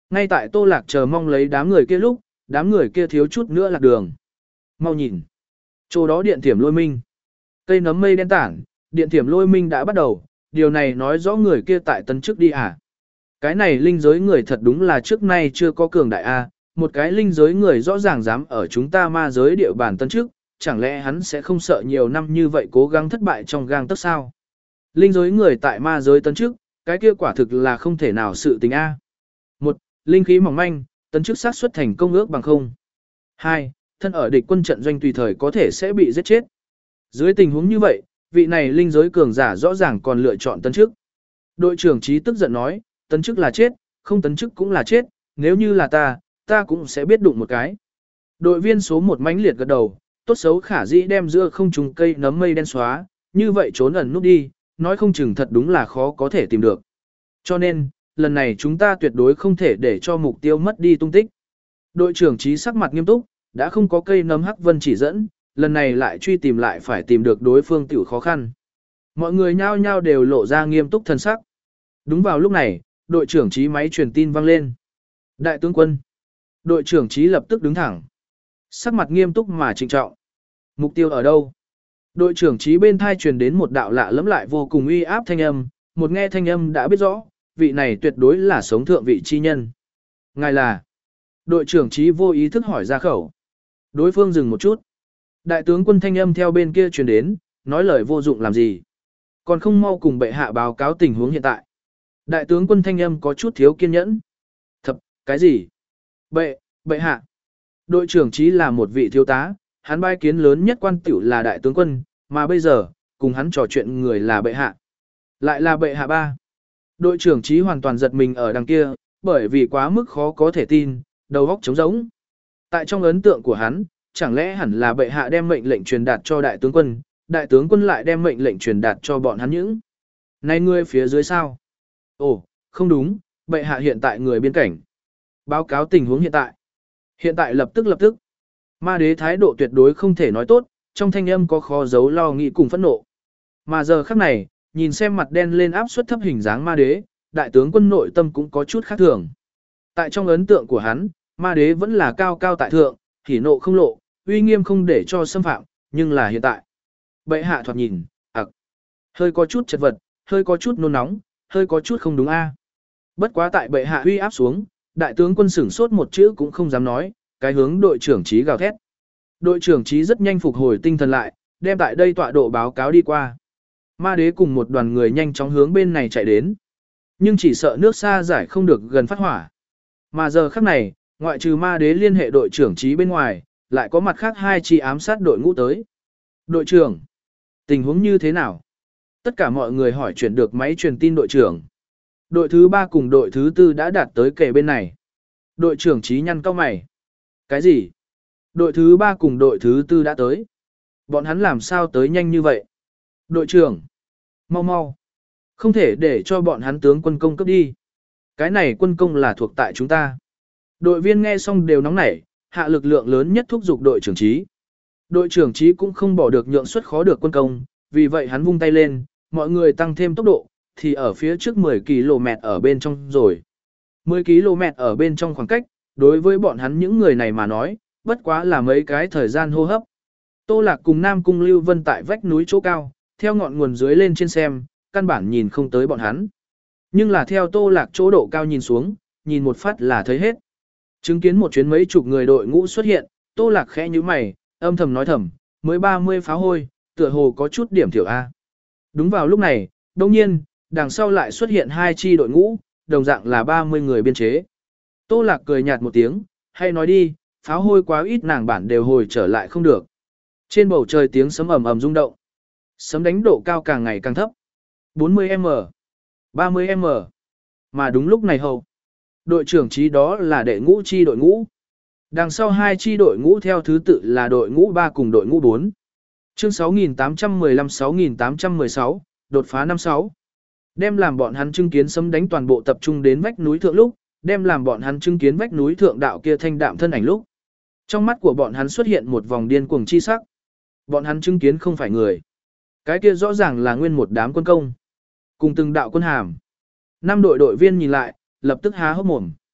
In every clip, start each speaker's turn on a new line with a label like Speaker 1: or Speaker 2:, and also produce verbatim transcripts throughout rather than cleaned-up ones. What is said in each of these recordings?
Speaker 1: Ngay tại Tô Lạc chờ mong lấy đám người kia lúc, đám người kia thiếu chút nữa lạc đường. Mau nhìn. Chỗ đó điện thiểm lôi minh. Cây nấm mây đen tản, điện thiểm lôi minh đã bắt đầu, điều này nói rõ người kia tại tấn chức đi à. Cái này linh giới người thật đúng là trước nay chưa có cường đại A, một cái linh giới người rõ ràng dám ở chúng ta ma giới địa bàn tấn chức, chẳng lẽ hắn sẽ không sợ nhiều năm như vậy cố gắng thất bại trong gang tấc sao? Linh giới người tại ma giới tấn chức, cái kia quả thực là không thể nào sự tình A. Một, linh khí mỏng manh, tấn chức xác suất thành công ước bằng không. Hai, thân ở địch quân trận doanh tùy thời có thể sẽ bị giết chết. Dưới tình huống như vậy, vị này linh giới cường giả rõ ràng còn lựa chọn tấn chức. Đội trưởng Trí tức giận nói, tấn chức là chết, không tấn chức cũng là chết, nếu như là ta, ta cũng sẽ biết đụng một cái. Đội viên số một mãnh liệt gật đầu, tốt xấu khả dĩ đem giữa không trùng cây nấm mây đen xóa, như vậy trốn ẩn núp đi, nói không chừng thật đúng là khó có thể tìm được. Cho nên, lần này chúng ta tuyệt đối không thể để cho mục tiêu mất đi tung tích. Đội trưởng Trí sắc mặt nghiêm túc, đã không có cây nấm hắc vân chỉ dẫn, lần này lại truy tìm lại phải tìm được đối phương tiểu khó khăn. Mọi người nhao nhao đều lộ ra nghiêm túc thân sắc. Đúng vào lúc này, đội trưởng Trí máy truyền tin vang lên. Đại tướng quân. Đội trưởng Trí lập tức đứng thẳng. Sắc mặt nghiêm túc mà trịnh trọng. Mục tiêu ở đâu? Đội trưởng Trí bên thai truyền đến một đạo lạ lẫm lại vô cùng uy áp thanh âm, một nghe thanh âm đã biết rõ, vị này tuyệt đối là sống thượng vị chi nhân. Ngài là? Đội trưởng Trí vô ý thức hỏi ra khẩu. Đối phương dừng một chút. Đại tướng quân thanh âm theo bên kia truyền đến, nói lời vô dụng làm gì? Còn không mau cùng bệ hạ báo cáo tình huống hiện tại. Đại tướng quân thanh âm có chút thiếu kiên nhẫn. Thập, cái gì? Bệ, bệ hạ. Đội trưởng Trí là một vị thiếu tá, hắn bái kiến lớn nhất quan tiểu là đại tướng quân, mà bây giờ, cùng hắn trò chuyện người là bệ hạ. Lại là bệ hạ ba. Đội trưởng Trí hoàn toàn giật mình ở đằng kia, bởi vì quá mức khó có thể tin, đầu óc trống rỗng. Tại trong ấn tượng của hắn, chẳng lẽ hẳn là bệ hạ đem mệnh lệnh truyền đạt cho đại tướng quân, đại tướng quân lại đem mệnh lệnh truyền đạt cho bọn hắn những. Này ngươi phía dưới sao? Ồ, không đúng, bệ hạ hiện tại người biên cảnh. Báo cáo tình huống hiện tại. Hiện tại lập tức lập tức. Ma đế thái độ tuyệt đối không thể nói tốt, trong thanh âm có khó giấu lo nghĩ cùng phẫn nộ. Mà giờ khắc này, nhìn xem mặt đen lên áp suất thấp hình dáng ma đế, đại tướng quân nội tâm cũng có chút khác thường. Tại trong ấn tượng của hắn, ma đế vẫn là cao cao tại thượng, hỉ nộ không lộ, uy nghiêm không để cho xâm phạm, nhưng là hiện tại. Bệ hạ thoạt nhìn, ặc, hơi có chút chật vật, hơi có chút nôn nóng, hơi có chút không đúng a. Bất quá tại bệ hạ uy áp xuống, đại tướng quân sửng sốt một chữ cũng không dám nói, cái hướng đội trưởng Trí gào thét. Đội trưởng Trí rất nhanh phục hồi tinh thần lại, đem tại đây tọa độ báo cáo đi qua. Ma đế cùng một đoàn người nhanh chóng hướng bên này chạy đến. Nhưng chỉ sợ nước xa giải không được gần phát hỏa. Mà giờ khắc này, ngoại trừ ma đế liên hệ đội trưởng Trí bên ngoài, lại có mặt khác hai chi ám sát đội ngũ tới. Đội trưởng, tình huống như thế nào? Tất cả mọi người hỏi chuyển được máy truyền tin đội trưởng. Đội thứ ba cùng đội thứ tư đã đạt tới kề bên này. Đội trưởng Trí nhăn cau mày. Cái gì? Đội thứ ba cùng đội thứ tư đã tới. Bọn hắn làm sao tới nhanh như vậy? Đội trưởng, mau mau. Không thể để cho bọn hắn tướng quân công cấp đi. Cái này quân công là thuộc tại chúng ta. Đội viên nghe xong đều nóng nảy, hạ lực lượng lớn nhất thúc giục đội trưởng Trí. Đội trưởng Trí cũng không bỏ được nhượng suất khó được quân công, vì vậy hắn vung tay lên, mọi người tăng thêm tốc độ, thì ở phía trước mười ki lô mét ở bên trong rồi. mười ki lô mét ở bên trong khoảng cách, đối với bọn hắn những người này mà nói, bất quá là mấy cái thời gian hô hấp. Tô Lạc cùng Nam Cung Lưu Vân tại vách núi chỗ cao, theo ngọn nguồn dưới lên trên xem, căn bản nhìn không tới bọn hắn. Nhưng là theo Tô Lạc chỗ độ cao nhìn xuống, nhìn một phát là thấy hết. Chứng kiến một chuyến mấy chục người đội ngũ xuất hiện, Tô Lạc khẽ như mày, âm thầm nói thầm, mới ba mươi pháo hôi, tựa hồ có chút điểm thiểu A. Đúng vào lúc này, đồng nhiên, đằng sau lại xuất hiện hai chi đội ngũ, đồng dạng là ba mươi người biên chế. Tô Lạc cười nhạt một tiếng, hay nói đi, pháo hôi quá ít nàng bản đều hồi trở lại không được. Trên bầu trời tiếng sấm ầm ầm rung động. Sấm đánh độ cao càng ngày càng thấp. bốn mươi mét, ba mươi mét. Mà đúng lúc này hầu. Đội trưởng Trí đó là đệ ngũ chi đội ngũ. Đằng sau hai chi đội ngũ theo thứ tự là đội ngũ ba cùng đội ngũ bốn. Chương sáu nghìn tám trăm mười lăm sáu nghìn tám trăm mười sáu, đột phá năm sáu. Đem làm bọn hắn chứng kiến sấm đánh toàn bộ tập trung đến vách núi thượng lúc, đem làm bọn hắn chứng kiến vách núi thượng đạo kia thanh đạm thân ảnh lúc. Trong mắt của bọn hắn xuất hiện một vòng điên cuồng chi sắc. Bọn hắn chứng kiến không phải người. Cái kia rõ ràng là nguyên một đám quân công. Cùng từng đạo quân hàm. Năm đội đội viên nhìn lại, lập tức há hốc mồm.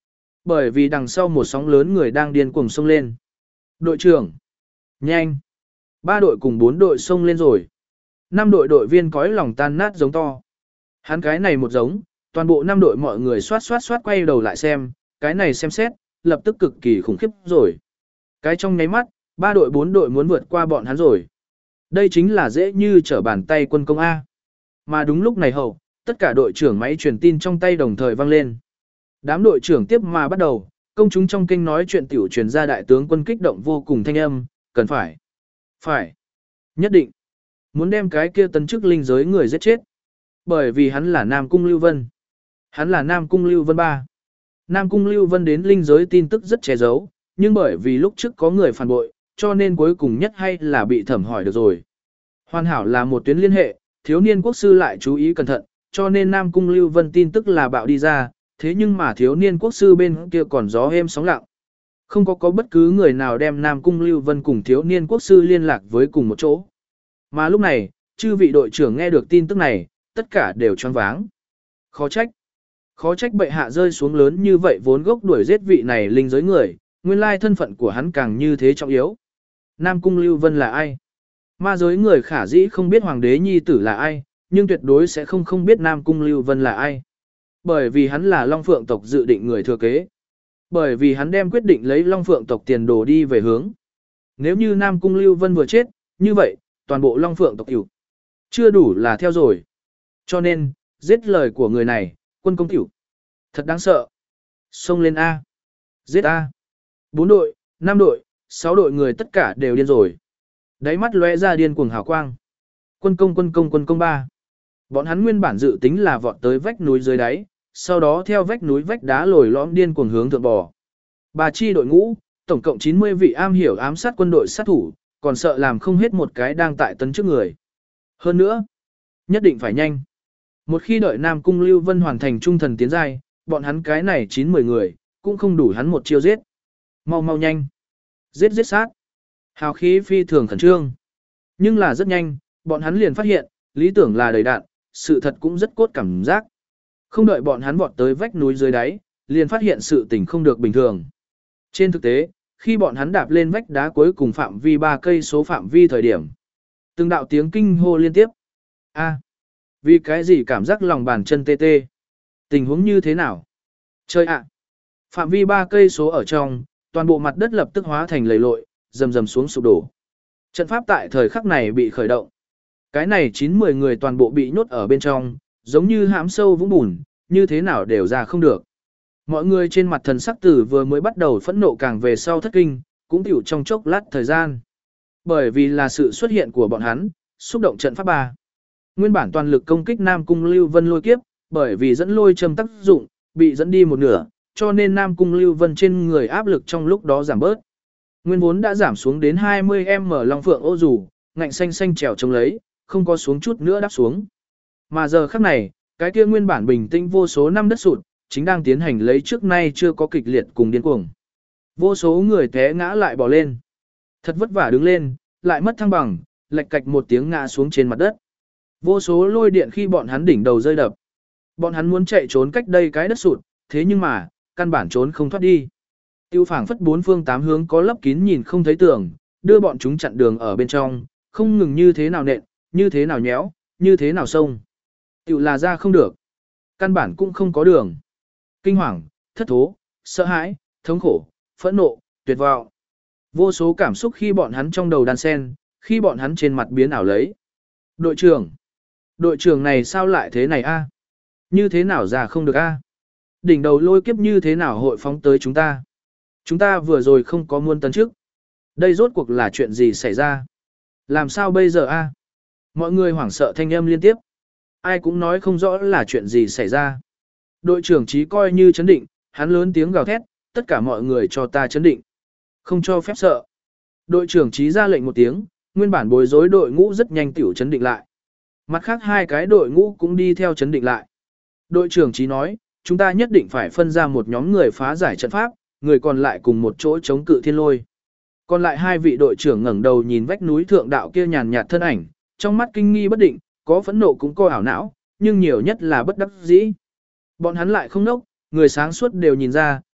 Speaker 1: bởi vì đằng sau một sóng lớn người đang điên cuồng xông lên. Đội trưởng, nhanh! Ba đội cùng bốn đội xông lên rồi. Năm đội đội viên cõi lòng tan nát giống to. Hắn cái này một giống, toàn bộ năm đội mọi người xoát xoát xoát quay đầu lại xem, cái này xem xét, lập tức cực kỳ khủng khiếp rồi. Cái trong nháy mắt, ba đội bốn đội muốn vượt qua bọn hắn rồi. Đây chính là dễ như trở bàn tay quân công A. Mà đúng lúc này hậu, tất cả đội trưởng máy truyền tin trong tay đồng thời vang lên. Đám đội trưởng tiếp mà bắt đầu, công chúng trong kinh nói chuyện tiểu truyền ra đại tướng quân kích động vô cùng thanh âm, cần phải, phải, nhất định, muốn đem cái kia tấn chức linh giới người giết chết. Bởi vì hắn là Nam Cung Lưu Vân. Hắn là Nam Cung Lưu Vân ba. Nam Cung Lưu Vân đến linh giới tin tức rất che giấu, nhưng bởi vì lúc trước có người phản bội, cho nên cuối cùng nhất hay là bị thẩm hỏi được rồi. Hoàn hảo là một tuyến liên hệ, thiếu niên quốc sư lại chú ý cẩn thận, cho nên Nam Cung Lưu Vân tin tức là bạo đi ra, thế nhưng mà thiếu niên quốc sư bên kia còn gió êm sóng lặng. Không có có bất cứ người nào đem Nam Cung Lưu Vân cùng thiếu niên quốc sư liên lạc với cùng một chỗ. Mà lúc này, chư vị đội trưởng nghe được tin tức này, tất cả đều choáng váng. Khó trách. Khó trách bệ hạ rơi xuống lớn như vậy vốn gốc đuổi giết vị này linh giới người, nguyên lai thân phận của hắn càng như thế trọng yếu. Nam Cung Lưu Vân là ai? Ma giới người khả dĩ không biết hoàng đế nhi tử là ai, nhưng tuyệt đối sẽ không không biết Nam Cung Lưu Vân là ai. Bởi vì hắn là Long Phượng tộc dự định người thừa kế. Bởi vì hắn đem quyết định lấy Long Phượng tộc tiền đồ đi về hướng. Nếu như Nam Cung Lưu Vân vừa chết, như vậy, toàn bộ Long Phượng tộc tiểu chưa đủ là theo rồi. Cho nên, giết lời của người này, quân công tiểu. Thật đáng sợ. Xông lên A. Giết A. Bốn đội, năm đội, sáu đội người tất cả đều điên rồi. Đáy mắt lóe ra điên cuồng hào quang. Quân công quân công quân công ba. Bọn hắn nguyên bản dự tính là vọt tới vách núi dưới đáy, sau đó theo vách núi vách đá lồi lõm điên cuồng hướng thượng bò. Bà chi đội ngũ, tổng cộng chín mươi vị am hiểu ám sát quân đội sát thủ, còn sợ làm không hết một cái đang tại tấn trước người. Hơn nữa, nhất định phải nhanh. Một khi đợi Nam Cung Lưu Vân hoàn thành trung thần tiến giai, bọn hắn cái này chín mười người, cũng không đủ hắn một chiêu giết. Mau mau nhanh. Giết giết sát. Hào khí phi thường khẩn trương. Nhưng là rất nhanh, bọn hắn liền phát hiện, lý tưởng là đầy đạn, sự thật cũng rất cốt cảm giác. Không đợi bọn hắn vọt tới vách núi dưới đáy, liền phát hiện sự tình không được bình thường. Trên thực tế, khi bọn hắn đạp lên vách đá cuối cùng phạm vi ba cây số phạm vi thời điểm, từng đạo tiếng kinh hô liên tiếp. A, vì cái gì cảm giác lòng bàn chân tê tê? Tình huống như thế nào? Chơi ạ! Phạm vi ba cây số ở trong, toàn bộ mặt đất lập tức hóa thành lầy lội, rầm rầm xuống sụp đổ. Trận pháp tại thời khắc này bị khởi động. Cái này chín mười người toàn bộ bị nhốt ở bên trong, giống như hãm sâu vũng bùn, như thế nào đều ra không được. Mọi người trên mặt thần sắc tử vừa mới bắt đầu phẫn nộ càng về sau thất kinh, cũng tiểu trong chốc lát thời gian. Bởi vì là sự xuất hiện của bọn hắn, xúc động trận pháp ba. Nguyên bản toàn lực công kích Nam Cung Lưu Vân lôi kiếp, bởi vì dẫn lôi châm tác dụng, bị dẫn đi một nửa, cho nên Nam Cung Lưu Vân trên người áp lực trong lúc đó giảm bớt. Nguyên vốn đã giảm xuống đến hai mươi m Long Phượng ô dù, ngạnh xanh xanh trèo chống lấy, không có xuống chút nữa đáp xuống. Mà giờ khắc này, cái kia nguyên bản bình tĩnh vô số năm đất sụt, chính đang tiến hành lấy trước nay chưa có kịch liệt cùng điên cuồng. Vô số người té ngã lại bỏ lên. Thật vất vả đứng lên, lại mất thăng bằng, lạch cạch một tiếng ngã xuống trên mặt đất. Vô số lôi điện khi bọn hắn đỉnh đầu rơi đập. Bọn hắn muốn chạy trốn cách đây cái đất sụt, thế nhưng mà, căn bản trốn không thoát đi. Tiêu phảng phất bốn phương tám hướng có lấp kín nhìn không thấy tường, đưa bọn chúng chặn đường ở bên trong, không ngừng như thế nào nện, như thế nào nhéo, như thế nào xông. Tiêu là ra không được. Căn bản cũng không có đường. Kinh hoàng, thất thố, sợ hãi, thống khổ, phẫn nộ, tuyệt vọng. Vô số cảm xúc khi bọn hắn trong đầu đan sen, khi bọn hắn trên mặt biến ảo lấy. Đội trưởng, đội trưởng này sao lại thế này a? Như thế nào ra không được a? Đỉnh đầu lôi kiếp như thế nào hội phóng tới chúng ta? Chúng ta vừa rồi không có muôn tấn trước. Đây rốt cuộc là chuyện gì xảy ra? Làm sao bây giờ a? Mọi người hoảng sợ thanh âm liên tiếp. Ai cũng nói không rõ là chuyện gì xảy ra. Đội trưởng Chí coi như chấn định, hắn lớn tiếng gào thét, tất cả mọi người cho ta chấn định. Không cho phép sợ. Đội trưởng Chí ra lệnh một tiếng, nguyên bản bối rối đội ngũ rất nhanh tiểu chấn định lại. Mặt khác hai cái đội ngũ cũng đi theo chấn định lại. Đội trưởng Chí nói, chúng ta nhất định phải phân ra một nhóm người phá giải trận pháp, người còn lại cùng một chỗ chống cự thiên lôi. Còn lại hai vị đội trưởng ngẩng đầu nhìn vách núi thượng đạo kia nhàn nhạt thân ảnh, trong mắt kinh nghi bất định, có phẫn nộ cũng có ảo não, nhưng nhiều nhất là bất đắc dĩ. Bọn hắn lại không nốc, người sáng suốt đều nhìn ra,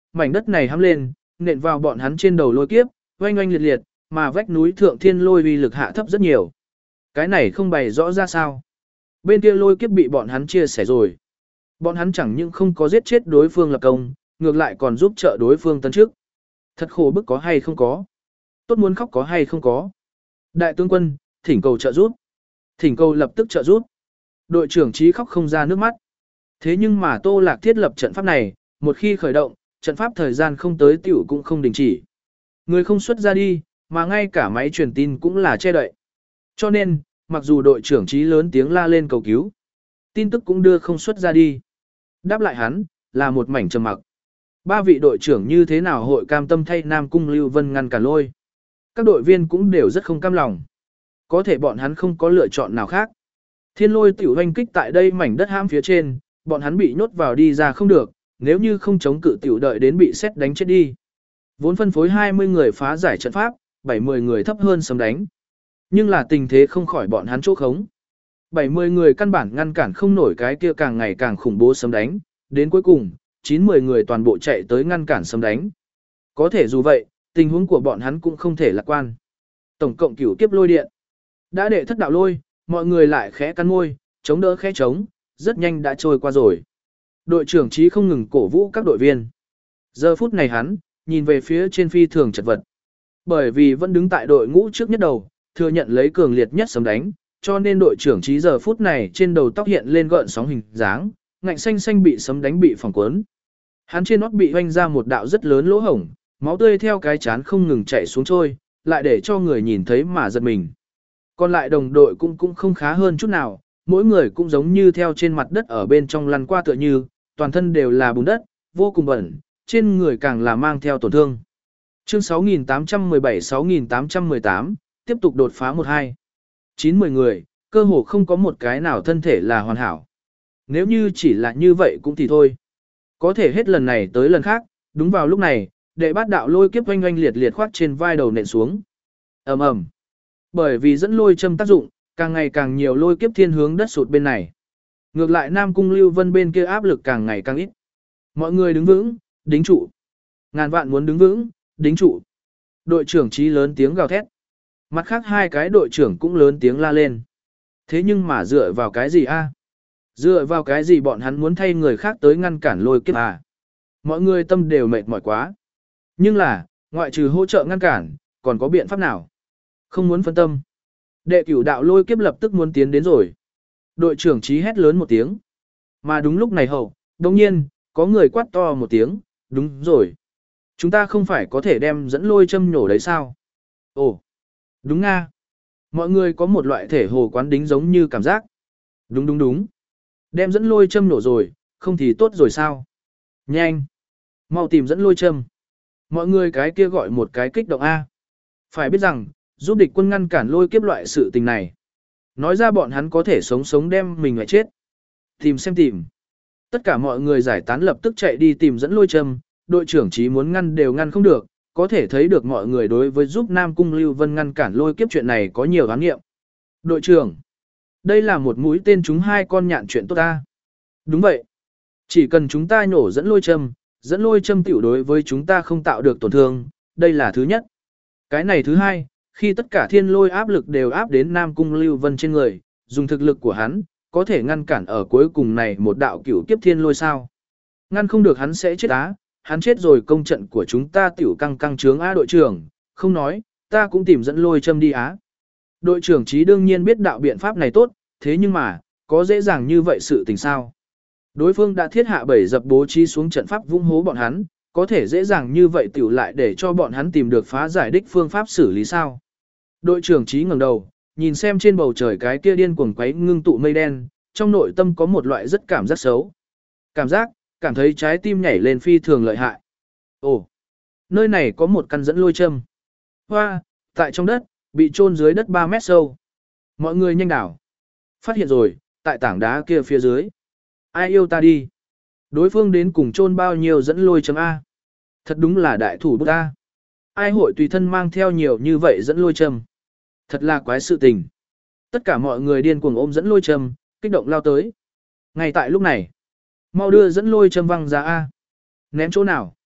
Speaker 1: mảnh đất này hăm lên, nện vào bọn hắn trên đầu lôi kiếp, oanh oanh liệt liệt, mà vách núi thượng thiên lôi uy lực hạ thấp rất nhiều. Cái này không bày rõ ra sao. Bên kia lôi kiếp bị bọn hắn chia sẻ rồi. Bọn hắn chẳng những không có giết chết đối phương lập công, ngược lại còn giúp trợ đối phương tấn trước. Thật khổ bức có hay không có. Tốt muốn khóc có hay không có. Đại tướng quân, thỉnh cầu trợ giúp. Thỉnh cầu lập tức trợ giúp. Đội trưởng Chí khóc không ra nước mắt. Thế nhưng mà Tô Lạc thiết lập trận pháp này, một khi khởi động, trận pháp thời gian không tới tiểu cũng không đình chỉ. Người không xuất ra đi, mà ngay cả máy truyền tin cũng là che đậy. Cho nên, mặc dù đội trưởng Chí lớn tiếng la lên cầu cứu, tin tức cũng đưa không xuất ra đi. Đáp lại hắn, là một mảnh trầm mặc. Ba vị đội trưởng như thế nào hội cam tâm thay Nam Cung Lưu Vân ngăn cản lôi. Các đội viên cũng đều rất không cam lòng. Có thể bọn hắn không có lựa chọn nào khác. Thiên lôi tiểu hoanh kích tại đây mảnh đất hãm phía trên, bọn hắn bị nhốt vào đi ra không được, nếu như không chống cự tiểu đợi đến bị xét đánh chết đi. Vốn phân phối hai mươi người phá giải trận pháp, bảy mươi người thấp hơn sấm đánh. Nhưng là tình thế không khỏi bọn hắn chỗ khống. bảy mươi người căn bản ngăn cản không nổi cái kia càng ngày càng khủng bố sấm đánh, đến cuối cùng, chín mươi người toàn bộ chạy tới ngăn cản sấm đánh. Có thể dù vậy, tình huống của bọn hắn cũng không thể lạc quan. Tổng cộng cửu kiếp lôi điện. Đã đệ thất đạo lôi, mọi người lại khẽ cắn môi, chống đỡ khẽ chống, rất nhanh đã trôi qua rồi. Đội trưởng Chí không ngừng cổ vũ các đội viên. Giờ phút này hắn, nhìn về phía trên phi thường chật vật. Bởi vì vẫn đứng tại đội ngũ trước nhất đầu, thừa nhận lấy cường liệt nhất sấm đánh, cho nên đội trưởng Chí giờ phút này trên đầu tóc hiện lên gợn sóng hình dáng, ngạnh xanh xanh bị sấm đánh bị phỏng cuốn. Hắn trên nót bị hoanh ra một đạo rất lớn lỗ hổng, máu tươi theo cái chán không ngừng chảy xuống trôi, lại để cho người nhìn thấy mà giật mình. Còn lại đồng đội cũng cũng không khá hơn chút nào, mỗi người cũng giống như theo trên mặt đất ở bên trong lăn qua tựa như, toàn thân đều là bùn đất, vô cùng bẩn, trên người càng là mang theo tổn thương. Chương sáu nghìn tám trăm mười bảy sáu nghìn tám trăm mười tám, tiếp tục đột phá một hai. chín mươi người, cơ hồ không có một cái nào thân thể là hoàn hảo. Nếu như chỉ là như vậy cũng thì thôi. Có thể hết lần này tới lần khác, đúng vào lúc này, đệ bát đạo lôi kiếp oanh oanh liệt liệt khoát trên vai đầu nện xuống. Ầm ầm. Bởi vì dẫn lôi châm tác dụng, càng ngày càng nhiều lôi kiếp thiên hướng đất sụt bên này. Ngược lại Nam Cung Lưu Vân bên kia áp lực càng ngày càng ít. Mọi người đứng vững, đính trụ. Ngàn vạn muốn đứng vững, đính trụ. Đội trưởng Chí lớn tiếng gào thét. Mặt khác hai cái đội trưởng cũng lớn tiếng la lên. Thế nhưng mà dựa vào cái gì a? Dựa vào cái gì bọn hắn muốn thay người khác tới ngăn cản lôi kiếp à? Mọi người tâm đều mệt mỏi quá. Nhưng là, ngoại trừ hỗ trợ ngăn cản, còn có biện pháp nào? Không muốn phân tâm. Đệ cửu đạo lôi kiếp lập tức muốn tiến đến rồi. Đội trưởng Chí hét lớn một tiếng. Mà đúng lúc này hậu, đồng nhiên, có người quát to một tiếng, đúng rồi. Chúng ta không phải có thể đem dẫn lôi châm nhổ đấy sao? Ồ, đúng nga. Mọi người có một loại thể hồ quán đính giống như cảm giác. Đúng đúng đúng. Đem dẫn lôi châm nổ rồi, không thì tốt rồi sao? Nhanh. Mau tìm dẫn lôi châm. Mọi người cái kia gọi một cái kích động A. Phải biết rằng, giúp địch quân ngăn cản lôi kiếp loại sự tình này. Nói ra bọn hắn có thể sống sống đem mình lại chết. Tìm xem tìm. Tất cả mọi người giải tán lập tức chạy đi tìm dẫn lôi châm, đội trưởng Chí muốn ngăn đều ngăn không được, có thể thấy được mọi người đối với giúp Nam Cung Lưu Vân ngăn cản lôi kiếp chuyện này có nhiều oán nghiệm. Đội trưởng, đây là một mũi tên chúng hai con nhạn chuyện tốt ta. Đúng vậy. Chỉ cần chúng ta nhổ dẫn lôi châm, dẫn lôi châm tiểu đối với chúng ta không tạo được tổn thương, đây là thứ nhất. Cái này thứ hai, khi tất cả thiên lôi áp lực đều áp đến Nam Cung Lưu Vân trên người, dùng thực lực của hắn, có thể ngăn cản ở cuối cùng này một đạo cửu kiếp thiên lôi sao. Ngăn không được hắn sẽ chết á, hắn chết rồi công trận của chúng ta tiểu căng căng trướng á đội trưởng, không nói, ta cũng tìm dẫn lôi châm đi á. Đội trưởng Chí đương nhiên biết đạo biện pháp này tốt, thế nhưng mà, có dễ dàng như vậy sự tình sao? Đối phương đã thiết hạ bảy dập bố trí xuống trận pháp vung hố bọn hắn, có thể dễ dàng như vậy tiểu lại để cho bọn hắn tìm được phá giải đích phương pháp xử lý sao? Đội trưởng Chí ngẩng đầu, nhìn xem trên bầu trời cái kia điên cuồng quấy ngưng tụ mây đen, trong nội tâm có một loại rất cảm giác xấu. Cảm giác, cảm thấy trái tim nhảy lên phi thường lợi hại. Ồ, nơi này có một căn dẫn lôi châm. Hoa, tại trong đất, bị chôn dưới đất ba mét sâu. Mọi người nhanh đảo. Phát hiện rồi, tại tảng đá kia phía dưới. Ai yêu ta đi. Đối phương đến cùng chôn bao nhiêu dẫn lôi châm A. Thật đúng là đại thủ bút A. Ai hội tùy thân mang theo nhiều như vậy dẫn lôi châm. Thật là quái sự tình. Tất cả mọi người điên cuồng ôm dẫn lôi châm, kích động lao tới. Ngay tại lúc này, mau đưa dẫn lôi châm văng ra A. Ném chỗ nào?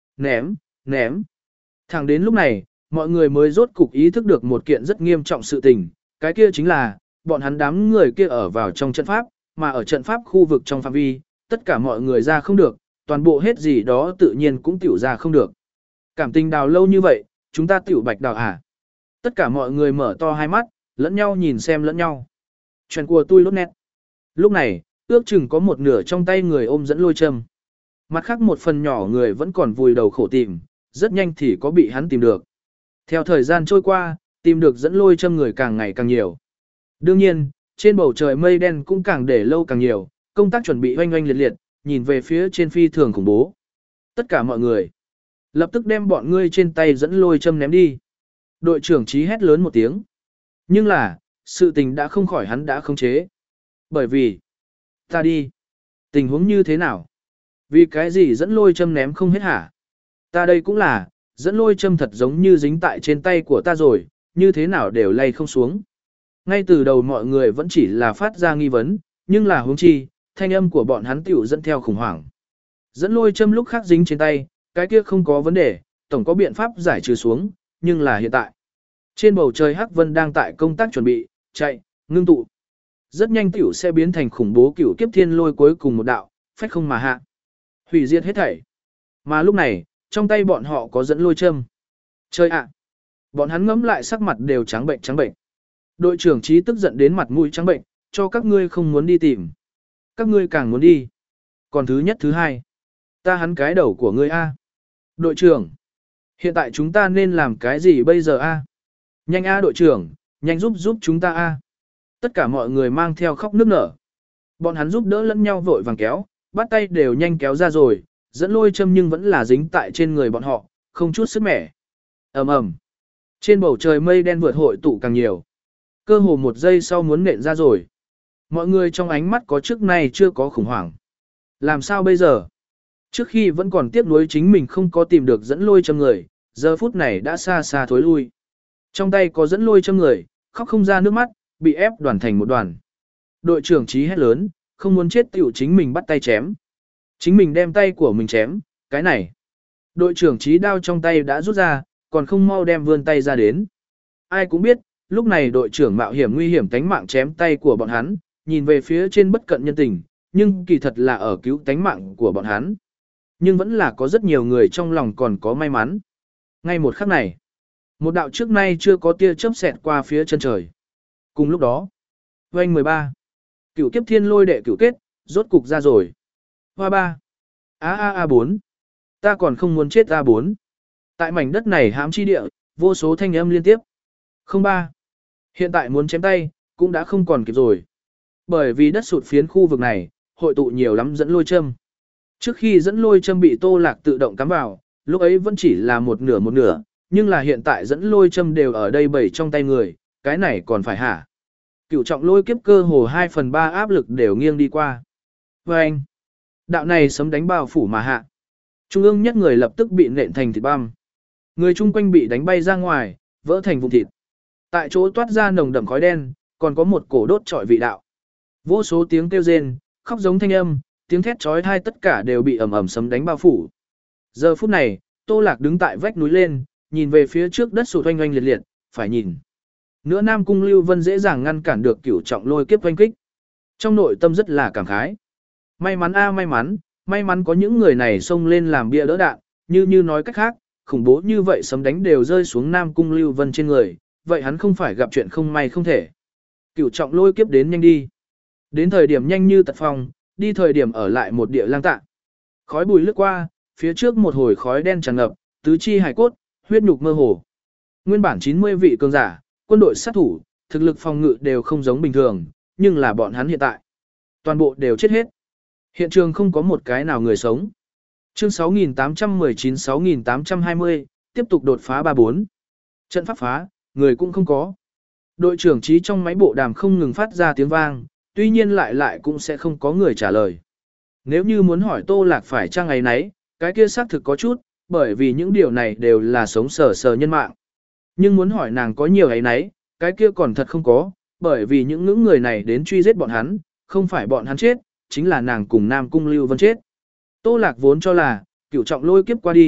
Speaker 1: Ném, ném. Thẳng đến lúc này, mọi người mới rốt cục ý thức được một kiện rất nghiêm trọng sự tình, cái kia chính là, bọn hắn đám người kia ở vào trong trận pháp, mà ở trận pháp khu vực trong phạm vi, tất cả mọi người ra không được, toàn bộ hết gì đó tự nhiên cũng tiểu ra không được. Cảm tình đào lâu như vậy, chúng ta tiểu bạch đào à? Tất cả mọi người mở to hai mắt, lẫn nhau nhìn xem lẫn nhau. Chuyện của tôi lốt nét. Lúc này, ước chừng có một nửa trong tay người ôm dẫn lôi châm. Mặt khác một phần nhỏ người vẫn còn vùi đầu khổ tìm, rất nhanh thì có bị hắn tìm được. Theo thời gian trôi qua, tìm được dẫn lôi châm người càng ngày càng nhiều. Đương nhiên, trên bầu trời mây đen cũng càng để lâu càng nhiều, công tác chuẩn bị oanh oanh liệt liệt, nhìn về phía trên phi thường khủng bố. Tất cả mọi người, lập tức đem bọn ngươi trên tay dẫn lôi châm ném đi. Đội trưởng Chí hét lớn một tiếng. Nhưng là, sự tình đã không khỏi hắn đã khống chế. Bởi vì, ta đi. Tình huống như thế nào? Vì cái gì dẫn lôi châm ném không hết hả? Ta đây cũng là, dẫn lôi châm thật giống như dính tại trên tay của ta rồi, như thế nào đều lay không xuống. Ngay từ đầu mọi người vẫn chỉ là phát ra nghi vấn, nhưng là huống chi, thanh âm của bọn hắn tiểu dẫn theo khủng hoảng. Dẫn lôi châm lúc khác dính trên tay, cái kia không có vấn đề, tổng có biện pháp giải trừ xuống, nhưng là hiện tại. Trên bầu trời Hắc Vân đang tại công tác chuẩn bị, chạy, ngưng tụ. Rất nhanh tiểu sẽ biến thành khủng bố cửu kiếp thiên lôi cuối cùng một đạo, phách không mà hạ. Hủy diệt hết thảy. Mà lúc này, trong tay bọn họ có dẫn lôi châm. Chơi ạ! Bọn hắn ngẫm lại sắc mặt đều trắng bệnh trắng bệnh. Đội trưởng Chí tức giận đến mặt mũi trắng bệnh, cho các ngươi không muốn đi tìm. Các ngươi càng muốn đi. Còn thứ nhất thứ hai. Ta hắn cái đầu của ngươi A. Đội trưởng. Hiện tại chúng ta nên làm cái gì bây giờ A? Nhanh A đội trưởng, nhanh giúp giúp chúng ta A. Tất cả mọi người mang theo khóc nức nở. Bọn hắn giúp đỡ lẫn nhau vội vàng kéo, bắt tay đều nhanh kéo ra rồi, dẫn lôi châm nhưng vẫn là dính tại trên người bọn họ, không chút sức mẻ. Ầm ầm. Trên bầu trời mây đen vượt hội tụ càng nhiều. Cơ hồ một giây sau muốn nện ra rồi. Mọi người trong ánh mắt có trước nay chưa có khủng hoảng. Làm sao bây giờ? Trước khi vẫn còn tiếc nuối chính mình không có tìm được dẫn lôi châm người, giờ phút này đã xa xa thối lui. Trong tay có dẫn lôi châm người, khóc không ra nước mắt, bị ép đoàn thành một đoàn. Đội trưởng Chí hét lớn, không muốn chết tiểu chính mình bắt tay chém. Chính mình đem tay của mình chém, cái này. Đội trưởng Chí đao trong tay đã rút ra, còn không mau đem vươn tay ra đến. Ai cũng biết, lúc này đội trưởng mạo hiểm nguy hiểm tánh mạng chém tay của bọn hắn, nhìn về phía trên bất cận nhân tình, nhưng kỳ thật là ở cứu tánh mạng của bọn hắn. Nhưng vẫn là có rất nhiều người trong lòng còn có may mắn. Ngay một khắc này, một đạo trước nay chưa có tia chớp xẹt qua phía chân trời. Cùng lúc đó, Oanh mười ba, cửu kiếp thiên lôi đệ cửu kết, rốt cục ra rồi. Hoa ba, a a a bốn, ta còn không muốn chết a bốn. Tại mảnh đất này hãm chi địa, vô số thanh âm liên tiếp. Không ba, hiện tại muốn chém tay, cũng đã không còn kịp rồi. Bởi vì đất sụt phiến khu vực này, hội tụ nhiều lắm dẫn lôi châm. Trước khi dẫn lôi châm bị Tô Lạc tự động cắm vào, lúc ấy vẫn chỉ là một nửa một nửa, nhưng là hiện tại dẫn lôi châm đều ở đây bảy trong tay người, cái này còn phải hả? Cửu trọng lôi kiếp cơ hồ hai phần ba áp lực đều nghiêng đi qua. Và anh, đạo này sấm đánh bao phủ mà hạ. Trung ương nhất người lập tức bị nện thành thịt băm. Người chung quanh bị đánh bay ra ngoài, vỡ thành vụn thịt. Tại chỗ toát ra nồng đậm khói đen, còn có một cổ đốt trọi vị đạo. Vô số tiếng kêu rên, khóc giống thanh âm, tiếng thét chói tai tất cả đều bị ầm ầm sấm đánh bao phủ. Giờ phút này, Tô Lạc đứng tại vách núi lên, nhìn về phía trước đất sụt oanh oanh liệt liệt, phải nhìn. Nữa Nam Cung Lưu Vân dễ dàng ngăn cản được cửu trọng lôi kiếp oanh kích. Trong nội tâm rất là cảm khái. May mắn a may mắn, may mắn có những người này xông lên làm bia đỡ đạn, như như nói cách khác, khủng bố như vậy sấm đánh đều rơi xuống Nam Cung Lưu Vân trên người, vậy hắn không phải gặp chuyện không may không thể. Cửu trọng lôi kiếp đến nhanh đi. Đến thời điểm nhanh như tật phong, đi thời điểm ở lại một địa lang tạ. Khói bùi lướt qua, phía trước một hồi khói đen tràn ngập, tứ chi hải cốt, huyết nhục mơ hồ. Nguyên bản chín mươi vị cường giả, quân đội sát thủ, thực lực phòng ngự đều không giống bình thường, nhưng là bọn hắn hiện tại. Toàn bộ đều chết hết. Hiện trường không có một cái nào người sống. Chương sáu nghìn tám trăm mười chín sáu nghìn tám trăm hai mươi, tiếp tục đột phá ba bốn. Trận pháp phá, người cũng không có. Đội trưởng Chí trong máy bộ đàm không ngừng phát ra tiếng vang, tuy nhiên lại lại cũng sẽ không có người trả lời. Nếu như muốn hỏi Tô Lạc phải chăng ấy nấy, cái kia xác thực có chút, bởi vì những điều này đều là sống sờ sờ nhân mạng. Nhưng muốn hỏi nàng có nhiều ấy nấy, cái kia còn thật không có, bởi vì những những người này đến truy giết bọn hắn, không phải bọn hắn chết, chính là nàng cùng Nam Cung Lưu Vân chết. Tô Lạc vốn cho là, cửu trọng lôi kiếp qua đi,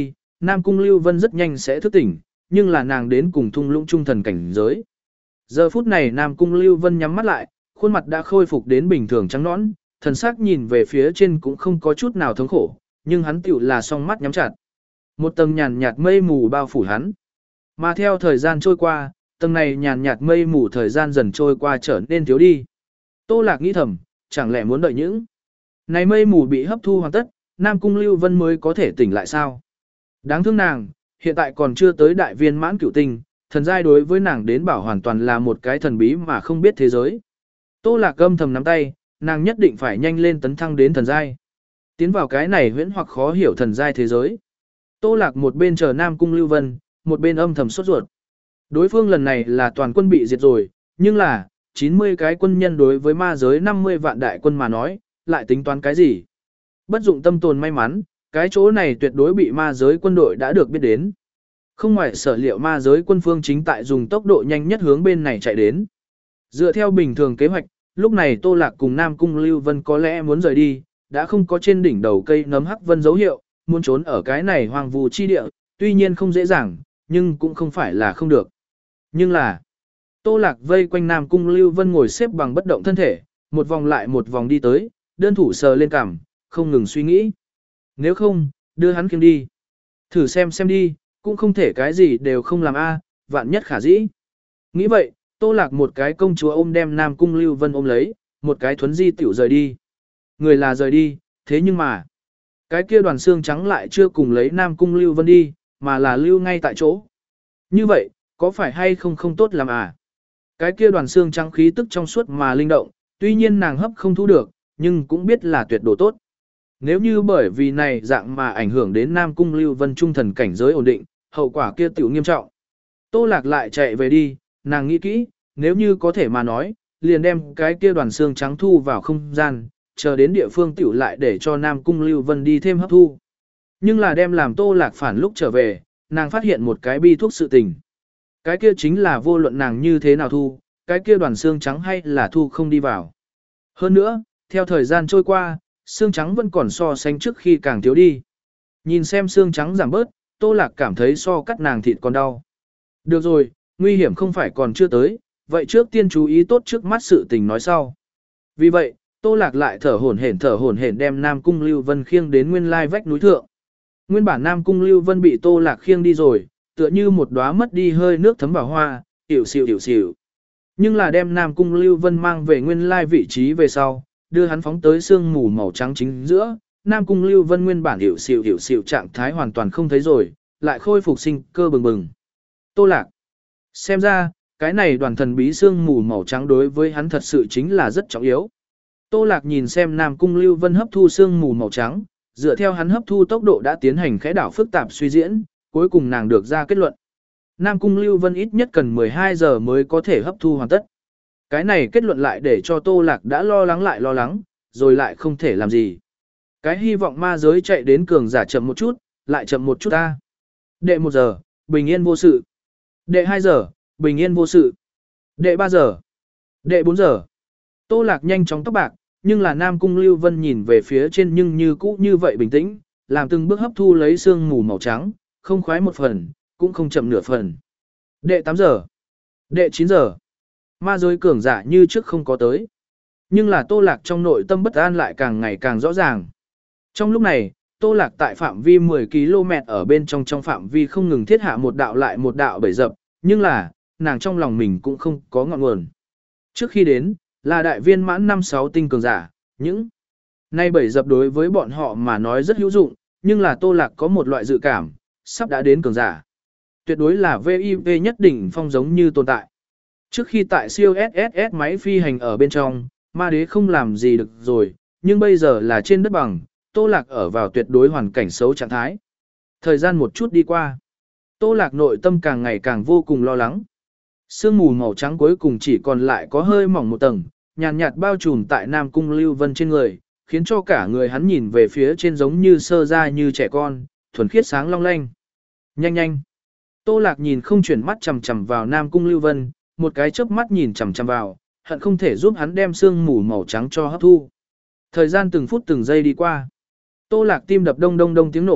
Speaker 1: Nam Cung Lưu Vân rất nhanh sẽ thức tỉnh, nhưng là nàng đến cùng thung lũng trung thần cảnh giới. Giờ phút này Nam Cung Lưu Vân nhắm mắt lại, khuôn mặt đã khôi phục đến bình thường trắng nõn, thần sắc nhìn về phía trên cũng không có chút nào thống khổ, nhưng hắn tựu là song mắt nhắm chặt. Một tầng nhàn nhạt mây mù bao phủ hắn. Mà theo thời gian trôi qua, tầng này nhàn nhạt mây mù thời gian dần trôi qua trở nên thiếu đi. Tô Lạc nghĩ thầm, chẳng lẽ muốn đợi những này mây mù bị hấp thu hoàn tất, Nam Cung Lưu Vân mới có thể tỉnh lại sao? Đáng thương nàng, hiện tại còn chưa tới đại viên mãn cửu tinh, thần giai đối với nàng đến bảo hoàn toàn là một cái thần bí mà không biết thế giới. Tô Lạc âm thầm nắm tay, nàng nhất định phải nhanh lên tấn thăng đến thần giai. Tiến vào cái này huyễn hoặc khó hiểu thần giai thế giới. Tô Lạc một bên chờ Nam Cung Lưu Vân, một bên âm thầm sốt ruột. Đối phương lần này là toàn quân bị diệt rồi, nhưng là, chín mươi cái quân nhân đối với ma giới năm mươi vạn đại quân mà nói, lại tính toán cái gì? Bất dụng tâm tồn may mắn, cái chỗ này tuyệt đối bị ma giới quân đội đã được biết đến. Không ngoài sở liệu ma giới quân phương chính tại dùng tốc độ nhanh nhất hướng bên này chạy đến. Dựa theo bình thường kế hoạch, lúc này Tô Lạc cùng Nam Cung Lưu Vân có lẽ muốn rời đi, đã không có trên đỉnh đầu cây nấm hắc vân dấu hiệu, muốn trốn ở cái này hoang vu chi địa, tuy nhiên không dễ dàng, nhưng cũng không phải là không được. Nhưng là, Tô Lạc vây quanh Nam Cung Lưu Vân ngồi xếp bằng bất động thân thể, một vòng lại một vòng đi tới, đơn thủ sờ lên cằm, không ngừng suy nghĩ. Nếu không, đưa hắn kiêng đi. Thử xem xem đi, cũng không thể cái gì đều không làm a, vạn nhất khả dĩ. Nghĩ vậy, Tô Lạc một cái công chúa ôm đem Nam Cung Lưu Vân ôm lấy, một cái thuấn di tiểu rời đi. Người là rời đi, thế nhưng mà, cái kia đoàn xương trắng lại chưa cùng lấy Nam Cung Lưu Vân đi, mà là lưu ngay tại chỗ. Như vậy, có phải hay không không tốt làm à? Cái kia đoàn xương trắng khí tức trong suốt mà linh động, tuy nhiên nàng hấp không thu được, nhưng cũng biết là tuyệt độ tốt. Nếu như bởi vì này dạng mà ảnh hưởng đến Nam Cung Lưu Vân trung thần cảnh giới ổn định, hậu quả kia tiểu nghiêm trọng. Tô Lạc lại chạy về đi, nàng nghĩ kỹ, nếu như có thể mà nói, liền đem cái kia đoàn xương trắng thu vào không gian, chờ đến địa phương tiểu lại để cho Nam Cung Lưu Vân đi thêm hấp thu. Nhưng là đem làm Tô Lạc phản lúc trở về, nàng phát hiện một cái bi thuốc sự tình. Cái kia chính là vô luận nàng như thế nào thu, cái kia đoàn xương trắng hay là thu không đi vào. Hơn nữa, theo thời gian trôi qua, xương trắng vẫn còn so sánh trước khi càng thiếu đi. Nhìn xem xương trắng giảm bớt, Tô Lạc cảm thấy so cắt nàng thịt còn đau. Được rồi, nguy hiểm không phải còn chưa tới, vậy trước tiên chú ý tốt trước mắt sự tình nói sau. Vì vậy, Tô Lạc lại thở hổn hển thở hổn hển đem Nam Cung Lưu Vân khiêng đến nguyên lai vách núi thượng. Nguyên bản Nam Cung Lưu Vân bị Tô Lạc khiêng đi rồi, tựa như một đóa mất đi hơi nước thấm vào hoa, tiểu xỉu tiểu xỉu. Nhưng là đem Nam Cung Lưu Vân mang về nguyên lai vị trí về sau, đưa hắn phóng tới sương mù màu trắng chính giữa, Nam Cung Lưu Vân nguyên bản hiểu xỉu hiểu xỉu trạng thái hoàn toàn không thấy rồi, lại khôi phục sinh cơ bừng bừng. Tô Lạc. Xem ra, cái này đoàn thần bí sương mù màu trắng đối với hắn thật sự chính là rất trọng yếu. Tô Lạc nhìn xem Nam Cung Lưu Vân hấp thu sương mù màu trắng, dựa theo hắn hấp thu tốc độ đã tiến hành khẽ đảo phức tạp suy diễn, cuối cùng nàng được ra kết luận. Nam Cung Lưu Vân ít nhất cần mười hai giờ mới có thể hấp thu hoàn tất. Cái này kết luận lại để cho Tô Lạc đã lo lắng lại lo lắng, rồi lại không thể làm gì. Cái hy vọng ma giới chạy đến cường giả chậm một chút, lại chậm một chút ta. Đệ một giờ, bình yên vô sự. Đệ hai giờ, bình yên vô sự. Đệ ba giờ. Đệ bốn giờ. Tô Lạc nhanh chóng tóc bạc, nhưng là Nam Cung Lưu Vân nhìn về phía trên nhưng như cũ như vậy bình tĩnh, làm từng bước hấp thu lấy sương mù màu trắng, không khoái một phần, cũng không chậm nửa phần. Đệ tám giờ. Đệ chín giờ. Ma giới cường giả như trước không có tới. Nhưng là Tô Lạc trong nội tâm bất an lại càng ngày càng rõ ràng. Trong lúc này, Tô Lạc tại phạm vi mười ki lô mét ở bên trong trong phạm vi không ngừng thiết hạ một đạo lại một đạo bẫy dập, nhưng là, nàng trong lòng mình cũng không có ngọn nguồn. Trước khi đến, là đại viên mãn năm sáu tinh cường giả, những nay bẫy dập đối với bọn họ mà nói rất hữu dụng, nhưng là Tô Lạc có một loại dự cảm, sắp đã đến cường giả. Tuyệt đối là vê i pê nhất định phong giống như tồn tại. Trước khi tại siêu ét ét ét máy phi hành ở bên trong, ma đế không làm gì được rồi, nhưng bây giờ là trên đất bằng, Tô Lạc ở vào tuyệt đối hoàn cảnh xấu trạng thái. Thời gian một chút đi qua, Tô Lạc nội tâm càng ngày càng vô cùng lo lắng. Sương mù màu trắng cuối cùng chỉ còn lại có hơi mỏng một tầng, nhàn nhạt, nhạt bao trùm tại Nam Cung Lưu Vân trên người, khiến cho cả người hắn nhìn về phía trên giống như sơ ra như trẻ con, thuần khiết sáng long lanh. Nhanh nhanh. Tô Lạc nhìn không chuyển mắt chằm chằm vào Nam Cung Lưu Vân, một cái chớp mắt nhìn chằm chằm vào, hận không thể giúp hắn đem sương mù màu trắng cho hấp thu. Thời gian từng phút từng giây đi qua. Tô Lạc tim đập đông đông đông tiếng nổ,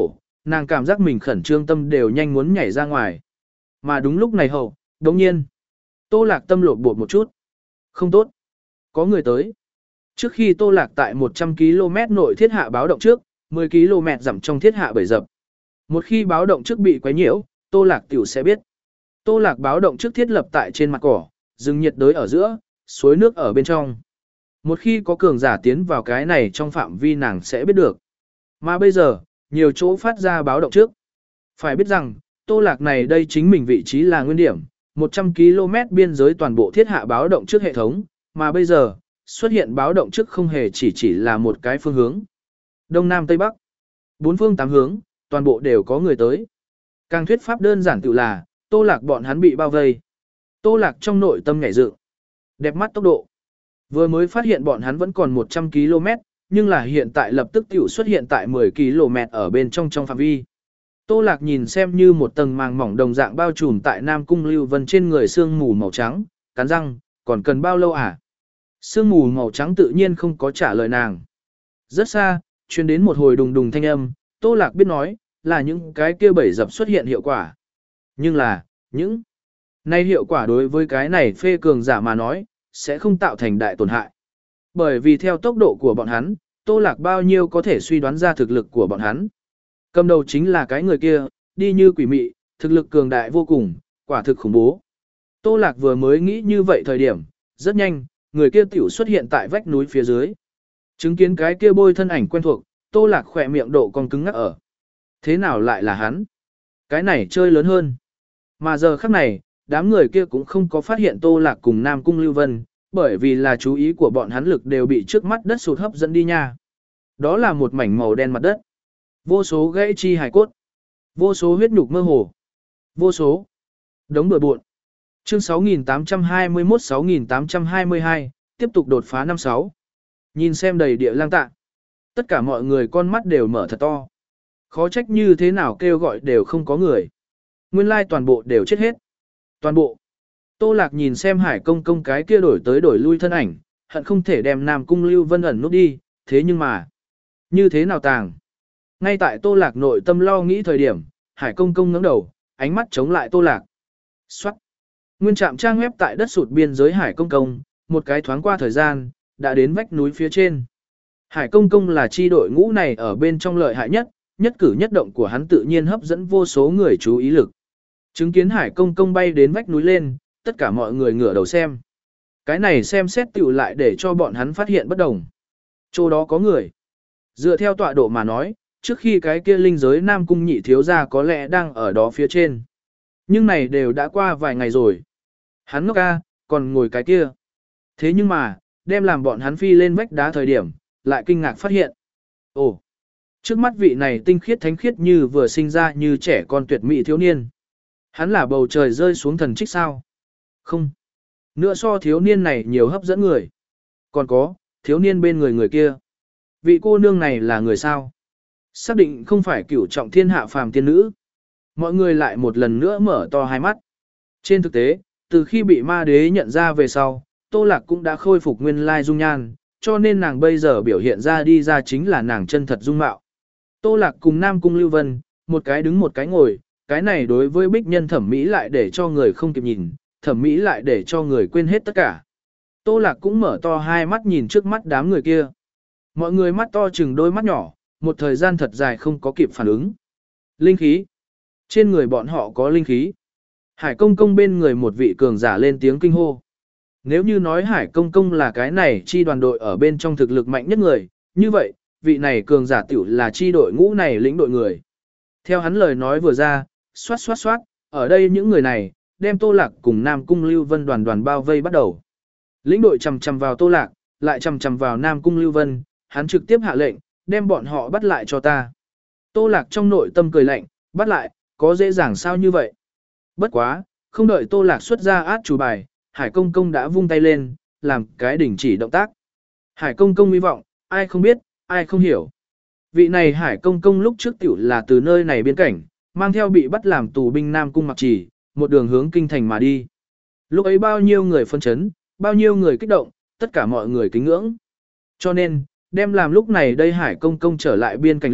Speaker 1: Nàng cảm giác mình khẩn trương tâm đều nhanh muốn nhảy ra ngoài. Mà đúng lúc này hậu, đồng nhiên. Tô Lạc tâm lột bột một chút. Không tốt. Có người tới. Trước khi Tô Lạc tại một trăm ki lô mét nội thiết hạ báo động trước, mười ki lô mét giảm trong thiết hạ bbảy dập. Một khi báo động trước bị quấy nhiễu, Tô Lạc tiểu sẽ biết. Tô Lạc báo động trước thiết lập tại trên mặt cỏ, rừng nhiệt đới ở giữa, suối nước ở bên trong. Một khi có cường giả tiến vào cái này trong phạm vi nàng sẽ biết được. Mà bây giờ, nhiều chỗ phát ra báo động trước. Phải biết rằng, Tô Lạc này đây chính mình vị trí là nguyên điểm, một trăm ki lô mét biên giới toàn bộ thiết hạ báo động trước hệ thống, mà bây giờ, xuất hiện báo động trước không hề chỉ chỉ là một cái phương hướng. Đông Nam Tây Bắc, bốn phương tám hướng, toàn bộ đều có người tới. Càng thuyết pháp đơn giản tự là, Tô Lạc bọn hắn bị bao vây. Tô Lạc trong nội tâm nhảy dựng. Đẹp mắt tốc độ. Vừa mới phát hiện bọn hắn vẫn còn một trăm ki lô mét, nhưng là hiện tại lập tức tiểu xuất hiện tại mười ki lô mét ở bên trong trong phạm vi. Tô Lạc nhìn xem như một tầng màng mỏng đồng dạng bao trùm tại Nam Cung Lưu Vân trên người sương mù màu trắng, cắn răng, còn cần bao lâu à? Sương mù màu trắng tự nhiên không có trả lời nàng. Rất xa, truyền đến một hồi đùng đùng thanh âm, Tô Lạc biết nói, là những cái kia bảy dập xuất hiện hiệu quả. Nhưng là, những nay hiệu quả đối với cái này phê cường giả mà nói, sẽ không tạo thành đại tổn hại. Bởi vì theo tốc độ của bọn hắn, Tô Lạc bao nhiêu có thể suy đoán ra thực lực của bọn hắn. Cầm đầu chính là cái người kia, đi như quỷ mị, thực lực cường đại vô cùng, quả thực khủng bố. Tô Lạc vừa mới nghĩ như vậy thời điểm, rất nhanh, người kia tiểu xuất hiện tại vách núi phía dưới. Chứng kiến cái kia bôi thân ảnh quen thuộc, Tô Lạc khỏe miệng độ còn cứng ngắc ở. Thế nào lại là hắn? Cái này chơi lớn hơn. Mà giờ khắc này, đám người kia cũng không có phát hiện Tô Lạc cùng Nam Cung Lưu Vân, bởi vì là chú ý của bọn hắn lực đều bị trước mắt đất sụt hấp dẫn đi nha. Đó là một mảnh màu đen mặt đất. Vô số gãy chi hài cốt. Vô số huyết nhục mơ hồ. Vô số đống bừa bộn. Chương sáu nghìn tám trăm hai mươi mốt sáu nghìn tám trăm hai mươi hai, tiếp tục đột phá năm sáu. Nhìn xem đầy địa lang tạ. Tất cả mọi người con mắt đều mở thật to. Khó trách như thế nào kêu gọi đều không có người. Nguyên lai toàn bộ đều chết hết. Toàn bộ. Tô Lạc nhìn xem Hải Công Công cái kia đổi tới đổi lui thân ảnh, hận không thể đem Nam Cung Lưu Vân ẩn nút đi, thế nhưng mà, như thế nào tàng? Ngay tại Tô Lạc nội tâm lo nghĩ thời điểm, Hải Công Công ngẩng đầu, ánh mắt chống lại Tô Lạc. Soát. Nguyên trạm trang web tại đất sụt biên giới Hải Công Công, một cái thoáng qua thời gian, đã đến vách núi phía trên. Hải Công Công là chi đội ngũ này ở bên trong lợi hại nhất, nhất cử nhất động của hắn tự nhiên hấp dẫn vô số người chú ý lực. Chứng kiến Hải Công Công bay đến vách núi lên, tất cả mọi người ngửa đầu xem. Cái này xem xét tựu lại để cho bọn hắn phát hiện bất đồng. Chỗ đó có người. Dựa theo tọa độ mà nói, trước khi cái kia linh giới Nam Cung nhị thiếu gia có lẽ đang ở đó phía trên. Nhưng này đều đã qua vài ngày rồi. Hắn ngốc ca, còn ngồi cái kia. Thế nhưng mà, đem làm bọn hắn phi lên vách đá thời điểm, lại kinh ngạc phát hiện. Ồ, trước mắt vị này tinh khiết thánh khiết như vừa sinh ra như trẻ con tuyệt mỹ thiếu niên. Hắn là bầu trời rơi xuống thần trích sao? Không. Nữa so thiếu niên này nhiều hấp dẫn người. Còn có, thiếu niên bên người người kia. Vị cô nương này là người sao? Xác định không phải cửu trọng thiên hạ phàm tiên nữ. Mọi người lại một lần nữa mở to hai mắt. Trên thực tế, từ khi bị ma đế nhận ra về sau, Tô Lạc cũng đã khôi phục nguyên lai dung nhan, cho nên nàng bây giờ biểu hiện ra đi ra chính là nàng chân thật dung mạo. Tô Lạc cùng Nam Cung Lưu Vân, một cái đứng một cái ngồi, cái này đối với bích nhân thẩm mỹ lại để cho người không kịp nhìn, thẩm mỹ lại để cho người quên hết tất cả. Tô Lạc cũng mở to hai mắt nhìn trước mắt đám người kia. Mọi người mắt to chừng đôi mắt nhỏ, một thời gian thật dài không có kịp phản ứng. Linh khí. Trên người bọn họ có linh khí. Hải Công Công bên người một vị cường giả lên tiếng kinh hô. Nếu như nói Hải Công Công là cái này chi đoàn đội ở bên trong thực lực mạnh nhất người, như vậy, vị này cường giả tiểu là chi đội ngũ này lĩnh đội người. Theo hắn lời nói vừa ra, xoát xoát xoát, ở đây những người này, đem Tô Lạc cùng Nam Cung Lưu Vân đoàn đoàn bao vây bắt đầu. Lĩnh đội chầm chầm vào Tô Lạc, lại chầm chầm vào Nam Cung Lưu Vân, hắn trực tiếp hạ lệnh, đem bọn họ bắt lại cho ta. Tô Lạc trong nội tâm cười lạnh, bắt lại, có dễ dàng sao như vậy? Bất quá, không đợi Tô Lạc xuất ra át chủ bài, Hải Công Công đã vung tay lên, làm cái đình chỉ động tác. Hải Công Công hy vọng, ai không biết, ai không hiểu. Vị này Hải Công Công lúc trước tiểu là từ nơi này biên cảnh, mang theo bị bắt làm tù binh Nam Cung Mặc Chỉ, một đường hướng kinh thành mà đi. Lúc ấy bao nhiêu người phân chấn, bao nhiêu người kích động, tất cả mọi người kính ngưỡng. Cho nên, đem làm lúc này đây Hải Công Công trở lại biên cảnh lúc,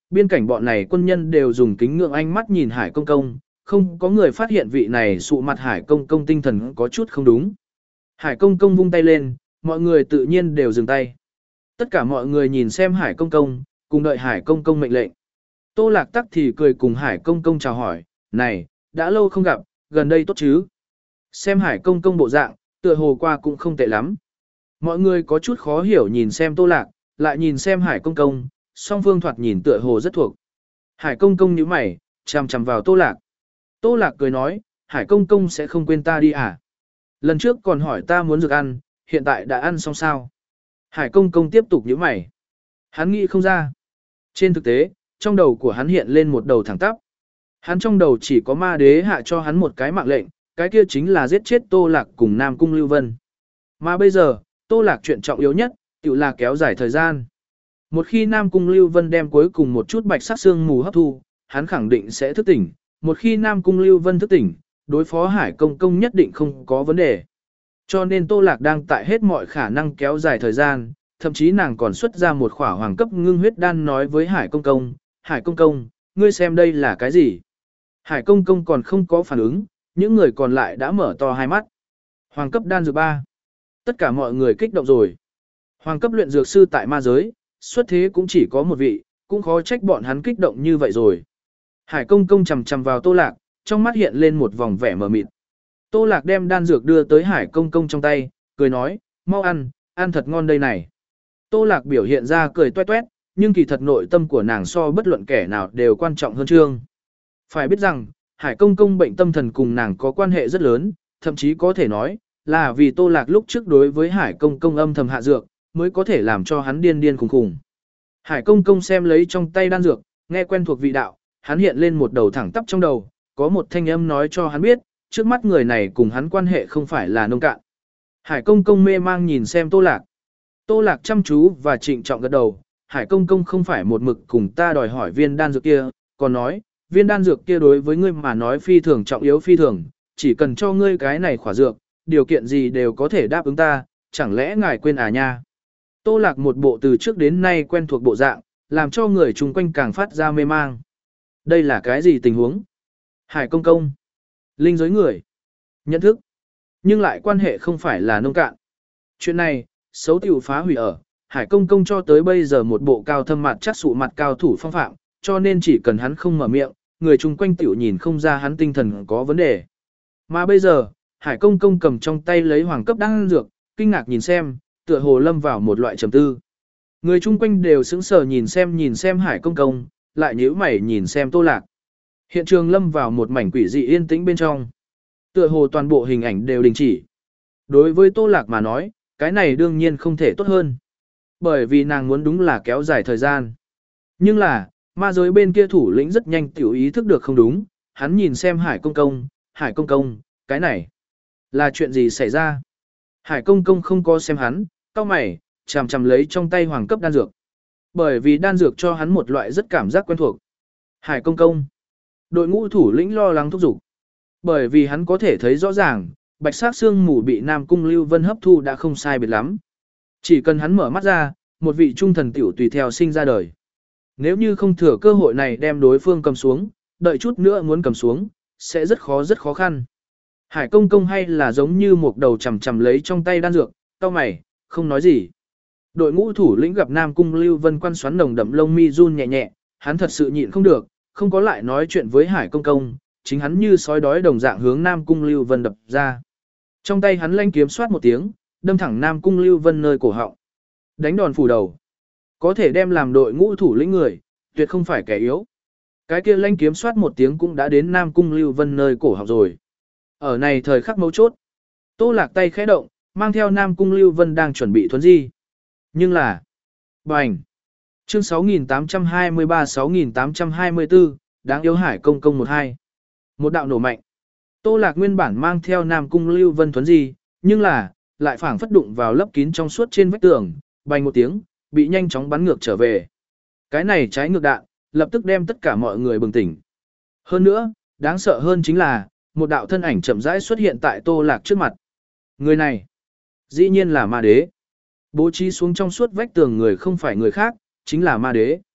Speaker 1: Biên cảnh bọn này quân nhân đều dùng kính ngưỡng ánh mắt nhìn Hải Công Công, không có người phát hiện vị này sụ mặt Hải Công Công tinh thần có chút không đúng. Hải Công Công vung tay lên, mọi người tự nhiên đều dừng tay. Tất cả mọi người nhìn xem Hải Công Công, cùng đợi Hải Công Công mệnh lệnh. Tô Lạc Tắc thì cười cùng Hải Công Công chào hỏi, này, đã lâu không gặp, gần đây tốt chứ. Xem Hải Công Công bộ dạng, tựa hồ qua cũng không tệ lắm. Mọi người có chút khó hiểu nhìn xem Tô Lạc, lại nhìn xem Hải Công Công, song phương thoạt nhìn tựa hồ rất thuộc. Hải Công Công nhíu mày, chằm chằm vào Tô Lạc. Tô Lạc cười nói, Hải Công Công sẽ không quên ta đi à? Lần trước còn hỏi ta muốn dược ăn, hiện tại đã ăn xong sao? Hải Công Công tiếp tục nhíu mày. Hắn nghĩ không ra. Trên thực tế, trong đầu của hắn hiện lên một đầu thẳng tắp. Hắn trong đầu chỉ có ma đế hạ cho hắn một cái mạng lệnh, cái kia chính là giết chết Tô Lạc cùng Nam Cung Lưu Vân. Mà bây giờ, Tô Lạc chuyện trọng yếu nhất, tự là kéo dài thời gian. Một khi Nam Cung Lưu Vân đem cuối cùng một chút bạch sắc xương mù hấp thu, hắn khẳng định sẽ thức tỉnh. Một khi Nam Cung Lưu Vân thức tỉnh, đối phó Hải Công Công nhất định không có vấn đề. Cho nên Tô Lạc đang tại hết mọi khả năng kéo dài thời gian, thậm chí nàng còn xuất ra một khỏa hoàng cấp ngưng huyết đan nói với Hải Công Công, Hải Công Công, ngươi xem đây là cái gì? Hải Công Công còn không có phản ứng, những người còn lại đã mở to hai mắt. Hoàng cấp đan dược ba. Tất cả mọi người kích động rồi. Hoàng cấp luyện dược sư tại ma giới, xuất thế cũng chỉ có một vị, cũng khó trách bọn hắn kích động như vậy rồi. Hải Công Công chầm chầm vào Tô Lạc, trong mắt hiện lên một vòng vẻ mờ mịt. Tô Lạc đem đan dược đưa tới Hải Công Công trong tay, cười nói, mau ăn, ăn thật ngon đây này. Tô Lạc biểu hiện ra cười toét toét, nhưng kỳ thật nội tâm của nàng so bất luận kẻ nào đều quan trọng hơn Trương. Phải biết rằng, Hải Công Công bệnh tâm thần cùng nàng có quan hệ rất lớn, thậm chí có thể nói, là vì Tô Lạc lúc trước đối với Hải Công Công âm thầm hạ dược, mới có thể làm cho hắn điên điên khùng khùng. Hải Công Công xem lấy trong tay đan dược, nghe quen thuộc vị đạo, hắn hiện lên một đầu thẳng tắp trong đầu, có một thanh âm nói cho hắn biết, trước mắt người này cùng hắn quan hệ không phải là nông cạn. Hải Công Công mê mang nhìn xem Tô Lạc. Tô Lạc chăm chú và trịnh trọng gật đầu, Hải Công Công không phải một mực cùng ta đòi hỏi viên đan dược kia, còn nói, viên đan dược kia đối với ngươi mà nói phi thường trọng yếu phi thường, chỉ cần cho ngươi cái này khỏa dược, điều kiện gì đều có thể đáp ứng ta, chẳng lẽ ngài quên à nha. Tô Lạc một bộ từ trước đến nay quen thuộc bộ dạng, làm cho người chung quanh càng phát ra mê mang. Đây là cái gì tình huống? Hải Công Công, linh giới người, nhận thức, nhưng lại quan hệ không phải là nông cạn. Chuyện này, xấu tiểu phá hủy ở, Hải Công Công cho tới bây giờ một bộ cao thâm mặt chắc sụ mặt cao thủ phong phạm, cho nên chỉ cần hắn không mở miệng, người chung quanh tiểu nhìn không ra hắn tinh thần có vấn đề. Mà bây giờ, Hải Công Công cầm trong tay lấy hoàng cấp đan dược, kinh ngạc nhìn xem, tựa hồ lâm vào một loại trầm tư. Người chung quanh đều sững sờ nhìn xem nhìn xem Hải Công Công, lại nhíu mày nhìn xem Tô Lạc. Hiện trường lâm vào một mảnh quỷ dị yên tĩnh bên trong. Tựa hồ toàn bộ hình ảnh đều đình chỉ. Đối với Tô Lạc mà nói, cái này đương nhiên không thể tốt hơn. Bởi vì nàng muốn đúng là kéo dài thời gian. Nhưng là, ma giới bên kia thủ lĩnh rất nhanh tiểu ý thức được không đúng, hắn nhìn xem Hải Công Công, Hải Công Công, cái này là chuyện gì xảy ra? Hải Công Công không có xem hắn, cau mày, chằm chằm lấy trong tay hoàng cấp đan dược. Bởi vì đan dược cho hắn một loại rất cảm giác quen thuộc. Hải Công Công, đội ngũ thủ lĩnh lo lắng thúc giục. Bởi vì hắn có thể thấy rõ ràng, bạch sắc xương mù bị Nam Cung Lưu Vân hấp thu đã không sai biệt lắm. Chỉ cần hắn mở mắt ra, một vị trung thần tiểu tùy theo sinh ra đời. Nếu như không thừa cơ hội này đem đối phương cầm xuống, đợi chút nữa muốn cầm xuống, sẽ rất khó rất khó khăn. Hải Công Công hay là giống như một đầu chầm chầm lấy trong tay đan dược, cau mày, không nói gì. Đội ngũ thủ lĩnh gặp Nam Cung Lưu Vân quan xoắn nồng đậm lông mi run nhẹ nhẹ, hắn thật sự nhịn không được, không có lại nói chuyện với Hải Công Công, chính hắn như sói đói đồng dạng hướng Nam Cung Lưu Vân đập ra. Trong tay hắn lanh kiếm xoát một tiếng, đâm thẳng Nam Cung Lưu Vân nơi cổ họng. Đánh đòn phủ đầu. Có thể đem làm đội ngũ thủ lĩnh người, tuyệt không phải kẻ yếu. Cái kia lanh kiếm xoát một tiếng cũng đã đến Nam Cung Lưu Vân nơi cổ họng rồi. Ở này thời khắc mấu chốt, Tô Lạc tay khẽ động, mang theo Nam Cung Lưu Vân đang chuẩn bị thuấn di. Nhưng là, bành! Chương sáu nghìn tám trăm hai mươi ba sáu nghìn tám trăm hai mươi tư, đáng yêu Hải Công Công một hai. Một đạo nổ mạnh. Tô Lạc nguyên bản mang theo Nam Cung Lưu Vân thuấn di, nhưng là, lại phảng phất đụng vào lấp kín trong suốt trên vách tường, bành một tiếng, bị nhanh chóng bắn ngược trở về. Cái này trái ngược đạn, lập tức đem tất cả mọi người bừng tỉnh. Hơn nữa, đáng sợ hơn chính là, một đạo thân ảnh chậm rãi xuất hiện tại Tô Lạc trước mặt. Người này, dĩ nhiên là ma đế. Bố trí xuống trong suốt vách tường người không phải người khác, chính là ma đế.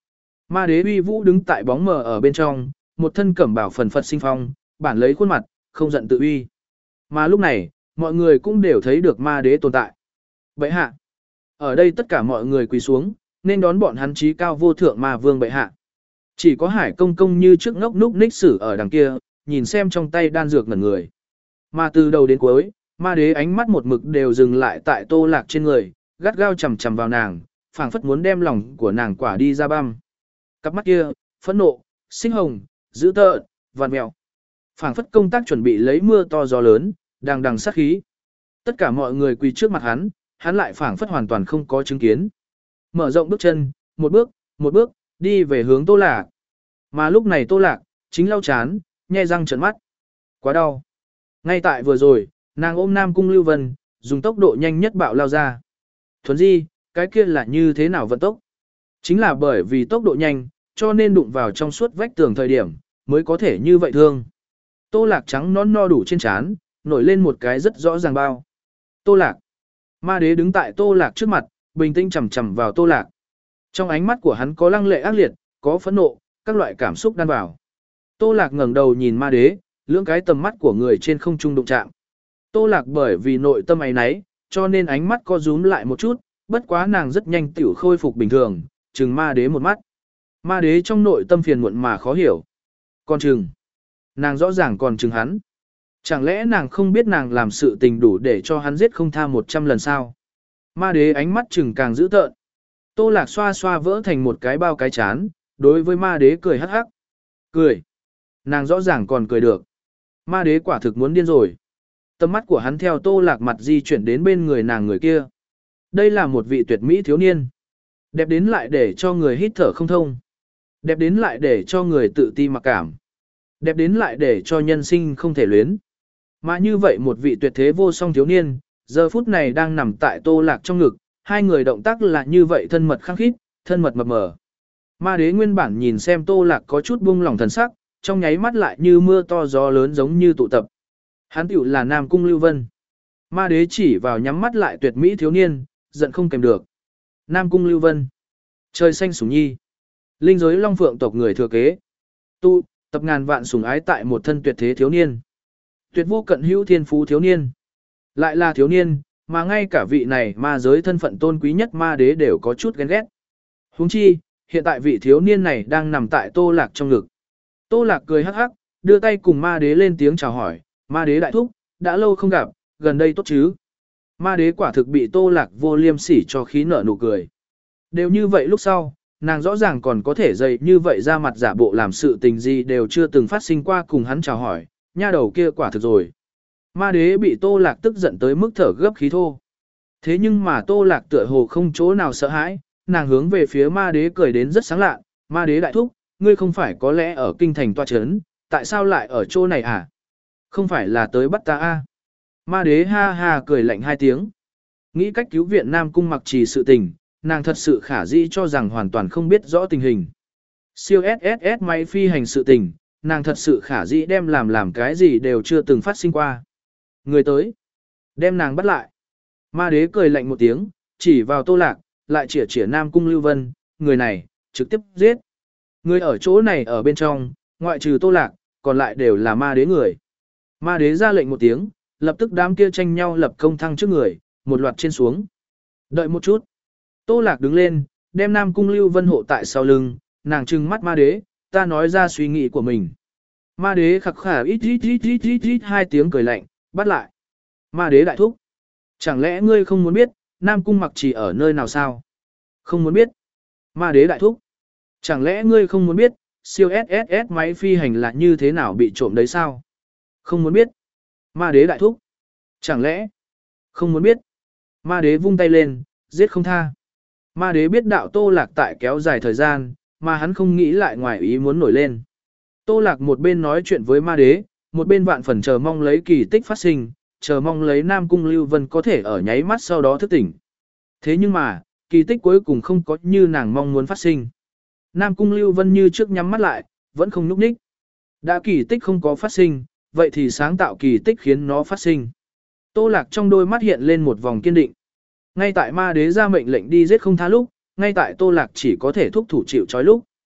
Speaker 1: Ma đế uy vũ đứng tại bóng mờ ở bên trong, một thân cẩm bào phần phật sinh phong, bản lấy khuôn mặt, không giận tự uy. Mà lúc này, mọi người cũng đều thấy được ma đế tồn tại. Bệ hạ. Ở đây tất cả mọi người quỳ xuống, nên đón bọn hắn chí cao vô thượng ma vương bệ hạ. Chỉ có Hải Công Công như trước ngốc núc ních sử ở đằng kia, nhìn xem trong tay đan dược ngẩn người. Mà từ đầu đến cuối, ma đế ánh mắt một mực đều dừng lại tại Tô Lạc trên người, gắt gao chầm chầm vào nàng, phảng phất muốn đem lòng của nàng quả đi ra băm. Cặp mắt kia, phẫn nộ, sinh hồng, dữ tợn, vằn mèo. Phảng phất công tác chuẩn bị lấy mưa to gió lớn, đằng đằng sát khí. Tất cả mọi người quỳ trước mặt hắn, hắn lại phảng phất hoàn toàn không có chứng kiến. Mở rộng bước chân, một bước, một bước, đi về hướng Tô Lạc. Mà lúc này Tô Lạc, chính lau chán, nhe răng trợn mắt. Quá đau. Ngay tại vừa rồi, nàng ôm Nam Cung Lưu Vân, dùng tốc độ nhanh nhất bạo lao ra. Thuấn di, cái kia là như thế nào vận tốc? Chính là bởi vì tốc độ nhanh, cho nên đụng vào trong suốt vách tường thời điểm, mới có thể như vậy thương. Tô Lạc trắng non no đủ trên trán, nổi lên một cái rất rõ ràng bao. Tô Lạc. Ma đế đứng tại Tô Lạc trước mặt, bình tĩnh chầm chầm vào Tô Lạc. Trong ánh mắt của hắn có lăng lệ ác liệt, có phẫn nộ, các loại cảm xúc đan vào. Tô Lạc ngẩng đầu nhìn ma đế, lưỡng cái tầm mắt của người trên không trung đụng chạm. Tô Lạc bởi vì nội tâm ấy nấy, cho nên ánh mắt co rúm lại một chút, bất quá nàng rất nhanh tiểu khôi phục bình thường, chừng ma đế một mắt. Ma đế trong nội tâm phiền muộn mà khó hiểu. Còn chừng. Nàng rõ ràng còn chừng hắn. Chẳng lẽ nàng không biết nàng làm sự tình đủ để cho hắn giết không tha một trăm lần sao? Ma đế ánh mắt chừng càng dữ tợn. Tô Lạc xoa xoa vỡ thành một cái bao cái chán, đối với ma đế cười hắc hắc. Cười. Nàng rõ ràng còn cười được. Ma đế quả thực muốn điên rồi. Tầm mắt của hắn theo Tô Lạc mặt di chuyển đến bên người nàng người kia. Đây là một vị tuyệt mỹ thiếu niên. Đẹp đến lại để cho người hít thở không thông. Đẹp đến lại để cho người tự ti mặc cảm. Đẹp đến lại để cho nhân sinh không thể luyến. Mà như vậy một vị tuyệt thế vô song thiếu niên, giờ phút này đang nằm tại Tô Lạc trong ngực, hai người động tác là như vậy thân mật khăng khít, thân mật mập mờ. Ma đế nguyên bản nhìn xem Tô Lạc có chút buông lỏng thần sắc, trong nháy mắt lại như mưa to gió lớn giống như tụ tập. Hắn tiểu là Nam Cung Lưu Vân. Ma đế chỉ vào nhắm mắt lại tuyệt mỹ thiếu niên, giận không kèm được. Nam Cung Lưu Vân. Trời xanh sủng nhi. Linh giới Long Phượng tộc người thừa kế. Tu, tập ngàn vạn sủng ái tại một thân tuyệt thế thiếu niên. Tuyệt vô cận hữu thiên phú thiếu niên. Lại là thiếu niên, mà ngay cả vị này ma giới thân phận tôn quý nhất ma đế đều có chút ghen ghét. Huống chi, hiện tại vị thiếu niên này đang nằm tại Tô Lạc trong ngực. Tô Lạc cười hắc hắc, đưa tay cùng ma đế lên tiếng chào hỏi, ma đế đại thúc, đã lâu không gặp, gần đây tốt chứ. Ma đế quả thực bị Tô Lạc vô liêm sỉ cho khí nở nụ cười. Đều như vậy lúc sau, nàng rõ ràng còn có thể dậy như vậy ra mặt giả bộ làm sự tình gì đều chưa từng phát sinh qua cùng hắn chào hỏi, nha đầu kia quả thực rồi. Ma đế bị Tô Lạc tức giận tới mức thở gấp khí thô. Thế nhưng mà Tô Lạc tựa hồ không chỗ nào sợ hãi, nàng hướng về phía ma đế cười đến rất sáng lạ, ma đế đại thúc, ngươi không phải có lẽ ở kinh thành tọa chấn, tại sao lại ở chỗ này à? Không phải là tới bắt ta à? Ma đế ha ha cười lạnh hai tiếng. Nghĩ cách cứu viện Nam Cung Mặc Trì sự tình, nàng thật sự khả dĩ cho rằng hoàn toàn không biết rõ tình hình. Siêu ét ét ét máy phi hành sự tình, nàng thật sự khả dĩ đem làm làm cái gì đều chưa từng phát sinh qua. Người tới, đem nàng bắt lại. Ma đế cười lạnh một tiếng, chỉ vào Tô Lạc, lại chĩa chĩa Nam Cung Lưu Vân, người này, trực tiếp giết. Người ở chỗ này ở bên trong, ngoại trừ Tô Lạc, còn lại đều là ma đế người. Ma đế ra lệnh một tiếng, lập tức đám kia tranh nhau lập công thăng trước người, một loạt trên xuống. Đợi một chút. Tô Lạc đứng lên, đem Nam Cung Lưu Vân hộ tại sau lưng, nàng trừng mắt ma đế, ta nói ra suy nghĩ của mình. Ma đế khặc khả ít ít ít ít ít ít hai tiếng cười lạnh, bắt lại. Ma đế đại thúc. Chẳng lẽ ngươi không muốn biết, Nam Cung Mặc Trì ở nơi nào sao? Không muốn biết. Ma đế đại thúc. Chẳng lẽ ngươi không muốn biết, siêu ét ét ét máy phi hành là như thế nào bị trộm đấy sao? Không muốn biết. Ma đế đại thúc. Chẳng lẽ không muốn biết. Ma đế vung tay lên, giết không tha. Ma đế biết đạo Tô Lạc tại kéo dài thời gian, mà hắn không nghĩ lại ngoài ý muốn nổi lên. Tô Lạc một bên nói chuyện với ma đế, một bên vạn phần chờ mong lấy kỳ tích phát sinh, chờ mong lấy Nam Cung Lưu Vân có thể ở nháy mắt sau đó thức tỉnh. Thế nhưng mà, kỳ tích cuối cùng không có như nàng mong muốn phát sinh. Nam Cung Lưu Vân như trước nhắm mắt lại, vẫn không nhúc nhích. Đã kỳ tích không có phát sinh, vậy thì sáng tạo kỳ tích khiến nó phát sinh. Tô Lạc trong đôi mắt hiện lên một vòng kiên định. Ngay tại ma đế ra mệnh lệnh đi giết không tha lúc, ngay tại Tô Lạc chỉ có thể thúc thủ chịu trói lúc.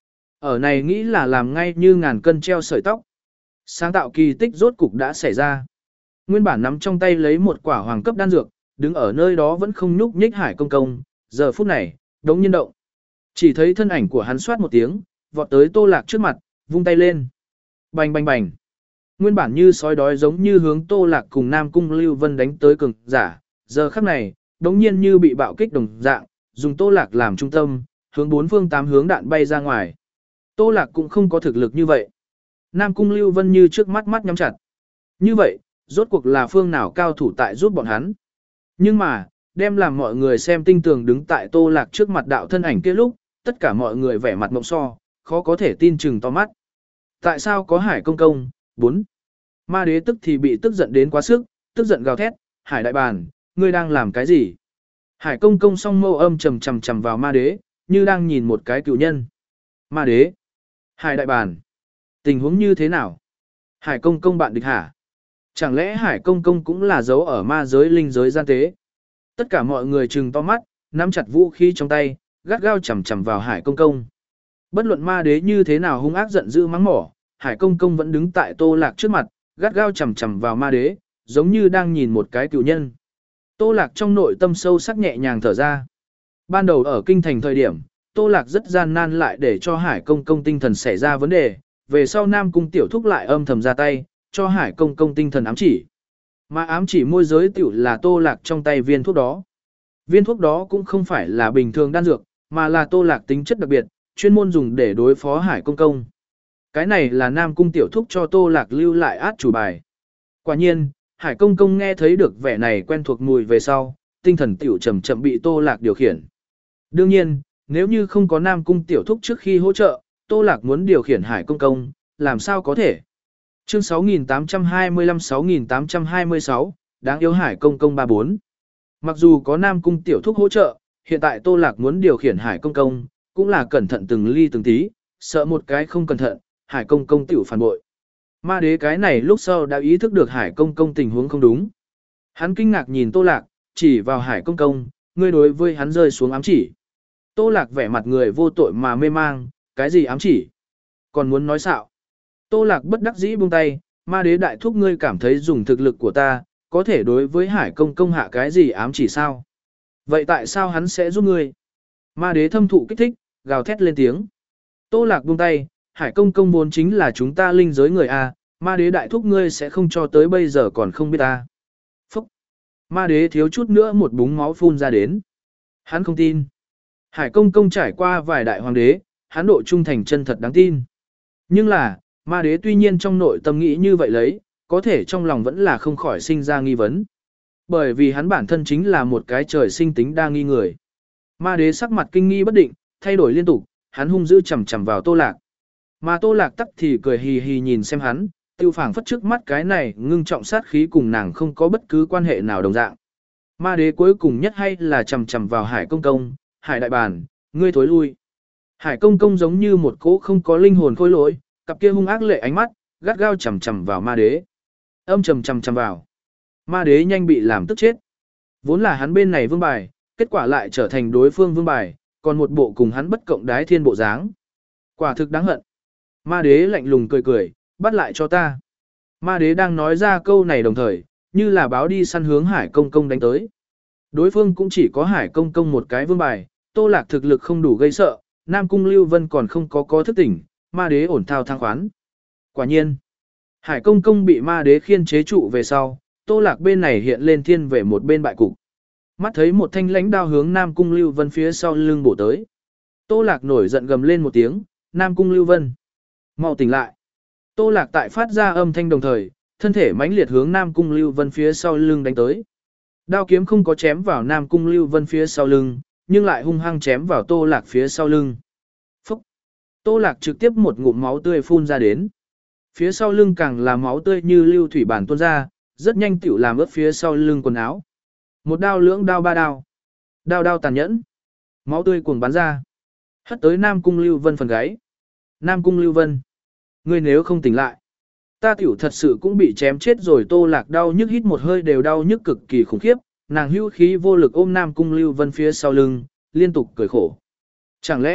Speaker 1: Ở này nghĩ là làm ngay như ngàn cân treo sợi tóc. Sáng tạo kỳ tích rốt cục đã xảy ra. Nguyên bản nắm trong tay lấy một quả hoàng cấp đan dược, đứng ở nơi đó vẫn không nhúc nhích Hải Công Công, giờ phút này, đống nhiên động. Chỉ thấy thân ảnh của hắn xoát một tiếng, vọt tới Tô Lạc trước mặt, vung tay lên. Bành bành bành. Nguyên bản như sói đói giống như hướng Tô Lạc cùng Nam Cung Lưu Vân đánh tới cường giả, giờ khắc này, đống nhiên như bị bạo kích đồng dạng, dùng Tô Lạc làm trung tâm, hướng bốn phương tám hướng đạn bay ra ngoài. Tô Lạc cũng không có thực lực như vậy. Nam Cung Lưu Vân như trước mắt mắt nhắm chặt. Như vậy, rốt cuộc là phương nào cao thủ tại giúp bọn hắn. Nhưng mà, đem làm mọi người xem tinh tường đứng tại Tô Lạc trước mặt đạo thân ảnh kia lúc, tất cả mọi người vẻ mặt mộng so, khó có thể tin chừng to mắt. Tại sao có Hải Công Công? bốn. Ma đế tức thì bị tức giận đến quá sức, tức giận gào thét, Hải đại bàn, ngươi đang làm cái gì? Hải Công Công song mâu âm trầm trầm trầm vào ma đế, như đang nhìn một cái cựu nhân. Ma đế, Hải đại bàn, tình huống như thế nào? Hải Công Công bạn địch hả? Chẳng lẽ Hải Công Công cũng là dấu ở ma giới linh giới gian tế? Tất cả mọi người trừng to mắt, nắm chặt vũ khí trong tay, gắt gao chầm chầm vào Hải Công Công. Bất luận ma đế như thế nào hung ác giận dữ mắng mỏ, Hải Công Công vẫn đứng tại Tô Lạc trước mặt, gắt gao chầm chầm vào ma đế, giống như đang nhìn một cái cựu nhân. Tô Lạc trong nội tâm sâu sắc nhẹ nhàng thở ra. Ban đầu ở kinh thành thời điểm, Tô Lạc rất gian nan lại để cho Hải Công Công tinh thần xảy ra vấn đề, về sau Nam Cung tiểu thúc lại âm thầm ra tay, cho Hải Công Công tinh thần ám chỉ. Mà ám chỉ môi giới tiểu là Tô Lạc trong tay viên thuốc đó. Viên thuốc đó cũng không phải là bình thường đan dược, mà là Tô Lạc tính chất đặc biệt, chuyên môn dùng để đối phó Hải Công Công. Cái này là Nam Cung tiểu thúc cho Tô Lạc lưu lại át chủ bài. Quả nhiên, Hải Công Công nghe thấy được vẻ này quen thuộc mùi về sau, tinh thần tiểu chậm chậm bị Tô Lạc điều khiển. Đương nhiên, nếu như không có Nam Cung tiểu thúc trước khi hỗ trợ, Tô Lạc muốn điều khiển Hải Công Công, làm sao có thể? Chương sáu nghìn tám trăm hai mươi lăm sáu nghìn tám trăm hai mươi sáu, đáng yêu Hải Công Công ba bốn. Mặc dù có Nam Cung tiểu thúc hỗ trợ, hiện tại Tô Lạc muốn điều khiển Hải Công Công, cũng là cẩn thận từng ly từng tí, sợ một cái không cẩn thận, Hải Công Công tiểu phản bội. Ma đế cái này lúc sau đã ý thức được Hải Công Công tình huống không đúng. Hắn kinh ngạc nhìn Tô Lạc, chỉ vào Hải Công Công, ngươi đối với hắn rơi xuống ám chỉ. Tô Lạc vẻ mặt người vô tội mà mê mang, cái gì ám chỉ? Còn muốn nói xạo? Tô Lạc bất đắc dĩ buông tay, ma đế đại thúc ngươi cảm thấy dùng thực lực của ta, có thể đối với Hải Công Công hạ cái gì ám chỉ sao? Vậy tại sao hắn sẽ giúp ngươi? Ma đế thâm thụ kích thích, gào thét lên tiếng. Tô Lạc buông tay, Hải Công Công vốn chính là chúng ta linh giới người A, ma đế đại thúc ngươi sẽ không cho tới bây giờ còn không biết ta. Phúc! Ma đế thiếu chút nữa một búng máu phun ra đến. Hắn không tin. Hải Công Công trải qua vài đại hoàng đế, hắn độ trung thành chân thật đáng tin. Nhưng là, ma đế tuy nhiên trong nội tâm nghĩ như vậy lấy, có thể trong lòng vẫn là không khỏi sinh ra nghi vấn. Bởi vì hắn bản thân chính là một cái trời sinh tính đa nghi người. Ma đế sắc mặt kinh nghi bất định, thay đổi liên tục, hắn hung dữ chầm chầm vào Tô Lạc. Mà Tô Lạc tắc thì cười hì hì nhìn xem hắn, tiêu phảng phất trước mắt cái này ngưng trọng sát khí cùng nàng không có bất cứ quan hệ nào đồng dạng. Ma đế cuối cùng nhất hay là chầm chầm vào Hải Công Công, Hải đại bản, ngươi thối lui. Hải Công Công giống như một cỗ không có linh hồn khôi lỗi, cặp kia hung ác lệ ánh mắt, gắt gao chầm chầm vào ma đế. Âm trầm chầm chầm vào. Ma đế nhanh bị làm tức chết. Vốn là hắn bên này vương bài, kết quả lại trở thành đối phương vương bài, còn một bộ cùng hắn bất cộng đái thiên bộ dáng. Quả thực đáng hận. Ma đế lạnh lùng cười cười, bắt lại cho ta. Ma đế đang nói ra câu này đồng thời, như là báo đi săn hướng Hải Công Công đánh tới. Đối phương cũng chỉ có Hải Công Công một cái vương bài, Tô Lạc thực lực không đủ gây sợ, Nam Cung Lưu Vân còn không có có thức tỉnh, ma đế ổn thao thang khoán. Quả nhiên, Hải Công Công bị ma đế khiên chế trụ về sau, Tô Lạc bên này hiện lên thiên về một bên bại cục. Mắt thấy một thanh lãnh đao hướng Nam Cung Lưu Vân phía sau lưng bổ tới. Tô Lạc nổi giận gầm lên một tiếng, Nam Cung Lưu Vân, mau tỉnh lại. Tô Lạc tại phát ra âm thanh đồng thời, thân thể mãnh liệt hướng Nam Cung Lưu Vân phía sau lưng đánh tới. Đao kiếm không có chém vào Nam Cung Lưu Vân phía sau lưng, nhưng lại hung hăng chém vào Tô Lạc phía sau lưng. Phúc! Tô Lạc trực tiếp một ngụm máu tươi phun ra đến. Phía sau lưng càng là máu tươi như lưu thủy bản tuôn ra, rất nhanh tiểu làm ướt phía sau lưng quần áo. Một đao lưỡng đao ba đao. Đao đao tàn nhẫn. Máu tươi cuồng bắn ra. Hất tới Nam Cung Lưu Vân phần gáy. Nam Cung Lưu Vân, ngươi nếu không tỉnh lại, ta tiểu thật sự cũng bị chém chết rồi. Tô Lạc đau nhức hít một hơi đều đau nhức cực kỳ khủng khiếp, nàng hưu khí vô lực ôm Nam Cung Lưu Vân phía sau lưng, liên tục cười khổ. Chẳng lẽ,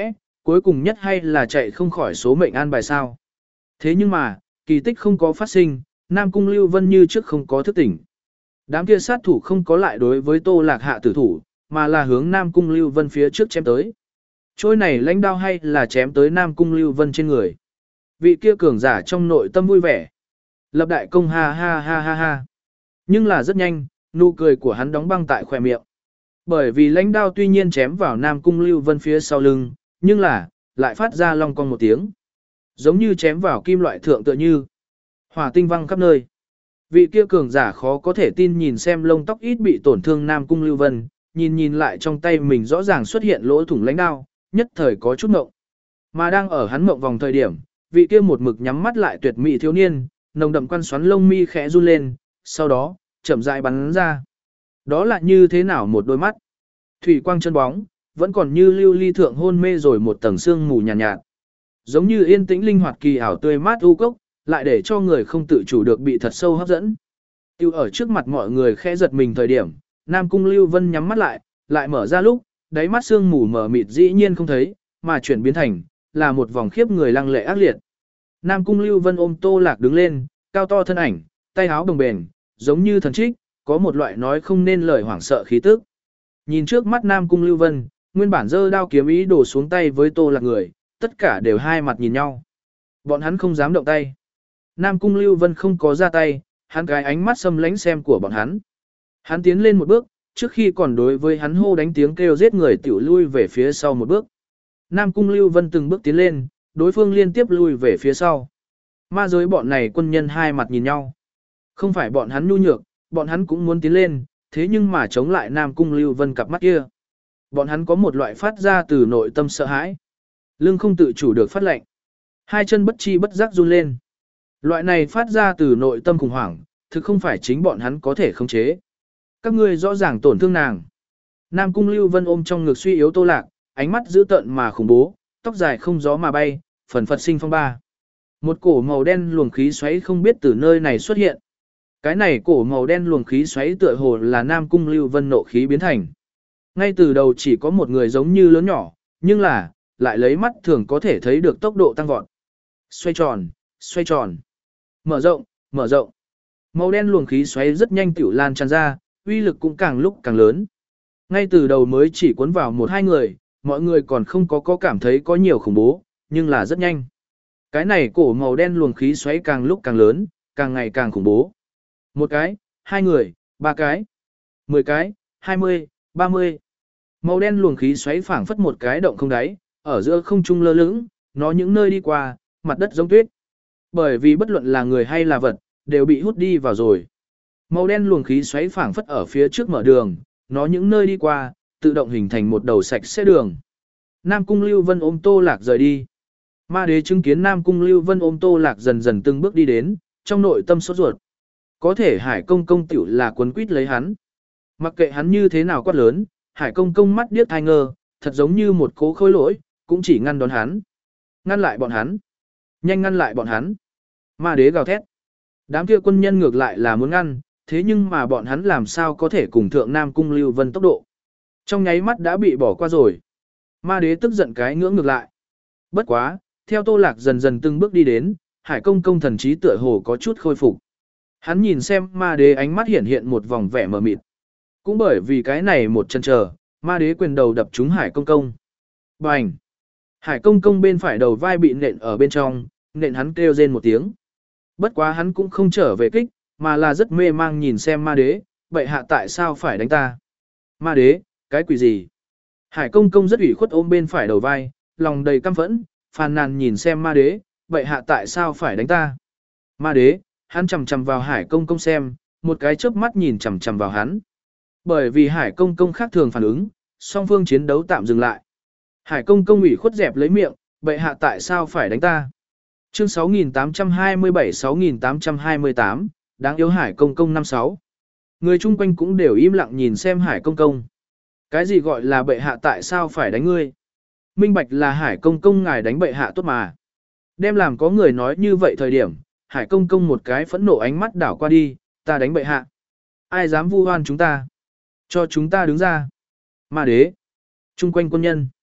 Speaker 1: cuối cùng nhất hay là chạy không khỏi số mệnh an bài sao. Thế nhưng mà, kỳ tích không có phát sinh, Nam Cung Lưu Vân như trước không có thức tỉnh. Đám kia sát thủ không có lại đối với Tô Lạc hạ tử thủ, mà là hướng Nam Cung Lưu Vân phía trước chém tới. Trôi này lãnh đao hay là chém tới Nam Cung Lưu Vân trên người. Vị kia cường giả trong nội tâm vui vẻ. Lập đại công ha ha ha ha ha. Nhưng là rất nhanh, nụ cười của hắn đóng băng tại khỏe miệng. Bởi vì lãnh đao tuy nhiên chém vào Nam Cung Lưu Vân phía sau lưng, nhưng là, lại phát ra long cong một tiếng. Giống như chém vào kim loại thượng tựa như. Hỏa tinh văng khắp nơi. Vị kia cường giả khó có thể tin nhìn xem lông tóc ít bị tổn thương Nam Cung Lưu Vân, nhìn nhìn lại trong tay mình rõ ràng xuất hiện lỗ thủng lãnh đao, nhất thời có chút mộng. Mà đang ở hắn mộng vòng thời điểm, vị kia một mực nhắm mắt lại tuyệt mỹ thiếu niên, nồng đậm quan xoắn lông mi khẽ run lên, sau đó, chậm rãi bắn ra. Đó là như thế nào một đôi mắt? Thủy quang chân bóng, vẫn còn như lưu ly thượng hôn mê rồi một tầng sương mù nhàn nhạt, nhạt. Giống như yên tĩnh linh hoạt kỳ ảo tươi mát u cốc, lại để cho người không tự chủ được bị thật sâu hấp dẫn. Tiêu ở trước mặt mọi người khẽ giật mình thời điểm, Nam Cung Lưu Vân nhắm mắt lại, lại mở ra lúc, đáy mắt sương mù mờ mịt dĩ nhiên không thấy, mà chuyển biến thành là một vòng khiếp người lăng lệ ác liệt. Nam Cung Lưu Vân ôm Tô Lạc đứng lên, cao to thân ảnh, tay áo đồng bền, giống như thần trích, có một loại nói không nên lời hoảng sợ khí tức. Nhìn trước mắt Nam Cung Lưu Vân, nguyên bản giơ đao kiếm ý đổ xuống tay với Tô Lạc người, tất cả đều hai mặt nhìn nhau. Bọn hắn không dám động tay. Nam Cung Lưu Vân không có ra tay, hắn cái ánh mắt xâm lánh xem của bọn hắn. Hắn tiến lên một bước, trước khi còn đối với hắn hô đánh tiếng kêu giết người tiểu lui về phía sau một bước. Nam Cung Lưu Vân từng bước tiến lên, đối phương liên tiếp lui về phía sau. Ma giới bọn này quân nhân hai mặt nhìn nhau. Không phải bọn hắn nhu nhược, bọn hắn cũng muốn tiến lên, thế nhưng mà chống lại Nam Cung Lưu Vân cặp mắt kia. Bọn hắn có một loại phát ra từ nội tâm sợ hãi. Lưng không tự chủ được phát lệnh. Hai chân bất chi bất giác run lên. Loại này phát ra từ nội tâm khủng hoảng, thực không phải chính bọn hắn có thể khống chế. Các ngươi rõ ràng tổn thương nàng. Nam Cung Lưu Vân ôm trong ngực suy yếu Tô Lạc, ánh mắt dữ tợn mà khủng bố, tóc dài không gió mà bay, phần phật sinh phong ba. Một cổ màu đen luồng khí xoáy không biết từ nơi này xuất hiện. Cái này cổ màu đen luồng khí xoáy tựa hồ là Nam Cung Lưu Vân nộ khí biến thành. Ngay từ đầu chỉ có một người giống như lớn nhỏ, nhưng là, lại lấy mắt thường có thể thấy được tốc độ tăng vọt. Xoay tròn, xoay tròn. Mở rộng, mở rộng. Màu đen luồng khí xoáy rất nhanh tiểu lan tràn ra, uy lực cũng càng lúc càng lớn. Ngay từ đầu mới chỉ cuốn vào một hai người, mọi người còn không có có cảm thấy có nhiều khủng bố, nhưng là rất nhanh. Cái này cổ màu đen luồng khí xoáy càng lúc càng lớn, càng ngày càng khủng bố. Một cái, hai người, ba cái, mười cái, hai mươi, ba mươi. Màu đen luồng khí xoáy phảng phất một cái động không đáy, ở giữa không trung lơ lửng, nó những nơi đi qua, mặt đất giống tuyết. Bởi vì bất luận là người hay là vật, đều bị hút đi vào rồi. Màu đen luồng khí xoáy phảng phất ở phía trước mở đường, nó những nơi đi qua, tự động hình thành một đầu sạch sẽ đường. Nam Cung Lưu Vân ôm Tô Lạc rời đi. Ma đế chứng kiến Nam Cung Lưu Vân ôm Tô Lạc dần dần từng bước đi đến, trong nội tâm sốt ruột. Có thể Hải Công Công tiểu là quấn quýt lấy hắn. Mặc kệ hắn như thế nào quát lớn, Hải Công Công mắt điếc thai ngơ, thật giống như một cố khôi lỗi, cũng chỉ ngăn đón hắn. Ngăn lại bọn hắn. Nhanh ngăn lại bọn hắn. Ma đế gào thét. Đám kia quân nhân ngược lại là muốn ngăn, thế nhưng mà bọn hắn làm sao có thể cùng thượng Nam Cung Lưu Vân tốc độ. Trong nháy mắt đã bị bỏ qua rồi. Ma đế tức giận cái ngưỡng ngược lại. Bất quá, theo Tô Lạc dần dần từng bước đi đến, Hải Công Công thần trí tựa hồ có chút khôi phục. Hắn nhìn xem ma đế ánh mắt hiện hiện một vòng vẻ mờ mịt. Cũng bởi vì cái này một chân chờ, ma đế quyền đầu đập trúng Hải Công Công. Bành! Hải Công Công bên phải đầu vai bị nện ở bên trong, nện hắn kêu rên một tiếng. Bất quá hắn cũng không trở về kích, mà là rất mê mang nhìn xem ma đế, vậy hạ tại sao phải đánh ta? Ma đế, cái quỷ gì? Hải Công Công rất ủy khuất ôm bên phải đầu vai, lòng đầy căm phẫn, phàn nàn nhìn xem ma đế, vậy hạ tại sao phải đánh ta? Ma đế, hắn chầm chầm vào Hải Công Công xem, một cái chớp mắt nhìn chầm chầm vào hắn. Bởi vì Hải Công Công khác thường phản ứng, song phương chiến đấu tạm dừng lại. Hải Công Công ủy khuất dẹp lấy miệng, vậy hạ tại sao phải đánh ta? Chương sáu nghìn tám trăm hai mươi bảy sáu nghìn tám trăm hai mươi tám, đáng yêu Hải Công Công năm sáu. Người chung quanh cũng đều im lặng nhìn xem Hải Công Công. Cái gì gọi là bệ hạ tại sao phải đánh ngươi? Minh bạch là Hải Công Công ngài đánh bệ hạ tốt mà. Đem làm có người nói như vậy thời điểm, Hải Công Công một cái phẫn nộ ánh mắt đảo qua đi, ta đánh bệ hạ. Ai dám vu oan chúng ta? Cho chúng ta đứng ra. Ma đế. Chung quanh quân nhân.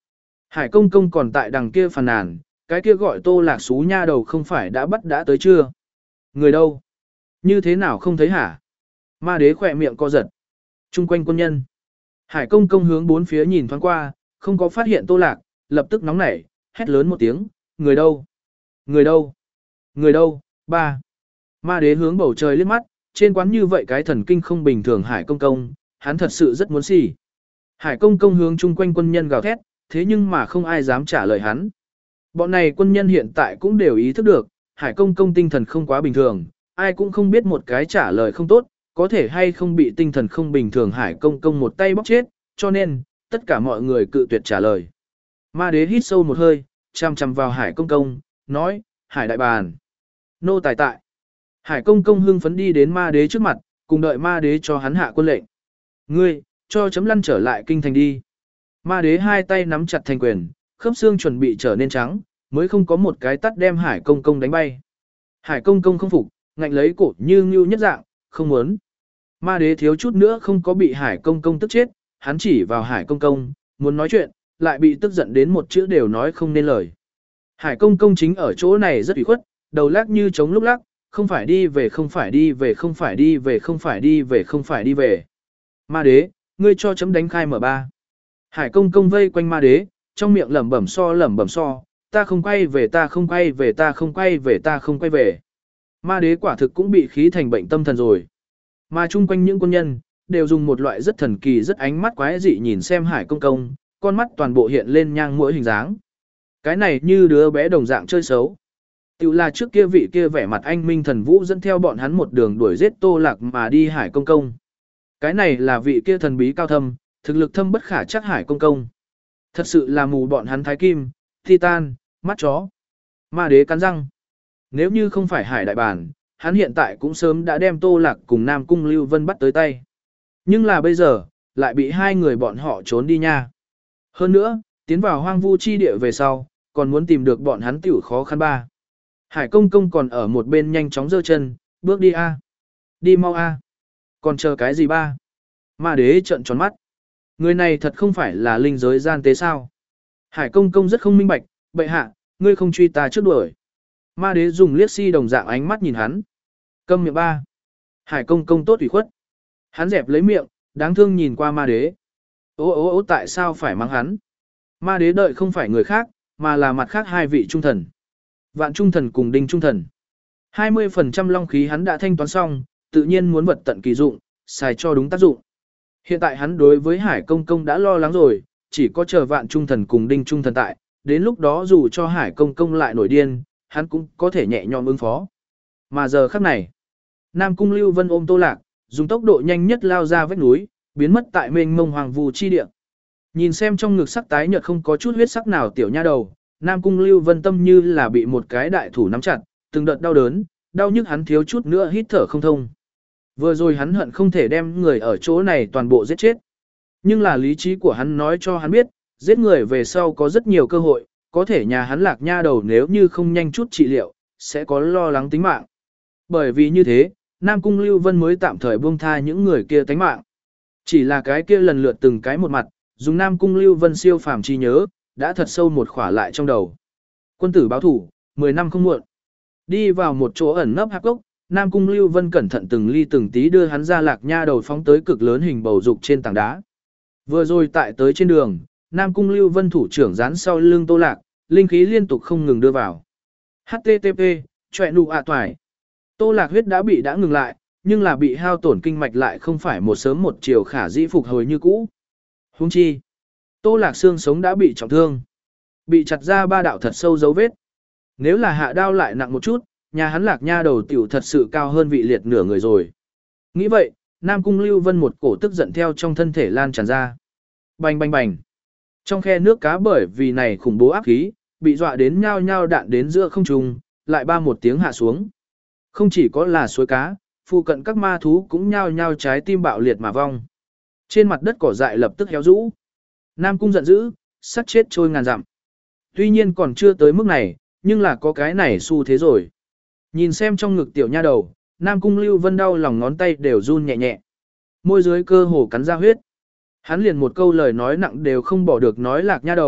Speaker 1: Hải công công còn tại đằng kia phàn nàn, cái kia gọi Tô Lạc Xú nha đầu không phải đã bắt đã tới chưa? Người đâu? Như thế nào không thấy hả? Ma đế khỏe miệng co giật. Trung quanh quân nhân. Hải công công hướng bốn phía nhìn thoáng qua, không có phát hiện Tô Lạc, lập tức nóng nảy, hét lớn một tiếng, người đâu? Người đâu? Người đâu? Ba. Ma đế hướng bầu trời liếc mắt, trên quán như vậy cái thần kinh không bình thường Hải công công, hắn thật sự rất muốn xì. Hải công công hướng chung quanh quân nhân gào thét, thế nhưng mà không ai dám trả lời hắn. Bọn này quân nhân hiện tại cũng đều ý thức được, Hải công công tinh thần không quá bình thường, ai cũng không biết một cái trả lời không tốt, có thể hay không bị tinh thần không bình thường Hải công công một tay bóc chết, cho nên, tất cả mọi người cự tuyệt trả lời. Ma đế hít sâu một hơi, chăm chăm vào Hải công công, nói, Hải đại bàn. Nô tài tại. Hải công công hưng phấn đi đến ma đế trước mặt, cùng đợi ma đế cho hắn hạ quân lệnh. Ngươi, cho chấm lăn trở lại kinh thành đi. Ma đế hai tay nắm chặt thành quyền, khớp xương chuẩn bị trở nên trắng, mới không có một cái tắt đem Hải công công đánh bay. Hải công công không phục, ngạnh lấy cổ như ngưu nhất dạng, không muốn. Ma đế thiếu chút nữa không có bị Hải công công tức chết, hắn chỉ vào Hải công công, muốn nói chuyện, lại bị tức giận đến một chữ đều nói không nên lời. Hải công công chính ở chỗ này rất ủy khuất, đầu lắc như trống lúc lắc, không phải đi về không phải đi về không phải đi về không phải đi về không phải đi về. Ma đế, ngươi cho chấm đánh khai mở ba. Hải công công vây quanh ma đế, trong miệng lẩm bẩm so lẩm bẩm so, ta không quay về ta không quay về ta không quay về ta không quay về. Ma đế quả thực cũng bị khí thành bệnh tâm thần rồi. Mà chung quanh những quân nhân, đều dùng một loại rất thần kỳ rất ánh mắt quái dị nhìn xem Hải công công, con mắt toàn bộ hiện lên nhang mũi hình dáng. Cái này như đứa bé đồng dạng chơi xấu. Tiểu là trước kia vị kia vẻ mặt anh minh thần vũ dẫn theo bọn hắn một đường đuổi giết Tô Lạc mà đi Hải công công. Cái này là vị kia thần bí cao thâm, thực lực thâm bất khả chắc Hải công công. Thật sự là mù bọn hắn thái kim, titan, mắt chó. Ma đế cắn răng. Nếu như không phải Hải đại bản, hắn hiện tại cũng sớm đã đem Tô Lạc cùng Nam Cung Lưu Vân bắt tới tay. Nhưng là bây giờ, lại bị hai người bọn họ trốn đi nha. Hơn nữa, tiến vào hoang vu chi địa về sau, còn muốn tìm được bọn hắn tiểu khó khăn ba. Hải công công còn ở một bên nhanh chóng giơ chân, bước đi a, đi mau a, còn chờ cái gì ba? Ma đế trợn tròn mắt. Người này thật không phải là linh giới gian tế sao? Hải công công rất không minh bạch, bệ hạ, ngươi không truy ta trước đuổi. Ma đế dùng liếc si đồng dạng ánh mắt nhìn hắn. Câm miệng ba. Hải công công tốt ủy khuất. Hắn dẹp lấy miệng, đáng thương nhìn qua ma đế. Ô ô ô tại sao phải mắng hắn? Ma đế đợi không phải người khác, mà là mặt khác hai vị trung thần. Vạn trung thần cùng đinh trung thần. hai mươi phần trăm long khí hắn đã thanh toán xong, tự nhiên muốn vật tận kỳ dụng, xài cho đúng tác dụng. Hiện tại hắn đối với Hải công công đã lo lắng rồi, chỉ có chờ vạn trung thần cùng đinh trung thần tại, đến lúc đó dù cho Hải công công lại nổi điên, hắn cũng có thể nhẹ nhõm ứng phó. Mà giờ khắc này, Nam Cung Lưu Vân ôm Tô Lạc, dùng tốc độ nhanh nhất lao ra vách núi, biến mất tại mênh mông hoàng vu chi địa. Nhìn xem trong ngực sắc tái nhợt không có chút huyết sắc nào tiểu nha đầu, Nam Cung Lưu Vân tâm như là bị một cái đại thủ nắm chặt, từng đợt đau đớn, đau nhức hắn thiếu chút nữa hít thở không thông. Vừa rồi hắn hận không thể đem người ở chỗ này toàn bộ giết chết. Nhưng là lý trí của hắn nói cho hắn biết, giết người về sau có rất nhiều cơ hội, có thể nhà hắn lạc nha đầu nếu như không nhanh chút trị liệu, sẽ có lo lắng tính mạng. Bởi vì như thế, Nam Cung Lưu Vân mới tạm thời buông tha những người kia tánh mạng. Chỉ là cái kia lần lượt từng cái một mặt, dùng Nam Cung Lưu Vân siêu phàm trí nhớ, đã thật sâu một khỏa lại trong đầu. Quân tử báo thủ, mười năm không muộn. Đi vào một chỗ ẩn nấp hạp gốc, Nam Cung Lưu Vân cẩn thận từng ly từng tí đưa hắn ra lạc nha đầu phóng tới cực lớn hình bầu dục trên tảng đá. Vừa rồi tại tới trên đường, Nam Cung Lưu Vân thủ trưởng dán sau lưng Tô Lạc, linh khí liên tục không ngừng đưa vào. hát tê tê pê, chọe nụ ạ toài. Tô Lạc huyết đã bị đã ngừng lại, nhưng là bị hao tổn kinh mạch lại không phải một sớm một chiều khả dĩ phục hồi như cũ. Huống chi, Tô Lạc xương sống đã bị trọng thương, bị chặt ra ba đạo thật sâu dấu vết. Nếu là hạ đao lại nặng một chút, nhà hắn lạc nha đầu tiểu thật sự cao hơn vị liệt nửa người rồi. Nghĩ vậy, Nam Cung Lưu Vân một cổ tức giận theo trong thân thể lan tràn ra. Bành bành bành. Trong khe nước cá bởi vì này khủng bố áp khí, bị dọa đến nhao nhao đạn đến giữa không trung, lại ba một tiếng hạ xuống. Không chỉ có là suối cá, phụ cận các ma thú cũng nhao nhao trái tim bạo liệt mà vong. Trên mặt đất cỏ dại lập tức héo rũ. Nam Cung giận dữ, sắt chết trôi ngàn dặm. Tuy nhiên còn chưa tới mức này, nhưng là có cái này xu thế rồi. Nhìn xem trong ngực tiểu nha đầu, Nam Cung Lưu Vân đau lòng ngón tay đều run nhẹ nhẹ. Môi dưới cơ hồ cắn ra huyết. Hắn liền một câu lời nói nặng đều không bỏ được nói lạc nha đầu,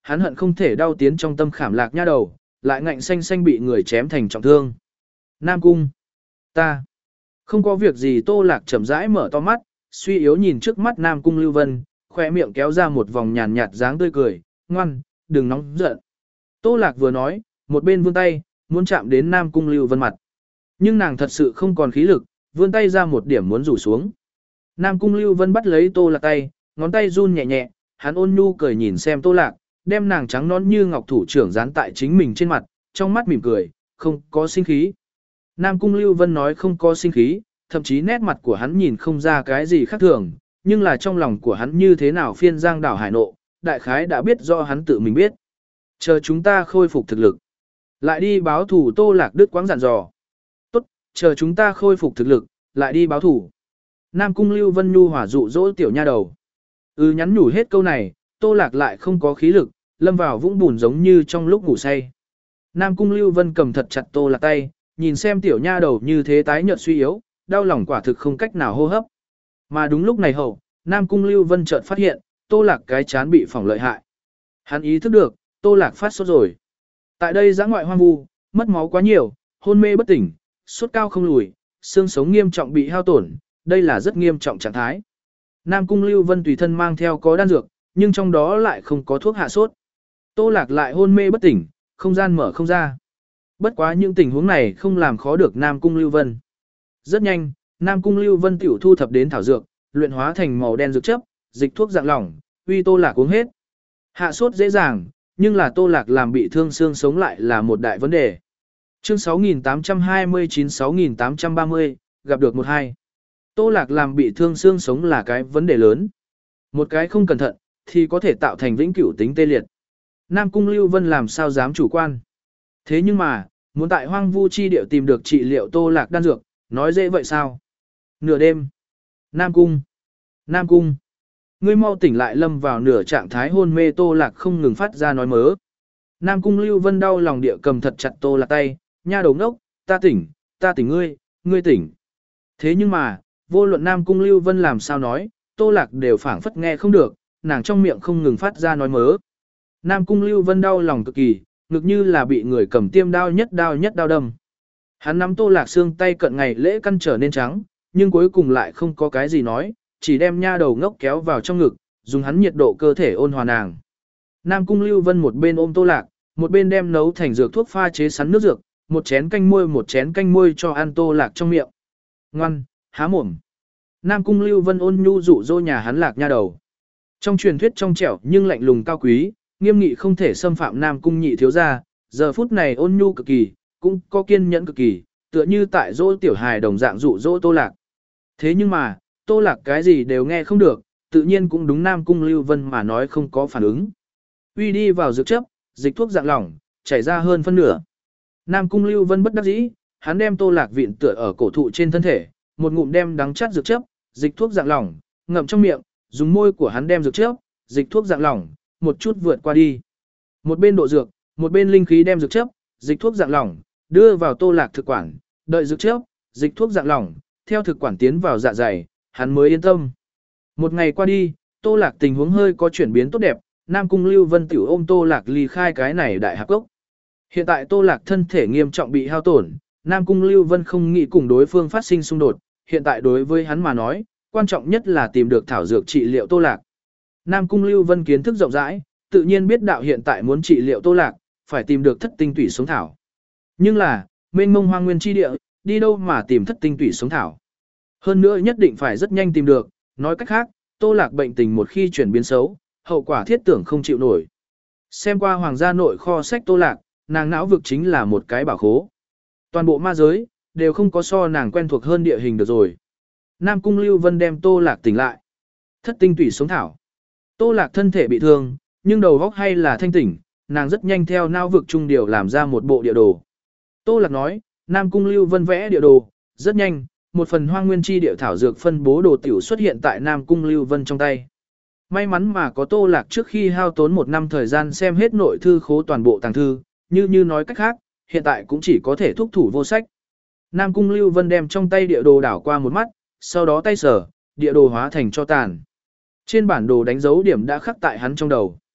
Speaker 1: hắn hận không thể đau tiến trong tâm khảm lạc nha đầu, lại ngạnh xanh xanh bị người chém thành trọng thương. Nam Cung. Ta. Không có việc gì. Tô Lạc chậm rãi mở to mắt, suy yếu nhìn trước mắt Nam Cung Lưu Vân, khỏe miệng kéo ra một vòng nhàn nhạt dáng tươi cười, ngoan, đừng nóng giận. Tô Lạc vừa nói, một bên vươn tay, muốn chạm đến Nam Cung Lưu Vân mặt. Nhưng nàng thật sự không còn khí lực, vươn tay ra một điểm muốn rủ xuống. Nam Cung Lưu Vân bắt lấy Tô Lạc tay, ngón tay run nhẹ nhẹ, hắn ôn nhu cười nhìn xem Tô Lạc, đem nàng trắng nõn như ngọc thủ trưởng dán tại chính mình trên mặt, trong mắt mỉm cười, không có sinh khí. Nam Cung Lưu Vân nói không có sinh khí, thậm chí nét mặt của hắn nhìn không ra cái gì khác thường, nhưng là trong lòng của hắn như thế nào phiên giang đảo hải nộ, đại khái đã biết do hắn tự mình biết. Chờ chúng ta khôi phục thực lực, lại đi báo thủ. Tô Lạc đứt quãng dặn dò. Tốt, chờ chúng ta khôi phục thực lực, lại đi báo thủ. Nam Cung Lưu Vân nhu hỏa dụ dỗ tiểu nha đầu. Ừ, nhắn nhủ hết câu này, Tô Lạc lại không có khí lực, lâm vào vũng bùn giống như trong lúc ngủ say. Nam Cung Lưu Vân cầm thật chặt Tô Lạc tay, nhìn xem tiểu nha đầu như thế tái nhợt suy yếu, đau lòng quả thực không cách nào hô hấp. Mà đúng lúc này hậu, Nam Cung Lưu Vân chợt phát hiện, Tô Lạc cái chán bị phỏng lợi hại. Hắn ý thức được, Tô Lạc phát sốt rồi. Tại đây giã ngoại hoang vu, mất máu quá nhiều, hôn mê bất tỉnh, sốt cao không lùi, xương sống nghiêm trọng bị hao tổn, đây là rất nghiêm trọng trạng thái. Nam Cung Lưu Vân tùy thân mang theo có đan dược, nhưng trong đó lại không có thuốc hạ sốt. Tô Lạc lại hôn mê bất tỉnh, không gian mở không ra. Bất quá những tình huống này không làm khó được Nam Cung Lưu Vân. Rất nhanh, Nam Cung Lưu Vân tiểu thu thập đến thảo dược, luyện hóa thành màu đen dược chấp, dịch thuốc dạng lỏng, uy Tô Lạc uống hết. Hạ sốt dễ dàng, nhưng là Tô Lạc làm bị thương xương sống lại là một đại vấn đề. Chương sáu nghìn tám trăm hai mươi chín sáu nghìn tám trăm ba mươi, gặp được một hai. Tô Lạc làm bị thương xương sống là cái vấn đề lớn. Một cái không cẩn thận, thì có thể tạo thành vĩnh cửu tính tê liệt. Nam Cung Lưu Vân làm sao dám chủ quan. Thế nhưng mà, muốn tại hoang vu chi điệu tìm được trị liệu Tô Lạc đan dược, nói dễ vậy sao? Nửa đêm. Nam Cung. Nam Cung. Ngươi mau tỉnh lại. Lâm vào nửa trạng thái hôn mê Tô Lạc không ngừng phát ra nói mớ. Nam Cung Lưu Vân đau lòng địa cầm thật chặt Tô Lạc tay, nha đầu ngốc, ta tỉnh, ta tỉnh ngươi, ngươi tỉnh. Thế nhưng mà, vô luận Nam Cung Lưu Vân làm sao nói, Tô Lạc đều phảng phất nghe không được, nàng trong miệng không ngừng phát ra nói mớ. Nam Cung Lưu Vân đau lòng cực kỳ, ngực như là bị người cầm tiêm đao nhất đao nhất đao đâm. Hắn nắm Tô Lạc xương tay cận ngày lễ căn trở nên trắng, nhưng cuối cùng lại không có cái gì nói, chỉ đem nha đầu ngốc kéo vào trong ngực, dùng hắn nhiệt độ cơ thể ôn hòa nàng. Nam Cung Lưu Vân một bên ôm Tô Lạc, một bên đem nấu thành dược thuốc pha chế sắn nước dược, một chén canh muôi một chén canh muôi cho ăn Tô Lạc trong miệng. Ngoan, há mồm. Nam Cung Lưu Vân ôn nhu dụ dỗ nhà hắn Lạc nha đầu. Trong truyền thuyết trong trẻo nhưng lạnh lùng cao quý, nghiêm nghị không thể xâm phạm Nam Cung nhị thiếu gia, giờ phút này ôn nhu cực kỳ, cũng có kiên nhẫn cực kỳ, tựa như tại dỗ tiểu hài đồng dạng dụ dỗ Tô Lạc. Thế nhưng mà, Tô Lạc cái gì đều nghe không được, tự nhiên cũng đúng Nam Cung Lưu Vân mà nói không có phản ứng. Uy đi vào dược chấp, dịch thuốc dạng lỏng, chảy ra hơn phân nửa. Nam Cung Lưu Vân bất đắc dĩ, hắn đem Tô Lạc vịn tựa ở cổ thụ trên thân thể, một ngụm đem đắng chát dược chấp, dịch thuốc dạng lỏng, ngậm trong miệng, dùng môi của hắn đem dược chấp, dịch thuốc dạng lỏng, một chút vượt qua đi. Một bên độ dược, một bên linh khí đem dược chấp, dịch thuốc dạng lỏng, đưa vào Tô Lạc thực quản, đợi dược chấp, dịch thuốc dạng lỏng, theo thực quản tiến vào dạ dày, hắn mới yên tâm. Một ngày qua đi, Tô Lạc tình huống hơi có chuyển biến tốt đẹp, Nam Cung Lưu Vân tiểu ôm Tô Lạc ly khai cái này đại hạp cốc. Hiện tại Tô Lạc thân thể nghiêm trọng bị hao tổn, Nam Cung Lưu Vân không nghĩ cùng đối phương phát sinh xung đột, hiện tại đối với hắn mà nói, quan trọng nhất là tìm được thảo dược trị liệu Tô Lạc. Nam Cung Lưu Vân kiến thức rộng rãi, tự nhiên biết đạo hiện tại muốn trị liệu Tô Lạc, phải tìm được thất tinh tủy sống thảo. Nhưng là, mênh mông hoang nguyên chi địa, đi đâu mà tìm thất tinh tủy sống thảo. Hơn nữa nhất định phải rất nhanh tìm được, nói cách khác, Tô Lạc bệnh tình một khi chuyển biến xấu, hậu quả thiết tưởng không chịu nổi. Xem qua hoàng gia nội kho sách Tô Lạc, nàng não vực chính là một cái bảo khố. Toàn bộ ma giới, đều không có so nàng quen thuộc hơn địa hình được rồi. Nam Cung Lưu Vân đem Tô Lạc tỉnh lại. Thất tinh tủy sống thảo. Tô Lạc thân thể bị thương, nhưng đầu óc hay là thanh tỉnh, nàng rất nhanh theo não vực trung điều làm ra một bộ địa đồ. Tô Lạc nói, Nam Cung Lưu Vân vẽ địa đồ, rất nhanh, một phần hoang nguyên chi địa thảo dược phân bố đồ tiểu xuất hiện tại Nam Cung Lưu Vân trong tay. May mắn mà có Tô Lạc trước khi hao tốn một năm thời gian xem hết nội thư khố toàn bộ tàng thư, như như nói cách khác, hiện tại cũng chỉ có thể thúc thủ vô sách. Nam Cung Lưu Vân đem trong tay địa đồ đảo qua một mắt, sau đó tay sở, địa đồ hóa thành cho tàn. Trên bản đồ đánh dấu điểm đã khắc tại hắn trong đầu.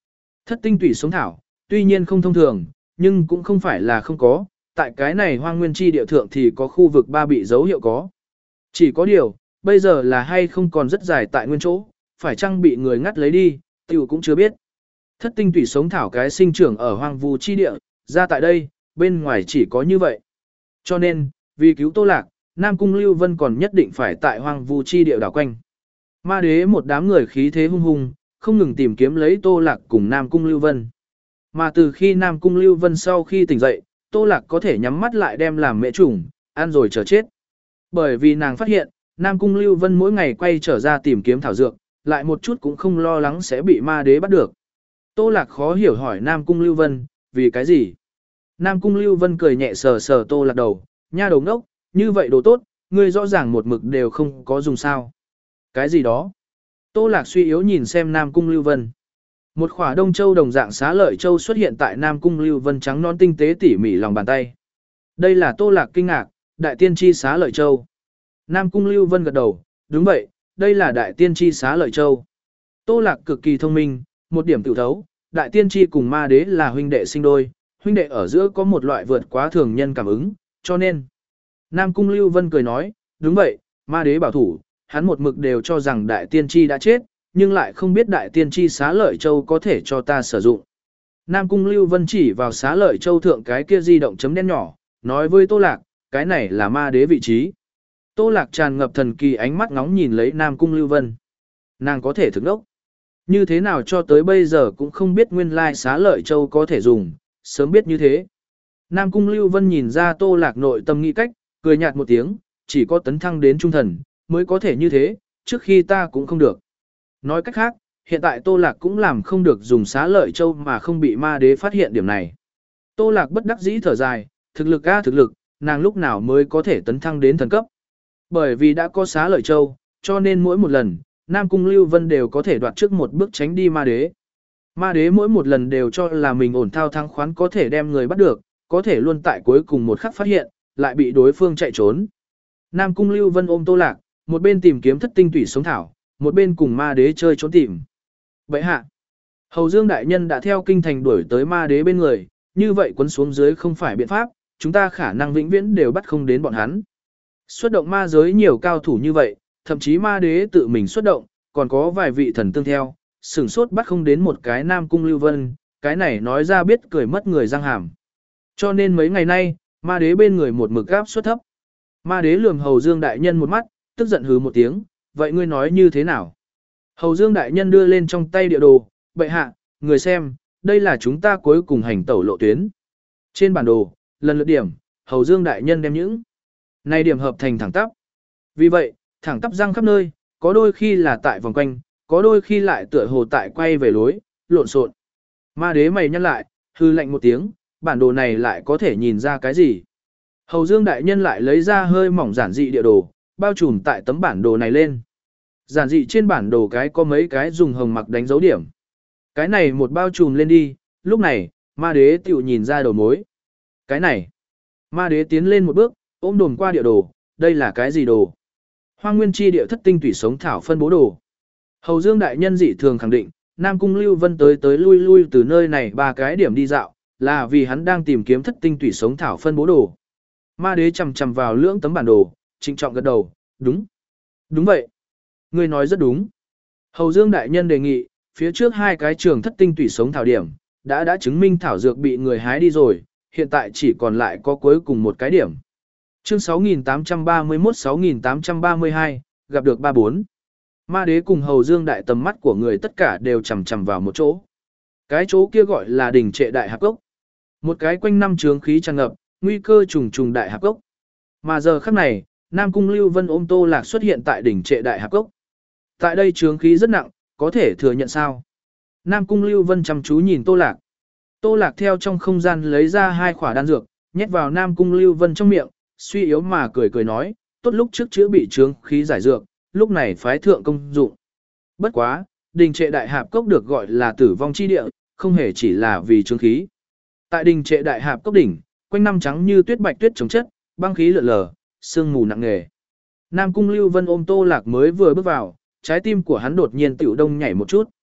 Speaker 1: Thất tinh tủy sống thảo, tuy nhiên không thông thường, nhưng cũng không phải là không có, tại cái này hoang nguyên chi địa thượng thì có khu vực ba bị dấu hiệu có. Chỉ có điều, bây giờ là hay không còn rất dài tại nguyên chỗ, phải chăng bị người ngắt lấy đi, tiểu cũng chưa biết. Thất tinh tủy sống thảo cái sinh trưởng ở hoang vu chi địa, ra tại đây, bên ngoài chỉ có như vậy. Cho nên, vì cứu Tô Lạc, Nam Cung Lưu Vân còn nhất định phải tại hoang vu chi địa đảo quanh. Ma đế một đám người khí thế hung hung, không ngừng tìm kiếm lấy Tô Lạc cùng Nam Cung Lưu Vân. Mà từ khi Nam Cung Lưu Vân sau khi tỉnh dậy, Tô Lạc có thể nhắm mắt lại đem làm mẹ trùng, ăn rồi chờ chết. Bởi vì nàng phát hiện, Nam Cung Lưu Vân mỗi ngày quay trở ra tìm kiếm thảo dược, lại một chút cũng không lo lắng sẽ bị ma đế bắt được. Tô Lạc khó hiểu hỏi Nam Cung Lưu Vân, vì cái gì? Nam Cung Lưu Vân cười nhẹ sờ sờ Tô Lạc đầu, nha đầu ngốc, như vậy đồ tốt, ngươi rõ ràng một mực đều không có dùng sao. Cái gì đó? Tô Lạc suy yếu nhìn xem Nam Cung Lưu Vân. Một khỏa đông châu đồng dạng xá lợi châu xuất hiện tại Nam Cung Lưu Vân trắng non tinh tế tỉ mỉ lòng bàn tay. Đây là Tô Lạc kinh ngạc, đại tiên tri xá lợi châu. Nam Cung Lưu Vân gật đầu, đúng vậy, đây là đại tiên tri xá lợi châu. Tô Lạc cực kỳ thông minh, một điểm tự thấu, đại tiên tri cùng ma đế là huynh đệ sinh đôi, huynh đệ ở giữa có một loại vượt quá thường nhân cảm ứng, cho nên. Nam Cung Lưu Vân cười nói, đúng vậy, ma đế bảo thủ, hắn một mực đều cho rằng đại tiên tri đã chết, nhưng lại không biết đại tiên tri xá lợi châu có thể cho ta sử dụng. Nam Cung Lưu Vân chỉ vào xá lợi châu thượng cái kia di động chấm đen nhỏ, nói với Tô Lạc, cái này là ma đế vị trí. Tô Lạc tràn ngập thần kỳ ánh mắt ngóng nhìn lấy Nam Cung Lưu Vân. Nàng có thể thực đốc. Như thế nào cho tới bây giờ cũng không biết nguyên lai xá lợi châu có thể dùng, sớm biết như thế. Nam Cung Lưu Vân nhìn ra Tô Lạc nội tâm nghĩ cách, cười nhạt một tiếng, chỉ có tấn thăng đến trung thần, mới có thể như thế, trước khi ta cũng không được. Nói cách khác, hiện tại Tô Lạc cũng làm không được dùng xá lợi châu mà không bị ma đế phát hiện điểm này. Tô Lạc bất đắc dĩ thở dài, thực lực a thực lực, nàng lúc nào mới có thể tấn thăng đến thần cấp. Bởi vì đã có xá lợi châu, cho nên mỗi một lần, Nam Cung Lưu Vân đều có thể đoạt trước một bước tránh đi ma đế. Ma đế mỗi một lần đều cho là mình ổn thao thắng khoán có thể đem người bắt được, có thể luôn tại cuối cùng một khắc phát hiện, lại bị đối phương chạy trốn. Nam Cung Lưu Vân ôm Tô Lạc, một bên tìm kiếm thất tinh tủy sống thảo, một bên cùng ma đế chơi trốn tìm. Bệ hạ, Hầu Dương đại nhân đã theo kinh thành đuổi tới ma đế bên người, như vậy quấn xuống dưới không phải biện pháp, chúng ta khả năng vĩnh viễn đều bắt không đến bọn hắn. Xuất động ma giới nhiều cao thủ như vậy, thậm chí ma đế tự mình xuất động, còn có vài vị thần tương theo, sửng sốt bắt không đến một cái Nam Cung Lưu Vân, cái này nói ra biết cười mất người răng hàm. Cho nên mấy ngày nay, ma đế bên người một mực áp suất thấp. Ma đế lườm Hầu Dương đại nhân một mắt, tức giận hứ một tiếng, vậy ngươi nói như thế nào? Hầu Dương đại nhân đưa lên trong tay địa đồ, bệ hạ, người xem, đây là chúng ta cuối cùng hành tẩu lộ tuyến. Trên bản đồ, lần lượt điểm, Hầu Dương đại nhân đem những này điểm hợp thành thẳng tắp. Vì vậy, thẳng tắp răng khắp nơi, có đôi khi là tại vòng quanh, có đôi khi lại tựa hồ tại quay về lối, lộn xộn. Ma đế mày nhăn lại, hư lạnh một tiếng, bản đồ này lại có thể nhìn ra cái gì? Hầu Dương đại nhân lại lấy ra hơi mỏng giản dị địa đồ, bao trùm tại tấm bản đồ này lên. Giản dị trên bản đồ cái có mấy cái dùng hồng mặc đánh dấu điểm. Cái này một bao trùm lên đi, lúc này, ma đế tiểu nhìn ra đầu mối. Cái này, ma đế tiến lên một bước, ôm đồn qua địa đồ, đây là cái gì đồ? Hoang nguyên chi địa thất tinh tủy sống thảo phân bố đồ. Hầu Dương đại nhân dị thường khẳng định, Nam Cung Lưu Vân tới tới lui lui từ nơi này ba cái điểm đi dạo, là vì hắn đang tìm kiếm thất tinh tủy sống thảo phân bố đồ. Ma đế chầm chầm vào lưỡng tấm bản đồ, trịnh trọng gật đầu, đúng. Đúng vậy. Ngươi nói rất đúng. Hầu Dương đại nhân đề nghị, phía trước hai cái trường thất tinh tủy sống thảo điểm, đã đã chứng minh thảo dược bị người hái đi rồi, hiện tại chỉ còn lại có cuối cùng một cái điểm. Chương sáu nghìn tám trăm ba mươi mốt sáu nghìn tám trăm ba mươi hai, gặp được ba bốn. Ma đế cùng Hầu Dương đại tầm mắt của người tất cả đều chầm chầm vào một chỗ. Cái chỗ kia gọi là đỉnh trệ đại hạp cốc. Một cái quanh năm chướng khí tràn ngập, nguy cơ trùng trùng đại hạp cốc. Mà giờ khắc này, Nam Cung Lưu Vân ôm Tô Lạc xuất hiện tại đỉnh trệ đại hạp cốc. Tại đây chướng khí rất nặng, có thể thừa nhận sao? Nam Cung Lưu Vân chăm chú nhìn Tô Lạc. Tô Lạc theo trong không gian lấy ra hai khỏa đan dược, nhét vào Nam Cung Lưu Vân trong miệng, suy yếu mà cười cười nói, tốt lúc trước chữa bị chướng khí giải dược, lúc này phái thượng công dụng. Bất quá, đình trệ đại hạp cốc được gọi là tử vong chi địa, không hề chỉ là vì chướng khí. Tại đình trệ đại hạp cốc đỉnh, quanh năm trắng như tuyết bạch tuyết chống chất, băng khí lượn lờ, sương mù nặng nề. Nam Cung Lưu Vân ôm Tô Lạc mới vừa bước vào, trái tim của hắn đột nhiên tiểu đông nhảy một chút.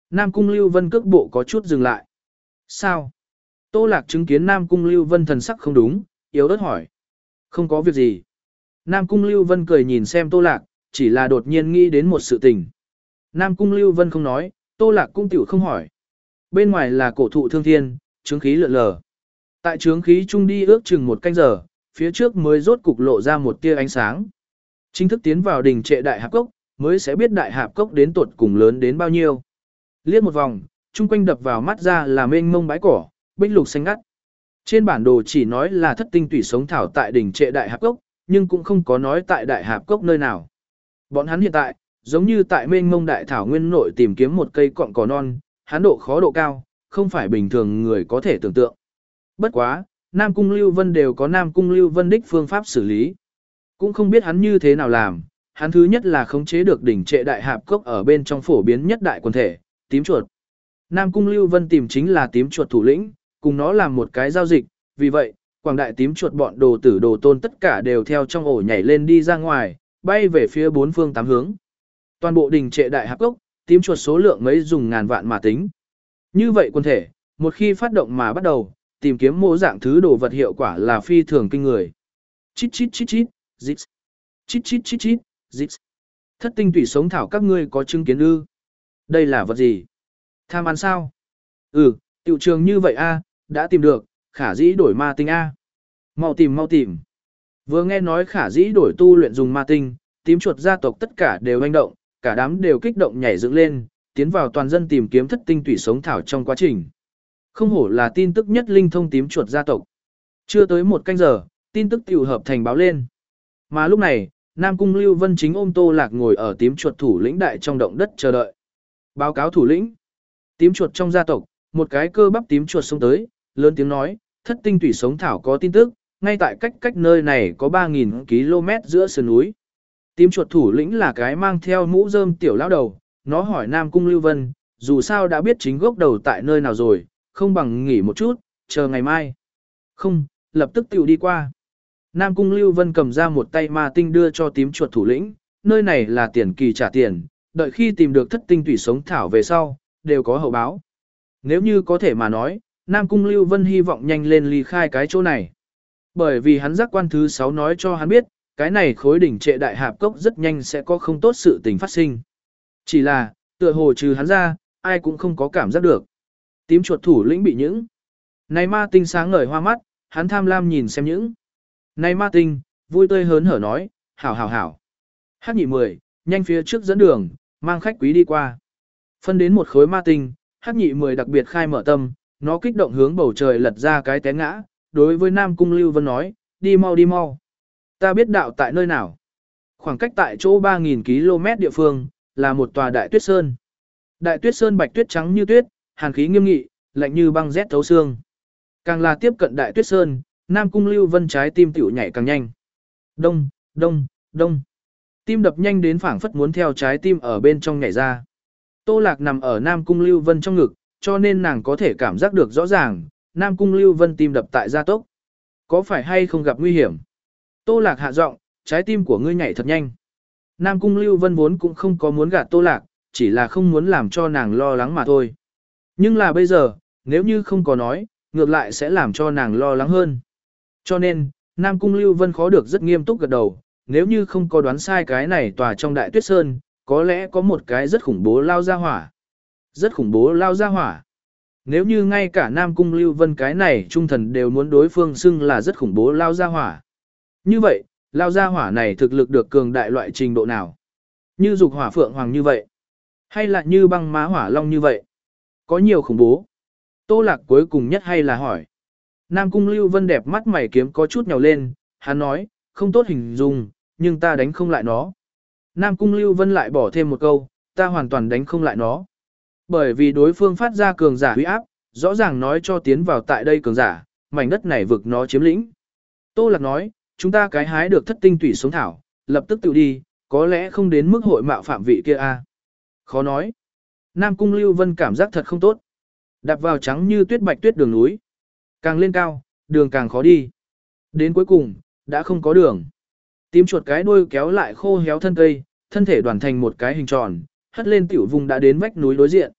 Speaker 1: Nam Cung Lưu Vân cước bộ có chút dừng lại. Sao? Tô Lạc chứng kiến Nam Cung Lưu Vân thần sắc không đúng, yếu ớt hỏi. Không có việc gì. Nam Cung Lưu Vân cười nhìn xem Tô Lạc, chỉ là đột nhiên nghĩ đến một sự tình. Nam Cung Lưu Vân không nói, Tô Lạc cũng tiểu không hỏi. Bên ngoài là cổ thụ thương thiên, chướng khí lượn lờ. Tại chướng khí trung đi ước chừng một canh giờ, phía trước mới rốt cục lộ ra một tia ánh sáng. Chính thức tiến vào đỉnh trệ đại hạp cốc, mới sẽ biết đại hạp cốc đến tột cùng lớn đến bao nhiêu. Liếc một vòng, chung quanh đập vào mắt ra là mênh mông bãi cỏ, bích lục xanh ngắt. Trên bản đồ chỉ nói là thất tinh tủy sống thảo tại đỉnh trệ đại hạp cốc, nhưng cũng không có nói tại đại hạp cốc nơi nào. Bọn hắn hiện tại, giống như tại mênh mông đại thảo nguyên nội tìm kiếm một cây cọng cỏ non, hắn độ khó độ cao, không phải bình thường người có thể tưởng tượng. Bất quá, Nam Cung Lưu Vân đều có Nam Cung Lưu Vân đích phương pháp xử lý. Cũng không biết hắn như thế nào làm, hắn thứ nhất là khống chế được đỉnh trệ đại hạp cốc ở bên trong phổ biến nhất đại quần thể, tím chuột. Nam Cung Lưu Vân tìm chính là tím chuột thủ lĩnh, cùng nó làm một cái giao dịch, vì vậy, quảng đại tím chuột bọn đồ tử đồ tôn tất cả đều theo trong ổ nhảy lên đi ra ngoài, bay về phía bốn phương tám hướng. Toàn bộ đỉnh trệ đại hạp cốc, tím chuột số lượng mấy dùng ngàn vạn mà tính. Như vậy quần thể, một khi phát động mà bắt đầu, tìm kiếm mô dạng thứ đồ vật hiệu quả là phi thường kinh người. Chít chít chít chít, dít. Chít chít chít chít, dít. Thất tinh tủy sống thảo các ngươi có chứng kiến ư? Đây là vật gì? Tham ăn sao? Ừ, tiểu trường như vậy a, đã tìm được, khả dĩ đổi ma tinh a. Mau tìm mau tìm. Vừa nghe nói khả dĩ đổi tu luyện dùng ma tinh, tím chuột gia tộc tất cả đều hành động, cả đám đều kích động nhảy dựng lên, tiến vào toàn dân tìm kiếm thất tinh tủy sống thảo trong quá trình. Không hổ là tin tức nhất linh thông tím chuột gia tộc. Chưa tới một canh giờ, tin tức tiểu hợp thành báo lên. Mà lúc này, Nam Cung Lưu Vân chính ôm Tô Lạc ngồi ở tím chuột thủ lĩnh đại trong động đất chờ đợi. Báo cáo thủ lĩnh. Tím chuột trong gia tộc, một cái cơ bắp tím chuột xông tới, lớn tiếng nói, thất tinh tủy sống thảo có tin tức, ngay tại cách cách nơi này có ba nghìn ki lô mét giữa sườn núi. Tím chuột thủ lĩnh là cái mang theo mũ rơm tiểu lão đầu, nó hỏi Nam Cung Lưu Vân, dù sao đã biết chính gốc đầu tại nơi nào rồi, không bằng nghỉ một chút, chờ ngày mai. Không, lập tức tiểu đi qua. Nam Cung Lưu Vân cầm ra một tay ma tinh đưa cho tím chuột thủ lĩnh, nơi này là tiền kỳ trả tiền, đợi khi tìm được thất tinh tủy sống thảo về sau, đều có hậu báo. Nếu như có thể mà nói, Nam Cung Lưu Vân hy vọng nhanh lên ly khai cái chỗ này. Bởi vì hắn giác quan thứ sáu nói cho hắn biết, cái này khối đỉnh trệ đại hạp cốc rất nhanh sẽ có không tốt sự tình phát sinh. Chỉ là, tựa hồ trừ hắn ra, ai cũng không có cảm giác được. Tím chuột thủ lĩnh bị những. Này ma tinh sáng ngời hoa mắt, hắn tham lam nhìn xem những. Này ma tinh, vui tươi hớn hở nói, hảo hảo hảo. Hắc nhị mười, nhanh phía trước dẫn đường, mang khách quý đi qua. Phân đến một khối ma tinh, Hắc nhị mười đặc biệt khai mở tâm, nó kích động hướng bầu trời lật ra cái té ngã, đối với Nam Cung Lưu Vân nói, đi mau đi mau. Ta biết đạo tại nơi nào. Khoảng cách tại chỗ ba nghìn ki lô mét địa phương, là một tòa đại tuyết sơn. Đại tuyết sơn bạch tuyết trắng như tuyết, hàn khí nghiêm nghị, lạnh như băng rét thấu xương. Càng là tiếp cận đại tuyết sơn, Nam Cung Lưu Vân trái tim tiểu nhảy càng nhanh. Đông, đông, đông. Tim đập nhanh đến phảng phất muốn theo trái tim ở bên trong nhảy ra. Tô Lạc nằm ở Nam Cung Lưu Vân trong ngực, cho nên nàng có thể cảm giác được rõ ràng, Nam Cung Lưu Vân tim đập tại gia tốc. Có phải hay không gặp nguy hiểm? Tô Lạc hạ giọng, trái tim của ngươi nhảy thật nhanh. Nam Cung Lưu Vân vốn cũng không có muốn gạt Tô Lạc, chỉ là không muốn làm cho nàng lo lắng mà thôi. Nhưng là bây giờ, nếu như không có nói, ngược lại sẽ làm cho nàng lo lắng hơn. Cho nên, Nam Cung Lưu Vân khó được rất nghiêm túc gật đầu, nếu như không có đoán sai cái này tòa trong đại tuyết sơn, có lẽ có một cái rất khủng bố lao ra hỏa. Rất khủng bố lao ra hỏa. Nếu như ngay cả Nam Cung Lưu Vân cái này trung thần đều muốn đối phương xưng là rất khủng bố lao ra hỏa. Như vậy, lao ra hỏa này thực lực được cường đại loại trình độ nào? Như dục hỏa phượng hoàng như vậy? Hay là như băng má hỏa long như vậy? Có nhiều khủng bố. Tô Lạc cuối cùng nhất hay là hỏi. Nam Cung Lưu Vân đẹp mắt mày kiếm có chút nhào lên, hắn nói, không tốt hình dung, nhưng ta đánh không lại nó. Nam Cung Lưu Vân lại bỏ thêm một câu, ta hoàn toàn đánh không lại nó. Bởi vì đối phương phát ra cường giả uy áp, rõ ràng nói cho tiến vào tại đây cường giả, mảnh đất này vực nó chiếm lĩnh. Tô Lạc nói, chúng ta cái hái được thất tinh tủy sống thảo, lập tức tự đi, có lẽ không đến mức hội mạo phạm vị kia a. Khó nói. Nam Cung Lưu Vân cảm giác thật không tốt. Đạp vào trắng như tuyết bạch tuyết đường núi. Càng lên cao, đường càng khó đi. Đến cuối cùng, đã không có đường. Tím chuột cái đuôi kéo lại khô héo thân cây, thân thể đoàn thành một cái hình tròn, hất lên tiểu vùng đã đến vách núi đối diện.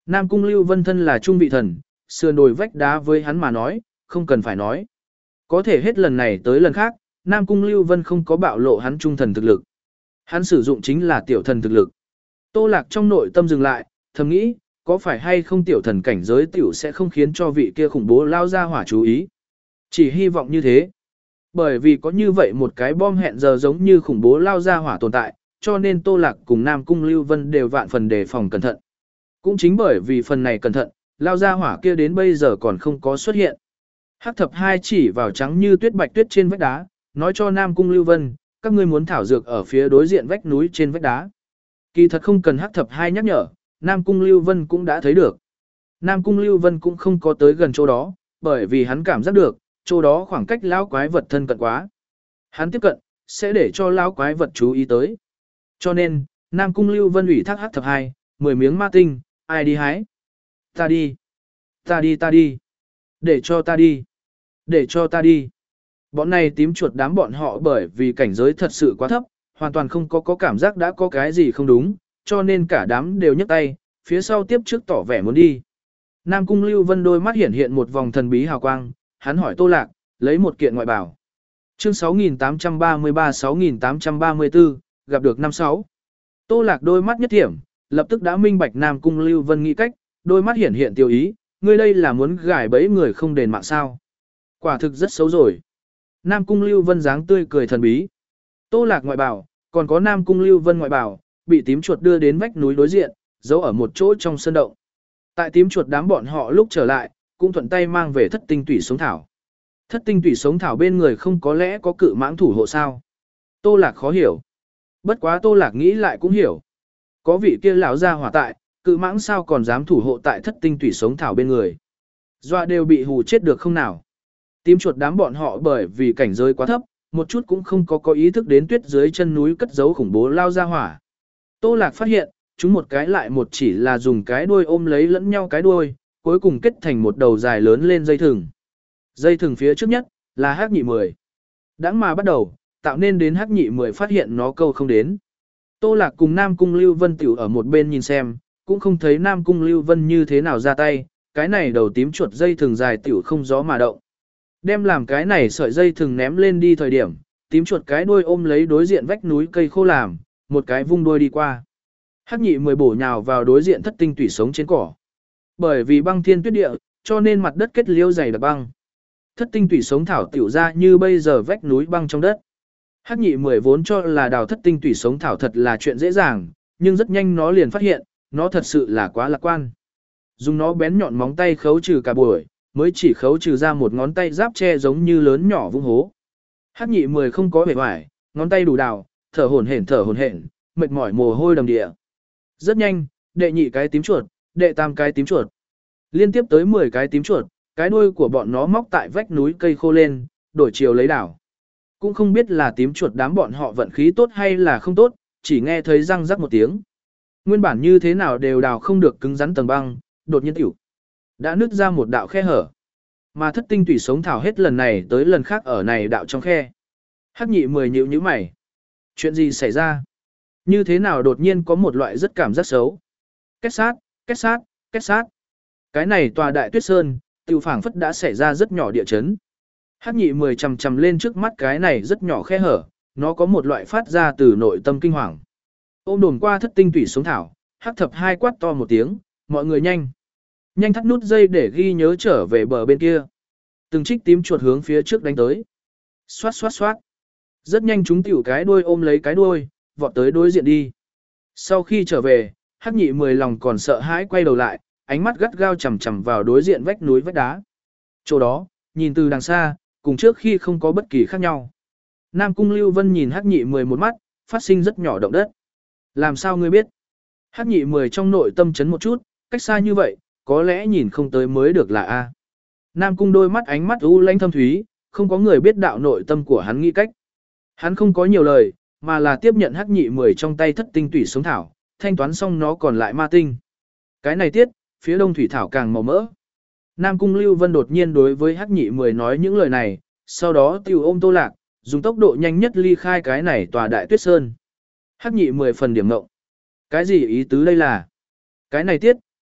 Speaker 1: Nam Cung Lưu Vân thân là trung vị thần, sườn đồi vách đá với hắn mà nói, không cần phải nói. Có thể hết lần này tới lần khác, Nam Cung Lưu Vân không có bạo lộ hắn trung thần thực lực. Hắn sử dụng chính là tiểu thần thực lực. Tô Lạc trong nội tâm dừng lại, thầm nghĩ, có phải hay không tiểu thần cảnh giới tiểu sẽ không khiến cho vị kia khủng bố lao ra hỏa chú ý. Chỉ hy vọng như thế. Bởi vì có như vậy một cái bom hẹn giờ giống như khủng bố lao ra hỏa tồn tại, cho nên Tô Lạc cùng Nam Cung Lưu Vân đều vạn phần đề phòng cẩn thận. Cũng chính bởi vì phần này cẩn thận, lao ra hỏa kia đến bây giờ còn không có xuất hiện. Hắc thập hai chỉ vào trắng như tuyết bạch tuyết trên vách đá, nói cho Nam Cung Lưu Vân, các ngươi muốn thảo dược ở phía đối diện vách núi trên vách đá. Kỳ thật không cần Hắc thập hai nhắc nhở, Nam Cung Lưu Vân cũng đã thấy được. Nam Cung Lưu Vân cũng không có tới gần chỗ đó, bởi vì hắn cảm giác được, chỗ đó khoảng cách lão quái vật thân cận quá. Hắn tiếp cận, sẽ để cho lão quái vật chú ý tới. Cho nên, Nam Cung Lưu Vân ủy thác Hắc thập hai, mười miếng ma tinh, ai đi hái? Ta đi. Ta đi ta đi. Để cho ta đi. Để cho ta đi. Bọn này tím chuột đám bọn họ bởi vì cảnh giới thật sự quá thấp, hoàn toàn không có có cảm giác đã có cái gì không đúng, cho nên cả đám đều nhấc tay, phía sau tiếp trước tỏ vẻ muốn đi. Nam Cung Lưu Vân đôi mắt hiển hiện một vòng thần bí hào quang, hắn hỏi Tô Lạc, lấy một kiện ngoại bảo. Chương sáu nghìn tám trăm ba mươi ba sáu nghìn tám trăm ba mươi tư, gặp được năm sáu. Tô Lạc đôi mắt nhất thiểm, lập tức đã minh bạch Nam Cung Lưu Vân nghĩ cách, đôi mắt hiển hiện tiêu ý, ngươi đây là muốn gài bẫy người không đền mạng sao. Quả thực rất xấu rồi. Nam Cung Lưu Vân dáng tươi cười thần bí. Tô Lạc ngoại bảo, còn có Nam Cung Lưu Vân ngoại bảo, bị tím chuột đưa đến vách núi đối diện, giấu ở một chỗ trong sơn động. Tại tím chuột đám bọn họ lúc trở lại, cũng thuận tay mang về thất tinh tủy sống thảo. Thất tinh tủy sống thảo bên người không có lẽ có cự mãng thủ hộ sao. Tô Lạc khó hiểu. Bất quá Tô Lạc nghĩ lại cũng hiểu. Có vị kia lão ra hỏa tại, cự mãng sao còn dám thủ hộ tại thất tinh tủy sống thảo bên người. Doa đều bị hù chết được không nào. Tím chuột đám bọn họ bởi vì cảnh giới quá thấp, một chút cũng không có có ý thức đến tuyết dưới chân núi cất giấu khủng bố lao ra hỏa. Tô Lạc phát hiện, chúng một cái lại một chỉ là dùng cái đuôi ôm lấy lẫn nhau cái đuôi, cuối cùng kết thành một đầu dài lớn lên dây thừng. Dây thừng phía trước nhất là Hắc Nhị Mười. Đãng mà bắt đầu, tạo nên đến Hắc Nhị Mười phát hiện nó câu không đến. Tô Lạc cùng Nam Cung Lưu Vân tiểu ở một bên nhìn xem, cũng không thấy Nam Cung Lưu Vân như thế nào ra tay, cái này đầu tím chuột dây thừng dài tiểu không gió mà động. Đem làm cái này sợi dây thừng ném lên đi thời điểm, tím chuột cái đuôi ôm lấy đối diện vách núi cây khô làm, một cái vung đuôi đi qua. Hắc Nhị Mười bổ nhào vào đối diện thất tinh tủy sống trên cỏ. Bởi vì băng thiên tuyết địa, cho nên mặt đất kết liêu dày đặc băng. Thất tinh tủy sống thảo tiểu ra như bây giờ vách núi băng trong đất. Hắc Nhị Mười vốn cho là đào thất tinh tủy sống thảo thật là chuyện dễ dàng, nhưng rất nhanh nó liền phát hiện, nó thật sự là quá lạc quan. Dùng nó bén nhọn móng tay khấu trừ cả buổi, mới chỉ khấu trừ ra một ngón tay giáp tre giống như lớn nhỏ vung hố. Hắc Nhị Mười không có vẻ vải, ngón tay đủ đào, thở hổn hển thở hổn hển, mệt mỏi mồ hôi đầm địa. Rất nhanh, đệ nhị cái tím chuột, đệ tam cái tím chuột. Liên tiếp tới mười cái tím chuột, cái đuôi của bọn nó móc tại vách núi cây khô lên, đổi chiều lấy đảo. Cũng không biết là tím chuột đám bọn họ vận khí tốt hay là không tốt, chỉ nghe thấy răng rắc một tiếng. Nguyên bản như thế nào đều đào không được cứng rắn tầng băng, đột nhiên tiểu đã nứt ra một đạo khe hở. Mà thất tinh tủy sống thảo hết lần này tới lần khác ở này đạo trong khe. Hắc Nhị Mười nhíu nhíu mày. Chuyện gì xảy ra? Như thế nào đột nhiên có một loại rất cảm giác xấu. Kết sát, kết sát, kết sát. Cái này tòa đại tuyết sơn, tiêu phảng phất đã xảy ra rất nhỏ địa chấn. Hắc Nhị Mười chầm chầm lên trước mắt cái này rất nhỏ khe hở, nó có một loại phát ra từ nội tâm kinh hoàng. Ôm đồn qua thất tinh tủy sống thảo, Hắc thập hai quát to một tiếng, mọi người nhanh. Nhanh thắt nút dây để ghi nhớ trở về bờ bên kia. Từng trích tím chuột hướng phía trước đánh tới. Xoát xoát xoát. Rất nhanh chúng tiểu cái đuôi ôm lấy cái đuôi, vọt tới đối diện đi. Sau khi trở về, Hắc Nhị Mười lòng còn sợ hãi quay đầu lại, ánh mắt gắt gao chằm chằm vào đối diện vách núi vách đá. Chỗ đó, nhìn từ đằng xa, cùng trước khi không có bất kỳ khác nhau. Nam Cung Lưu Vân nhìn Hắc Nhị Mười một mắt, phát sinh rất nhỏ động đất. Làm sao ngươi biết? Hắc Nhị Mười trong nội tâm chấn một chút, cách xa như vậy, có lẽ nhìn không tới mới được là A. Nam Cung đôi mắt ánh mắt u lãnh thâm thúy, không có người biết đạo nội tâm của hắn nghĩ cách. Hắn không có nhiều lời, mà là tiếp nhận Hắc Nhị Mười trong tay thất tinh tủy sống thảo, thanh toán xong nó còn lại ma tinh. Cái này tiết, phía đông thủy thảo càng màu mỡ. Nam Cung Lưu Vân đột nhiên đối với Hắc Nhị Mười nói những lời này, sau đó tiêu ôm Tô Lạc, dùng tốc độ nhanh nhất ly khai cái này tòa đại tuyết sơn. Hắc Nhị Mười phần điểm ngộng. Cái gì ý tứ đây là? Cái này tiết,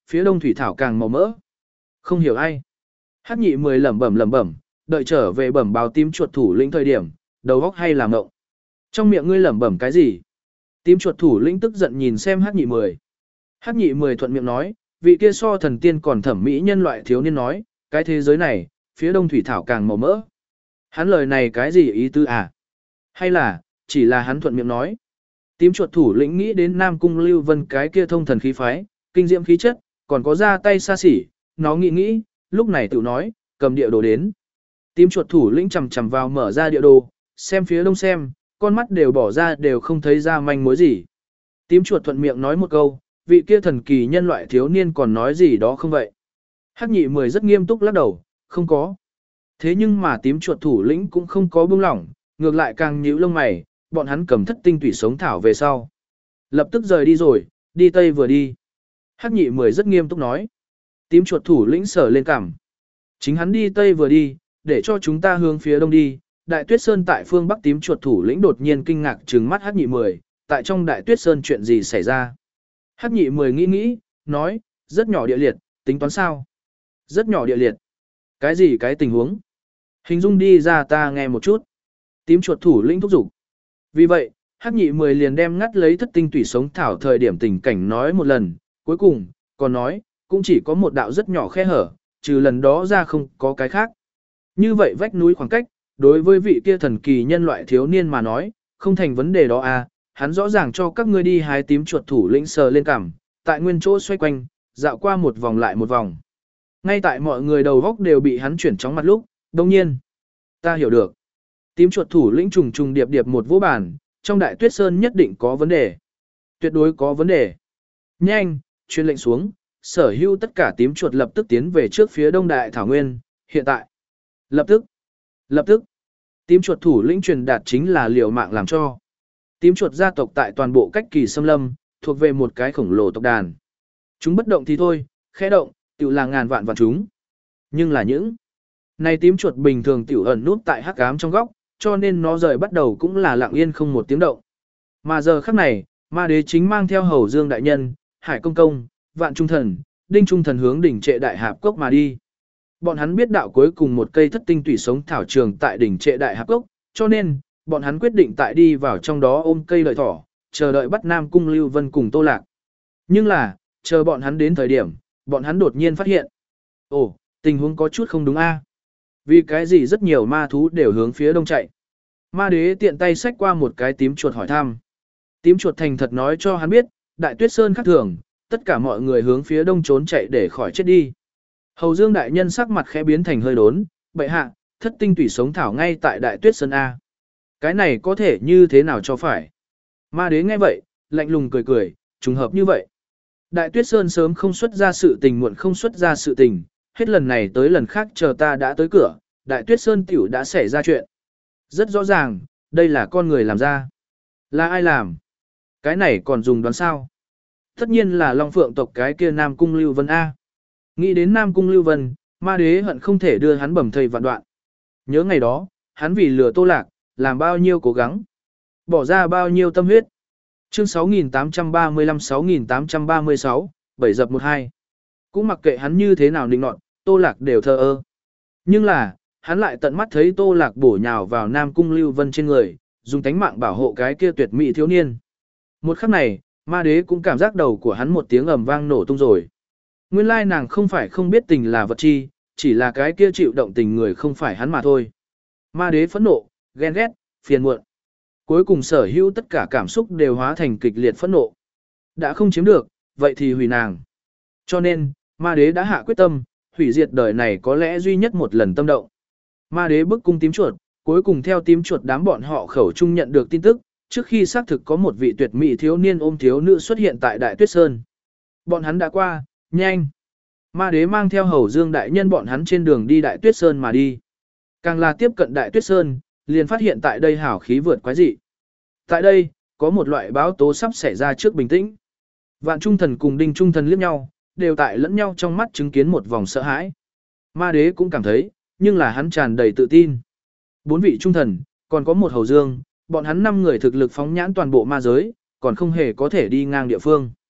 Speaker 1: phía đông thủy thảo càng màu mỡ. Không hiểu ai. Hắc nhị mười lẩm bẩm lẩm bẩm, đợi trở về bẩm báo tím chuột thủ lĩnh thời điểm, đầu óc hay làm ngộng. Trong miệng ngươi lẩm bẩm cái gì? Tím chuột thủ lĩnh tức giận nhìn xem Hắc nhị mười. Hắc nhị mười thuận miệng nói, vị kia so thần tiên còn thẩm mỹ nhân loại thiếu niên nói, cái thế giới này, phía đông thủy thảo càng màu mỡ. Hắn lời này cái gì ý tứ à? Hay là, chỉ là hắn thuận miệng nói. Tím chuột thủ lĩnh nghĩ đến Nam Cung Lưu Vân cái kia thông thần khí phái, kinh diễm khí chất, còn có ra tay xa xỉ, nó nghĩ nghĩ, lúc này tự nói, cầm địa đồ đến. Tím chuột thủ lĩnh chầm chầm vào mở ra địa đồ, xem phía đông xem, con mắt đều bỏ ra đều không thấy ra manh mối gì. Tím chuột thuận miệng nói một câu, vị kia thần kỳ nhân loại thiếu niên còn nói gì đó không vậy. Hắc nhị mười rất nghiêm túc lắc đầu, không có. Thế nhưng mà tím chuột thủ lĩnh cũng không có buông lỏng, ngược lại càng nhíu lông mày, bọn hắn cầm thất tinh tủy sống thảo về sau. Lập tức rời đi rồi, đi tây vừa đi. Hắc nhị mười rất nghiêm túc nói. Tím chuột thủ lĩnh sở lên cằm. Chính hắn đi tây vừa đi, để cho chúng ta hướng phía đông đi. Đại Tuyết Sơn tại phương Bắc tím chuột thủ lĩnh đột nhiên kinh ngạc trừng mắt Hắc nhị mười, tại trong Đại Tuyết Sơn chuyện gì xảy ra? Hắc nhị mười nghĩ nghĩ, nói, rất nhỏ địa liệt, tính toán sao? Rất nhỏ địa liệt. Cái gì cái tình huống? Hình dung đi ra ta nghe một chút. Tím chuột thủ lĩnh thúc giục. Vì vậy, Hắc nhị mười liền đem ngắt lấy thất tinh tủy sống thảo thời điểm tình cảnh nói một lần, cuối cùng, còn nói, cũng chỉ có một đạo rất nhỏ khe hở, trừ lần đó ra không có cái khác. Như vậy vách núi khoảng cách, đối với vị kia thần kỳ nhân loại thiếu niên mà nói, không thành vấn đề đó à, hắn rõ ràng cho các ngươi đi hái tím chuột thủ lĩnh sờ lên cằm, tại nguyên chỗ xoay quanh, dạo qua một vòng lại một vòng. Ngay tại mọi người đầu góc đều bị hắn chuyển chóng mặt lúc, đồng nhiên, ta hiểu được. Tím chuột thủ lĩnh trùng trùng điệp điệp một vũ bản, trong Đại Tuyết Sơn nhất định có vấn đề. Tuyệt đối có vấn đề. Nhanh, truyền lệnh xuống, sở hữu tất cả tím chuột lập tức tiến về trước phía đông đại thảo nguyên, hiện tại. Lập tức, lập tức, tím chuột thủ lĩnh truyền đạt chính là liều mạng làm cho. Tím chuột gia tộc tại toàn bộ cách kỳ xâm lâm, thuộc về một cái khổng lồ tộc đàn. Chúng bất động thì thôi, khẽ động, tiểu là ngàn vạn vạn chúng. Nhưng là những này tím chuột bình thường tiểu ẩn nút tại hắc ám trong góc, cho nên nó rời bắt đầu cũng là lặng yên không một tiếng động. Mà giờ khắc này, ma đế chính mang theo Hầu Dương đại nhân, Hải công công, Vạn Trung thần, Đinh Trung thần hướng đỉnh Trệ Đại Hạp Cốc mà đi. Bọn hắn biết đạo cuối cùng một cây thất tinh tủy sống thảo trường tại đỉnh Trệ Đại Hạp Cốc, cho nên bọn hắn quyết định tại đi vào trong đó ôm cây đợi thỏ, chờ đợi bắt Nam Cung Lưu Vân cùng Tô Lạc. Nhưng là, chờ bọn hắn đến thời điểm, bọn hắn đột nhiên phát hiện, ồ, tình huống có chút không đúng a. Vì cái gì rất nhiều ma thú đều hướng phía đông chạy. Ma đế tiện tay xách qua một cái tím chuột hỏi thăm. Tím chuột thành thật nói cho hắn biết, Đại Tuyết Sơn khác thường, tất cả mọi người hướng phía đông trốn chạy để khỏi chết đi. Hầu Dương đại nhân sắc mặt khẽ biến thành hơi đốn, bệ hạ, thất tinh tủy sống thảo ngay tại Đại Tuyết Sơn A. Cái này có thể như thế nào cho phải? Ma đế nghe vậy, lạnh lùng cười cười, trùng hợp như vậy. Đại Tuyết Sơn sớm không xuất ra sự tình muộn không xuất ra sự tình, hết lần này tới lần khác chờ ta đã tới cửa, Đại Tuyết Sơn tiểu đã xảy ra chuyện. Rất rõ ràng, đây là con người làm ra. Là ai làm? Cái này còn dùng đoán sao? Tất nhiên là Long Phượng tộc cái kia Nam Cung Lưu Vân A. Nghĩ đến Nam Cung Lưu Vân, ma đế hận không thể đưa hắn bầm thây vạn đoạn. Nhớ ngày đó, hắn vì lừa Tô Lạc, làm bao nhiêu cố gắng, bỏ ra bao nhiêu tâm huyết. Chương sáu nghìn tám trăm ba mươi lăm sáu nghìn tám trăm ba mươi sáu, bảy dập một hai. Cũng mặc kệ hắn như thế nào nịnh nọt, Tô Lạc đều thờ ơ. Nhưng là, hắn lại tận mắt thấy Tô Lạc bổ nhào vào Nam Cung Lưu Vân trên người, dùng tánh mạng bảo hộ cái kia tuyệt mỹ thiếu niên. Một khắc này, ma đế cũng cảm giác đầu của hắn một tiếng ầm vang nổ tung rồi. Nguyên lai nàng không phải không biết tình là vật chi, chỉ là cái kia chịu động tình người không phải hắn mà thôi. Ma đế phẫn nộ, ghen ghét, phiền muộn. Cuối cùng sở hữu tất cả cảm xúc đều hóa thành kịch liệt phẫn nộ. Đã không chiếm được, vậy thì hủy nàng. Cho nên, ma đế đã hạ quyết tâm, hủy diệt đời này có lẽ duy nhất một lần tâm động. Ma đế bức cung tím chuột, cuối cùng theo tím chuột đám bọn họ khẩu trung nhận được tin tức, trước khi xác thực có một vị tuyệt mỹ thiếu niên ôm thiếu nữ xuất hiện tại Đại Tuyết Sơn. Bọn hắn đã qua, nhanh. Ma đế mang theo Hầu Dương đại nhân bọn hắn trên đường đi Đại Tuyết Sơn mà đi. Càng là tiếp cận Đại Tuyết Sơn, liền phát hiện tại đây hảo khí vượt quái dị. Tại đây, có một loại báo tố sắp xảy ra trước bình tĩnh. Vạn Trung thần cùng Đinh Trung thần liếc nhau, đều tại lẫn nhau trong mắt chứng kiến một vòng sợ hãi. Ma đế cũng cảm thấy, nhưng là hắn tràn đầy tự tin. Bốn vị trung thần, còn có một Hầu Dương, bọn hắn năm người thực lực phóng nhãn toàn bộ ma giới, còn không hề có thể đi ngang địa phương.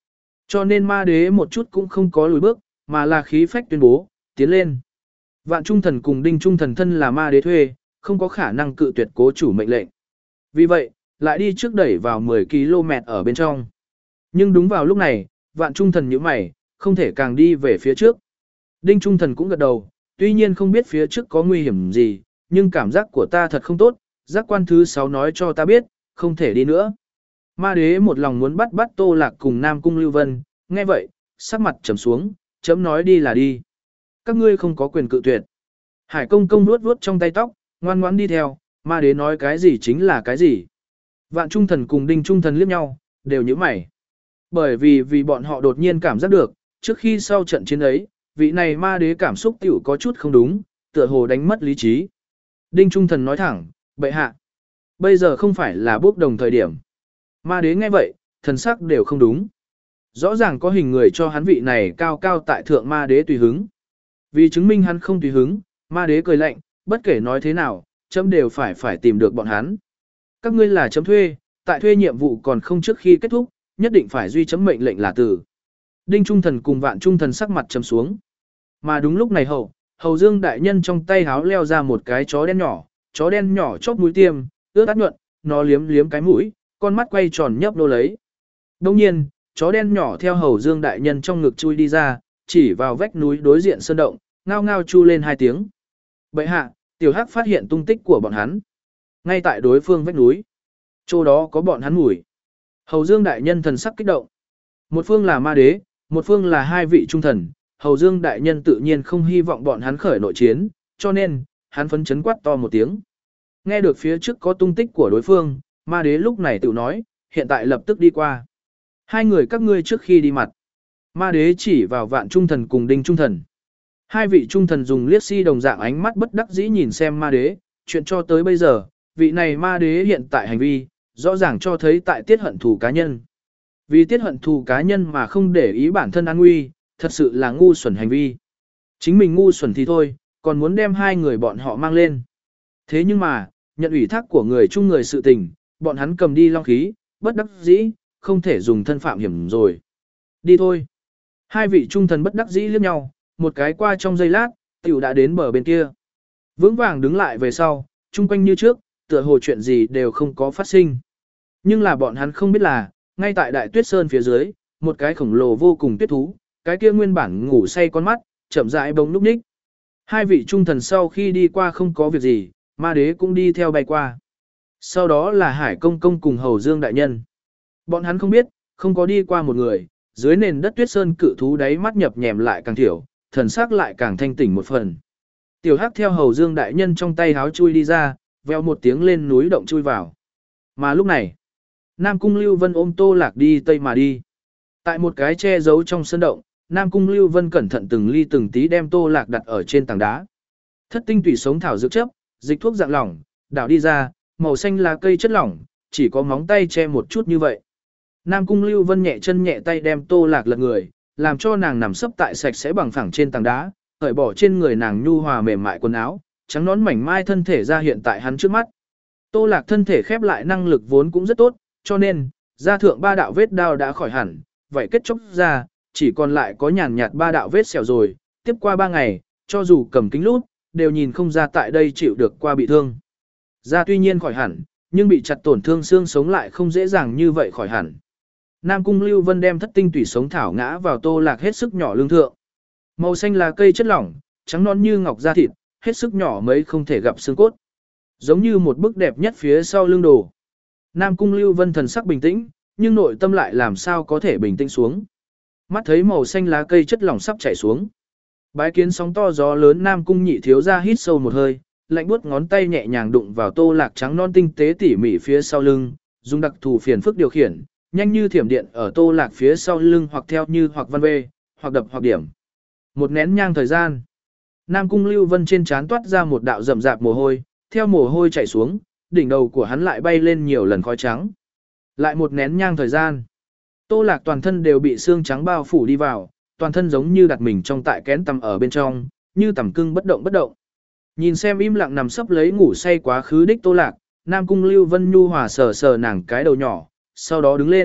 Speaker 1: Cho nên ma đế một chút cũng không có lùi bước, mà là khí phách tuyên bố, tiến lên. Vạn Trung Thần cùng Đinh Trung Thần thân là ma đế thuê, không có khả năng cự tuyệt cố chủ mệnh lệnh. Vì vậy, lại đi trước đẩy vào mười ki lô mét ở bên trong. Nhưng đúng vào lúc này, Vạn Trung Thần nhíu mày, không thể càng đi về phía trước. Đinh Trung Thần cũng gật đầu, tuy nhiên không biết phía trước có nguy hiểm gì, nhưng cảm giác của ta thật không tốt, giác quan thứ sáu nói cho ta biết, không thể đi nữa. Ma đế một lòng muốn bắt bắt Tô Lạc cùng Nam Cung Lưu Vân, nghe vậy, sắc mặt trầm xuống, chấm nói đi là đi. Các ngươi không có quyền cự tuyệt. Hải công công nuốt vuốt trong tay tóc, ngoan ngoãn đi theo, ma đế nói cái gì chính là cái gì. Vạn Trung Thần cùng Đinh Trung Thần liếc nhau, đều nhíu mày. Bởi vì vì bọn họ đột nhiên cảm giác được, trước khi sau trận chiến ấy, vị này ma đế cảm xúc tiểu có chút không đúng, tựa hồ đánh mất lý trí. Đinh Trung Thần nói thẳng, bệ hạ. Bây giờ không phải là bốc đồng thời điểm. Ma đế nghe vậy, thần sắc đều không đúng. Rõ ràng có hình người cho hắn vị này cao cao tại thượng ma đế tùy hứng. Vì chứng minh hắn không tùy hứng, ma đế cười lạnh, bất kể nói thế nào, chấm đều phải phải tìm được bọn hắn. Các ngươi là chấm thuê, tại thuê nhiệm vụ còn không trước khi kết thúc, nhất định phải duy chấm mệnh lệnh là tử. Đinh Trung Thần cùng Vạn Trung Thần sắc mặt trầm xuống. Mà đúng lúc này hậu, Hầu Dương đại nhân trong tay háo leo ra một cái chó đen nhỏ, chó đen nhỏ chóp mũi tiêm, ướt át nhuận, nó liếm liếm cái mũi, con mắt quay tròn nhấp nô lấy. Đồng nhiên, chó đen nhỏ theo Hầu Dương đại nhân trong ngực chui đi ra, chỉ vào vách núi đối diện sơn động, ngao ngao chu lên hai tiếng. Bệ hạ, tiểu hắc phát hiện tung tích của bọn hắn. Ngay tại đối phương vách núi. Chỗ đó có bọn hắn mùi. Hầu Dương đại nhân thần sắc kích động. Một phương là ma đế, một phương là hai vị trung thần. Hầu Dương đại nhân tự nhiên không hy vọng bọn hắn khởi nội chiến, cho nên, hắn phấn chấn quát to một tiếng. Nghe được phía trước có tung tích của đối phương, ma đế lúc này tự nói, hiện tại lập tức đi qua. Hai người các ngươi trước khi đi mặt. Ma đế chỉ vào Vạn Trung Thần cùng Đinh Trung Thần. Hai vị trung thần dùng liếc si đồng dạng ánh mắt bất đắc dĩ nhìn xem ma đế, chuyện cho tới bây giờ, vị này ma đế hiện tại hành vi, rõ ràng cho thấy tại tiết hận thù cá nhân. Vì tiết hận thù cá nhân mà không để ý bản thân an nguy, thật sự là ngu xuẩn hành vi. Chính mình ngu xuẩn thì thôi, còn muốn đem hai người bọn họ mang lên. Thế nhưng mà, nhận ủy thác của người chung người sự tình, bọn hắn cầm đi long khí, bất đắc dĩ, không thể dùng thân phạm hiểm rồi. Đi thôi. Hai vị trung thần bất đắc dĩ liếc nhau, một cái qua trong giây lát, tiểu đã đến bờ bên kia. Vững vàng đứng lại về sau, chung quanh như trước, tựa hồ chuyện gì đều không có phát sinh. Nhưng là bọn hắn không biết là, ngay tại đại tuyết sơn phía dưới, một cái khổng lồ vô cùng tuyết thú, cái kia nguyên bản ngủ say con mắt, chậm rãi bỗng núp ních. Hai vị trung thần sau khi đi qua không có việc gì, ma đế cũng đi theo bay qua. Sau đó là Hải Công Công cùng Hầu Dương đại nhân. Bọn hắn không biết, không có đi qua một người, dưới nền đất tuyết sơn cự thú đáy mắt nhập nhèm lại càng thiểu, thần sắc lại càng thanh tỉnh một phần. Tiểu Hắc theo Hầu Dương đại nhân trong tay háo chui đi ra, veo một tiếng lên núi động chui vào. Mà lúc này, Nam Cung Lưu Vân ôm Tô Lạc đi tây mà đi. Tại một cái che giấu trong sơn động, Nam Cung Lưu Vân cẩn thận từng ly từng tí đem Tô Lạc đặt ở trên tảng đá. Thất tinh tủy sống thảo dược chấp, dịch thuốc dạng lỏng, đảo đi ra, màu xanh lá cây chất lỏng, chỉ có móng tay che một chút như vậy. Nam Cung Lưu Vân nhẹ chân nhẹ tay đem Tô Lạc lật người, làm cho nàng nằm sấp tại sạch sẽ bằng phẳng trên tảng đá, cởi bỏ trên người nàng nhu hòa mềm mại quần áo, trắng nón mảnh mai thân thể ra hiện tại hắn trước mắt. Tô Lạc thân thể khép lại năng lực vốn cũng rất tốt, cho nên, da thượng ba đạo vết đao đã khỏi hẳn, vậy kết chốc ra, chỉ còn lại có nhàn nhạt ba đạo vết sẹo rồi, tiếp qua ba ngày, cho dù cầm kính lúp, đều nhìn không ra tại đây chịu được qua bị thương. Da tuy nhiên khỏi hẳn, nhưng bị chặt tổn thương xương sống lại không dễ dàng như vậy khỏi hẳn. Nam Cung Lưu Vân đem thất tinh tủy sống thảo ngã vào Tô Lạc hết sức nhỏ lương thượng. Màu xanh là cây chất lỏng, trắng non như ngọc da thịt, hết sức nhỏ mấy không thể gặp xương cốt. Giống như một bức đẹp nhất phía sau lưng đồ. Nam Cung Lưu Vân thần sắc bình tĩnh, nhưng nội tâm lại làm sao có thể bình tĩnh xuống. Mắt thấy màu xanh lá cây chất lỏng sắp chảy xuống. Bái kiến sóng to gió lớn, Nam Cung nhị thiếu ra hít sâu một hơi, lạnh buốt ngón tay nhẹ nhàng đụng vào Tô Lạc trắng non tinh tế tỉ mỉ phía sau lưng, dùng đặc thù phiền phức điều khiển, nhanh như thiểm điện ở Tô Lạc phía sau lưng hoặc theo như hoặc văn vê, hoặc đập hoặc điểm. Một nén nhang thời gian, Nam Cung Lưu Vân trên trán toát ra một đạo rậm rạp mồ hôi, theo mồ hôi chảy xuống, đỉnh đầu của hắn lại bay lên nhiều lần khói trắng. Lại một nén nhang thời gian, Tô Lạc toàn thân đều bị xương trắng bao phủ đi vào, toàn thân giống như đặt mình trong tại kén tầm ở bên trong, như tầm cưng bất động bất động. Nhìn xem im lặng nằm sấp lấy ngủ say quá khứ đích Tô Lạc, Nam Cung Lưu Vân nhu hòa sờ sờ nàng cái đầu nhỏ, sau đó đứng lên,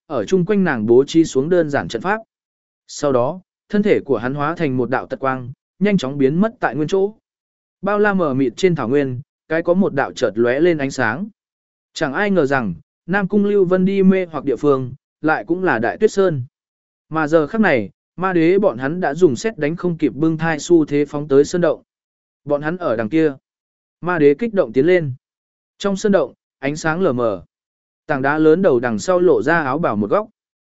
Speaker 1: ở chung quanh nàng bố trí xuống đơn giản trận pháp. Sau đó, thân thể của hắn hóa thành một đạo tật quang, nhanh chóng biến mất tại nguyên chỗ. Bao la mờ mịt trên thảo nguyên, cái có một đạo chợt lóe lên ánh sáng. Chẳng ai ngờ rằng, Nam Cung Lưu Vân đi mê hoặc địa phương, lại cũng là Đại Tuyết Sơn. Mà giờ khắc này, ma đế bọn hắn đã dùng xét đánh không kịp bưng thai xu thế phóng tới sơn động. Bọn hắn ở đằng kia. Ma đế kích động tiến lên. Trong sơn động, ánh sáng lờ mờ. Tảng đá lớn đầu đằng sau lộ ra áo bảo một góc.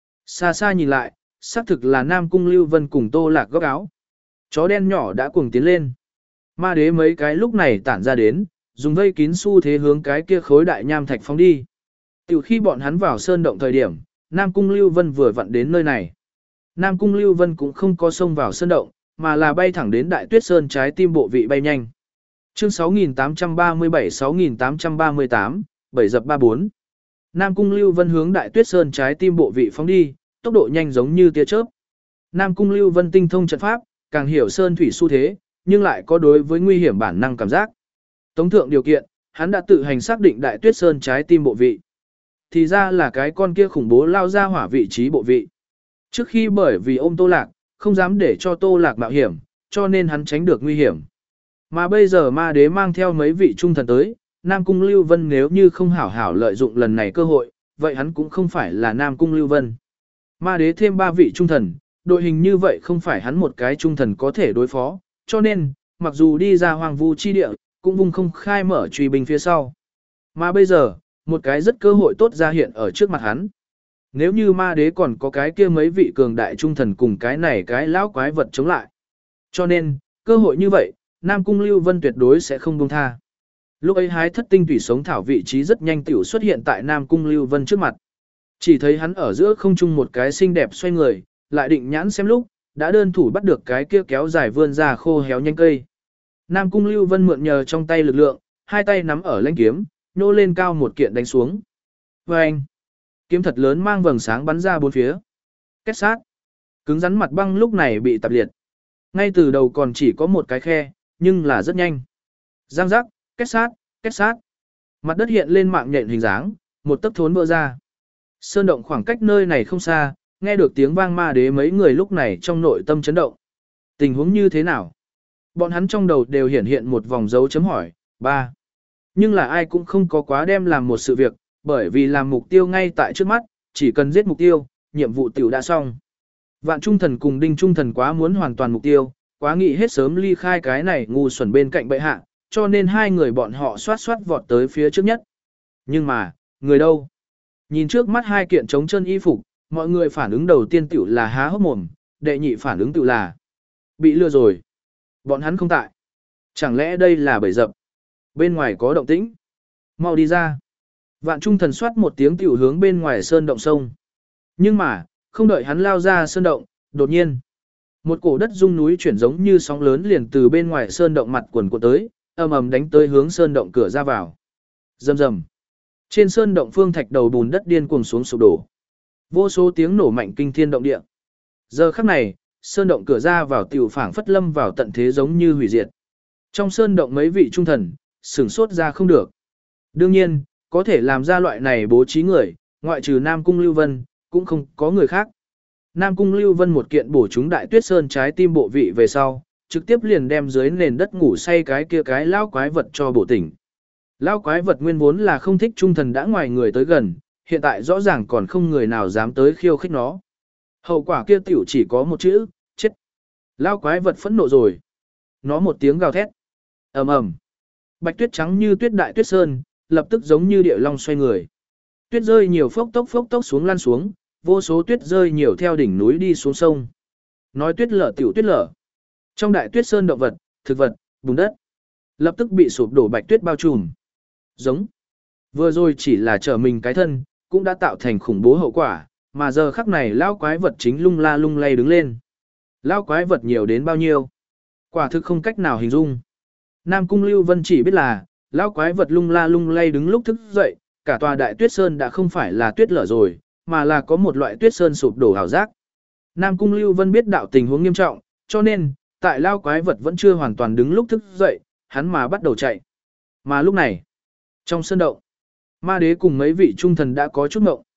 Speaker 1: Xa xa nhìn lại, xác thực là Nam Cung Lưu Vân cùng Tô Lạc góc áo. Chó đen nhỏ đã cuồng tiến lên. Ma đế mấy cái lúc này tản ra đến, dùng vây kín xu thế hướng cái kia khối đại nham thạch phóng đi. Từ khi bọn hắn vào sơn động thời điểm, Nam Cung Lưu Vân vừa vặn đến nơi này. Nam Cung Lưu Vân cũng không có xông vào sơn động, mà là bay thẳng đến Đại Tuyết Sơn trái tim bộ vị bay nhanh. Chương sáu nghìn tám trăm ba mươi bảy sáu nghìn tám trăm ba mươi tám, bảy dập ba bốn. Nam Cung Lưu Vân hướng Đại Tuyết Sơn trái tim bộ vị phóng đi, tốc độ nhanh giống như tia chớp. Nam Cung Lưu Vân tinh thông trận pháp, càng hiểu sơn thủy xu thế, nhưng lại có đối với nguy hiểm bản năng cảm giác. Tống thượng điều kiện, hắn đã tự hành xác định Đại Tuyết Sơn trái tim bộ vị. Thì ra là cái con kia khủng bố lao ra hỏa vị trí bộ vị. Trước khi bởi vì ôm Tô Lạc, không dám để cho Tô Lạc mạo hiểm, cho nên hắn tránh được nguy hiểm. Mà bây giờ ma đế mang theo mấy vị trung thần tới, Nam Cung Lưu Vân nếu như không hảo hảo lợi dụng lần này cơ hội, vậy hắn cũng không phải là Nam Cung Lưu Vân. Ma đế thêm ba vị trung thần, đội hình như vậy không phải hắn một cái trung thần có thể đối phó, cho nên, mặc dù đi ra hoàng vu chi địa, cũng vùng không khai mở truy binh phía sau. Mà bây giờ, một cái rất cơ hội tốt ra hiện ở trước mặt hắn. Nếu như ma đế còn có cái kia mấy vị cường đại trung thần cùng cái này cái lão quái vật chống lại. Cho nên, cơ hội như vậy, Nam Cung Lưu Vân tuyệt đối sẽ không buông tha. Lúc ấy hái thất tinh tủy sống thảo vị trí rất nhanh tiểu xuất hiện tại Nam Cung Lưu Vân trước mặt. Chỉ thấy hắn ở giữa không trung một cái xinh đẹp xoay người, lại định nhãn xem lúc, đã đơn thủ bắt được cái kia kéo dài vươn ra khô héo nhanh cây. Nam Cung Lưu Vân mượn nhờ trong tay lực lượng, hai tay nắm ở lãnh kiếm, nô lên cao một kiện đánh xuống. Và anh, kiếm thật lớn mang vầng sáng bắn ra bốn phía. Kết sát. Cứng rắn mặt băng lúc này bị tạp liệt. Ngay từ đầu còn chỉ có một cái khe, nhưng là rất nhanh. Giang giác, kết sát, kết sát. Mặt đất hiện lên mạng nhện hình dáng, một tấc thốn vỡ ra. Sơn động khoảng cách nơi này không xa, nghe được tiếng vang ma đế mấy người lúc này trong nội tâm chấn động. Tình huống như thế nào? Bọn hắn trong đầu đều hiển hiện một vòng dấu chấm hỏi, ba. Nhưng là ai cũng không có quá đem làm một sự việc, bởi vì làm mục tiêu ngay tại trước mắt, chỉ cần giết mục tiêu, nhiệm vụ tiểu đã xong. Vạn Trung Thần cùng Đinh Trung Thần quá muốn hoàn toàn mục tiêu, quá nghĩ hết sớm ly khai cái này ngu xuẩn bên cạnh bệ hạ, cho nên hai người bọn họ xoát xoát vọt tới phía trước nhất. Nhưng mà, người đâu? Nhìn trước mắt hai kiện trống chân y phục, mọi người phản ứng đầu tiên tiểu là há hốc mồm, đệ nhị phản ứng tiểu là bị lừa rồi. Bọn hắn không tại. Chẳng lẽ đây là bẫy dập? Bên ngoài có động tĩnh. Mau đi ra. Vạn Trung Thần soát một tiếng tiểu hướng bên ngoài sơn động sông. Nhưng mà, không đợi hắn lao ra sơn động, đột nhiên, một cổ đất rung núi chuyển giống như sóng lớn liền từ bên ngoài sơn động mặt quần cuộn tới, ầm ầm đánh tới hướng sơn động cửa ra vào. Rầm rầm. Trên sơn động phương thạch đầu bùn đất điên cuồng xuống sụp đổ. Vô số tiếng nổ mạnh kinh thiên động địa. Giờ khắc này, sơn động cửa ra vào tiểu phảng phất lâm vào tận thế giống như hủy diệt. Trong sơn động mấy vị trung thần, sửng sốt ra không được. Đương nhiên, có thể làm ra loại này bố trí người, ngoại trừ Nam Cung Lưu Vân, cũng không có người khác. Nam Cung Lưu Vân một kiện bổ chúng Đại Tuyết Sơn trái tim bộ vị về sau, trực tiếp liền đem dưới nền đất ngủ say cái kia cái lão quái vật cho bổ tỉnh. Lão quái vật nguyên vốn là không thích trung thần đã ngoài người tới gần, hiện tại rõ ràng còn không người nào dám tới khiêu khích nó. Hậu quả kia tiểu chỉ có một chữ, chết. Lão quái vật phẫn nộ rồi. Nó một tiếng gào thét. Ầm ầm. Bạch tuyết trắng như tuyết Đại Tuyết Sơn, lập tức giống như địa long xoay người. Tuyết rơi nhiều phốc tốc phốc tốc xuống lăn xuống, vô số tuyết rơi nhiều theo đỉnh núi đi xuống sông. Nói tuyết lở tiểu tuyết lở. Trong Đại Tuyết Sơn động vật, thực vật, bùn đất, lập tức bị sụp đổ bạch tuyết bao trùm. Giống. Vừa rồi chỉ là trở mình cái thân, cũng đã tạo thành khủng bố hậu quả, mà giờ khắc này lão quái vật chính lung la lung lay đứng lên. Lão quái vật nhiều đến bao nhiêu? Quả thực không cách nào hình dung. Nam Cung Lưu Vân chỉ biết là, lão quái vật lung la lung lay đứng lúc thức dậy, cả tòa Đại Tuyết Sơn đã không phải là tuyết lở rồi, mà là có một loại tuyết sơn sụp đổ ảo giác. Nam Cung Lưu Vân biết đạo tình huống nghiêm trọng, cho nên, tại lão quái vật vẫn chưa hoàn toàn đứng lúc thức dậy, hắn mà bắt đầu chạy. Mà lúc này, trong sơn động, ma đế cùng mấy vị trung thần đã có chút ngộng.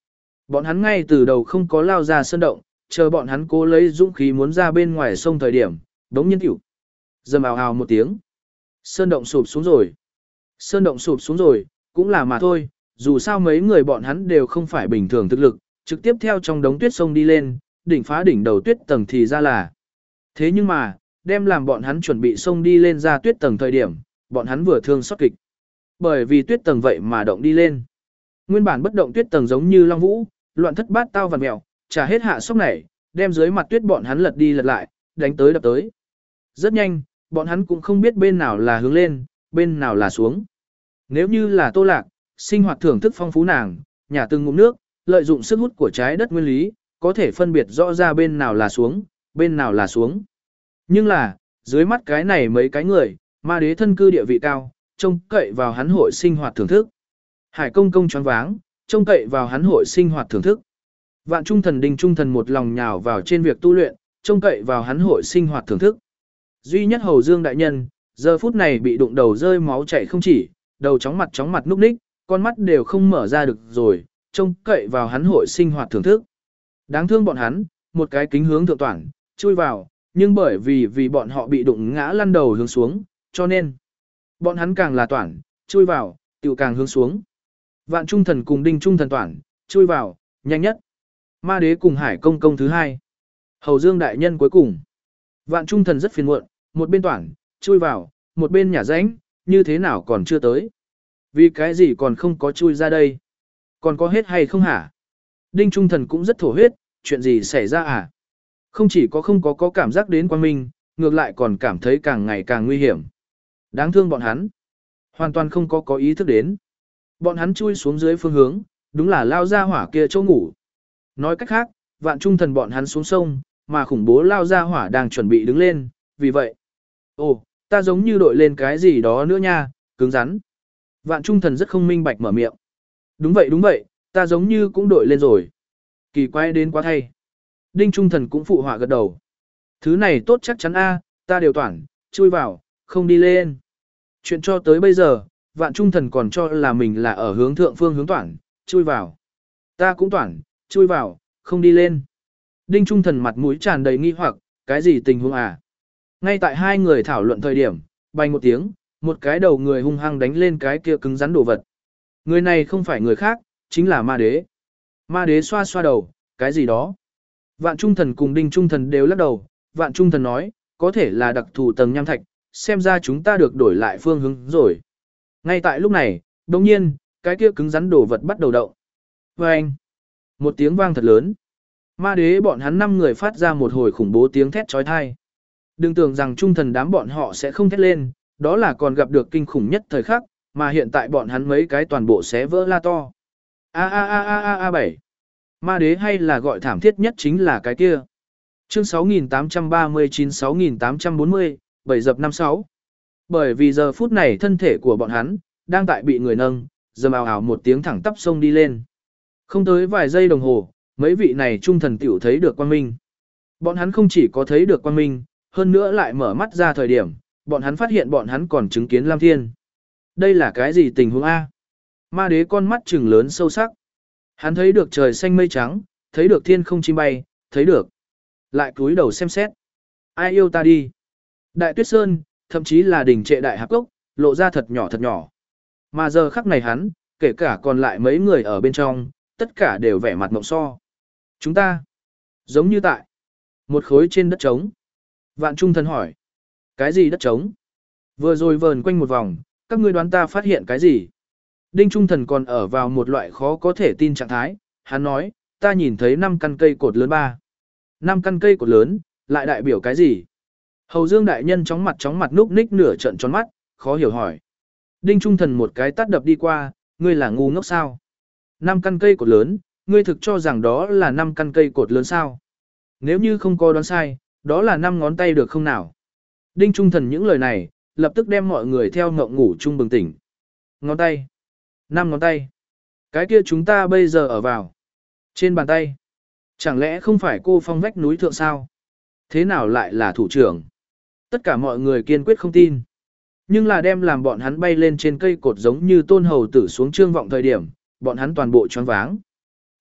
Speaker 1: Bọn hắn ngay từ đầu không có lao ra sơn động, chờ bọn hắn cố lấy dũng khí muốn ra bên ngoài sông thời điểm, đống nhiên tiểu. Dầm ào ào một tiếng. Sơn động sụp xuống rồi. Sơn động sụp xuống rồi, cũng là mà thôi, dù sao mấy người bọn hắn đều không phải bình thường thực lực, trực tiếp theo trong đống tuyết sông đi lên, đỉnh phá đỉnh đầu tuyết tầng thì ra là. Thế nhưng mà, đem làm bọn hắn chuẩn bị sông đi lên ra tuyết tầng thời điểm, bọn hắn vừa thương xót kịch. Bởi vì tuyết tầng vậy mà động đi lên. Nguyên bản bất động tuyết tầng giống như long vũ, loạn thất bát tao vằn mèo, trả hết hạ sốc này, đem dưới mặt tuyết bọn hắn lật đi lật lại, đánh tới đập tới. Rất nhanh, bọn hắn cũng không biết bên nào là hướng lên, bên nào là xuống. Nếu như là Tô Lạc, sinh hoạt thưởng thức phong phú nàng, nhà từng ngụm nước, lợi dụng sức hút của trái đất nguyên lý, có thể phân biệt rõ ra bên nào là xuống, bên nào là xuống. Nhưng là, dưới mắt cái này mấy cái người, ma đế thân cư địa vị cao, trông cậy vào hắn hội sinh hoạt thưởng thức. Hải công công choáng váng, trông cậy vào hắn hội sinh hoạt thưởng thức. Vạn trung thần đinh trung thần một lòng nhào vào trên việc tu luyện, trông cậy vào hắn hội sinh hoạt thưởng thức. Duy nhất Hầu Dương đại nhân, giờ phút này bị đụng đầu rơi máu chảy không chỉ, đầu chóng mặt chóng mặt núp ních, con mắt đều không mở ra được rồi, trông cậy vào hắn hội sinh hoạt thưởng thức. Đáng thương bọn hắn, một cái kính hướng thượng toản, chui vào, nhưng bởi vì vì bọn họ bị đụng ngã lăn đầu hướng xuống, cho nên bọn hắn càng là toản, chui vào, tiểu càng hướng xuống. Vạn trung thần cùng đinh trung thần toản, chui vào, nhanh nhất. Ma đế cùng hải công công thứ hai. Hầu Dương đại nhân cuối cùng. Vạn trung thần rất phiền muộn, một bên toản, chui vào, một bên nhả rãnh, như thế nào còn chưa tới. Vì cái gì còn không có chui ra đây? Còn có hết hay không hả? Đinh trung thần cũng rất thổ huyết, chuyện gì xảy ra à? Không chỉ có không có có cảm giác đến quang minh, ngược lại còn cảm thấy càng ngày càng nguy hiểm. Đáng thương bọn hắn. Hoàn toàn không có có ý thức đến. Bọn hắn chui xuống dưới phương hướng, đúng là lao ra hỏa kia chỗ ngủ. Nói cách khác, vạn trung thần bọn hắn xuống sông, mà khủng bố lao ra hỏa đang chuẩn bị đứng lên, vì vậy. Ồ, ta giống như đội lên cái gì đó nữa nha, cứng rắn. Vạn trung thần rất không minh bạch mở miệng. Đúng vậy đúng vậy, ta giống như cũng đội lên rồi. Kỳ quái đến quá thay. Đinh trung thần cũng phụ họa gật đầu. Thứ này tốt chắc chắn a, ta đều toản, chui vào, không đi lên. Chuyện cho tới bây giờ, vạn trung thần còn cho là mình là ở hướng thượng phương hướng toản, chui vào. Ta cũng toản, chui vào, không đi lên. Đinh trung thần mặt mũi tràn đầy nghi hoặc, cái gì tình huống à? Ngay tại hai người thảo luận thời điểm, bành một tiếng, một cái đầu người hung hăng đánh lên cái kia cứng rắn đồ vật. Người này không phải người khác, chính là ma đế. Ma đế xoa xoa đầu, cái gì đó. Vạn trung thần cùng đinh trung thần đều lắc đầu, vạn trung thần nói, có thể là đặc thù tầng nham thạch, xem ra chúng ta được đổi lại phương hướng rồi. Ngay tại lúc này, đồng nhiên, cái kia cứng rắn đồ vật bắt đầu động. Và anh, một tiếng vang thật lớn. Ma đế bọn hắn năm người phát ra một hồi khủng bố tiếng thét trói thai. Đừng tưởng rằng trung thần đám bọn họ sẽ không thét lên, đó là còn gặp được kinh khủng nhất thời khắc, mà hiện tại bọn hắn mấy cái toàn bộ xé vỡ la to. A a a a a a bảy. Ma đế hay là gọi thảm thiết nhất chính là cái kia. Chương sáu nghìn tám trăm ba mươi chín sáu nghìn tám trăm bốn mươi, bảy dập năm sáu. Bởi vì giờ phút này thân thể của bọn hắn đang tại bị người nâng, dầm ào ào một tiếng thẳng tắp sông đi lên. Không tới vài giây đồng hồ, mấy vị này trung thần tiểu thấy được quang minh. Bọn hắn không chỉ có thấy được quang minh, hơn nữa lại mở mắt ra thời điểm, bọn hắn phát hiện bọn hắn còn chứng kiến Lam Thiên. Đây là cái gì tình huống A? Ma đế con mắt trừng lớn sâu sắc. Hắn thấy được trời xanh mây trắng, thấy được thiên không chim bay, thấy được. Lại cúi đầu xem xét. Ai yêu ta đi? Đại tuyết sơn, thậm chí là đỉnh trệ đại hạp cốc, lộ ra thật nhỏ thật nhỏ. Mà giờ khắc này hắn, kể cả còn lại mấy người ở bên trong, tất cả đều vẻ mặt mộng so. Chúng ta, giống như tại một khối trên đất trống. Vạn trung thần hỏi. Cái gì đất trống? Vừa rồi vờn quanh một vòng, các ngươi đoán ta phát hiện cái gì? Đinh trung thần còn ở vào một loại khó có thể tin trạng thái. Hắn nói, ta nhìn thấy năm căn cây cột lớn ba. Năm căn cây cột lớn, lại đại biểu cái gì? Hầu Dương đại nhân chóng mặt chóng mặt núp ních nửa trận tròn mắt, khó hiểu hỏi. Đinh trung thần một cái tát đập đi qua, ngươi là ngu ngốc sao? Năm căn cây cột lớn, ngươi thực cho rằng đó là năm căn cây cột lớn sao? Nếu như không có đoán sai, đó là năm ngón tay được không nào? Đinh trung thần những lời này, lập tức đem mọi người theo ngộng ngủ chung bừng tỉnh. Ngón tay. Năm ngón tay. Cái kia chúng ta bây giờ ở vào. Trên bàn tay. Chẳng lẽ không phải cô phong vách núi thượng sao? Thế nào lại là thủ trưởng? Tất cả mọi người kiên quyết không tin. Nhưng là đem làm bọn hắn bay lên trên cây cột giống như tôn hầu tử xuống trương vọng thời điểm, bọn hắn toàn bộ choáng váng.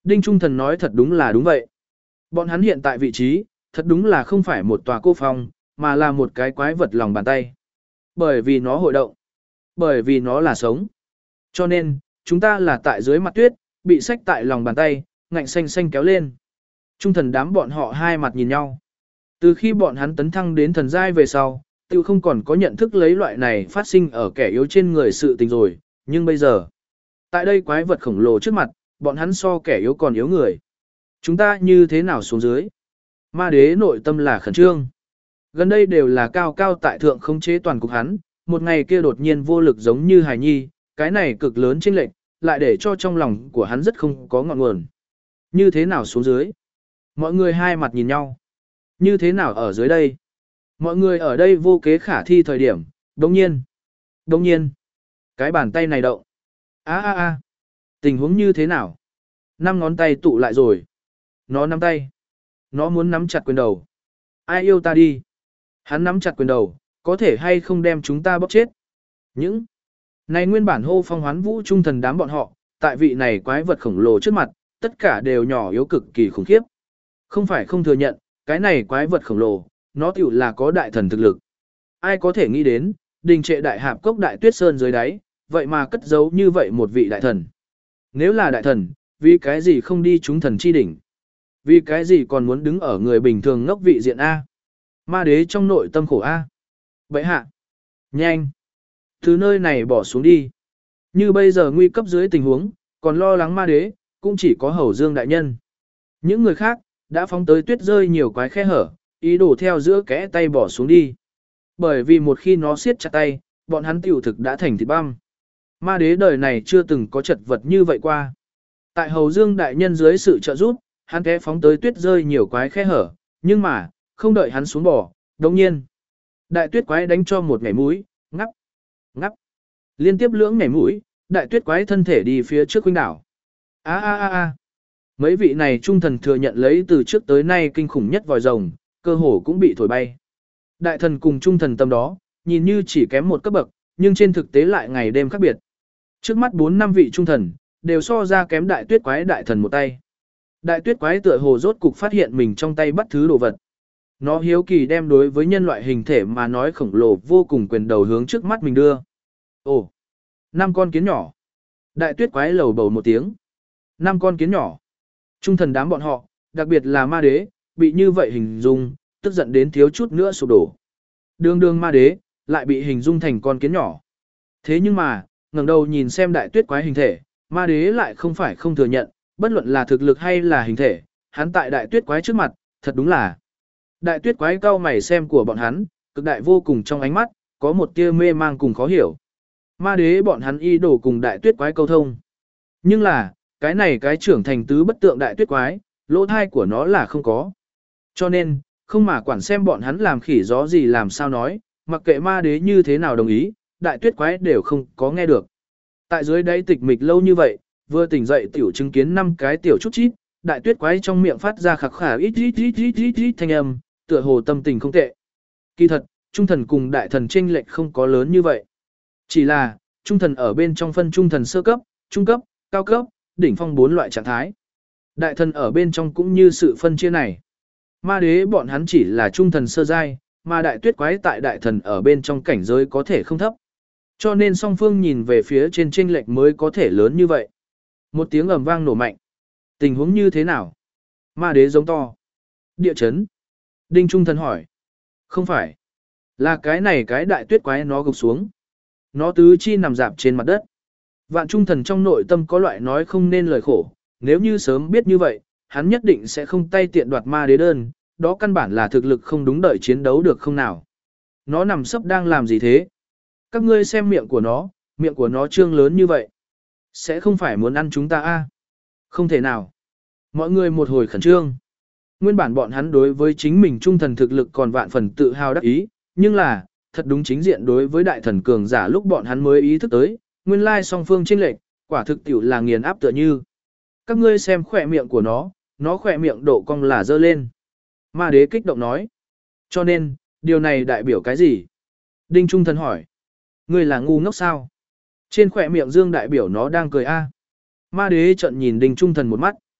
Speaker 1: Đinh Trung Thần nói thật đúng là đúng vậy. Bọn hắn hiện tại vị trí, thật đúng là không phải một tòa cô phong, mà là một cái quái vật lòng bàn tay. Bởi vì nó hội động. Bởi vì nó là sống. Cho nên, chúng ta là tại dưới mặt tuyết, bị xách tại lòng bàn tay, ngạnh xanh xanh kéo lên. Trung thần đám bọn họ hai mặt nhìn nhau. Từ khi bọn hắn tấn thăng đến thần giai về sau, tiêu không còn có nhận thức lấy loại này phát sinh ở kẻ yếu trên người sự tình rồi, nhưng bây giờ, tại đây quái vật khổng lồ trước mặt, bọn hắn so kẻ yếu còn yếu người. Chúng ta như thế nào xuống dưới? Ma đế nội tâm là khẩn trương. Gần đây đều là cao cao tại thượng khống chế toàn cục hắn, một ngày kia đột nhiên vô lực giống như hài nhi, cái này cực lớn chênh lệch, lại để cho trong lòng của hắn rất không có ngọn nguồn. Như thế nào xuống dưới? Mọi người hai mặt nhìn nhau. Như thế nào ở dưới đây? Mọi người ở đây vô kế khả thi thời điểm, đồng nhiên. Đồng nhiên. Cái bàn tay này động. a a a Tình huống như thế nào? Năm ngón tay tụ lại rồi. Nó nắm tay. Nó muốn nắm chặt quyền đầu. Ai yêu ta đi? Hắn nắm chặt quyền đầu, có thể hay không đem chúng ta bóp chết? Những này nguyên bản hô phong hoán vũ trung thần đám bọn họ, tại vị này quái vật khổng lồ trước mặt, tất cả đều nhỏ yếu cực kỳ khủng khiếp. Không phải không thừa nhận, cái này quái vật khổng lồ, nó tiểu là có đại thần thực lực. Ai có thể nghĩ đến, đình trệ đại hạp cốc đại tuyết sơn dưới đáy, vậy mà cất giấu như vậy một vị đại thần. Nếu là đại thần, vì cái gì không đi chúng thần chi đỉnh? Vì cái gì còn muốn đứng ở người bình thường ngốc vị diện A? Ma đế trong nội tâm khổ A. Bậy hạ. Nhanh. Từ nơi này bỏ xuống đi. Như bây giờ nguy cấp dưới tình huống, còn lo lắng ma đế, cũng chỉ có hầu dương đại nhân. Những người khác, đã phóng tới tuyết rơi nhiều quái khe hở, ý đồ theo giữa kẽ tay bỏ xuống đi. Bởi vì một khi nó siết chặt tay, bọn hắn tiểu thực đã thành thịt băm. Ma đế đời này chưa từng có chật vật như vậy qua. Tại hầu dương đại nhân dưới sự trợ giúp, hắn té phóng tới tuyết rơi nhiều quái khe hở, nhưng mà, không đợi hắn xuống bỏ, đồng nhiên. Đại tuyết quái đánh cho một nhảy mũi, ngắp, ngắp. Liên tiếp lưỡng nhảy mũi, đại tuyết quái thân thể đi phía trước huynh đảo. a a a a Mấy vị này trung thần thừa nhận lấy từ trước tới nay kinh khủng nhất vòi rồng, cơ hồ cũng bị thổi bay. Đại thần cùng trung thần tâm đó, nhìn như chỉ kém một cấp bậc, nhưng trên thực tế lại ngày đêm khác biệt. Trước mắt bốn năm vị trung thần, đều so ra kém đại tuyết quái đại thần một tay. Đại tuyết quái tựa hồ rốt cục phát hiện mình trong tay bắt thứ đồ vật. Nó hiếu kỳ đem đối với nhân loại hình thể mà nói khổng lồ vô cùng quyền đầu hướng trước mắt mình đưa. Ồ, năm con kiến nhỏ. Đại tuyết quái lầu bầu một tiếng. Năm con kiến nhỏ. Trung thần đám bọn họ, đặc biệt là ma đế, bị như vậy hình dung, tức giận đến thiếu chút nữa sụp đổ. Đường đường ma đế, lại bị hình dung thành con kiến nhỏ. Thế nhưng mà, ngẩng đầu nhìn xem đại tuyết quái hình thể, ma đế lại không phải không thừa nhận, bất luận là thực lực hay là hình thể, hắn tại đại tuyết quái trước mặt, thật đúng là. Đại tuyết quái cao mày xem của bọn hắn, cực đại vô cùng trong ánh mắt, có một tia mê mang cùng khó hiểu. Ma đế bọn hắn y đổ cùng đại tuyết quái câu thông. Nhưng là, cái này cái trưởng thành tứ bất tượng đại tuyết quái, lỗ thai của nó là không có. Cho nên, không mà quản xem bọn hắn làm khỉ gió gì làm sao nói, mặc kệ ma đế như thế nào đồng ý, đại tuyết quái đều không có nghe được. Tại dưới đáy tịch mịch lâu như vậy, vừa tỉnh dậy tiểu chứng kiến năm cái tiểu chút chít, đại tuyết quái trong miệng phát ra khạc khả ít ít ít ít ít ít thanh âm, tựa hồ tâm tình không tệ. Kỳ thật, trung thần cùng đại thần chênh lệch không có lớn như vậy. Chỉ là, trung thần ở bên trong phân trung thần sơ cấp, trung cấp, cao cấp, đỉnh phong bốn loại trạng thái. Đại thần ở bên trong cũng như sự phân chia này. Ma đế bọn hắn chỉ là trung thần sơ giai, mà đại tuyết quái tại đại thần ở bên trong cảnh giới có thể không thấp. Cho nên song phương nhìn về phía trên chênh lệch mới có thể lớn như vậy. Một tiếng ầm vang nổ mạnh. Tình huống như thế nào? Ma đế giống to. Địa chấn. Đinh Trung Thần hỏi. Không phải. Là cái này cái đại tuyết quái nó gục xuống. Nó tứ chi nằm dạp trên mặt đất. Vạn Trung Thần trong nội tâm có loại nói không nên lời khổ. Nếu như sớm biết như vậy, hắn nhất định sẽ không tay tiện đoạt ma đế đơn. Đó căn bản là thực lực không đúng đợi chiến đấu được không nào. Nó nằm sấp đang làm gì thế? Các ngươi xem miệng của nó, miệng của nó trương lớn như vậy. Sẽ không phải muốn ăn chúng ta a? Không thể nào. Mọi người một hồi khẩn trương. Nguyên bản bọn hắn đối với chính mình trung thần thực lực còn vạn phần tự hào đắc ý, nhưng là, thật đúng chính diện đối với đại thần cường giả lúc bọn hắn mới ý thức tới, nguyên lai song phương chênh lệch, quả thực tiểu là nghiền áp tựa như. Các ngươi xem khỏe miệng của nó, nó khỏe miệng độ cong là dơ lên. Ma đế kích động nói. Cho nên, điều này đại biểu cái gì? Đinh Trung Thần hỏi. Ngươi là ngu ngốc sao? Trên khỏe miệng Dương đại biểu nó đang cười a. Ma đế trận nhìn Đinh Trung Thần một mắt.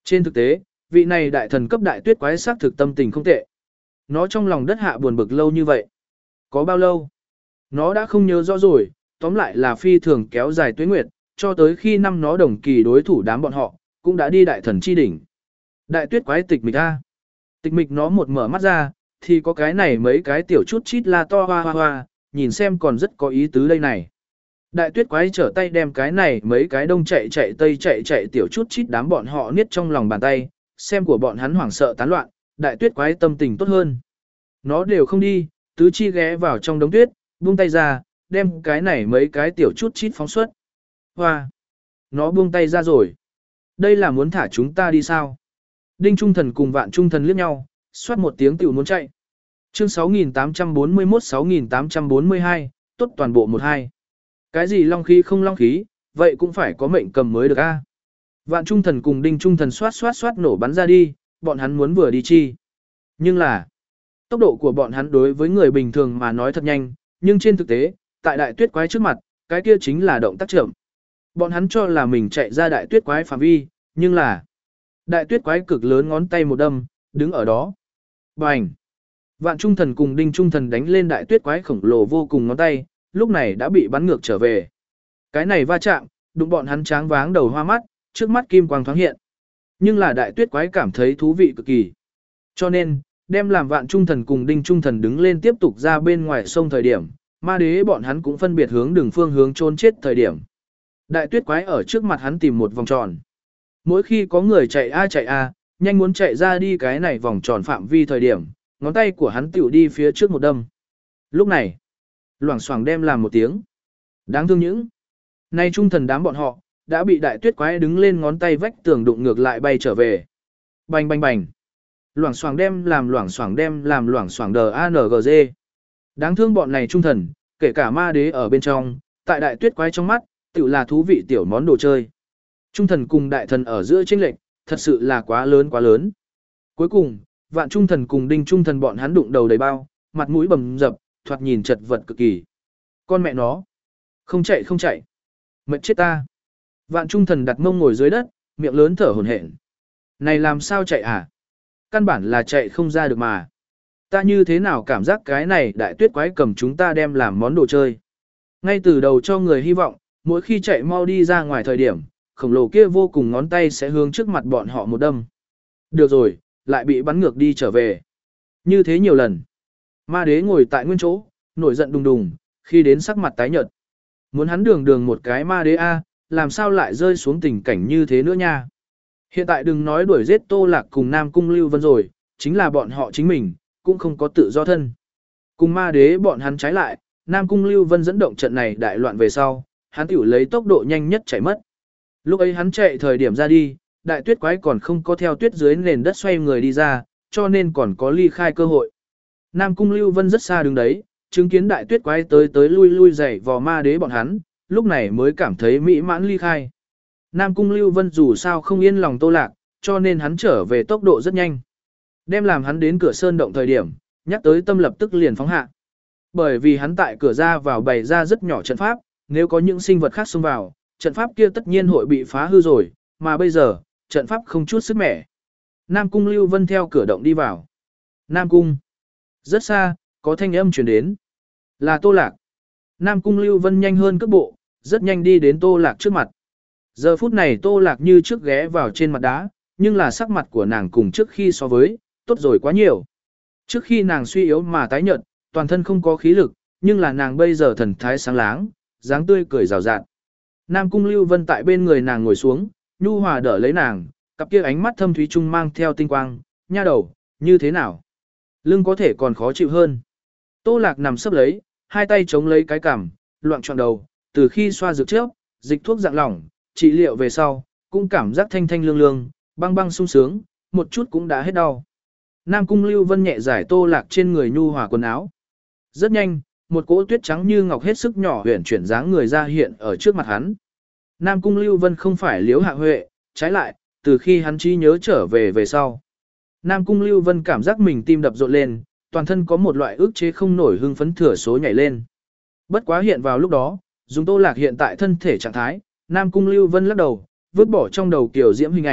Speaker 1: Trên thực tế, vị này đại thần cấp đại tuyết quái xác thực tâm tình không tệ. Nó trong lòng đất hạ buồn bực lâu như vậy. Có bao lâu? Nó đã không nhớ rõ rồi, tóm lại là phi thường kéo dài tuế nguyệt, cho tới khi năm nó đồng kỳ đối thủ đám bọn họ, cũng đã đi đại thần chi đỉnh. Đại tuyết quái tịch mịch a. Tịch mịch nó một mở mắt ra, thì có cái này mấy cái tiểu chút chít la to hoa hoa hoa, nhìn xem còn rất có ý tứ đây này. Đại tuyết quái trở tay đem cái này mấy cái đông chạy chạy tây chạy chạy tiểu chút chít đám bọn họ niết trong lòng bàn tay, xem của bọn hắn hoảng sợ tán loạn, đại tuyết quái tâm tình tốt hơn. Nó đều không đi, tứ chi ghé vào trong đống tuyết, buông tay ra, đem cái này mấy cái tiểu chút chít phóng xuất. Hoa! Nó buông tay ra rồi. Đây là muốn thả chúng ta đi sao? Đinh Trung Thần cùng Vạn Trung Thần liếc nhau, xoát một tiếng tiểu muốn chạy. Chương sáu nghìn tám trăm bốn mươi mốt sáu nghìn tám trăm bốn mươi hai, tốt toàn bộ một hai. Cái gì long khí không long khí, vậy cũng phải có mệnh cầm mới được a. Vạn Trung Thần cùng Đinh Trung Thần xoát xoát xoát nổ bắn ra đi, bọn hắn muốn vừa đi chi. Nhưng là, tốc độ của bọn hắn đối với người bình thường mà nói thật nhanh, nhưng trên thực tế, tại đại tuyết quái trước mặt, cái kia chính là động tác chậm. Bọn hắn cho là mình chạy ra đại tuyết quái phạm vi, nhưng là đại tuyết quái cực lớn ngón tay một đâm, đứng ở đó. Bành! Vạn Trung Thần cùng Đinh Trung Thần đánh lên đại tuyết quái khổng lồ vô cùng ngón tay, lúc này đã bị bắn ngược trở về. Cái này va chạm, đụng bọn hắn tráng váng đầu hoa mắt, trước mắt kim quang thoáng hiện. Nhưng là đại tuyết quái cảm thấy thú vị cực kỳ. Cho nên, đem làm Vạn Trung Thần cùng Đinh Trung Thần đứng lên tiếp tục ra bên ngoài sông thời điểm, ma đế bọn hắn cũng phân biệt hướng đường phương hướng trốn chết thời điểm. Đại tuyết quái ở trước mặt hắn tìm một vòng tròn. Mỗi khi có người chạy a chạy a, nhanh muốn chạy ra đi cái này vòng tròn phạm vi thời điểm, ngón tay của hắn tiểu đi phía trước một đâm. Lúc này, loảng xoảng đem làm một tiếng. Đáng thương những. Nay Trung Thần đám bọn họ, đã bị đại tuyết quái đứng lên ngón tay vách tường đụng ngược lại bay trở về. Bành bành bành. Loảng xoảng đem làm loảng xoảng đem làm loảng xoảng đờ a en giê. Đáng thương bọn này Trung Thần, kể cả ma đế ở bên trong, tại đại tuyết quái trong mắt, tự là thú vị tiểu món đồ chơi. Trung Thần cùng đại thần ở giữa chênh lệch, thật sự là quá lớn quá lớn. Cuối cùng, Vạn Trung Thần cùng Đinh Trung Thần bọn hắn đụng đầu đầy bao, mặt mũi bầm dập, thoạt nhìn chật vật cực kỳ. Con mẹ nó, không chạy không chạy, mệt chết ta. Vạn Trung Thần đặt mông ngồi dưới đất, miệng lớn thở hổn hển. Này làm sao chạy à? Căn bản là chạy không ra được mà. Ta như thế nào cảm giác cái này đại tuyết quái cầm chúng ta đem làm món đồ chơi. Ngay từ đầu cho người hy vọng, mỗi khi chạy mau đi ra ngoài thời điểm, khổng lồ kia vô cùng ngón tay sẽ hướng trước mặt bọn họ một đâm. Được rồi, lại bị bắn ngược đi trở về. Như thế nhiều lần. Ma đế ngồi tại nguyên chỗ, nổi giận đùng đùng, khi đến sắc mặt tái nhợt. Muốn hắn đường đường một cái ma đế A, làm sao lại rơi xuống tình cảnh như thế nữa nha. Hiện tại đừng nói đuổi giết Tô Lạc cùng Nam Cung Lưu Vân rồi, chính là bọn họ chính mình, cũng không có tự do thân. Cùng ma đế bọn hắn trái lại, Nam Cung Lưu Vân dẫn động trận này đại loạn về sau, hắn tiểu lấy tốc độ nhanh nhất chạy mất. Lúc ấy hắn chạy thời điểm ra đi, đại tuyết quái còn không có theo tuyết dưới nền đất xoay người đi ra, cho nên còn có ly khai cơ hội. Nam Cung Lưu Vân rất xa đứng đấy, chứng kiến đại tuyết quái tới tới lui lui dày vò ma đế bọn hắn, lúc này mới cảm thấy mỹ mãn ly khai. Nam Cung Lưu Vân dù sao không yên lòng Tô Lạc, cho nên hắn trở về tốc độ rất nhanh. Đem làm hắn đến cửa sơn động thời điểm, nhắc tới tâm lập tức liền phóng hạ. Bởi vì hắn tại cửa ra vào bày ra rất nhỏ trận pháp, nếu có những sinh vật khác xông vào, trận pháp kia tất nhiên hội bị phá hư rồi, mà bây giờ, trận pháp không chút sức mẻ. Nam Cung Lưu Vân theo cửa động đi vào. Nam Cung. Rất xa, có thanh âm truyền đến. Là Tô Lạc. Nam Cung Lưu Vân nhanh hơn cước bộ, rất nhanh đi đến Tô Lạc trước mặt. Giờ phút này Tô Lạc như trước ghé vào trên mặt đá, nhưng là sắc mặt của nàng cùng trước khi so với, tốt rồi quá nhiều. Trước khi nàng suy yếu mà tái nhợt, toàn thân không có khí lực, nhưng là nàng bây giờ thần thái sáng láng, dáng tươi cười rào rạt. Nam Cung Lưu Vân tại bên người nàng ngồi xuống, nhu hòa đỡ lấy nàng, cặp kia ánh mắt thâm thúy trung mang theo tinh quang, nha đầu, như thế nào? Lưng có thể còn khó chịu hơn. Tô Lạc nằm sấp lấy, hai tay chống lấy cái cằm, loạn trọn đầu, từ khi xoa dược trước, dịch thuốc dạng lỏng, trị liệu về sau, cũng cảm giác thanh thanh lương lương, băng băng sung sướng, một chút cũng đã hết đau. Nam Cung Lưu Vân nhẹ giải Tô Lạc trên người nhu hòa quần áo. Rất nhanh, một cỗ tuyết trắng như ngọc hết sức nhỏ huyền chuyển dáng người ra hiện ở trước mặt hắn. Nam Cung Lưu Vân không phải Liễu Hạ Huệ, trái lại, từ khi hắn trí nhớ trở về về sau. Nam Cung Lưu Vân cảm giác mình tim đập rộn lên, toàn thân có một loại ức chế không nổi hưng phấn thừa số nhảy lên. Bất quá hiện vào lúc đó, dùng Tô Lạc hiện tại thân thể trạng thái, Nam Cung Lưu Vân lắc đầu, vứt bỏ trong đầu kiểu diễm hình ảnh,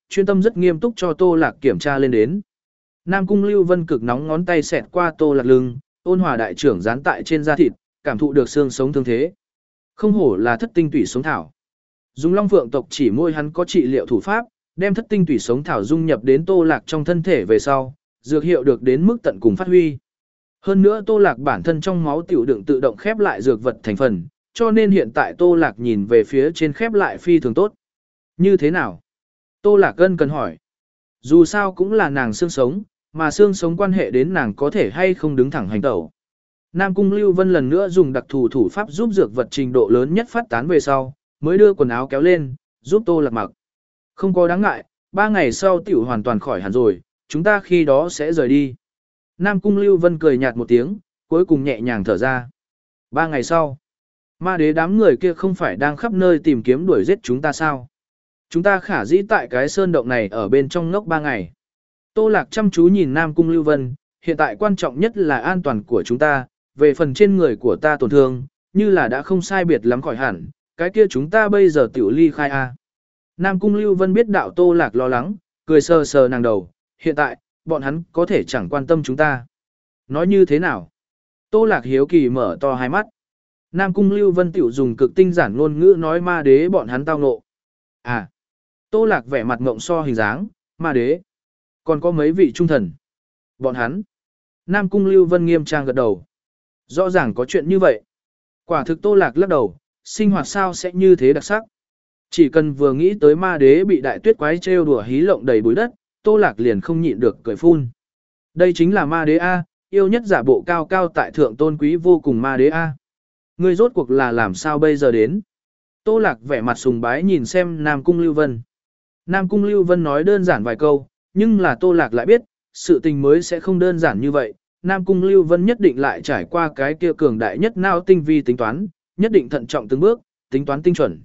Speaker 1: chuyên tâm rất nghiêm túc cho Tô Lạc kiểm tra lên đến. Nam Cung Lưu Vân cực nóng ngón tay xẹt qua Tô Lạc lưng, ôn hòa đại trưởng dán tại trên da thịt, cảm thụ được xương sống thương thế. Không hổ là thất tinh tủy sống thảo. Dùng Long Phượng tộc chỉ môi hắn có trị liệu thủ pháp, đem thất tinh tủy sống thảo dung nhập đến Tô Lạc trong thân thể về sau, dược hiệu được đến mức tận cùng phát huy. Hơn nữa Tô Lạc bản thân trong máu tiểu đựng tự động khép lại dược vật thành phần, cho nên hiện tại Tô Lạc nhìn về phía trên khép lại phi thường tốt. Như thế nào? Tô Lạc Gân cần hỏi. Dù sao cũng là nàng xương sống, mà xương sống quan hệ đến nàng có thể hay không đứng thẳng hành tẩu. Nam Cung Lưu Vân lần nữa dùng đặc thù thủ pháp giúp dược vật trình độ lớn nhất phát tán về sau, mới đưa quần áo kéo lên, giúp Tô Lạc mặc. Không có đáng ngại, ba ngày sau tiểu hoàn toàn khỏi hẳn rồi, chúng ta khi đó sẽ rời đi. Nam Cung Lưu Vân cười nhạt một tiếng, cuối cùng nhẹ nhàng thở ra. Ba ngày sau, ma đế đám người kia không phải đang khắp nơi tìm kiếm đuổi giết chúng ta sao? Chúng ta khả dĩ tại cái sơn động này ở bên trong ngốc ba ngày. Tô Lạc chăm chú nhìn Nam Cung Lưu Vân, hiện tại quan trọng nhất là an toàn của chúng ta, về phần trên người của ta tổn thương, như là đã không sai biệt lắm khỏi hẳn, cái kia chúng ta bây giờ tiểu ly khai a. Nam Cung Lưu Vân biết đạo Tô Lạc lo lắng, cười sờ sờ nàng đầu, hiện tại, bọn hắn có thể chẳng quan tâm chúng ta. Nói như thế nào? Tô Lạc hiếu kỳ mở to hai mắt. Nam Cung Lưu Vân tiểu dùng cực tinh giản ngôn ngữ nói ma đế bọn hắn tao ngộ. À, Tô Lạc vẻ mặt ngộng so hình dáng, ma đế. Còn có mấy vị trung thần. Bọn hắn. Nam Cung Lưu Vân nghiêm trang gật đầu. Rõ ràng có chuyện như vậy. Quả thực Tô Lạc lắc đầu, sinh hoạt sao sẽ như thế đặc sắc. Chỉ cần vừa nghĩ tới ma đế bị đại tuyết quái trêu đùa hí lộng đầy bụi đất, Tô Lạc liền không nhịn được cười phun. Đây chính là ma đế A, yêu nhất giả bộ cao cao tại thượng tôn quý vô cùng ma đế A. Ngươi rốt cuộc là làm sao bây giờ đến? Tô Lạc vẻ mặt sùng bái nhìn xem Nam Cung Lưu Vân. Nam Cung Lưu Vân nói đơn giản vài câu, nhưng là Tô Lạc lại biết, sự tình mới sẽ không đơn giản như vậy. Nam Cung Lưu Vân nhất định lại trải qua cái kia cường đại nhất não tinh vi tính toán, nhất định thận trọng từng bước, tính toán tinh chuẩn.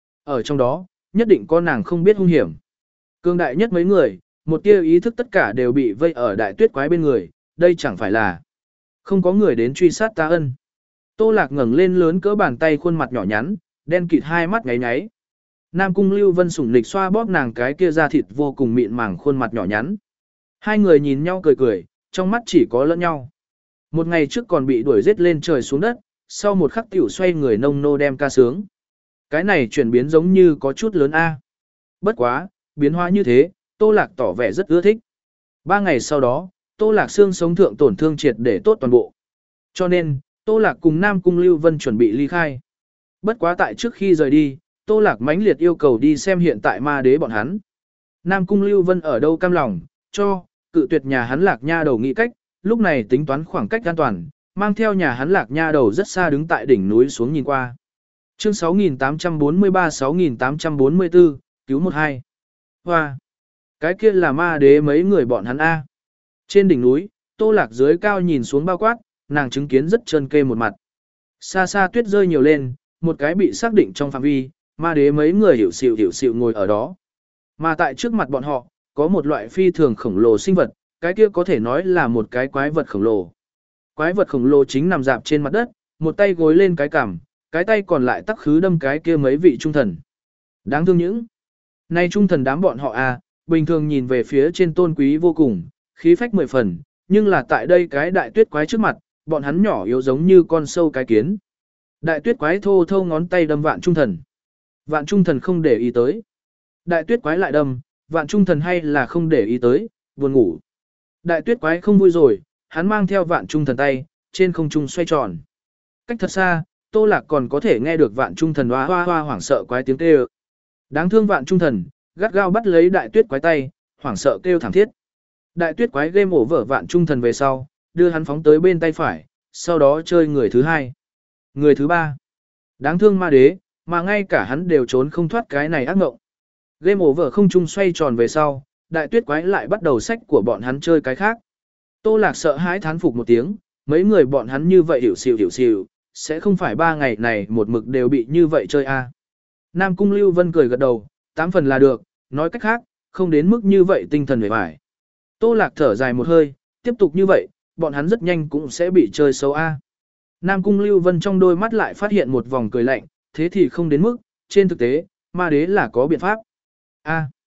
Speaker 1: Ở trong đó, nhất định có nàng không biết hung hiểm. Cường đại nhất mấy người, một tia ý thức tất cả đều bị vây ở đại tuyết quái bên người, đây chẳng phải là không có người đến truy sát ta ân. Tô Lạc ngẩng lên lớn cỡ bàn tay khuôn mặt nhỏ nhắn, đen kịt hai mắt nháy nháy. Nam Cung Lưu Vân sủng nịch xoa bóp nàng cái kia da thịt vô cùng mịn màng khuôn mặt nhỏ nhắn. Hai người nhìn nhau cười cười, trong mắt chỉ có lẫn nhau. Một ngày trước còn bị đuổi giết lên trời xuống đất, sau một khắc tiểu xoay người nông nô đem ca sướng. Cái này chuyển biến giống như có chút lớn a. Bất quá, biến hóa như thế, Tô Lạc tỏ vẻ rất ưa thích. Ba ngày sau đó, Tô Lạc xương sống thượng tổn thương triệt để tốt toàn bộ. Cho nên, Tô Lạc cùng Nam Cung Lưu Vân chuẩn bị ly khai. Bất quá tại trước khi rời đi, Tô Lạc mãnh liệt yêu cầu đi xem hiện tại ma đế bọn hắn. Nam Cung Lưu Vân ở đâu cam lòng, cho, cự tuyệt nhà hắn Lạc Nha đầu nghĩ cách, lúc này tính toán khoảng cách an toàn, mang theo nhà hắn Lạc Nha đầu rất xa đứng tại đỉnh núi xuống nhìn qua. Chương sáu nghìn tám trăm bốn mươi ba sáu nghìn tám trăm bốn mươi tư, cứu một hai. Hoa! Cái kia là ma đế mấy người bọn hắn A. Trên đỉnh núi, Tô Lạc dưới cao nhìn xuống bao quát, nàng chứng kiến rất trơn kê một mặt. Xa xa tuyết rơi nhiều lên, một cái bị xác định trong phạm vi, ma đế mấy người hiểu xịu hiểu xịu ngồi ở đó. Mà tại trước mặt bọn họ, có một loại phi thường khổng lồ sinh vật, cái kia có thể nói là một cái quái vật khổng lồ. Quái vật khổng lồ chính nằm dạp trên mặt đất, một tay gối lên cái cằm, cái tay còn lại tắc khứ đâm cái kia mấy vị trung thần. Đáng thương những. Nay trung thần đám bọn họ à, bình thường nhìn về phía trên tôn quý vô cùng, khí phách mười phần, nhưng là tại đây cái đại tuyết quái trước mặt, bọn hắn nhỏ yếu giống như con sâu cái kiến. Đại tuyết quái thô thô ngón tay đâm vạn trung thần. Vạn trung thần không để ý tới. Đại tuyết quái lại đâm, vạn trung thần hay là không để ý tới, buồn ngủ. Đại tuyết quái không vui rồi, hắn mang theo vạn trung thần tay, trên không trung xoay tròn. Cách thật xa, Tô Lạc còn có thể nghe được vạn trung thần hoa hoa hoa hoảng sợ quái tiếng kêu. Đáng thương vạn trung thần, gắt gao bắt lấy đại tuyết quái tay, hoảng sợ kêu thảm thiết. Đại tuyết quái game over vạn trung thần về sau, đưa hắn phóng tới bên tay phải, sau đó chơi người thứ hai. Người thứ ba. Đáng thương ma đế, mà ngay cả hắn đều trốn không thoát cái này ác ngộng. Game over không trung xoay tròn về sau, đại tuyết quái lại bắt đầu sách của bọn hắn chơi cái khác. Tô Lạc sợ hãi thán phục một tiếng, mấy người bọn hắn như vậy hiểu xìu hiểu xìu, sẽ không phải ba ngày này một mực đều bị như vậy chơi a. Nam Cung Lưu Vân cười gật đầu, tám phần là được, nói cách khác, không đến mức như vậy tinh thần hề bại. Tô Lạc thở dài một hơi, tiếp tục như vậy, bọn hắn rất nhanh cũng sẽ bị chơi xấu a. Nam Cung Lưu Vân trong đôi mắt lại phát hiện một vòng cười lạnh, thế thì không đến mức, trên thực tế, ma đế là có biện pháp. A.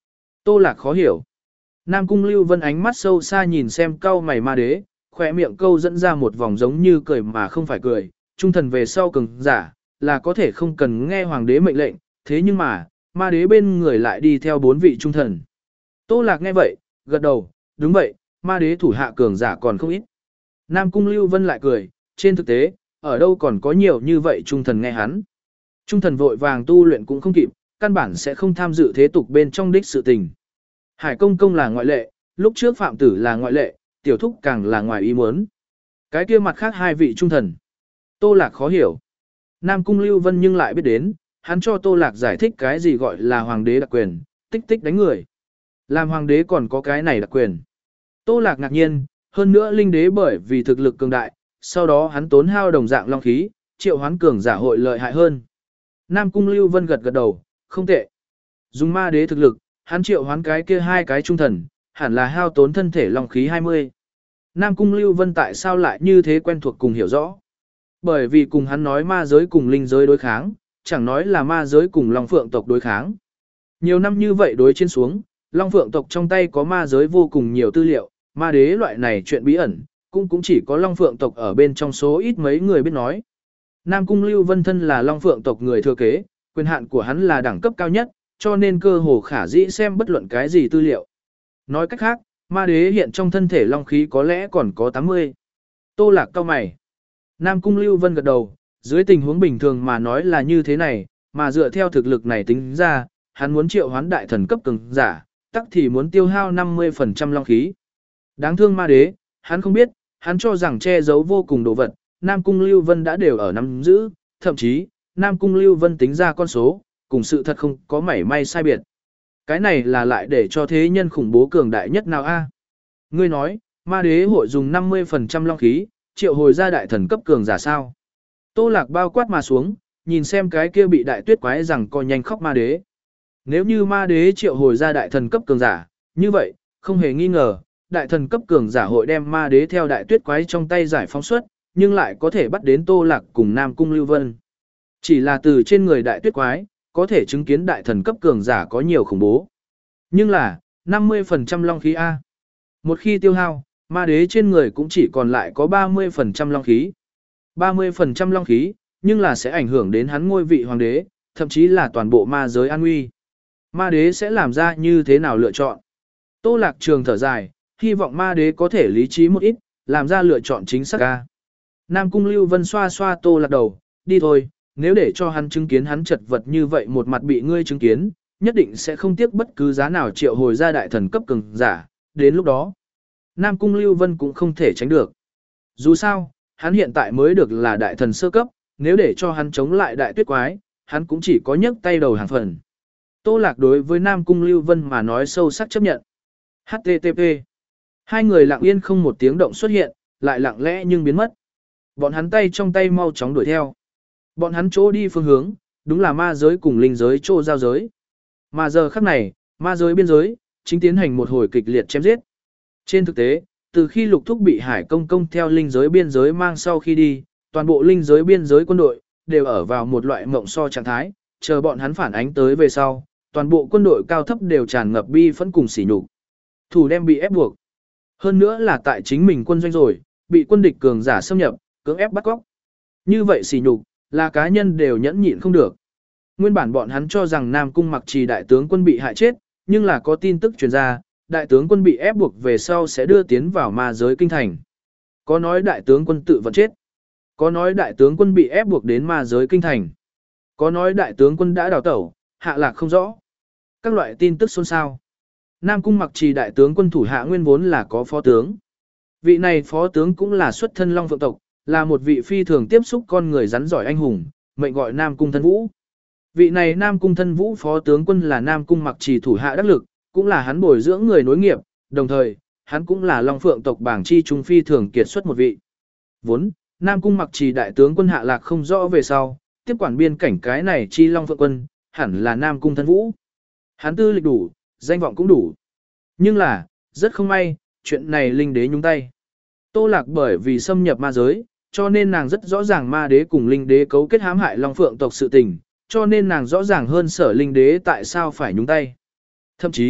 Speaker 1: Tô Lạc khó hiểu. Nam Cung Lưu Vân ánh mắt sâu xa nhìn xem cau mày ma đế, khỏe miệng câu dẫn ra một vòng giống như cười mà không phải cười, trung thần về sau cường giả, là có thể không cần nghe hoàng đế mệnh lệnh, thế nhưng mà, ma đế bên người lại đi theo bốn vị trung thần. Tô Lạc nghe vậy, gật đầu, đúng vậy, ma đế thủ hạ cường giả còn không ít. Nam Cung Lưu Vân lại cười, trên thực tế, ở đâu còn có nhiều như vậy trung thần nghe hắn. Trung thần vội vàng tu luyện cũng không kịp, căn bản sẽ không tham dự thế tục bên trong đích sự tình. Hải công công là ngoại lệ, lúc trước phạm tử là ngoại lệ, tiểu thúc càng là ngoài ý muốn. Cái kia mặt khác hai vị trung thần. Tô Lạc khó hiểu. Nam Cung Lưu Vân nhưng lại biết đến, hắn cho Tô Lạc giải thích cái gì gọi là hoàng đế đặc quyền, tích tích đánh người. Làm hoàng đế còn có cái này đặc quyền. Tô Lạc ngạc nhiên, hơn nữa linh đế bởi vì thực lực cường đại, sau đó hắn tốn hao đồng dạng long khí, triệu hoán cường giả hội lợi hại hơn. Nam Cung Lưu Vân gật gật đầu, không tệ. Dùng ma đế thực lực, hắn triệu hoán cái kia hai cái trung thần, hẳn là hao tốn thân thể long khí hai mươi. Nam Cung Lưu Vân tại sao lại như thế quen thuộc cùng hiểu rõ? Bởi vì cùng hắn nói ma giới cùng linh giới đối kháng, chẳng nói là ma giới cùng Long Phượng tộc đối kháng. Nhiều năm như vậy đối trên xuống, Long Phượng tộc trong tay có ma giới vô cùng nhiều tư liệu, ma đế loại này chuyện bí ẩn, cũng cũng chỉ có Long Phượng tộc ở bên trong số ít mấy người biết nói. Nam Cung Lưu Vân thân là Long Phượng tộc người thừa kế, quyền hạn của hắn là đẳng cấp cao nhất, cho nên cơ hồ khả dĩ xem bất luận cái gì tư liệu. Nói cách khác, ma đế hiện trong thân thể long khí có lẽ còn có tám mươi. Tô Lạc cau mày. Nam Cung Lưu Vân gật đầu, dưới tình huống bình thường mà nói là như thế này, mà dựa theo thực lực này tính ra, hắn muốn triệu hoán đại thần cấp cường giả, tắc thì muốn tiêu hao năm mươi phần trăm long khí. Đáng thương ma đế, hắn không biết, hắn cho rằng che giấu vô cùng đồ vật, Nam Cung Lưu Vân đã đều ở nắm giữ, thậm chí, Nam Cung Lưu Vân tính ra con số, cùng sự thật không có mảy may sai biệt. Cái này là lại để cho thế nhân khủng bố cường đại nhất nào a? Ngươi nói, ma đế hội dùng năm mươi phần trăm long khí, triệu hồi ra đại thần cấp cường giả sao? Tô Lạc bao quát mà xuống, nhìn xem cái kia bị đại tuyết quái rằng co nhanh khóc ma đế. Nếu như ma đế triệu hồi ra đại thần cấp cường giả, như vậy, không hề nghi ngờ, đại thần cấp cường giả hội đem ma đế theo đại tuyết quái trong tay giải phóng xuất, nhưng lại có thể bắt đến Tô Lạc cùng Nam Cung Lưu Vân. Chỉ là từ trên người đại tuyết quái, có thể chứng kiến đại thần cấp cường giả có nhiều khủng bố. Nhưng là, năm mươi phần trăm long khí A. Một khi tiêu hao, ma đế trên người cũng chỉ còn lại có ba mươi phần trăm long khí. ba mươi phần trăm long khí, nhưng là sẽ ảnh hưởng đến hắn ngôi vị hoàng đế, thậm chí là toàn bộ ma giới an nguy. Ma đế sẽ làm ra như thế nào lựa chọn? Tô Lạc Trường thở dài, hy vọng ma đế có thể lý trí một ít, làm ra lựa chọn chính xác A. Nam Cung Lưu Vân xoa xoa Tô Lạc đầu, đi thôi, nếu để cho hắn chứng kiến hắn chật vật như vậy một mặt bị ngươi chứng kiến, nhất định sẽ không tiếc bất cứ giá nào triệu hồi ra đại thần cấp cường giả, đến lúc đó, Nam Cung Lưu Vân cũng không thể tránh được. Dù sao, hắn hiện tại mới được là đại thần sơ cấp, nếu để cho hắn chống lại đại tuyết quái, hắn cũng chỉ có nhấc tay đầu hàng phần. Tô Lạc đối với Nam Cung Lưu Vân mà nói sâu sắc chấp nhận. hát tê tê pê. Hai người lặng yên không một tiếng động xuất hiện, lại lặng lẽ nhưng biến mất. Bọn hắn tay trong tay mau chóng đuổi theo. Bọn hắn chỗ đi phương hướng, đúng là ma giới cùng linh giới chỗ giao giới. Mà giờ khắc này, ma giới biên giới, chính tiến hành một hồi kịch liệt chém giết. Trên thực tế, từ khi lục thúc bị hải công công theo linh giới biên giới mang sau khi đi, toàn bộ linh giới biên giới quân đội, đều ở vào một loại mộng so trạng thái, chờ bọn hắn phản ánh tới về sau, toàn bộ quân đội cao thấp đều tràn ngập bi phẫn cùng sỉ nhục. Thủ đem bị ép buộc. Hơn nữa là tại chính mình quân doanh rồi, bị quân địch cường giả xâm nhập, cưỡng ép bắt cóc. Như vậy sỉ nhục, là cá nhân đều nhẫn nhịn không được. Nguyên bản bọn hắn cho rằng Nam Cung Mặc Trì đại tướng quân bị hại chết, nhưng là có tin tức truyền ra, đại tướng quân bị ép buộc về sau sẽ đưa tiến vào ma giới kinh thành. Có nói đại tướng quân tự vẫn chết. Có nói đại tướng quân bị ép buộc đến ma giới kinh thành. Có nói đại tướng quân đã đào tẩu, hạ lạc không rõ. Các loại tin tức xôn xao. Nam Cung Mặc Trì đại tướng quân thủ hạ nguyên vốn là có phó tướng. Vị này phó tướng cũng là xuất thân Long Phượng tộc, là một vị phi thường tiếp xúc con người rắn giỏi anh hùng, mệnh gọi Nam Cung Thân Vũ. Vị này Nam Cung Thân Vũ phó tướng quân là Nam Cung Mặc Trì thủ hạ đắc lực, cũng là hắn bồi dưỡng người nối nghiệp, đồng thời, hắn cũng là Long Phượng tộc bảng chi trung phi thường kiệt xuất một vị. Vốn, Nam Cung Mặc Trì đại tướng quân hạ lạc không rõ về sau, tiếp quản biên cảnh cái này chi Long Phượng quân, hẳn là Nam Cung Thân Vũ. Hắn tư lịch đủ, danh vọng cũng đủ. Nhưng là, rất không may, chuyện này linh đế nhúng tay. Tô Lạc bởi vì xâm nhập ma giới, cho nên nàng rất rõ ràng ma đế cùng linh đế cấu kết hãm hại Long Phượng tộc sự tình, cho nên nàng rõ ràng hơn sở linh đế tại sao phải nhúng tay. Thậm chí,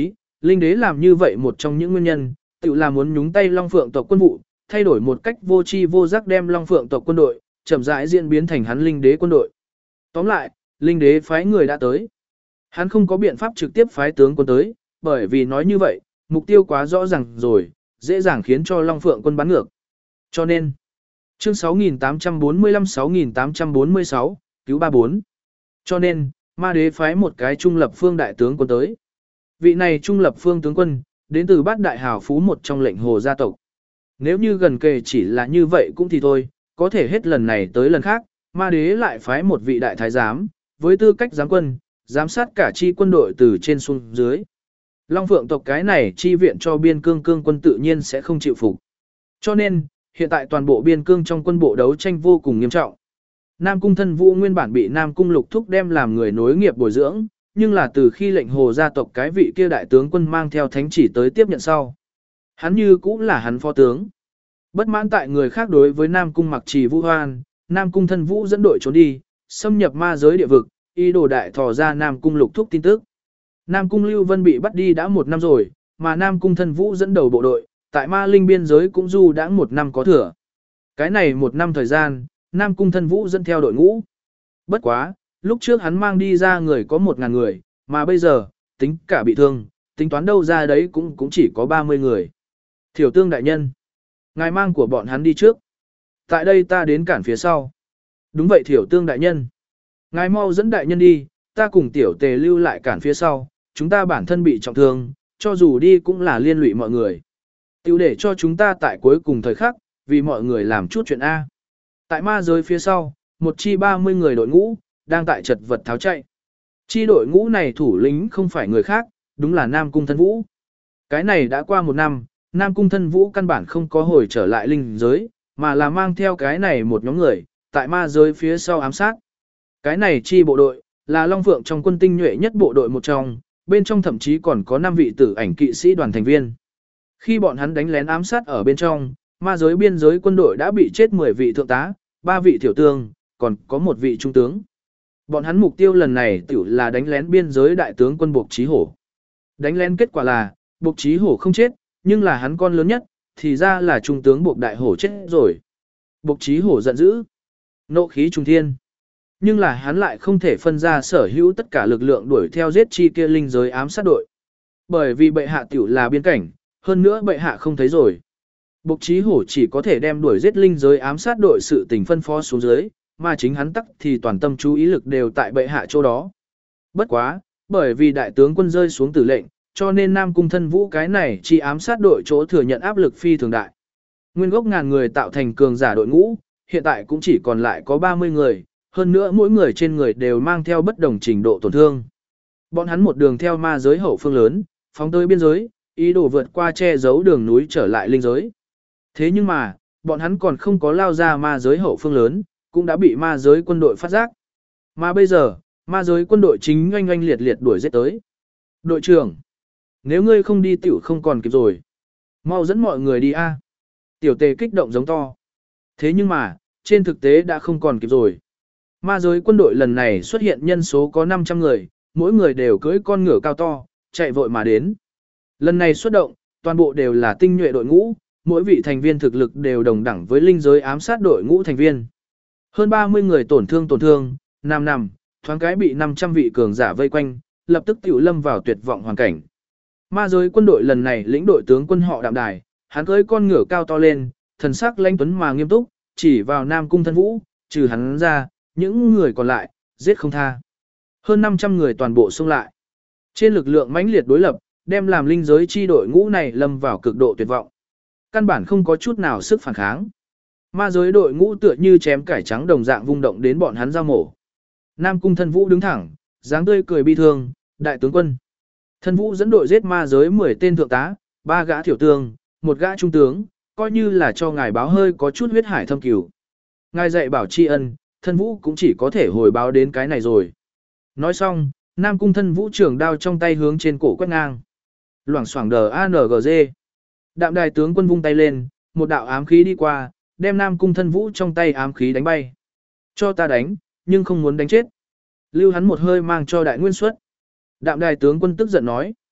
Speaker 1: Linh đế làm như vậy một trong những nguyên nhân, tự là muốn nhúng tay Long Phượng tộc quân vụ, thay đổi một cách vô tri vô giác đem Long Phượng tộc quân đội, chậm rãi diễn biến thành hắn linh đế quân đội. Tóm lại, linh đế phái người đã tới. Hắn không có biện pháp trực tiếp phái tướng quân tới, bởi vì nói như vậy, mục tiêu quá rõ ràng rồi, dễ dàng khiến cho Long Phượng quân bắn ngược. Cho nên, chương sáu nghìn tám trăm bốn mươi lăm sáu nghìn tám trăm bốn mươi sáu, cứu ba bốn. Cho nên, ma đế phái một cái trung lập phương đại tướng quân tới. Vị này trung lập phương tướng quân, đến từ bát đại hào phú một trong lệnh hồ gia tộc. Nếu như gần kề chỉ là như vậy cũng thì thôi, có thể hết lần này tới lần khác, ma đế lại phái một vị đại thái giám, với tư cách giám quân, giám sát cả chi quân đội từ trên xuống dưới. Long Phượng tộc cái này chi viện cho biên cương cương quân tự nhiên sẽ không chịu phục. Cho nên, hiện tại toàn bộ biên cương trong quân bộ đấu tranh vô cùng nghiêm trọng. Nam Cung Thân Vũ nguyên bản bị Nam Cung Lục Thúc đem làm người nối nghiệp bồi dưỡng, nhưng là từ khi lệnh hồ gia tộc cái vị kia đại tướng quân mang theo thánh chỉ tới tiếp nhận sau. Hắn như cũng là hắn phó tướng. Bất mãn tại người khác đối với Nam Cung Mặc Trì Vũ Hoan, Nam Cung Thân Vũ dẫn đội trốn đi, xâm nhập ma giới địa vực, ý đồ đại thò ra Nam Cung Lục Thúc tin tức. Nam Cung Lưu Vân bị bắt đi đã một năm rồi, mà Nam Cung Thân Vũ dẫn đầu bộ đội, tại ma linh biên giới cũng du đã một năm có thừa. Cái này một năm thời gian, Nam Cung Thân Vũ dẫn theo đội ngũ. Bất quá, lúc trước hắn mang đi ra người có một ngàn người, mà bây giờ, tính cả bị thương, tính toán đâu ra đấy cũng cũng chỉ có ba mươi người. Thiểu tương đại nhân, ngài mang của bọn hắn đi trước. Tại đây ta đến cản phía sau. Đúng vậy thiểu tương đại nhân. Ngài mau dẫn đại nhân đi, ta cùng tiểu tề lưu lại cản phía sau, chúng ta bản thân bị trọng thương, cho dù đi cũng là liên lụy mọi người. Tiểu để cho chúng ta tại cuối cùng thời khắc, vì mọi người làm chút chuyện A. Tại ma giới phía sau, một chi ba mươi người đội ngũ, đang tại chật vật tháo chạy. Chi đội ngũ này thủ lĩnh không phải người khác, đúng là Nam Cung Thân Vũ. Cái này đã qua một năm, Nam Cung Thân Vũ căn bản không có hồi trở lại linh giới, mà là mang theo cái này một nhóm người, tại ma giới phía sau ám sát. Cái này chi bộ đội, là Long Phượng trong quân tinh nhuệ nhất bộ đội một trong, bên trong thậm chí còn có năm vị tử ảnh kỵ sĩ đoàn thành viên. Khi bọn hắn đánh lén ám sát ở bên trong, ma giới biên giới quân đội đã bị chết mười vị thượng tá, ba vị tiểu tướng, còn có một vị trung tướng. Bọn hắn mục tiêu lần này tiểu là đánh lén biên giới đại tướng quân Bộc Chí Hổ. Đánh lén kết quả là, Bộc Chí Hổ không chết, nhưng là hắn con lớn nhất, thì ra là trung tướng Bộc Đại Hổ chết rồi. Bộc Chí Hổ giận dữ, nộ khí trung thiên. Nhưng là hắn lại không thể phân ra sở hữu tất cả lực lượng đuổi theo giết chi kia linh giới ám sát đội. Bởi vì bệ hạ tiểu là biên cảnh, hơn nữa bệ hạ không thấy rồi. Bộc Chí Hổ chỉ có thể đem đuổi giết linh giới ám sát đội sự tình phân phó xuống dưới, mà chính hắn tắc thì toàn tâm chú ý lực đều tại bệ hạ chỗ đó. Bất quá, bởi vì đại tướng quân rơi xuống tử lệnh, cho nên Nam Cung Thân Vũ cái này chỉ ám sát đội chỗ thừa nhận áp lực phi thường đại. Nguyên gốc ngàn người tạo thành cường giả đội ngũ, hiện tại cũng chỉ còn lại có ba mươi người, hơn nữa mỗi người trên người đều mang theo bất đồng trình độ tổn thương. Bọn hắn một đường theo ma giới hậu phương lớn, phóng tới biên giới, ý đồ vượt qua che giấu đường núi trở lại linh giới. Thế nhưng mà, bọn hắn còn không có lao ra ma giới hậu phương lớn, cũng đã bị ma giới quân đội phát giác. Mà bây giờ, ma giới quân đội chính oanh oanh liệt liệt đuổi giết tới. Đội trưởng, nếu ngươi không đi tiểu không còn kịp rồi. Mau dẫn mọi người đi a. Tiểu tề kích động giống to. Thế nhưng mà, trên thực tế đã không còn kịp rồi. Ma giới quân đội lần này xuất hiện nhân số có năm trăm người, mỗi người đều cưỡi con ngựa cao to, chạy vội mà đến. Lần này xuất động, toàn bộ đều là tinh nhuệ đội ngũ, mỗi vị thành viên thực lực đều đồng đẳng với linh giới ám sát đội ngũ thành viên. Hơn ba mươi người tổn thương tổn thương, nằm nằm, thoáng cái bị năm trăm vị cường giả vây quanh, lập tức tiểu lâm vào tuyệt vọng hoàn cảnh. Ma giới quân đội lần này lĩnh đội tướng quân họ Đạm Đài, hắn cưỡi con ngựa cao to lên, thần sắc lãnh tuấn mà nghiêm túc, chỉ vào Nam Cung Thân Vũ, trừ hắn ra, những người còn lại, giết không tha. Hơn năm trăm người toàn bộ xông lại. Trên lực lượng mãnh liệt đối lập, đem làm linh giới chi đội ngũ này lâm vào cực độ tuyệt vọng. Căn bản không có chút nào sức phản kháng. Ma giới đội ngũ tựa như chém cải trắng đồng dạng vung động đến bọn hắn giao mổ. Nam Cung Thân Vũ đứng thẳng, dáng tươi cười bi thương, đại tướng quân. Thân Vũ dẫn đội giết ma giới mười tên thượng tá, ba gã tiểu tướng, một gã trung tướng, coi như là cho ngài báo hơi có chút huyết hải thâm cửu. Ngài dạy bảo tri ân, Thân Vũ cũng chỉ có thể hồi báo đến cái này rồi. Nói xong, Nam Cung Thân Vũ trường đao trong tay hướng trên cổ quét ngang. Loảng xoảng đờ a en giê. Đạm Đài tướng quân vung tay lên, một đạo ám khí đi qua, đem Nam Cung Thân Vũ trong tay ám khí đánh bay. Cho ta đánh, nhưng không muốn đánh chết. Lưu hắn một hơi mang cho đại nguyên suất. Đạm Đài tướng quân tức giận nói.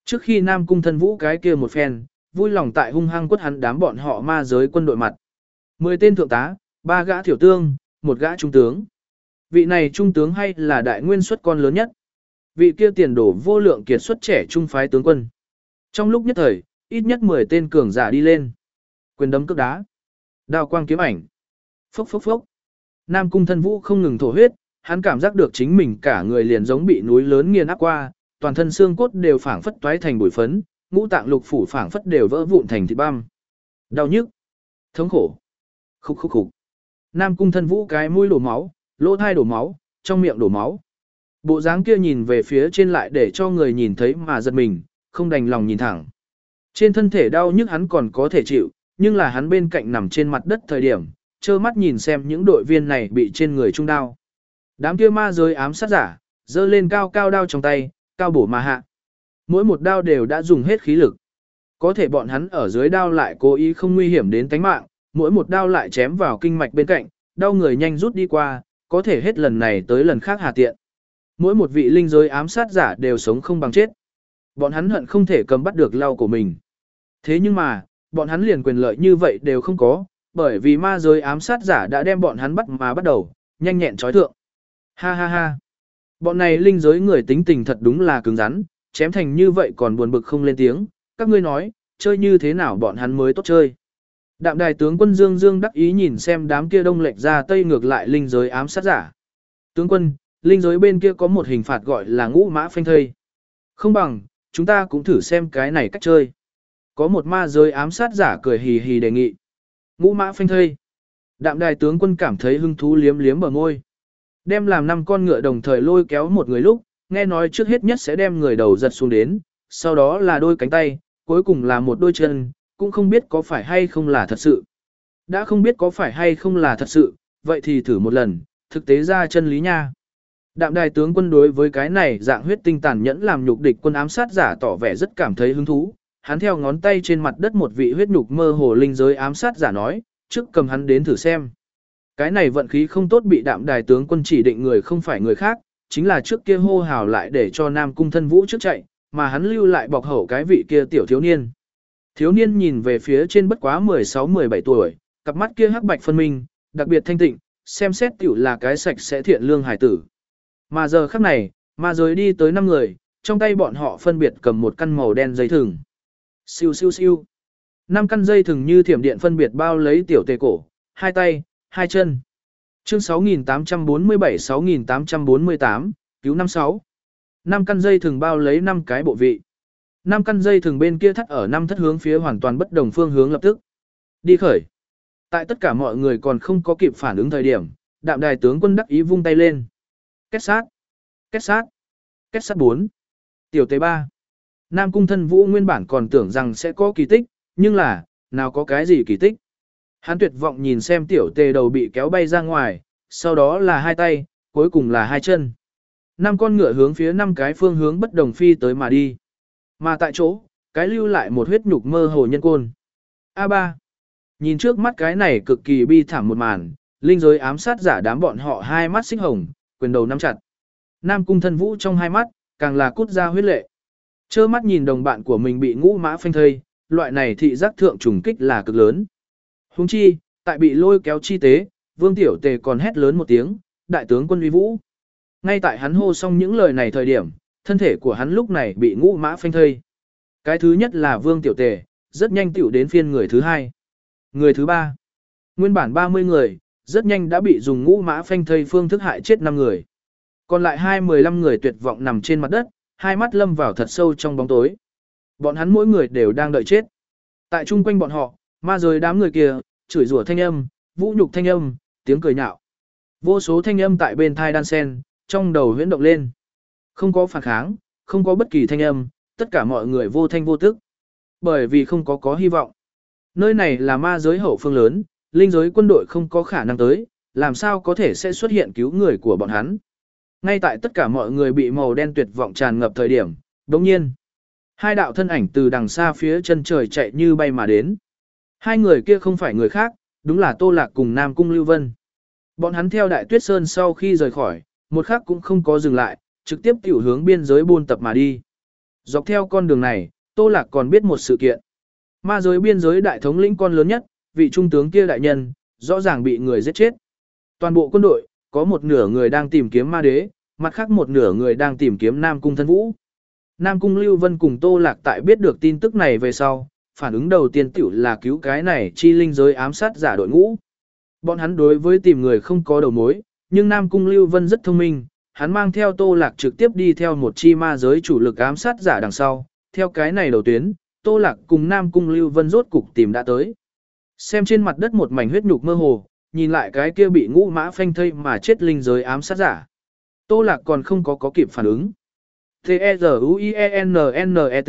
Speaker 1: Trước khi Nam Cung Thân Vũ cái kia một phen, vui lòng tại hung hăng quất hắn đám bọn họ ma giới quân đội mặt. Mười tên thượng tá, ba gã thiểu tương, một gã trung tướng. Vị này trung tướng hay là đại nguyên xuất con lớn nhất. Vị kia tiền đổ vô lượng kiệt xuất trẻ trung phái tướng quân. Trong lúc nhất thời, ít nhất mười tên cường giả đi lên. Quyền đấm cước đá. Đao quang kiếm ảnh. Phốc phốc phốc. Nam Cung Thân Vũ không ngừng thổ huyết, hắn cảm giác được chính mình cả người liền giống bị núi lớn nghiền áp qua, toàn thân xương cốt đều phảng phất toái thành bụi phấn, ngũ tạng lục phủ phảng phất đều vỡ vụn thành thịt băm. Đau nhức, thống khổ. Khúc khúc khúc. Nam Cung Thân Vũ cái mũi đổ máu, lỗ tai đổ máu, trong miệng đổ máu. Bộ dáng kia nhìn về phía trên lại để cho người nhìn thấy mà giật mình, không đành lòng nhìn thẳng. Trên thân thể đau nhức hắn còn có thể chịu, nhưng là hắn bên cạnh nằm trên mặt đất thời điểm, trơ mắt nhìn xem những đội viên này bị trên người trung đao. Đám kia ma giới ám sát giả, giơ lên cao cao đao trong tay, cao bổ mà hạ. Mỗi một đao đều đã dùng hết khí lực. Có thể bọn hắn ở dưới đao lại cố ý không nguy hiểm đến tánh mạng, mỗi một đao lại chém vào kinh mạch bên cạnh, đau người nhanh rút đi qua, có thể hết lần này tới lần khác hà tiện. Mỗi một vị linh giới ám sát giả đều sống không bằng chết. Bọn hắn hận không thể cầm bắt được lau của mình. Thế nhưng mà, bọn hắn liền quyền lợi như vậy đều không có, bởi vì ma giới ám sát giả đã đem bọn hắn bắt mà bắt đầu, nhanh nhẹn trói thượng. Ha ha ha. Bọn này linh giới người tính tình thật đúng là cứng rắn, chém thành như vậy còn buồn bực không lên tiếng, các ngươi nói, chơi như thế nào bọn hắn mới tốt chơi. Đạm đài tướng quân Dương Dương đắc ý nhìn xem đám kia đông lệch ra tây ngược lại linh giới ám sát giả. Tướng quân, linh giới bên kia có một hình phạt gọi là ngũ mã phanh thây. Không bằng, chúng ta cũng thử xem cái này cách chơi. Có một ma giới ám sát giả cười hì hì đề nghị. Ngũ mã phanh thây. Đạm đài tướng quân cảm thấy hứng thú liếm liếm bờ môi. Đem làm năm con ngựa đồng thời lôi kéo một người lúc, nghe nói trước hết nhất sẽ đem người đầu giật xuống đến, sau đó là đôi cánh tay, cuối cùng là một đôi chân, cũng không biết có phải hay không là thật sự. Đã không biết có phải hay không là thật sự, vậy thì thử một lần, thực tế ra chân lý nha. Đạm đài tướng quân đối với cái này dạng huyết tinh tàn nhẫn làm nhục địch quân ám sát giả tỏ vẻ rất cảm thấy hứng thú. Hắn theo ngón tay trên mặt đất một vị huyết nhục mơ hồ linh giới ám sát giả nói, trước cầm hắn đến thử xem. Cái này vận khí không tốt bị đạm đài tướng quân chỉ định người không phải người khác, chính là trước kia hô hào lại để cho Nam Cung Thân Vũ trước chạy, mà hắn lưu lại bọc hậu cái vị kia tiểu thiếu niên. Thiếu niên nhìn về phía trên bất quá mười sáu mười bảy tuổi, cặp mắt kia hắc bạch phân minh, đặc biệt thanh tịnh, xem xét tiểu là cái sạch sẽ thiện lương hải tử. Mà giờ khắc này, ma giới đi tới năm người, trong tay bọn họ phân biệt cầm một căn màu đen dây thừng. Siêu siêu siêu. Năm căn dây thừng như thiểm điện phân biệt bao lấy tiểu tề cổ, hai tay, hai chân. Chương sáu nghìn tám trăm bốn mươi bảy sáu nghìn tám trăm bốn mươi tám, cứu năm sáu. Năm căn dây thừng bao lấy năm cái bộ vị. Năm căn dây thừng bên kia thắt ở năm thất hướng phía hoàn toàn bất đồng phương hướng lập tức. Đi khởi. Tại tất cả mọi người còn không có kịp phản ứng thời điểm, đạm đài tướng quân đắc ý vung tay lên. Kết sát. Kết sát. Kết sát bốn. Tiểu tế ba. Nam Cung Thân Vũ nguyên bản còn tưởng rằng sẽ có kỳ tích, nhưng là, nào có cái gì kỳ tích. Hắn tuyệt vọng nhìn xem tiểu tề đầu bị kéo bay ra ngoài, sau đó là hai tay, cuối cùng là hai chân. Năm con ngựa hướng phía năm cái phương hướng bất đồng phi tới mà đi. Mà tại chỗ, cái lưu lại một huyết nhục mơ hồ nhân côn. a ba. Nhìn trước mắt cái này cực kỳ bi thảm một màn, linh giới ám sát giả đám bọn họ hai mắt xích hồng, quyền đầu nắm chặt. Nam Cung Thân Vũ trong hai mắt, càng là cút ra huyết lệ. Chơ mắt nhìn đồng bạn của mình bị ngũ mã phanh thây, loại này thị giác thượng trùng kích là cực lớn. Huống chi, tại bị lôi kéo chi tế, Vương Tiểu Tề còn hét lớn một tiếng, đại tướng quân uy vũ. Ngay tại hắn hô xong những lời này thời điểm, thân thể của hắn lúc này bị ngũ mã phanh thây. Cái thứ nhất là Vương Tiểu Tề, rất nhanh tiểu đến phiên người thứ hai. Người thứ ba, nguyên bản ba mươi người, rất nhanh đã bị dùng ngũ mã phanh thây phương thức hại chết năm người. Còn lại hai mười lăm người tuyệt vọng nằm trên mặt đất, hai mắt lâm vào thật sâu trong bóng tối. Bọn hắn mỗi người đều đang đợi chết. Tại chung quanh bọn họ, ma giới đám người kia, chửi rủa thanh âm, vũ nhục thanh âm, tiếng cười nhạo. Vô số thanh âm tại bên thai đan sen, trong đầu huyễn động lên. Không có phản kháng, không có bất kỳ thanh âm, tất cả mọi người vô thanh vô tức. Bởi vì không có có hy vọng. Nơi này là ma giới hậu phương lớn, linh giới quân đội không có khả năng tới, làm sao có thể sẽ xuất hiện cứu người của bọn hắn. Ngay tại tất cả mọi người bị màu đen tuyệt vọng tràn ngập thời điểm, đồng nhiên, hai đạo thân ảnh từ đằng xa phía chân trời chạy như bay mà đến. Hai người kia không phải người khác, đúng là Tô Lạc cùng Nam Cung Lưu Vân. Bọn hắn theo Đại Tuyết Sơn sau khi rời khỏi, một khắc cũng không có dừng lại, trực tiếp tiểu hướng biên giới buôn tập mà đi. Dọc theo con đường này, Tô Lạc còn biết một sự kiện. Ma giới biên giới đại thống lĩnh con lớn nhất, vị trung tướng kia đại nhân, rõ ràng bị người giết chết. Toàn bộ quân đội, có một nửa người đang tìm kiếm ma đế, mặt khác một nửa người đang tìm kiếm Nam Cung Thân Vũ. Nam Cung Lưu Vân cùng Tô Lạc tại biết được tin tức này về sau, phản ứng đầu tiên tiểu là cứu cái này chi linh giới ám sát giả đội ngũ. Bọn hắn đối với tìm người không có đầu mối, nhưng Nam Cung Lưu Vân rất thông minh, hắn mang theo Tô Lạc trực tiếp đi theo một chi ma giới chủ lực ám sát giả đằng sau, theo cái này đầu tuyến, Tô Lạc cùng Nam Cung Lưu Vân rốt cục tìm đã tới. Xem trên mặt đất một mảnh huyết nhục mơ hồ, nhìn lại cái kia bị ngũ mã phanh thây mà chết linh giới ám sát giả. Tô Lạc còn không có có kịp phản ứng. T-E-Z-U-I-E-N-N-E-T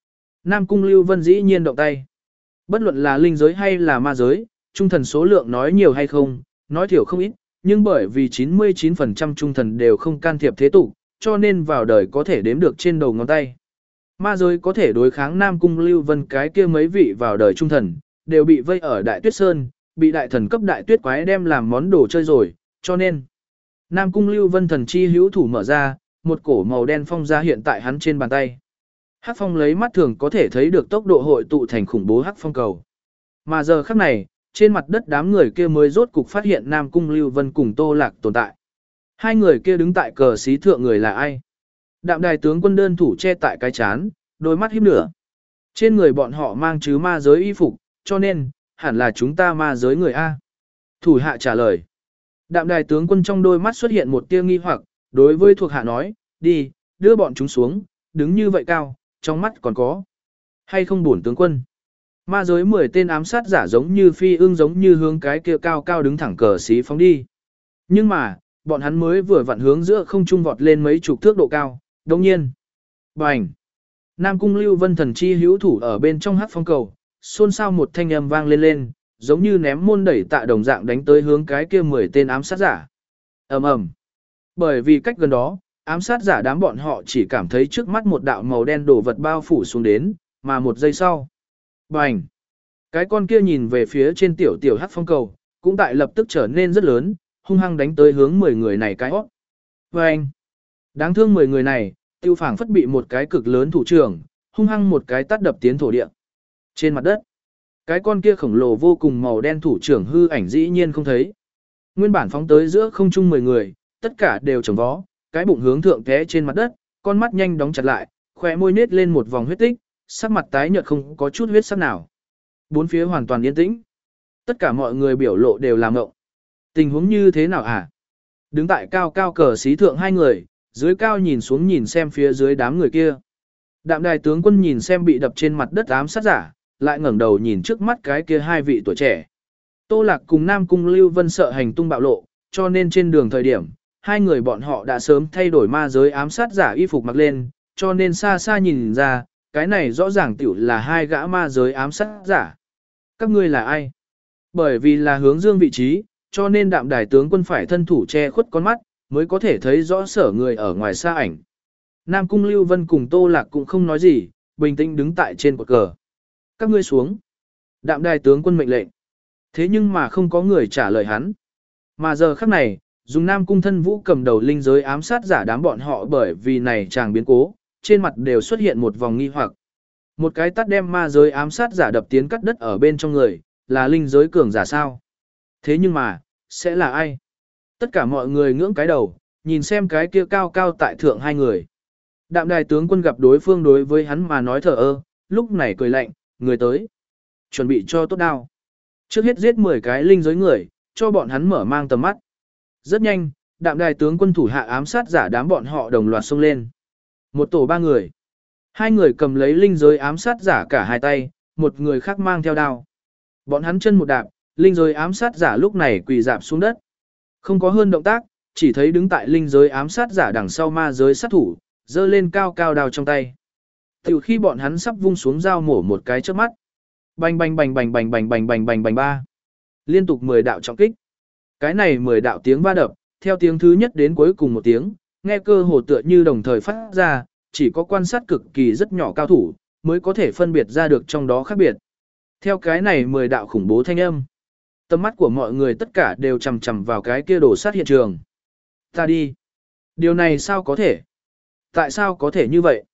Speaker 1: Nam Cung Lưu Vân dĩ nhiên động tay. Bất luận là linh giới hay là ma giới, trung thần số lượng nói nhiều hay không, nói thiểu không ít, nhưng bởi vì chín mươi chín phần trăm trung thần đều không can thiệp thế tục, cho nên vào đời có thể đếm được trên đầu ngón tay. Ma giới có thể đối kháng Nam Cung Lưu Vân cái kia mấy vị vào đời trung thần, đều bị vây ở Đại Tuyết Sơn, bị đại thần cấp đại tuyết quái đem làm món đồ chơi rồi, cho nên Nam Cung Lưu Vân thần chi hữu thủ mở ra, một cổ màu đen phong ra hiện tại hắn trên bàn tay. Hắc phong lấy mắt thường có thể thấy được tốc độ hội tụ thành khủng bố hắc phong cầu. Mà giờ khắc này, trên mặt đất đám người kia mới rốt cục phát hiện Nam Cung Lưu Vân cùng Tô Lạc tồn tại. Hai người kia đứng tại cờ xí thượng người là ai? Đạm đài tướng quân đơn thủ che tại cái chán, đôi mắt híp nửa. Trên người bọn họ mang chứ ma giới y phục, cho nên, hẳn là chúng ta ma giới người A. Thủ hạ trả lời. Đạm đài tướng quân trong đôi mắt xuất hiện một tia nghi hoặc, đối với thuộc hạ nói, đi, đưa bọn chúng xuống, đứng như vậy cao, trong mắt còn có. Hay không bổn tướng quân. Ma giới mười tên ám sát giả giống như phi ương giống như hướng cái kia cao cao đứng thẳng cờ xí phóng đi. Nhưng mà, bọn hắn mới vừa vặn hướng giữa không trung vọt lên mấy chục thước độ cao, đồng nhiên. Bành! Nam Cung Lưu Vân thần chi hữu thủ ở bên trong hắc phong cầu, xôn xao một thanh âm vang lên lên, giống như ném môn đẩy tạ đồng dạng đánh tới hướng cái kia mười tên ám sát giả. Ầm ầm. Bởi vì cách gần đó, ám sát giả đám bọn họ chỉ cảm thấy trước mắt một đạo màu đen đổ vật bao phủ xuống đến, mà một giây sau. Bành! Cái con kia nhìn về phía trên tiểu tiểu hắc phong cầu, cũng tại lập tức trở nên rất lớn, hung hăng đánh tới hướng mười người này cái hót. Bành! Đáng thương mười người này, tiêu phảng phất bị một cái cực lớn thủ trưởng, hung hăng một cái tát đập tiến thổ địa. Trên mặt đất, cái con kia khổng lồ vô cùng màu đen thủ trưởng hư ảnh dĩ nhiên không thấy. Nguyên bản phóng tới giữa không trung mười người, tất cả đều trồng vó, cái bụng hướng thượng té trên mặt đất, con mắt nhanh đóng chặt lại, khóe môi nết lên một vòng huyết tích, sắc mặt tái nhợt không có chút huyết sắc nào. Bốn phía hoàn toàn yên tĩnh. Tất cả mọi người biểu lộ đều làm ngộng. Tình huống như thế nào hả? Đứng tại cao cao cờ xí thượng hai người, dưới cao nhìn xuống nhìn xem phía dưới đám người kia. Đạm đài tướng quân nhìn xem bị đập trên mặt đất ám sát giả, lại ngẩng đầu nhìn trước mắt cái kia hai vị tuổi trẻ. Tô Lạc cùng Nam Cung Lưu Vân sợ hành tung bạo lộ, cho nên trên đường thời điểm, hai người bọn họ đã sớm thay đổi ma giới ám sát giả y phục mặc lên, cho nên xa xa nhìn ra, cái này rõ ràng tiểu là hai gã ma giới ám sát giả. Các ngươi là ai? Bởi vì là hướng dương vị trí, cho nên đạm đài tướng quân phải thân thủ che khuất con mắt, mới có thể thấy rõ sở người ở ngoài xa ảnh. Nam Cung Lưu Vân cùng Tô Lạc cũng không nói gì, bình tĩnh đứng tại trên cột cờ. Các ngươi xuống. Đạm đài tướng quân mệnh lệnh. Thế nhưng mà không có người trả lời hắn. Mà giờ khắc này, dùng Nam Cung Thân Vũ cầm đầu linh giới ám sát giả đám bọn họ bởi vì này chàng biến cố, trên mặt đều xuất hiện một vòng nghi hoặc. Một cái tát đem ma giới ám sát giả đập tiến cắt đất ở bên trong người, là linh giới cường giả sao? Thế nhưng mà, sẽ là ai? Tất cả mọi người ngưỡng cái đầu, nhìn xem cái kia cao cao tại thượng hai người. Đạm đài tướng quân gặp đối phương đối với hắn mà nói thở ơ, lúc này cười lạnh, người tới. Chuẩn bị cho tốt đao. Trước hết giết mười cái linh giới người, cho bọn hắn mở mang tầm mắt. Rất nhanh, đạm đài tướng quân thủ hạ ám sát giả đám bọn họ đồng loạt xông lên. Một tổ ba người. Hai người cầm lấy linh giới ám sát giả cả hai tay, một người khác mang theo đao. Bọn hắn chân một đạp, linh giới ám sát giả lúc này quỳ dạp xuống đất. Không có hơn động tác, chỉ thấy đứng tại linh giới ám sát giả đằng sau ma giới sát thủ, giơ lên cao cao đao trong tay. Từ khi bọn hắn sắp vung xuống dao mổ một cái trước mắt. Bành bành bành bành bành bành bành bành bành bành ba. Liên tục mười đạo trọng kích. Cái này mười đạo tiếng va đập, theo tiếng thứ nhất đến cuối cùng một tiếng, nghe cơ hồ tựa như đồng thời phát ra, chỉ có quan sát cực kỳ rất nhỏ cao thủ, mới có thể phân biệt ra được trong đó khác biệt. Theo cái này mười đạo khủng bố thanh âm, tầm mắt của mọi người tất cả đều chằm chằm vào cái kia đổ sát hiện trường. Ta đi. Điều này sao có thể? Tại sao có thể như vậy?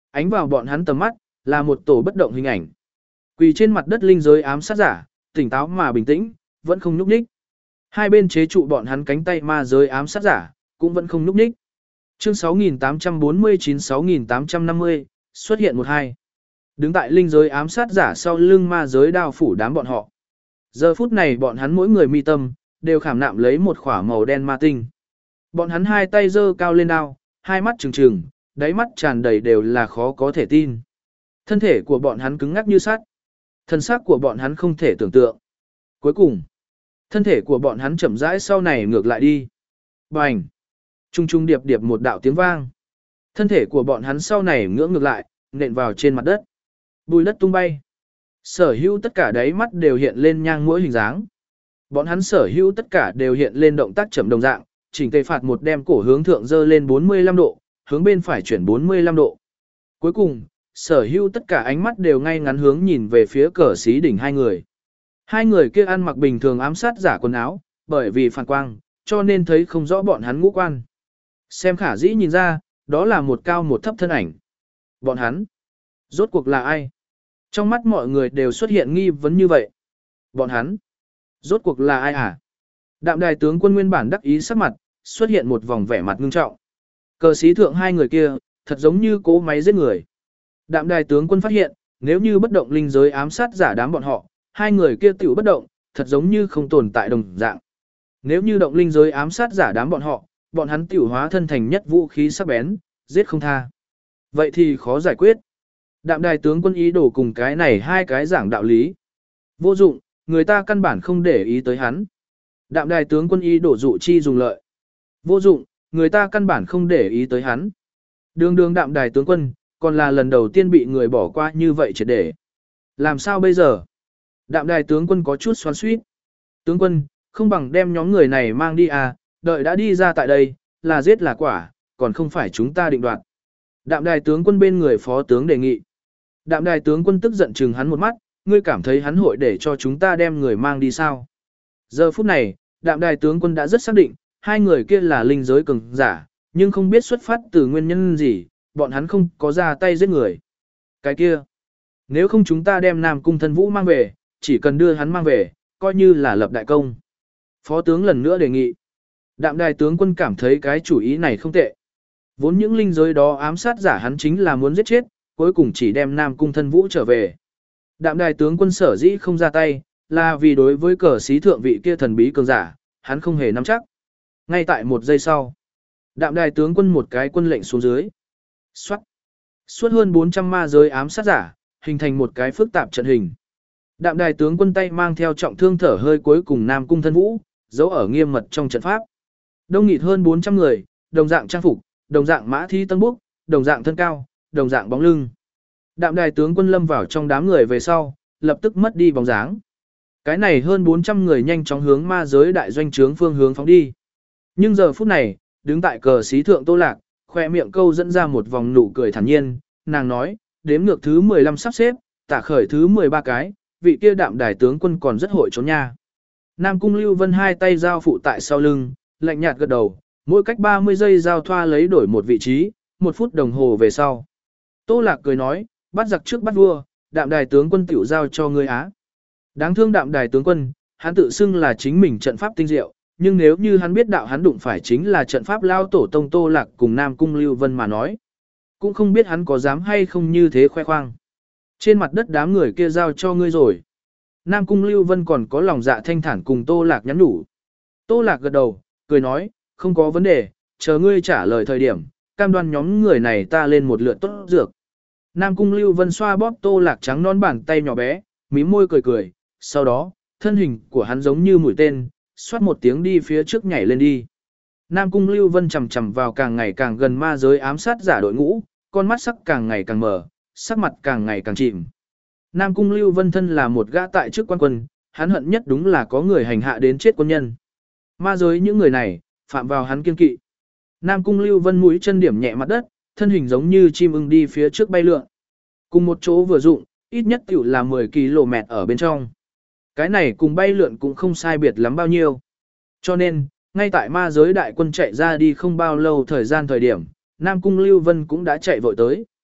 Speaker 1: Ánh vào bọn hắn tầm mắt, là một tổ bất động hình ảnh. Quỳ trên mặt đất linh giới ám sát giả, tỉnh táo mà bình tĩnh, vẫn không nhúc nhích. Hai bên chế trụ bọn hắn cánh tay ma giới ám sát giả, cũng vẫn không nhúc nhích. Chương sáu nghìn tám trăm bốn mươi chín sáu nghìn tám trăm năm mươi, xuất hiện một hai. Đứng tại linh giới ám sát giả sau lưng ma giới đao phủ đám bọn họ. Giờ phút này bọn hắn mỗi người mi tâm, đều khảm nạm lấy một khỏa màu đen ma tinh. Bọn hắn hai tay giơ cao lên đao, hai mắt trừng trừng, đáy mắt tràn đầy đều là khó có thể tin. Thân thể của bọn hắn cứng ngắc như sắt. Thân xác của bọn hắn không thể tưởng tượng. Cuối cùng, thân thể của bọn hắn chậm rãi sau này ngược lại đi. Bành! Trung trung điệp điệp một đạo tiếng vang. Thân thể của bọn hắn sau này ngưỡng ngược lại, nện vào trên mặt đất. Bùi đất tung bay. Sở hữu tất cả đáy mắt đều hiện lên nhang mũi hình dáng. Bọn hắn sở hữu tất cả đều hiện lên động tác chậm đồng dạng, chỉnh tề phạt một đem cổ hướng thượng dơ lên bốn mươi lăm độ, hướng bên phải chuyển bốn mươi lăm độ. Cuối cùng, sở hữu tất cả ánh mắt đều ngay ngắn hướng nhìn về phía cờ xí đỉnh hai người. Hai người kia ăn mặc bình thường ám sát giả quần áo, bởi vì phản quang, cho nên thấy không rõ bọn hắn ngũ quan. Xem khả dĩ nhìn ra, đó là một cao một thấp thân ảnh. Bọn hắn, rốt cuộc là ai? Trong mắt mọi người đều xuất hiện nghi vấn như vậy. Bọn hắn, rốt cuộc là ai à? Đạm đài tướng quân nguyên bản đắc ý sắc mặt, xuất hiện một vòng vẻ mặt ngưng trọng. Cờ xí thượng hai người kia, thật giống như cố máy giết người. Đạm đài tướng quân phát hiện, nếu như bất động linh giới ám sát giả đám bọn họ, hai người kia tiểu bất động, thật giống như không tồn tại đồng dạng. Nếu như động linh giới ám sát giả đám bọn họ, bọn hắn tiểu hóa thân thành nhất vũ khí sắc bén, giết không tha. Vậy thì khó giải quyết. Đạm đài tướng quân ý đồ cùng cái này hai cái giảng đạo lý. Vô dụng, người ta căn bản không để ý tới hắn. Đạm đài tướng quân ý đồ dụ chi dùng lợi. Vô dụng, người ta căn bản không để ý tới hắn. Đường đường đạm đài tướng quân, còn là lần đầu tiên bị người bỏ qua như vậy triệt để. Làm sao bây giờ? Đạm đài tướng quân có chút xoắn xuýt. Tướng quân, không bằng đem nhóm người này mang đi à, đợi đã đi ra tại đây, là giết là quả, còn không phải chúng ta định đoạt. Đạm đài tướng quân bên người phó tướng đề nghị. Đạm đài tướng quân tức giận chừng hắn một mắt, ngươi cảm thấy hắn hội để cho chúng ta đem người mang đi sao? Giờ phút này, đạm đài tướng quân đã rất xác định, hai người kia là linh giới cường giả, nhưng không biết xuất phát từ nguyên nhân gì, bọn hắn không có ra tay giết người. Cái kia, nếu không chúng ta đem Nam Cung Thân Vũ mang về, chỉ cần đưa hắn mang về, coi như là lập đại công. Phó tướng lần nữa đề nghị. Đạm đài tướng quân cảm thấy cái chủ ý này không tệ. Vốn những linh giới đó ám sát giả hắn chính là muốn giết chết, cuối cùng chỉ đem Nam Cung Thân Vũ trở về. Đạm đài tướng quân sở dĩ không ra tay, là vì đối với cờ xí thượng vị kia thần bí cường giả, hắn không hề nắm chắc. Ngay tại một giây sau, đạm đài tướng quân một cái quân lệnh xuống dưới. Xoát. Suốt hơn bốn trăm ma giới ám sát giả, hình thành một cái phức tạp trận hình. Đạm đài tướng quân tay mang theo trọng thương thở hơi cuối cùng Nam Cung Thân Vũ, giấu ở nghiêm mật trong trận pháp. Đông nghịt hơn bốn trăm người, đồng dạng trang phục, đồng dạng mã thi tân búc, đồng dạng thân cao, đồng dạng bóng lưng. Đạm đài tướng quân lâm vào trong đám người về sau, lập tức mất đi bóng dáng. Cái này hơn bốn trăm người nhanh chóng hướng ma giới đại doanh trướng phương hướng phóng đi. Nhưng giờ phút này, đứng tại cờ xí thượng Tô Lạc, khoe miệng câu dẫn ra một vòng nụ cười thản nhiên, nàng nói, đếm ngược thứ mười lăm sắp xếp, tả khởi thứ mười ba cái, vị kia đạm đài tướng quân còn rất hội trốn nha. Nam Cung Lưu Vân hai tay giao phụ tại sau lưng, lạnh nhạt gật đầu, mỗi cách ba mươi giây giao thoa lấy đổi một vị trí, một phút đồng hồ về sau. Tô Lạc cười nói, bắt giặc trước bắt vua, đạm đài tướng quân tiểu giao cho ngươi á. Đáng thương đạm đài tướng quân, hắn tự xưng là chính mình trận pháp tinh diệu, nhưng nếu như hắn biết đạo hắn đụng phải chính là trận pháp lao tổ tông Tô Lạc cùng Nam Cung Lưu Vân mà nói, cũng không biết hắn có dám hay không như thế khoe khoang. Trên mặt đất đám người kia giao cho ngươi rồi. Nam Cung Lưu Vân còn có lòng dạ thanh thản cùng Tô Lạc nhắn nhủ. Tô Lạc gật đầu, cười nói, không có vấn đề, chờ ngươi trả lời thời điểm, cam đoan nhóm người này ta lên một lượt tốt dược. Nam Cung Lưu Vân xoa bóp Tô Lạc trắng non bàn tay nhỏ bé, mím môi cười cười, sau đó, thân hình của hắn giống như mũi tên, xoát một tiếng đi phía trước nhảy lên đi. Nam Cung Lưu Vân chầm chầm vào càng ngày càng gần ma giới ám sát giả đội ngũ, con mắt sắc càng ngày càng mở, sắc mặt càng ngày càng chìm. Nam Cung Lưu Vân thân là một gã tại chức quan quân, hắn hận nhất đúng là có người hành hạ đến chết quân nhân. Ma giới những người này, phạm vào hắn kiên kỵ. Nam Cung Lưu Vân mũi chân điểm nhẹ mặt đất, thân hình giống như chim ưng đi phía trước bay lượn. Cùng một chỗ vừa dụng, ít nhất tiểu là mười ki lô mét ở bên trong. Cái này cùng bay lượn cũng không sai biệt lắm bao nhiêu. Cho nên, ngay tại ma giới đại quân chạy ra đi không bao lâu thời gian thời điểm, Nam Cung Lưu Vân cũng đã chạy vội tới.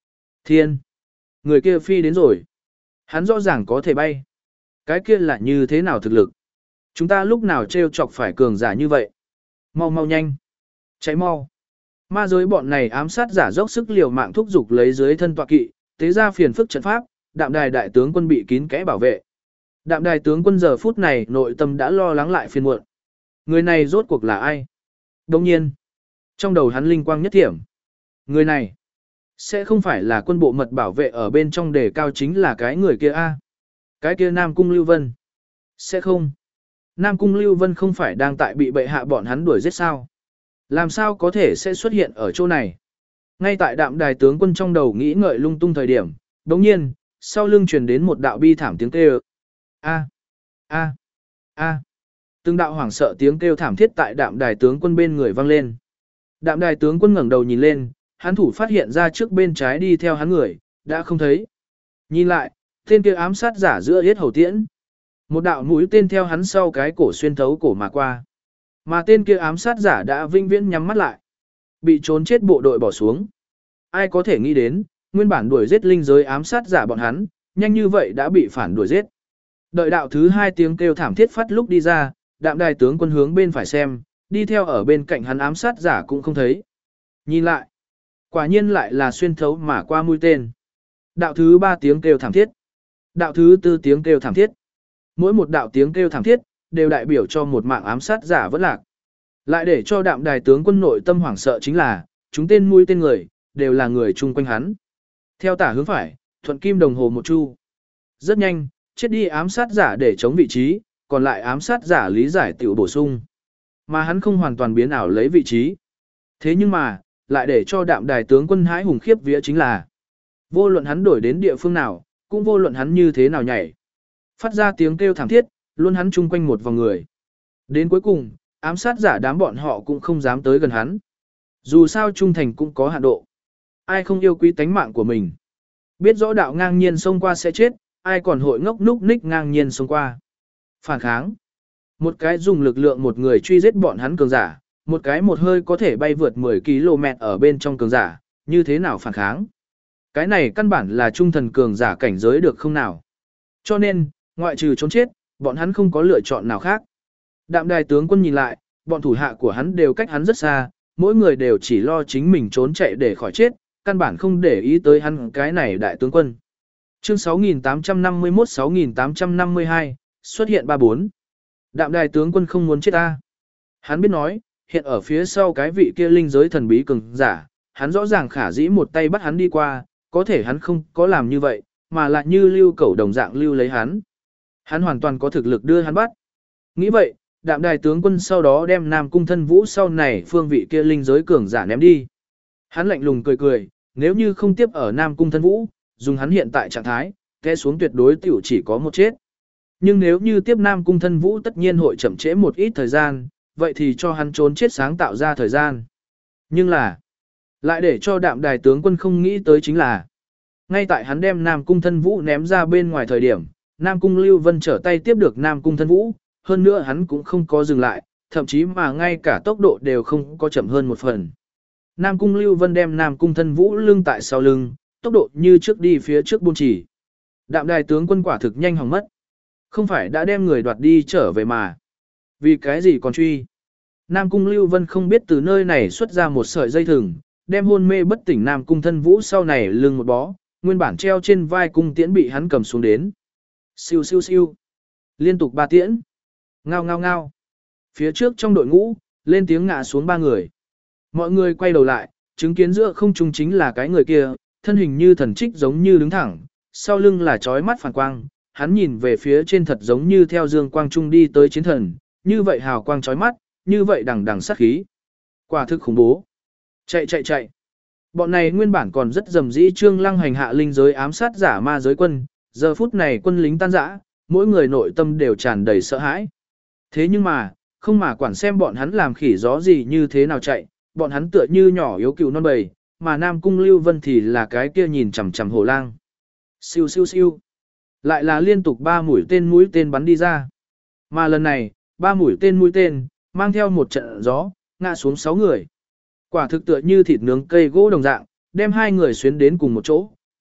Speaker 1: Thiên! Người kia phi đến rồi. Hắn rõ ràng có thể bay. Cái kia là như thế nào thực lực? Chúng ta lúc nào trêu chọc phải cường giả như vậy? Mau mau nhanh! Cháy mau! Ma giới bọn này ám sát giả dốc sức liều mạng thúc giục lấy dưới thân tọa kỵ, tế ra phiền phức trận pháp, đạm đài đại tướng quân bị kín kẽ bảo vệ. Đạm đài tướng quân giờ phút này nội tâm đã lo lắng lại phiền muộn. Người này rốt cuộc là ai? Đồng nhiên, trong đầu hắn linh quang nhất thiểm. Người này, sẽ không phải là quân bộ mật bảo vệ ở bên trong đề cao chính là cái người kia a? Cái kia Nam Cung Lưu Vân. Sẽ không. Nam Cung Lưu Vân không phải đang tại bị bệ hạ bọn hắn đuổi giết sao? Làm sao có thể sẽ xuất hiện ở chỗ này? Ngay tại đạm đài tướng quân trong đầu nghĩ ngợi lung tung thời điểm, đồng nhiên, sau lưng truyền đến một đạo bi thảm tiếng kêu. A, a, a. Từng đạo hoảng sợ tiếng kêu thảm thiết tại đạm đài tướng quân bên người vang lên. Đạm đài tướng quân ngẩng đầu nhìn lên, hắn thủ phát hiện ra trước bên trái đi theo hắn người, đã không thấy. Nhìn lại, tên kia ám sát giả giữa yết hầu tiễn. Một đạo mũi tên theo hắn sau cái cổ xuyên thấu cổ mà qua. Mà tên kia ám sát giả đã vinh viễn nhắm mắt lại. Bị trốn chết bộ đội bỏ xuống. Ai có thể nghĩ đến, nguyên bản đuổi giết linh giới ám sát giả bọn hắn, nhanh như vậy đã bị phản đuổi giết. Đợi đạo thứ hai tiếng kêu thảm thiết phát lúc đi ra, đạm đài tướng quân hướng bên phải xem, đi theo ở bên cạnh hắn ám sát giả cũng không thấy. Nhìn lại, quả nhiên lại là xuyên thấu mà qua mũi tên. Đạo thứ ba tiếng kêu thảm thiết. Đạo thứ tư tiếng kêu thảm thiết. Mỗi một đạo tiếng kêu thảm thiết, đều đại biểu cho một mạng ám sát giả vẫn lạc. Lại để cho đạm đài tướng quân nội tâm hoảng sợ chính là, chúng tên mũi tên người, đều là người chung quanh hắn. Theo tả hướng phải, thuận kim đồng hồ một chu. Rất nhanh, chết đi ám sát giả để chống vị trí, còn lại ám sát giả lý giải tiểu bổ sung. Mà hắn không hoàn toàn biến ảo lấy vị trí. Thế nhưng mà, lại để cho đạm đài tướng quân hãi hùng khiếp vía chính là, vô luận hắn đổi đến địa phương nào, cũng vô luận hắn như thế nào nhảy. Phát ra tiếng kêu thảm thiết, luôn hắn chung quanh một vòng người. Đến cuối cùng, ám sát giả đám bọn họ cũng không dám tới gần hắn. Dù sao trung thành cũng có hạn độ. Ai không yêu quý tánh mạng của mình. Biết rõ đạo ngang nhiên xông qua sẽ chết, ai còn hội ngốc núc ních ngang nhiên xông qua. Phản kháng. Một cái dùng lực lượng một người truy giết bọn hắn cường giả, một cái một hơi có thể bay vượt mười ki lô mét ở bên trong cường giả, như thế nào phản kháng? Cái này căn bản là trung thần cường giả cảnh giới được không nào? Cho nên, ngoại trừ trốn chết, bọn hắn không có lựa chọn nào khác. Đạm đài tướng quân nhìn lại, bọn thủ hạ của hắn đều cách hắn rất xa, mỗi người đều chỉ lo chính mình trốn chạy để khỏi chết, căn bản không để ý tới hắn cái này đại tướng quân. Chương sáu nghìn tám trăm năm mươi mốt sáu nghìn tám trăm năm mươi hai, xuất hiện ba bốn. Đạm đài tướng quân không muốn chết ta. Hắn biết nói, hiện ở phía sau cái vị kia linh giới thần bí cường giả, hắn rõ ràng khả dĩ một tay bắt hắn đi qua, có thể hắn không có làm như vậy, mà lại như lưu cẩu đồng dạng lưu lấy hắn. Hắn hoàn toàn có thực lực đưa hắn bắt. Nghĩ vậy, đạm đài tướng quân sau đó đem Nam Cung Thân Vũ sau này phương vị kia linh giới cường giả ném đi. Hắn lạnh lùng cười cười, nếu như không tiếp ở Nam Cung Thân Vũ, dùng hắn hiện tại trạng thái, té xuống tuyệt đối tiểu chỉ có một chết. Nhưng nếu như tiếp Nam Cung Thân Vũ tất nhiên hội chậm trễ một ít thời gian, vậy thì cho hắn trốn chết sáng tạo ra thời gian. Nhưng là, lại để cho đạm đài tướng quân không nghĩ tới chính là, ngay tại hắn đem Nam Cung Thân Vũ ném ra bên ngoài thời điểm, Nam Cung Lưu Vân trở tay tiếp được Nam Cung Thân Vũ, hơn nữa hắn cũng không có dừng lại, thậm chí mà ngay cả tốc độ đều không có chậm hơn một phần. Nam Cung Lưu Vân đem Nam Cung Thân Vũ lưng tại sau lưng, tốc độ như trước đi phía trước buôn chỉ. Đạm đài tướng quân quả thực nhanh hỏng mất. Không phải đã đem người đoạt đi trở về mà. Vì cái gì còn truy? Nam Cung Lưu Vân không biết từ nơi này xuất ra một sợi dây thừng, đem hôn mê bất tỉnh Nam Cung Thân Vũ sau này lưng một bó, nguyên bản treo trên vai cung tiễn bị hắn cầm xuống đến. Siêu siêu siêu. Liên tục ba tiễn. Ngao ngao ngao. Phía trước trong đội ngũ, lên tiếng ngã xuống ba người. Mọi người quay đầu lại, chứng kiến giữa không trung chính là cái người kia, thân hình như thần trích giống như đứng thẳng, sau lưng là chói mắt phản quang, hắn nhìn về phía trên thật giống như theo dương quang trung đi tới chiến thần, như vậy hào quang chói mắt, như vậy đằng đằng sát khí. Quả thực khủng bố. Chạy chạy chạy. Bọn này nguyên bản còn rất dầm dĩ trương lăng hành hạ linh giới ám sát giả ma giới quân, giờ phút này quân lính tan rã, mỗi người nội tâm đều tràn đầy sợ hãi. Thế nhưng mà, không mà quản xem bọn hắn làm khỉ gió gì như thế nào chạy, bọn hắn tựa như nhỏ yếu cừu non bầy, mà Nam Cung Lưu Vân thì là cái kia nhìn chằm chằm hổ lang. Siêu siêu siêu. Lại là liên tục ba mũi tên mũi tên bắn đi ra. Mà lần này, ba mũi tên mũi tên, mang theo một trận gió, ngã xuống sáu người. Quả thực tựa như thịt nướng cây gỗ đồng dạng, đem hai người xuyến đến cùng một chỗ,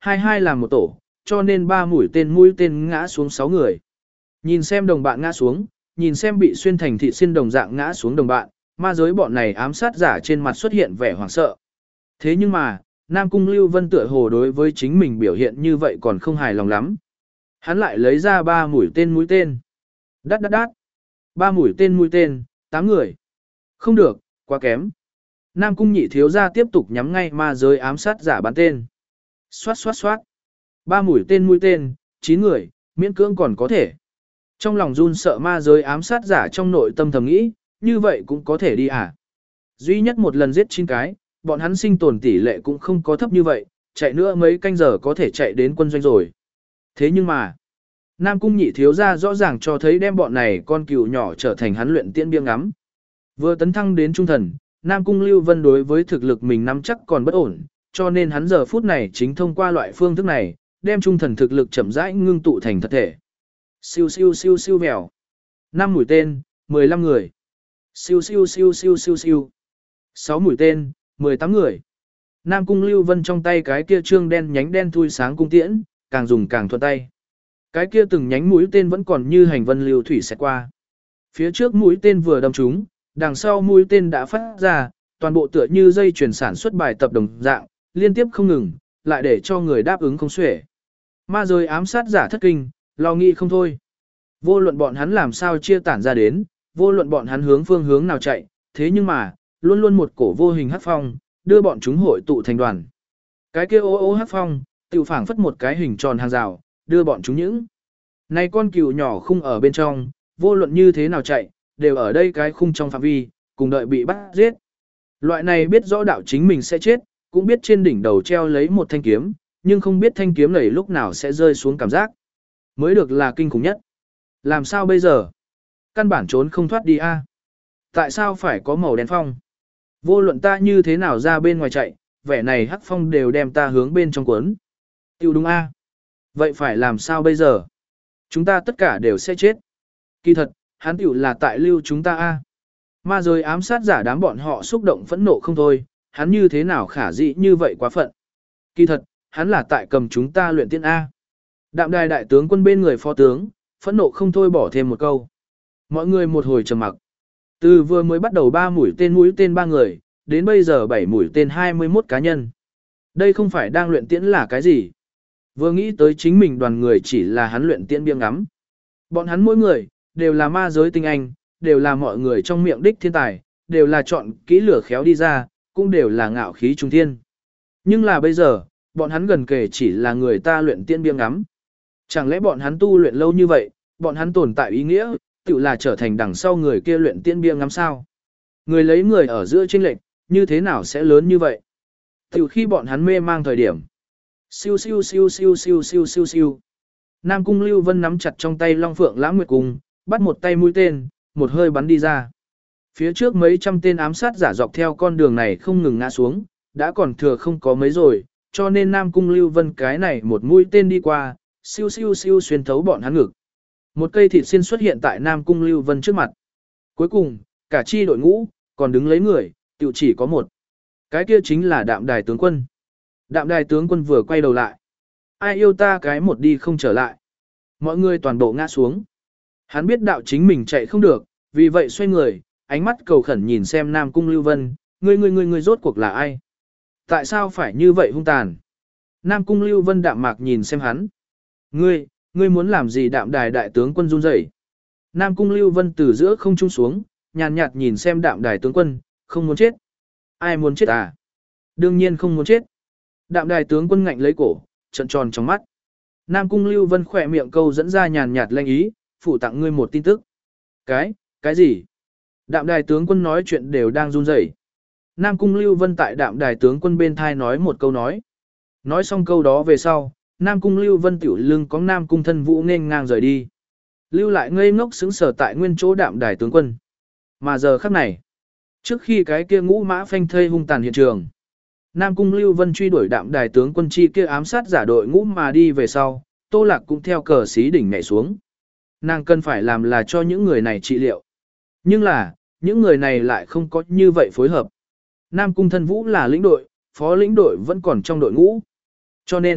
Speaker 1: hai hai làm một tổ, cho nên ba mũi tên mũi tên ngã xuống sáu người. Nhìn xem đồng bạn ngã xuống, nhìn xem bị xuyên thành thị xin đồng dạng ngã xuống đồng bạn, ma giới bọn này ám sát giả trên mặt xuất hiện vẻ hoảng sợ. Thế nhưng mà, Nam Cung Lưu Vân tựa hồ đối với chính mình biểu hiện như vậy còn không hài lòng lắm. Hắn lại lấy ra ba mũi tên mũi tên. Đát đát đát. Ba mũi tên mũi tên, tám người. Không được, quá kém. Nam Cung nhị thiếu gia tiếp tục nhắm ngay ma giới ám sát giả bắn tên. Xoát xoát xoát. Ba mũi tên mũi tên, chín người, miễn cưỡng còn có thể. Trong lòng run sợ ma giới ám sát giả trong nội tâm thầm nghĩ, như vậy cũng có thể đi à. Duy nhất một lần giết chín cái, bọn hắn sinh tồn tỷ lệ cũng không có thấp như vậy, chạy nữa mấy canh giờ có thể chạy đến quân doanh rồi. Thế nhưng mà, Nam Cung nhị thiếu gia rõ ràng cho thấy đem bọn này con cừu nhỏ trở thành hắn luyện tiễn biếng ngắm. Vừa tấn thăng đến trung thần, Nam Cung Lưu Vân đối với thực lực mình nắm chắc còn bất ổn, cho nên hắn giờ phút này chính thông qua loại phương thức này, đem trung thần thực lực chậm rãi ngưng tụ thành thật thể. Siêu siêu siêu siêu mèo. Năm mũi tên, mười lăm người. Siêu siêu siêu siêu siêu siêu. Sáu mũi tên, mười tám người. Nam Cung Lưu Vân trong tay cái kia trương đen nhánh đen thui sáng cung tiễn, càng dùng càng thuận tay. Cái kia từng nhánh mũi tên vẫn còn như hành vân lưu thủy xẹt qua. Phía trước mũi tên vừa đâm trúng, đằng sau mũi tên đã phát ra, toàn bộ tựa như dây chuyển sản xuất bài tập đồng dạng, liên tiếp không ngừng, lại để cho người đáp ứng không xuể. Ma giới ám sát giả thất kinh, lo nghĩ không thôi. Vô luận bọn hắn làm sao chia tản ra đến, vô luận bọn hắn hướng phương hướng nào chạy, thế nhưng mà, luôn luôn một cổ vô hình hắc phong, đưa bọn chúng hội tụ thành đoàn. Cái kia ô ô hắc phong, tiểu phảng phất một cái hình tròn hàng rào, đưa bọn chúng những. Này con cừu nhỏ khung ở bên trong, vô luận như thế nào chạy, đều ở đây cái khung trong phạm vi, cùng đợi bị bắt giết. Loại này biết rõ đạo chính mình sẽ chết, cũng biết trên đỉnh đầu treo lấy một thanh kiếm, nhưng không biết thanh kiếm này lúc nào sẽ rơi xuống cảm giác. Mới được là kinh khủng nhất. Làm sao bây giờ? Căn bản trốn không thoát đi a. Tại sao phải có màu đen phong? Vô luận ta như thế nào ra bên ngoài chạy, vẻ này hắc phong đều đem ta hướng bên trong cuốn. Tiêu đúng a. Vậy phải làm sao bây giờ? Chúng ta tất cả đều sẽ chết. Kỳ thật, hắn tiểu là tại lưu chúng ta a. Ma giới ám sát giả đám bọn họ xúc động phẫn nộ không thôi, hắn như thế nào khả dĩ như vậy quá phận. Kỳ thật, hắn là tại cầm chúng ta luyện tiên a. Đạm đài đại tướng quân bên người phó tướng, phẫn nộ không thôi bỏ thêm một câu. Mọi người một hồi trầm mặc. Từ vừa mới bắt đầu ba mũi tên mũi tên ba người, đến bây giờ bảy mũi tên hai mươi mốt cá nhân. Đây không phải đang luyện tiễn là cái gì? Vừa nghĩ tới chính mình đoàn người chỉ là hắn luyện tiễn biếng ngắm. Bọn hắn mỗi người, đều là ma giới tinh anh, đều là mọi người trong miệng đích thiên tài, đều là chọn kỹ lửa khéo đi ra, cũng đều là ngạo khí trung thiên. Nhưng là bây giờ, bọn hắn gần kể chỉ là người ta luyện tiễn biếng ngắm. Chẳng lẽ bọn hắn tu luyện lâu như vậy, bọn hắn tồn tại ý nghĩa, tự là trở thành đằng sau người kia luyện tiễn biếng ngắm sao? Người lấy người ở giữa chênh lệch, như thế nào sẽ lớn như vậy? Từ khi bọn hắn mê mang thời điểm. Siêu siêu siêu siêu siêu siêu siêu siêu. Nam Cung Lưu Vân nắm chặt trong tay Long Phượng Lãng Nguyệt Cung, bắt một tay mũi tên, một hơi bắn đi ra. Phía trước mấy trăm tên ám sát giả dọc theo con đường này không ngừng ngã xuống, đã còn thừa không có mấy rồi, cho nên Nam Cung Lưu Vân cái này một mũi tên đi qua, siêu siêu siêu xuyên thấu bọn hắn ngực. Một cây thịt xiên xuất hiện tại Nam Cung Lưu Vân trước mặt. Cuối cùng, cả chi đội ngũ, còn đứng lấy người, tiểu chỉ có một. Cái kia chính là Đạm Đài tướng quân. Đạm Đài tướng quân vừa quay đầu lại. Ai yêu ta cái một đi không trở lại. Mọi người toàn bộ ngã xuống. Hắn biết đạo chính mình chạy không được, vì vậy xoay người, ánh mắt cầu khẩn nhìn xem Nam Cung Lưu Vân, ngươi ngươi ngươi ngươi rốt cuộc là ai? Tại sao phải như vậy hung tàn? Nam Cung Lưu Vân đạm mạc nhìn xem hắn. Ngươi, ngươi muốn làm gì? Đạm Đài đại tướng quân run rẩy. Nam Cung Lưu Vân từ giữa không trung xuống, nhàn nhạt nhìn xem Đạm Đài tướng quân, không muốn chết. Ai muốn chết à? Đương nhiên không muốn chết. Đạm Đài tướng quân ngạnh lấy cổ, trợn tròn trong mắt. Nam Cung Lưu Vân khỏe miệng câu dẫn ra nhàn nhạt lanh ý, phụ tặng ngươi một tin tức. Cái, cái gì? Đạm Đài tướng quân nói chuyện đều đang run rẩy. Nam Cung Lưu Vân tại Đạm Đài tướng quân bên thai nói một câu nói. Nói xong câu đó về sau, Nam Cung Lưu Vân tiểu lưng có Nam Cung Thân Vũ nên ngang rời đi. Lưu lại ngây ngốc sững sờ tại nguyên chỗ Đạm Đài tướng quân. Mà giờ khắc này, trước khi cái kia ngũ mã phanh thây hung tàn hiện trường, Nam Cung Lưu Vân truy đuổi Đạm Đài tướng quân chi kia ám sát giả đội ngũ mà đi về sau, Tô Lạc cũng theo cờ xí đỉnh nhảy xuống. Nàng cần phải làm là cho những người này trị liệu. Nhưng là, những người này lại không có như vậy phối hợp. Nam Cung Thân Vũ là lĩnh đội, phó lĩnh đội vẫn còn trong đội ngũ. Cho nên,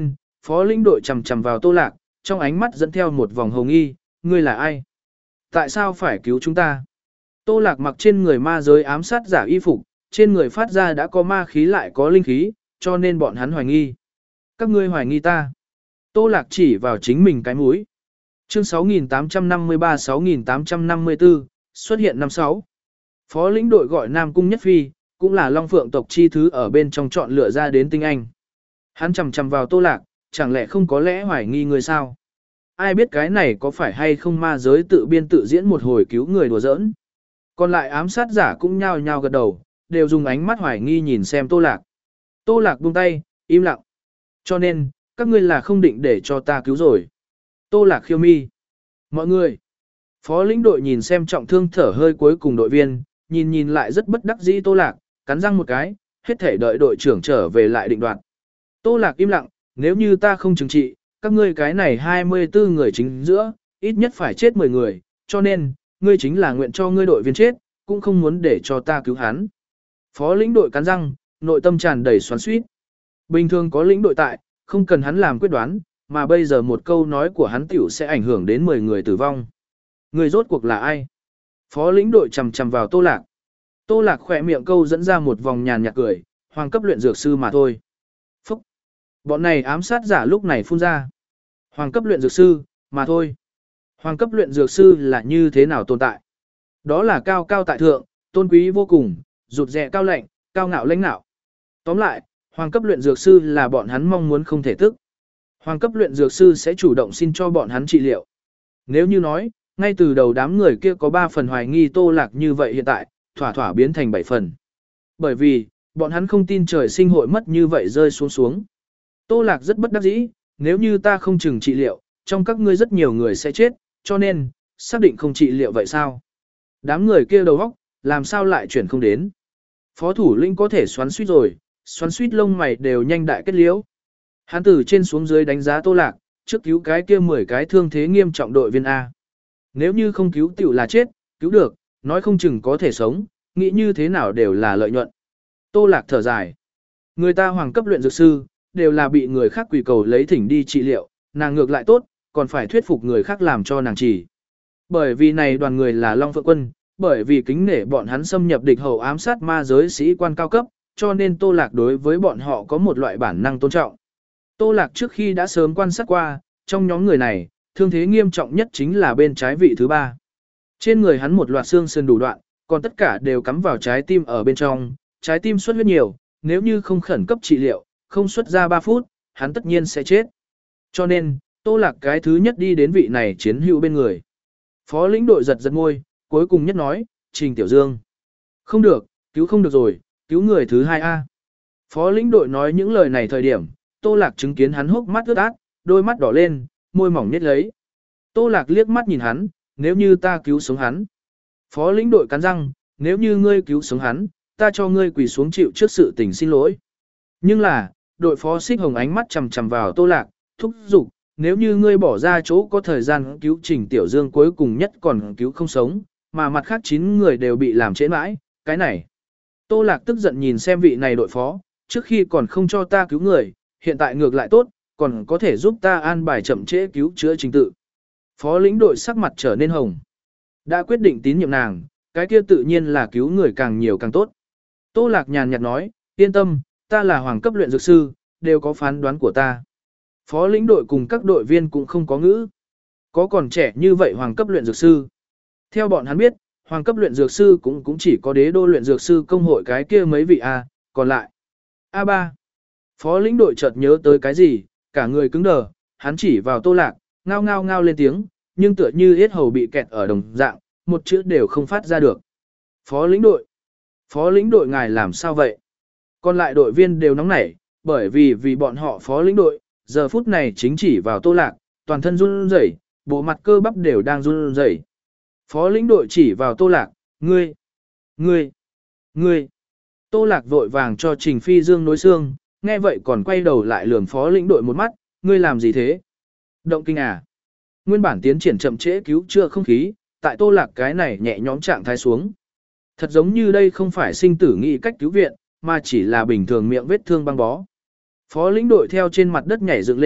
Speaker 1: Phó lĩnh đội chầm chầm vào Tô Lạc, trong ánh mắt dẫn theo một vòng hồng nghi, ngươi là ai? Tại sao phải cứu chúng ta? Tô Lạc mặc trên người ma giới ám sát giả y phục, trên người phát ra đã có ma khí lại có linh khí, cho nên bọn hắn hoài nghi. Các ngươi hoài nghi ta. Tô Lạc chỉ vào chính mình cái mũi. Chương sáu nghìn tám trăm năm mươi ba sáu nghìn tám trăm năm mươi tư, xuất hiện năm sáu. Phó lĩnh đội gọi Nam Cung Nhất Phi, cũng là Long Phượng tộc chi thứ ở bên trong chọn lựa ra đến tinh anh. Hắn chầm chầm vào Tô Lạc, chẳng lẽ không có lẽ hoài nghi người sao? Ai biết cái này có phải hay không ma giới tự biên tự diễn một hồi cứu người đùa giỡn. Còn lại ám sát giả cũng nhao nhao gật đầu, đều dùng ánh mắt hoài nghi nhìn xem Tô Lạc. Tô Lạc buông tay, im lặng. Cho nên, các ngươi là không định để cho ta cứu rồi. Tô Lạc khiêu mi. Mọi người. Phó lĩnh đội nhìn xem trọng thương thở hơi cuối cùng đội viên, nhìn nhìn lại rất bất đắc dĩ Tô Lạc, cắn răng một cái, hết thể đợi đội trưởng trở về lại định đoạt. Tô Lạc im lặng, nếu như ta không trừng trị, các ngươi cái này hai mươi tư người chính giữa, ít nhất phải chết mười người, cho nên, ngươi chính là nguyện cho ngươi đội viên chết, cũng không muốn để cho ta cứu hắn. Phó lĩnh đội cắn răng, nội tâm tràn đầy xoắn xuýt. Bình thường có lĩnh đội tại, không cần hắn làm quyết đoán, mà bây giờ một câu nói của hắn tiểu sẽ ảnh hưởng đến mười người tử vong. Người rốt cuộc là ai? Phó lĩnh đội chầm chầm vào Tô Lạc. Tô Lạc khỏe miệng câu dẫn ra một vòng nhàn nhạt cười, hoàng cấp luyện dược sư mà thôi. Phúc! Bọn này ám sát giả lúc này phun ra. Hoàng cấp luyện dược sư, mà thôi. Hoàng cấp luyện dược sư là như thế nào tồn tại? Đó là cao cao tại thượng, tôn quý vô cùng, rụt rè cao lạnh, cao ngạo lãnh nạo. Tóm lại, hoàng cấp luyện dược sư là bọn hắn mong muốn không thể tức. Hoàng cấp luyện dược sư sẽ chủ động xin cho bọn hắn trị liệu. Nếu như nói, ngay từ đầu đám người kia có ba phần hoài nghi Tô Lạc như vậy hiện tại, thỏa thỏa biến thành bảy phần. Bởi vì, bọn hắn không tin trời sinh hội mất như vậy rơi xuống xuống. Tô Lạc rất bất đắc dĩ, nếu như ta không chừng trị liệu, trong các ngươi rất nhiều người sẽ chết, cho nên, xác định không trị liệu vậy sao? Đám người kia đầu óc, làm sao lại chuyển không đến? Phó thủ lĩnh có thể xoắn suýt rồi, xoắn suýt lông mày đều nhanh đại kết liễu. Hắn từ trên xuống dưới đánh giá Tô Lạc, trước cứu cái kia mười cái thương thế nghiêm trọng đội viên A. Nếu như không cứu tiểu là chết, cứu được, nói không chừng có thể sống, nghĩ như thế nào đều là lợi nhuận. Tô Lạc thở dài. Người ta hoàng cấp luyện dược sư, đều là bị người khác quỳ cầu lấy thỉnh đi trị liệu, nàng ngược lại tốt, còn phải thuyết phục người khác làm cho nàng chỉ. Bởi vì này đoàn người là Long Phượng Quân, bởi vì kính nể bọn hắn xâm nhập địch hầu ám sát ma giới sĩ quan cao cấp, cho nên Tô Lạc đối với bọn họ có một loại bản năng tôn trọng. Tô Lạc trước khi đã sớm quan sát qua, trong nhóm người này, thương thế nghiêm trọng nhất chính là bên trái vị thứ ba. Trên người hắn một loạt xương sườn đủ đoạn, còn tất cả đều cắm vào trái tim ở bên trong, trái tim xuất huyết nhiều, nếu như không khẩn cấp trị liệu, không xuất ra ba phút, hắn tất nhiên sẽ chết. Cho nên, Tô Lạc cái thứ nhất đi đến vị này chiến hữu bên người. Phó lĩnh đội giật giật môi, cuối cùng nhất nói, Trình Tiểu Dương. Không được, cứu không được rồi, cứu người thứ hai A. Phó lĩnh đội nói những lời này thời điểm, Tô Lạc chứng kiến hắn hốc mắt ướt át, đôi mắt đỏ lên, môi mỏng nhếch lấy. Tô Lạc liếc mắt nhìn hắn, nếu như ta cứu sống hắn. Phó lĩnh đội cắn răng, nếu như ngươi cứu sống hắn, ta cho ngươi quỳ xuống chịu trước sự tình xin lỗi. Nhưng là, đội phó Xích Hồng ánh mắt chằm chằm vào Tô Lạc, thúc giục, nếu như ngươi bỏ ra chỗ có thời gian cứu Trình Tiểu Dương cuối cùng nhất còn cứu không sống, mà mặt khác chín người đều bị làm trễ mãi, cái này. Tô Lạc tức giận nhìn xem vị này đội phó, trước khi còn không cho ta cứu người, hiện tại ngược lại tốt, còn có thể giúp ta an bài chậm trễ cứu chữa trình tự. Phó lĩnh đội sắc mặt trở nên hồng. Đã quyết định tín nhiệm nàng, cái kia tự nhiên là cứu người càng nhiều càng tốt. Tô Lạc nhàn nhạt nói, yên tâm, ta là hoàng cấp luyện dược sư, đều có phán đoán của ta. Phó lĩnh đội cùng các đội viên cũng không có ngữ. Có còn trẻ như vậy hoàng cấp luyện dược sư. Theo bọn hắn biết, hoàng cấp luyện dược sư cũng cũng chỉ có đế đô luyện dược sư công hội cái kia mấy vị A, còn lại. A ba. Phó lĩnh đội chợt nhớ tới cái gì, cả người cứng đờ, hắn chỉ vào Tô Lạc, ngao ngao ngao lên tiếng, nhưng tựa như yết hầu bị kẹt ở đồng dạng, một chữ đều không phát ra được. Phó lĩnh đội. Phó lĩnh đội ngài làm sao vậy? Còn lại đội viên đều nóng nảy, bởi vì vì bọn họ phó lĩnh đội, giờ phút này chính chỉ vào Tô Lạc, toàn thân run rẩy, bộ mặt cơ bắp đều đang run rẩy. Phó lĩnh đội chỉ vào Tô Lạc, ngươi, ngươi, ngươi. Tô Lạc vội vàng cho Trình Phi Dương nối xương, nghe vậy còn quay đầu lại lườm phó lĩnh đội một mắt, ngươi làm gì thế? Động kinh à? Nguyên bản tiến triển chậm trễ cứu chữa không khí, tại Tô Lạc cái này nhẹ nhõm trạng thái xuống. Thật giống như đây không phải sinh tử nghị cách cứu viện, mà chỉ là bình thường miệng vết thương băng bó. Phó lĩnh đội theo trên mặt đất nhảy dựng lên,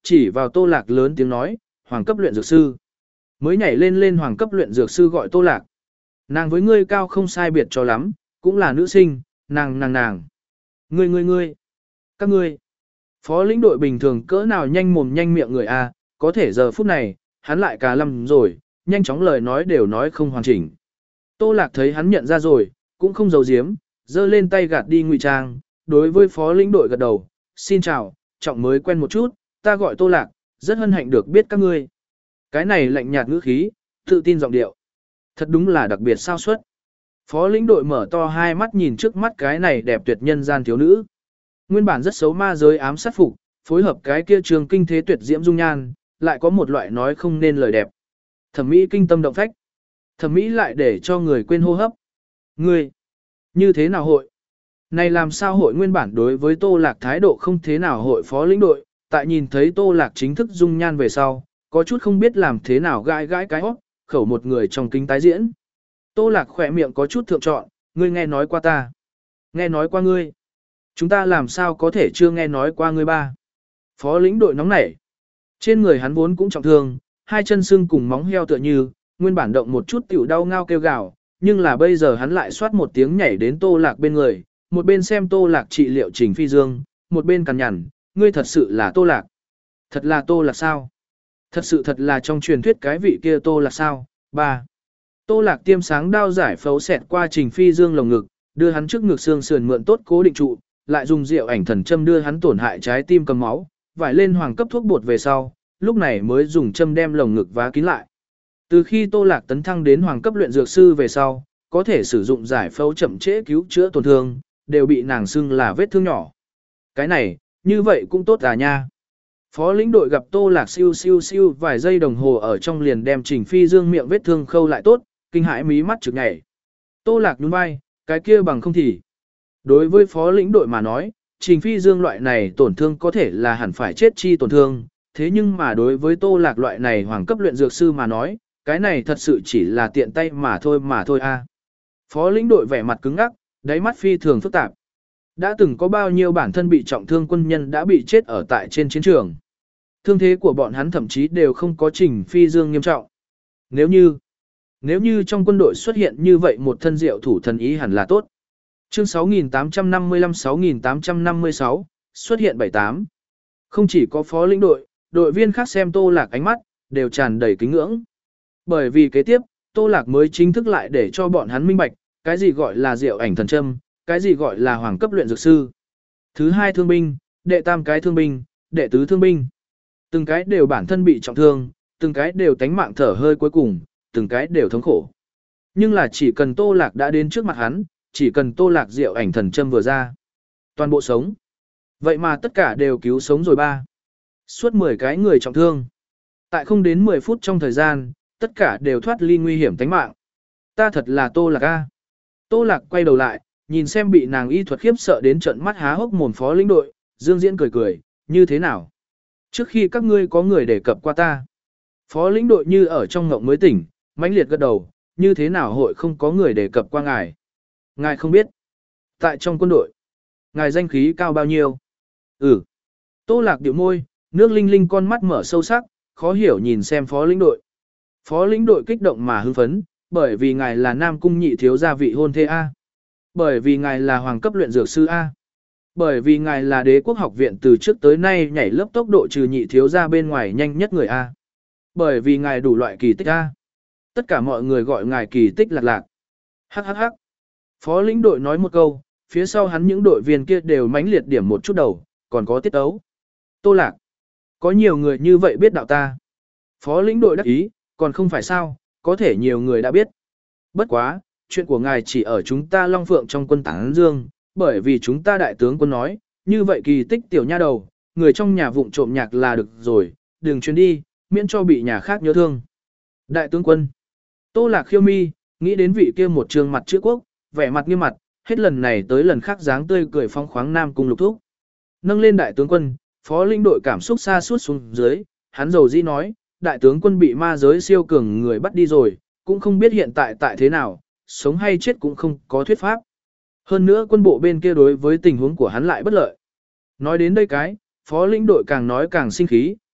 Speaker 1: chỉ vào Tô Lạc lớn tiếng nói, hoàng cấp luyện dược sư. Mới nhảy lên lên hoàng cấp luyện dược sư gọi Tô Lạc. Nàng với ngươi cao không sai biệt cho lắm, cũng là nữ sinh, nàng nàng nàng. Ngươi ngươi ngươi, các ngươi. Phó lĩnh đội bình thường cỡ nào nhanh mồm nhanh miệng người A, có thể giờ phút này, hắn lại cà lâm rồi, nhanh chóng lời nói đều nói không hoàn chỉnh. Tô Lạc thấy hắn nhận ra rồi, cũng không giấu giếm, giơ lên tay gạt đi ngụy trang, đối với phó lĩnh đội gật đầu, xin chào, trọng mới quen một chút, ta gọi Tô Lạc, rất hân hạnh được biết các ngươi. Cái này lạnh nhạt ngữ khí, tự tin giọng điệu. Thật đúng là đặc biệt sao suất. Phó lĩnh đội mở to hai mắt nhìn trước mắt cái này đẹp tuyệt nhân gian thiếu nữ. Nguyên bản rất xấu ma giới ám sát phục, phối hợp cái kia trường kinh thế tuyệt diễm dung nhan, lại có một loại nói không nên lời đẹp. Thẩm mỹ kinh tâm động phách. Thẩm mỹ lại để cho người quên hô hấp. Ngươi, như thế nào hội? Này làm sao hội nguyên bản đối với Tô Lạc thái độ không thế nào hội phó lĩnh đội, tại nhìn thấy Tô Lạc chính thức dung nhan về sau, có chút không biết làm thế nào gãi gãi cái hót, khẩu một người trong kính tái diễn. Tô Lạc khỏe miệng có chút thượng trọn, ngươi nghe nói qua ta. Nghe nói qua ngươi. Chúng ta làm sao có thể chưa nghe nói qua ngươi ba. Phó lĩnh đội nóng nảy. Trên người hắn vốn cũng trọng thương, hai chân xương cùng móng heo tựa như, nguyên bản động một chút tiểu đau ngao kêu gào, nhưng là bây giờ hắn lại xoát một tiếng nhảy đến Tô Lạc bên người, một bên xem Tô Lạc trị liệu Trình Phi Dương, một bên cằn nhằn, ngươi thật sự là Tô Lạc. Thật là Tô Lạc sao? Thật sự thật là trong truyền thuyết cái vị kia Tô Lạc sao? Ba. Tô Lạc tiêm sáng đao giải phẫu xẹt qua Trình Phi Dương lồng ngực, đưa hắn trước ngực xương sườn mượn tốt cố định trụ, lại dùng rượu ảnh thần châm đưa hắn tổn hại trái tim cầm máu, vải lên hoàng cấp thuốc bột về sau, lúc này mới dùng châm đem lồng ngực vá kín lại. Từ khi Tô Lạc tấn thăng đến hoàng cấp luyện dược sư về sau, có thể sử dụng giải phẫu chậm trễ cứu chữa tổn thương, đều bị nàng xưng là vết thương nhỏ. Cái này, như vậy cũng tốt à nha. Phó lĩnh đội gặp Tô Lạc siêu siêu siêu vài giây đồng hồ ở trong liền đem Trình Phi Dương miệng vết thương khâu lại tốt, kinh hãi mí mắt trực nhảy. Tô Lạc nhún vai, cái kia bằng không thì. Đối với phó lĩnh đội mà nói, Trình Phi Dương loại này tổn thương có thể là hẳn phải chết chi tổn thương, thế nhưng mà đối với Tô Lạc loại này hoàng cấp luyện dược sư mà nói, cái này thật sự chỉ là tiện tay mà thôi mà thôi a. Phó lĩnh đội vẻ mặt cứng ngắc, đáy mắt phi thường phức tạp. Đã từng có bao nhiêu bản thân bị trọng thương quân nhân đã bị chết ở tại trên chiến trường. Thương thế của bọn hắn thậm chí đều không có Trình Phi Dương nghiêm trọng. Nếu như, nếu như trong quân đội xuất hiện như vậy một thân diệu thủ thần ý hẳn là tốt. Chương sáu nghìn tám trăm năm mươi lăm sáu nghìn tám trăm năm mươi sáu, xuất hiện bảy tám. Không chỉ có phó lĩnh đội, đội viên khác xem Tô Lạc ánh mắt, đều tràn đầy kính ngưỡng. Bởi vì kế tiếp, Tô Lạc mới chính thức lại để cho bọn hắn minh bạch, cái gì gọi là diệu ảnh thần châm, cái gì gọi là hoàng cấp luyện dược sư. Thứ hai thương binh, đệ tam cái thương binh, đệ tứ thương binh. Từng cái đều bản thân bị trọng thương, từng cái đều tánh mạng thở hơi cuối cùng, từng cái đều thống khổ. Nhưng là chỉ cần Tô Lạc đã đến trước mặt hắn, chỉ cần Tô Lạc diệu ảnh thần châm vừa ra, toàn bộ sống. Vậy mà tất cả đều cứu sống rồi ba. Suốt mười cái người trọng thương. Tại không đến mười phút trong thời gian, tất cả đều thoát ly nguy hiểm tánh mạng. Ta thật là Tô Lạc a. Tô Lạc quay đầu lại, nhìn xem bị nàng y thuật khiếp sợ đến trận mắt há hốc mồm phó lĩnh đội, Dương Diễn cười cười, như thế nào? Trước khi các ngươi có người đề cập qua ta. Phó lĩnh đội như ở trong ngộng mới tỉnh, mãnh liệt gật đầu, như thế nào hội không có người đề cập qua ngài? Ngài không biết. Tại trong quân đội, ngài danh khí cao bao nhiêu? Ừ. Tô Lạc điệu môi, nước linh linh con mắt mở sâu sắc, khó hiểu nhìn xem phó lĩnh đội. Phó lĩnh đội kích động mà hưng phấn, bởi vì ngài là nam cung nhị thiếu gia vị hôn thê A. Bởi vì ngài là hoàng cấp luyện dược sư A. Bởi vì ngài là đế quốc học viện từ trước tới nay nhảy lớp tốc độ trừ nhị thiếu gia bên ngoài nhanh nhất người A. Bởi vì ngài đủ loại kỳ tích A. Tất cả mọi người gọi ngài kỳ tích lạc lạc. Hắc hắc hắc. Phó lĩnh đội nói một câu, phía sau hắn những đội viên kia đều mãnh liệt điểm một chút đầu, còn có tiết ấu. Tô Lạc. Có nhiều người như vậy biết đạo ta. Phó lĩnh đội đắc ý, còn không phải sao, có thể nhiều người đã biết. Bất quá, chuyện của ngài chỉ ở chúng ta Long Phượng trong quân Tảng Dương, bởi vì chúng ta đại tướng quân nói, như vậy kỳ tích tiểu nha đầu, người trong nhà vụng trộm nhạc là được rồi, đừng chuyến đi, miễn cho bị nhà khác nhớ thương. Đại tướng quân. Tô Lạc khiêu mi, nghĩ đến vị kia một trường mặt chữ quốc, vẻ mặt nghiêm mặt, hết lần này tới lần khác dáng tươi cười phong khoáng nam cung lục thúc. Nâng lên đại tướng quân, phó lĩnh đội cảm xúc xa suốt xuống dưới, hắn dầu dĩ nói, đại tướng quân bị ma giới siêu cường người bắt đi rồi, cũng không biết hiện tại tại thế nào, sống hay chết cũng không có thuyết pháp. Hơn nữa quân bộ bên kia đối với tình huống của hắn lại bất lợi. Nói đến đây cái, phó lĩnh đội càng nói càng sinh khí,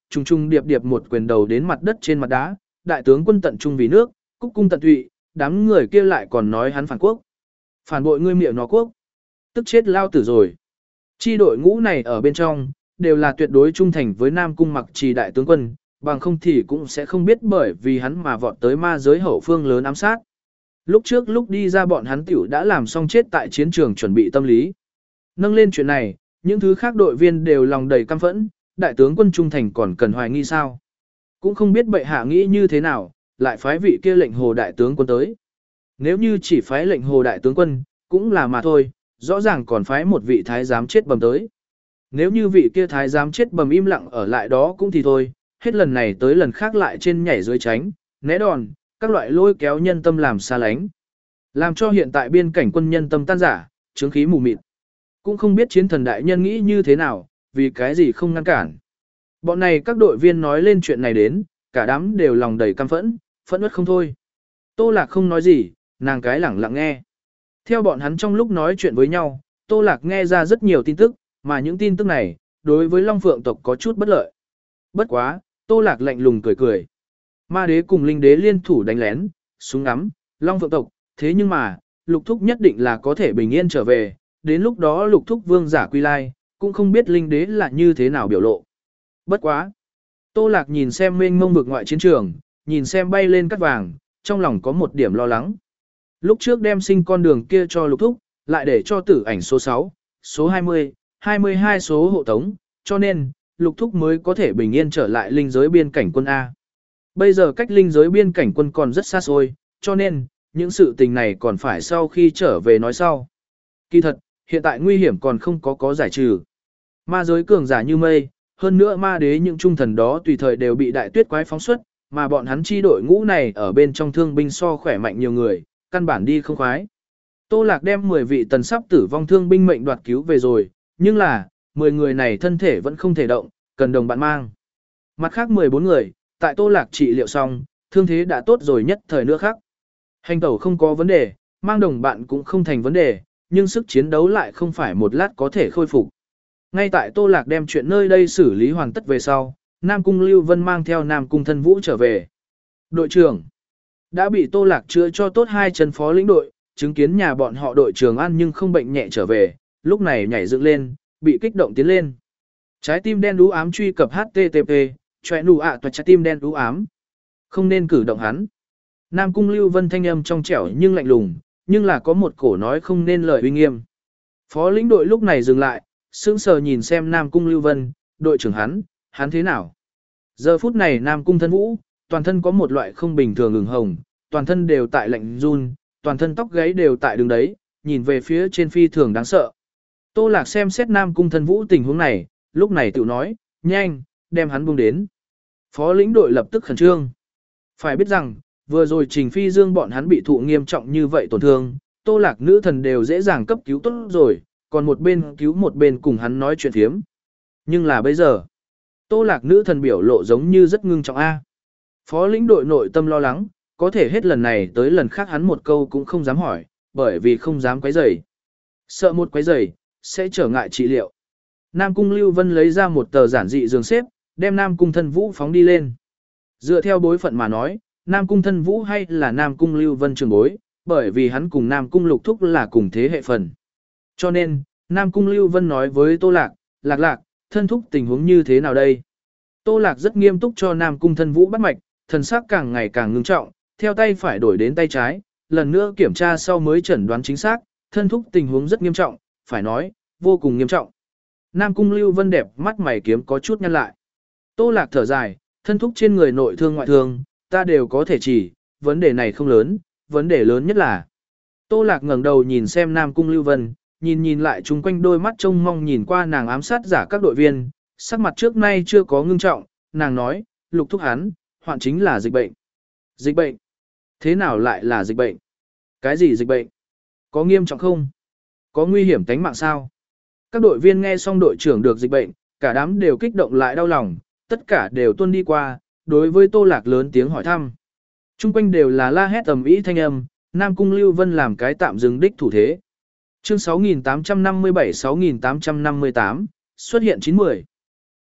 Speaker 1: trùng trùng điệp điệp một quyền đầu đến mặt đất trên mặt đá, đại tướng quân tận trung vì nước, cúc cung tận tụy, đám người kia lại còn nói hắn phản quốc. Phản bội ngươi miệng nó quốc. Tức chết lao tử rồi. Chi đội ngũ này ở bên trong, đều là tuyệt đối trung thành với Nam Cung Mặc Trì đại tướng quân, bằng không thì cũng sẽ không biết bởi vì hắn mà vọt tới ma giới hậu phương lớn ám sát. Lúc trước lúc đi ra bọn hắn tiểu đã làm xong chết tại chiến trường chuẩn bị tâm lý. Nâng lên chuyện này, những thứ khác đội viên đều lòng đầy căm phẫn, đại tướng quân trung thành còn cần hoài nghi sao. Cũng không biết bệ hạ nghĩ như thế nào, lại phái vị kia lệnh hồ đại tướng quân tới. Nếu như chỉ phái lệnh hồ đại tướng quân, cũng là mà thôi, rõ ràng còn phái một vị thái giám chết bầm tới. Nếu như vị kia thái giám chết bầm im lặng ở lại đó cũng thì thôi, hết lần này tới lần khác lại trên nhảy dưới tránh, né đòn, các loại lôi kéo nhân tâm làm xa lánh. Làm cho hiện tại biên cảnh quân nhân tâm tan giả, chứng khí mù mịt. Cũng không biết chiến thần đại nhân nghĩ như thế nào, vì cái gì không ngăn cản. Bọn này các đội viên nói lên chuyện này đến, cả đám đều lòng đầy căm phẫn, phẫn uất không thôi. Tô Lạc không nói gì, nàng cái lẳng lặng nghe. Theo bọn hắn trong lúc nói chuyện với nhau, Tô Lạc nghe ra rất nhiều tin tức, mà những tin tức này, đối với Long Phượng tộc có chút bất lợi. Bất quá, Tô Lạc lạnh lùng cười cười. Ma đế cùng linh đế liên thủ đánh lén, súng ngắm, Long Phượng tộc, thế nhưng mà, Lục Thúc nhất định là có thể bình yên trở về, đến lúc đó Lục Thúc vương giả quy lai, cũng không biết linh đế là như thế nào biểu lộ. Bất quá. Tô Lạc nhìn xem mênh mông vực ngoại chiến trường, nhìn xem bay lên cát vàng, trong lòng có một điểm lo lắng. Lúc trước đem sinh con đường kia cho Lục Thúc, lại để cho tử ảnh số sáu, số hai mươi, hai mươi hai số hộ tống, cho nên, Lục Thúc mới có thể bình yên trở lại linh giới biên cảnh quân A. Bây giờ cách linh giới biên cảnh quân còn rất xa xôi, cho nên, những sự tình này còn phải sau khi trở về nói sau. Kỳ thật, hiện tại nguy hiểm còn không có có giải trừ. Ma giới cường giả như mây, hơn nữa ma đế những trung thần đó tùy thời đều bị đại tuyết quái phóng xuất, mà bọn hắn chi đội ngũ này ở bên trong thương binh so khỏe mạnh nhiều người, căn bản đi không khoái. Tô Lạc đem mười vị tần sắp tử vong thương binh mệnh đoạt cứu về rồi, nhưng là, mười người này thân thể vẫn không thể động, cần đồng bạn mang. Mặt khác mười bốn người, tại Tô Lạc trị liệu xong, thương thế đã tốt rồi nhất thời nữa khác. Hành tẩu không có vấn đề, mang đồng bạn cũng không thành vấn đề, nhưng sức chiến đấu lại không phải một lát có thể khôi phục. Ngay tại Tô Lạc đem chuyện nơi đây xử lý hoàn tất về sau, Nam Cung Lưu Vân mang theo Nam Cung Thân Vũ trở về. Đội trưởng đã bị Tô Lạc chữa cho tốt hai chân phó lĩnh đội, chứng kiến nhà bọn họ đội trưởng ăn nhưng không bệnh nhẹ trở về, lúc này nhảy dựng lên, bị kích động tiến lên. Trái tim đen đú ám truy cập hát tê tê pê, choẹ nụ ạ toạt trái tim đen đú ám. Không nên cử động hắn. Nam Cung Lưu Vân thanh âm trong trẻo nhưng lạnh lùng, nhưng là có một cổ nói không nên lời uy nghiêm. Phó lĩnh đội lúc này dừng lại, sững sờ nhìn xem Nam Cung Lưu Vân, đội trưởng hắn, hắn thế nào? Giờ phút này Nam Cung Thân Vũ, toàn thân có một loại không bình thường ửng hồng, toàn thân đều tại lạnh run, toàn thân tóc gáy đều tại đường đấy, nhìn về phía trên phi thường đáng sợ. Tô Lạc xem xét Nam Cung Thân Vũ tình huống này, lúc này tự nói, nhanh, đem hắn buông đến. Phó lĩnh đội lập tức khẩn trương. Phải biết rằng, vừa rồi Trình Phi Dương bọn hắn bị thụ nghiêm trọng như vậy tổn thương, Tô Lạc nữ thần đều dễ dàng cấp cứu tốt rồi, còn một bên cứu một bên cùng hắn nói chuyện thiếm. Nhưng là bây giờ, Tô Lạc nữ thần biểu lộ giống như rất ngưng trọng A. Phó lĩnh đội nội tâm lo lắng, có thể hết lần này tới lần khác hắn một câu cũng không dám hỏi, bởi vì không dám quấy rầy. Sợ một quấy rầy, sẽ trở ngại trị liệu. Nam Cung Lưu Vân lấy ra một tờ giản dị giường xếp, đem Nam Cung Thân Vũ phóng đi lên. Dựa theo bối phận mà nói, Nam Cung Thân Vũ hay là Nam Cung Lưu Vân trường bối, bởi vì hắn cùng Nam Cung Lục Thúc là cùng thế hệ phần. Cho nên, Nam Cung Lưu Vân nói với Tô Lạc, Lạc Lạc, thân thúc tình huống như thế nào đây? Tô Lạc rất nghiêm túc cho Nam Cung Thân Vũ bắt mạch, thần sắc càng ngày càng ngưng trọng, theo tay phải đổi đến tay trái, lần nữa kiểm tra sau mới chẩn đoán chính xác, thân thúc tình huống rất nghiêm trọng, phải nói, vô cùng nghiêm trọng. Nam Cung Lưu Vân đẹp mắt mày kiếm có chút nhăn lại. Tô Lạc thở dài, thân thúc trên người nội thương ngoại thương, ta đều có thể chỉ, vấn đề này không lớn, vấn đề lớn nhất là. Tô Lạc ngẩng đầu nhìn xem Nam Cung Lưu Vân, nhìn nhìn lại chung quanh đôi mắt trông mong nhìn qua nàng ám sát giả các đội viên, sắc mặt trước nay chưa có ngưng trọng, nàng nói, Lục thúc hắn, hoạn chính là dịch bệnh. Dịch bệnh? Thế nào lại là dịch bệnh? Cái gì dịch bệnh? Có nghiêm trọng không? Có nguy hiểm tính mạng sao? Các đội viên nghe xong đội trưởng được dịch bệnh, cả đám đều kích động lại đau lòng, tất cả đều tuôn đi qua, đối với Tô Lạc lớn tiếng hỏi thăm. Trung quanh đều là la hét tầm ý thanh âm, Nam Cung Lưu Vân làm cái tạm dừng đích thủ thế. Chương sáu nghìn tám trăm năm mươi bảy sáu nghìn tám trăm năm mươi tám, xuất hiện chín mươi.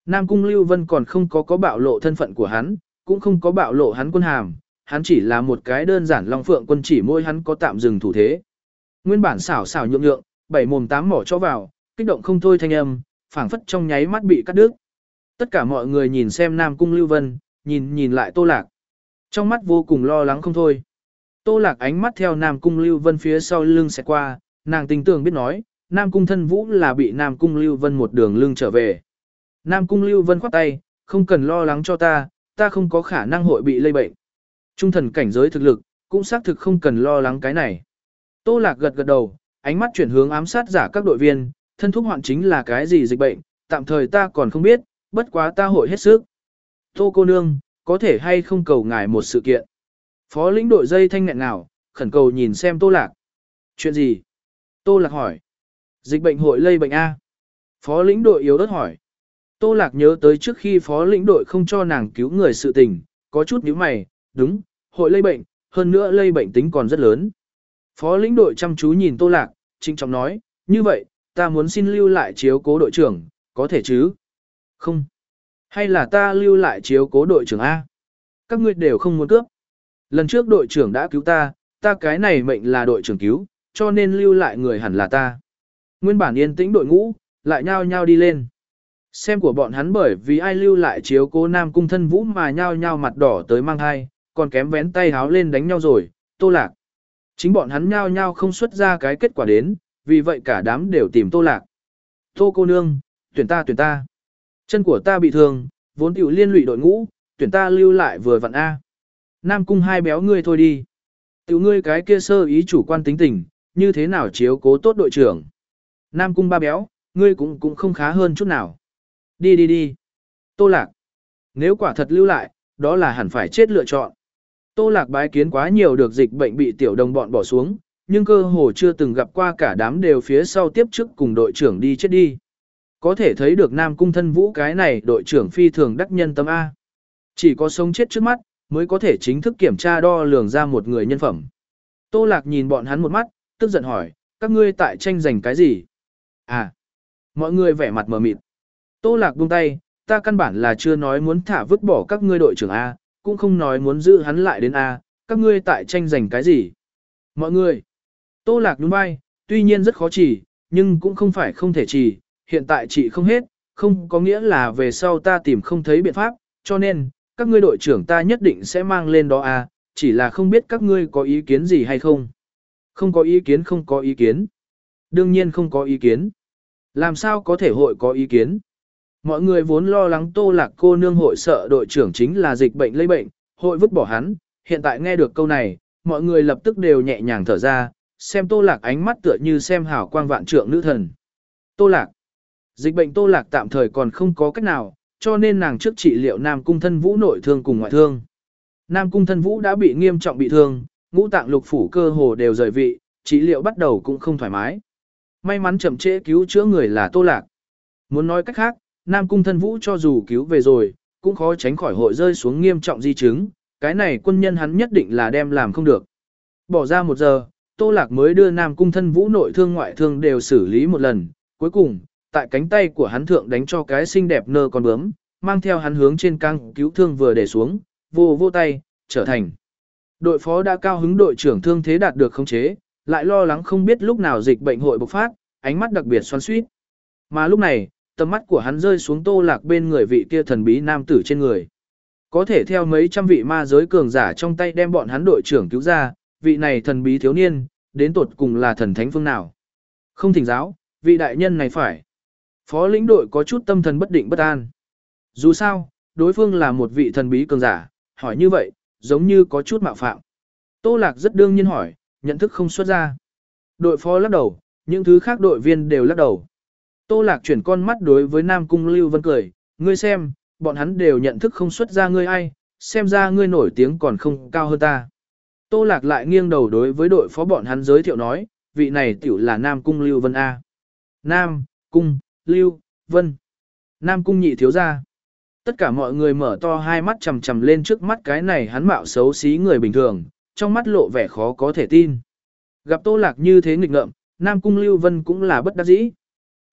Speaker 1: Nam Cung Lưu Vân còn không có có bạo lộ thân phận của hắn, cũng không có bạo lộ hắn quân hàm, hắn chỉ là một cái đơn giản Long Phượng quân chỉ môi hắn có tạm dừng thủ thế. Nguyên bản xảo xảo nhượng nhượng, bảy mồm tám mỏ cho vào, kích động không thôi thanh âm, phảng phất trong nháy mắt bị cắt đứt. Tất cả mọi người nhìn xem Nam Cung Lưu Vân, nhìn nhìn lại Tô Lạc. Trong mắt vô cùng lo lắng không thôi. Tô Lạc ánh mắt theo Nam Cung Lưu Vân phía sau lưng sẽ qua, nàng tình tưởng biết nói, Nam Cung Thân Vũ là bị Nam Cung Lưu Vân một đường lưng trở về. Nam Cung Lưu Vân khoát tay, không cần lo lắng cho ta, ta không có khả năng hội bị lây bệnh. Trung thần cảnh giới thực lực, cũng xác thực không cần lo lắng cái này. Tô Lạc gật gật đầu, ánh mắt chuyển hướng ám sát giả các đội viên, thân thúc hoạn chính là cái gì dịch bệnh, tạm thời ta còn không biết, bất quá ta hội hết sức. Tô cô nương, có thể hay không cầu ngài một sự kiện. Phó lĩnh đội dây thanh nghẹn nào, khẩn cầu nhìn xem Tô Lạc. Chuyện gì? Tô Lạc hỏi. Dịch bệnh hội lây bệnh A. Phó lĩnh đội yếu ớt hỏi. Tô Lạc nhớ tới trước khi phó lĩnh đội không cho nàng cứu người sự tình, có chút nhíu mày, đúng, hội lây bệnh, hơn nữa lây bệnh tính còn rất lớn. Phó lĩnh đội chăm chú nhìn Tô Lạc, trinh trọng nói, như vậy, ta muốn xin lưu lại chiếu cố đội trưởng, có thể chứ? Không. Hay là ta lưu lại chiếu cố đội trưởng A? Các ngươi đều không muốn cướp. Lần trước đội trưởng đã cứu ta, ta cái này mệnh là đội trưởng cứu, cho nên lưu lại người hẳn là ta. Nguyên bản yên tĩnh đội ngũ, lại nhao nhao đi lên. Xem của bọn hắn bởi vì ai lưu lại chiếu cố Nam Cung Thân Vũ mà nhao nhao mặt đỏ tới mang hai, còn kém vén tay háo lên đánh nhau rồi, Tô Lạc. Chính bọn hắn nhao nhao không xuất ra cái kết quả đến, vì vậy cả đám đều tìm Tô Lạc. Tô cô nương, tuyển ta tuyển ta. Chân của ta bị thương, vốn tiểu liên lụy đội ngũ, tuyển ta lưu lại vừa vặn A. Nam Cung hai béo ngươi thôi đi. Tiểu ngươi cái kia sơ ý chủ quan tính tình, như thế nào chiếu cố tốt đội trưởng. Nam Cung ba béo, ngươi cũng cũng không khá hơn chút nào. Đi đi đi. Tô Lạc. Nếu quả thật lưu lại, đó là hẳn phải chết lựa chọn. Tô Lạc bái kiến quá nhiều được dịch bệnh bị tiểu đồng bọn bỏ xuống, nhưng cơ hồ chưa từng gặp qua cả đám đều phía sau tiếp trước cùng đội trưởng đi chết đi. Có thể thấy được Nam Cung Thân Vũ cái này đội trưởng phi thường đắc nhân tâm A. Chỉ có sống chết trước mắt, mới có thể chính thức kiểm tra đo lường ra một người nhân phẩm. Tô Lạc nhìn bọn hắn một mắt, tức giận hỏi, các ngươi tại tranh giành cái gì? À, mọi người vẻ mặt mờ mịt. Tô Lạc buông tay, ta căn bản là chưa nói muốn thả vứt bỏ các ngươi đội trưởng A, cũng không nói muốn giữ hắn lại đến A, các ngươi tại tranh giành cái gì? Mọi người, Tô Lạc nhún vai, tuy nhiên rất khó chỉ, nhưng cũng không phải không thể chỉ, hiện tại chỉ không hết, không có nghĩa là về sau ta tìm không thấy biện pháp, cho nên, các ngươi đội trưởng ta nhất định sẽ mang lên đó A, chỉ là không biết các ngươi có ý kiến gì hay không. Không có ý kiến không có ý kiến. Đương nhiên không có ý kiến. Làm sao có thể hội có ý kiến? Mọi người vốn lo lắng Tô Lạc cô nương hội sợ đội trưởng chính là dịch bệnh lây bệnh, hội vứt bỏ hắn, hiện tại nghe được câu này, mọi người lập tức đều nhẹ nhàng thở ra, xem Tô Lạc ánh mắt tựa như xem hảo quang vạn trượng nữ thần. Tô Lạc. Dịch bệnh Tô Lạc tạm thời còn không có cách nào, cho nên nàng trước trị liệu Nam Cung Thân Vũ nội thương cùng ngoại thương. Nam Cung Thân Vũ đã bị nghiêm trọng bị thương, ngũ tạng lục phủ cơ hồ đều rời vị, trị liệu bắt đầu cũng không thoải mái. May mắn chậm trễ cứu chữa người là Tô Lạc. Muốn nói cách khác, Nam Cung Thân Vũ cho dù cứu về rồi, cũng khó tránh khỏi hội rơi xuống nghiêm trọng di chứng, cái này quân nhân hắn nhất định là đem làm không được. Bỏ ra một giờ, Tô Lạc mới đưa Nam Cung Thân Vũ nội thương ngoại thương đều xử lý một lần, cuối cùng, tại cánh tay của hắn thượng đánh cho cái xinh đẹp nơ con bướm, mang theo hắn hướng trên căng cứu thương vừa để xuống, vô vô tay, trở thành. Đội phó đã cao hứng đội trưởng thương thế đạt được khống chế, lại lo lắng không biết lúc nào dịch bệnh hội bộc phát, ánh mắt đặc biệt xoắn xuýt. Mà lúc này, tầm mắt của hắn rơi xuống Tô Lạc bên người vị kia thần bí nam tử trên người. Có thể theo mấy trăm vị ma giới cường giả trong tay đem bọn hắn đội trưởng cứu ra, vị này thần bí thiếu niên, đến tột cùng là thần thánh phương nào. Không thỉnh giáo, vị đại nhân này phải. Phó lĩnh đội có chút tâm thần bất định bất an. Dù sao, đối phương là một vị thần bí cường giả, hỏi như vậy, giống như có chút mạo phạm. Tô Lạc rất đương nhiên hỏi, nhận thức không xuất ra. Đội phó lắc đầu, những thứ khác đội viên đều lắc đầu. Tô Lạc chuyển con mắt đối với Nam Cung Lưu Vân cười, ngươi xem, bọn hắn đều nhận thức không xuất ra ngươi ai, xem ra ngươi nổi tiếng còn không cao hơn ta. Tô Lạc lại nghiêng đầu đối với đội phó bọn hắn giới thiệu nói, vị này tiểu là Nam Cung Lưu Vân A. Nam, Cung, Lưu, Vân. Nam Cung nhị thiếu gia. Tất cả mọi người mở to hai mắt chằm chằm lên trước mắt cái này hắn mạo xấu xí người bình thường, trong mắt lộ vẻ khó có thể tin. Gặp Tô Lạc như thế nghịch ngợm, Nam Cung Lưu Vân cũng là bất đắc dĩ.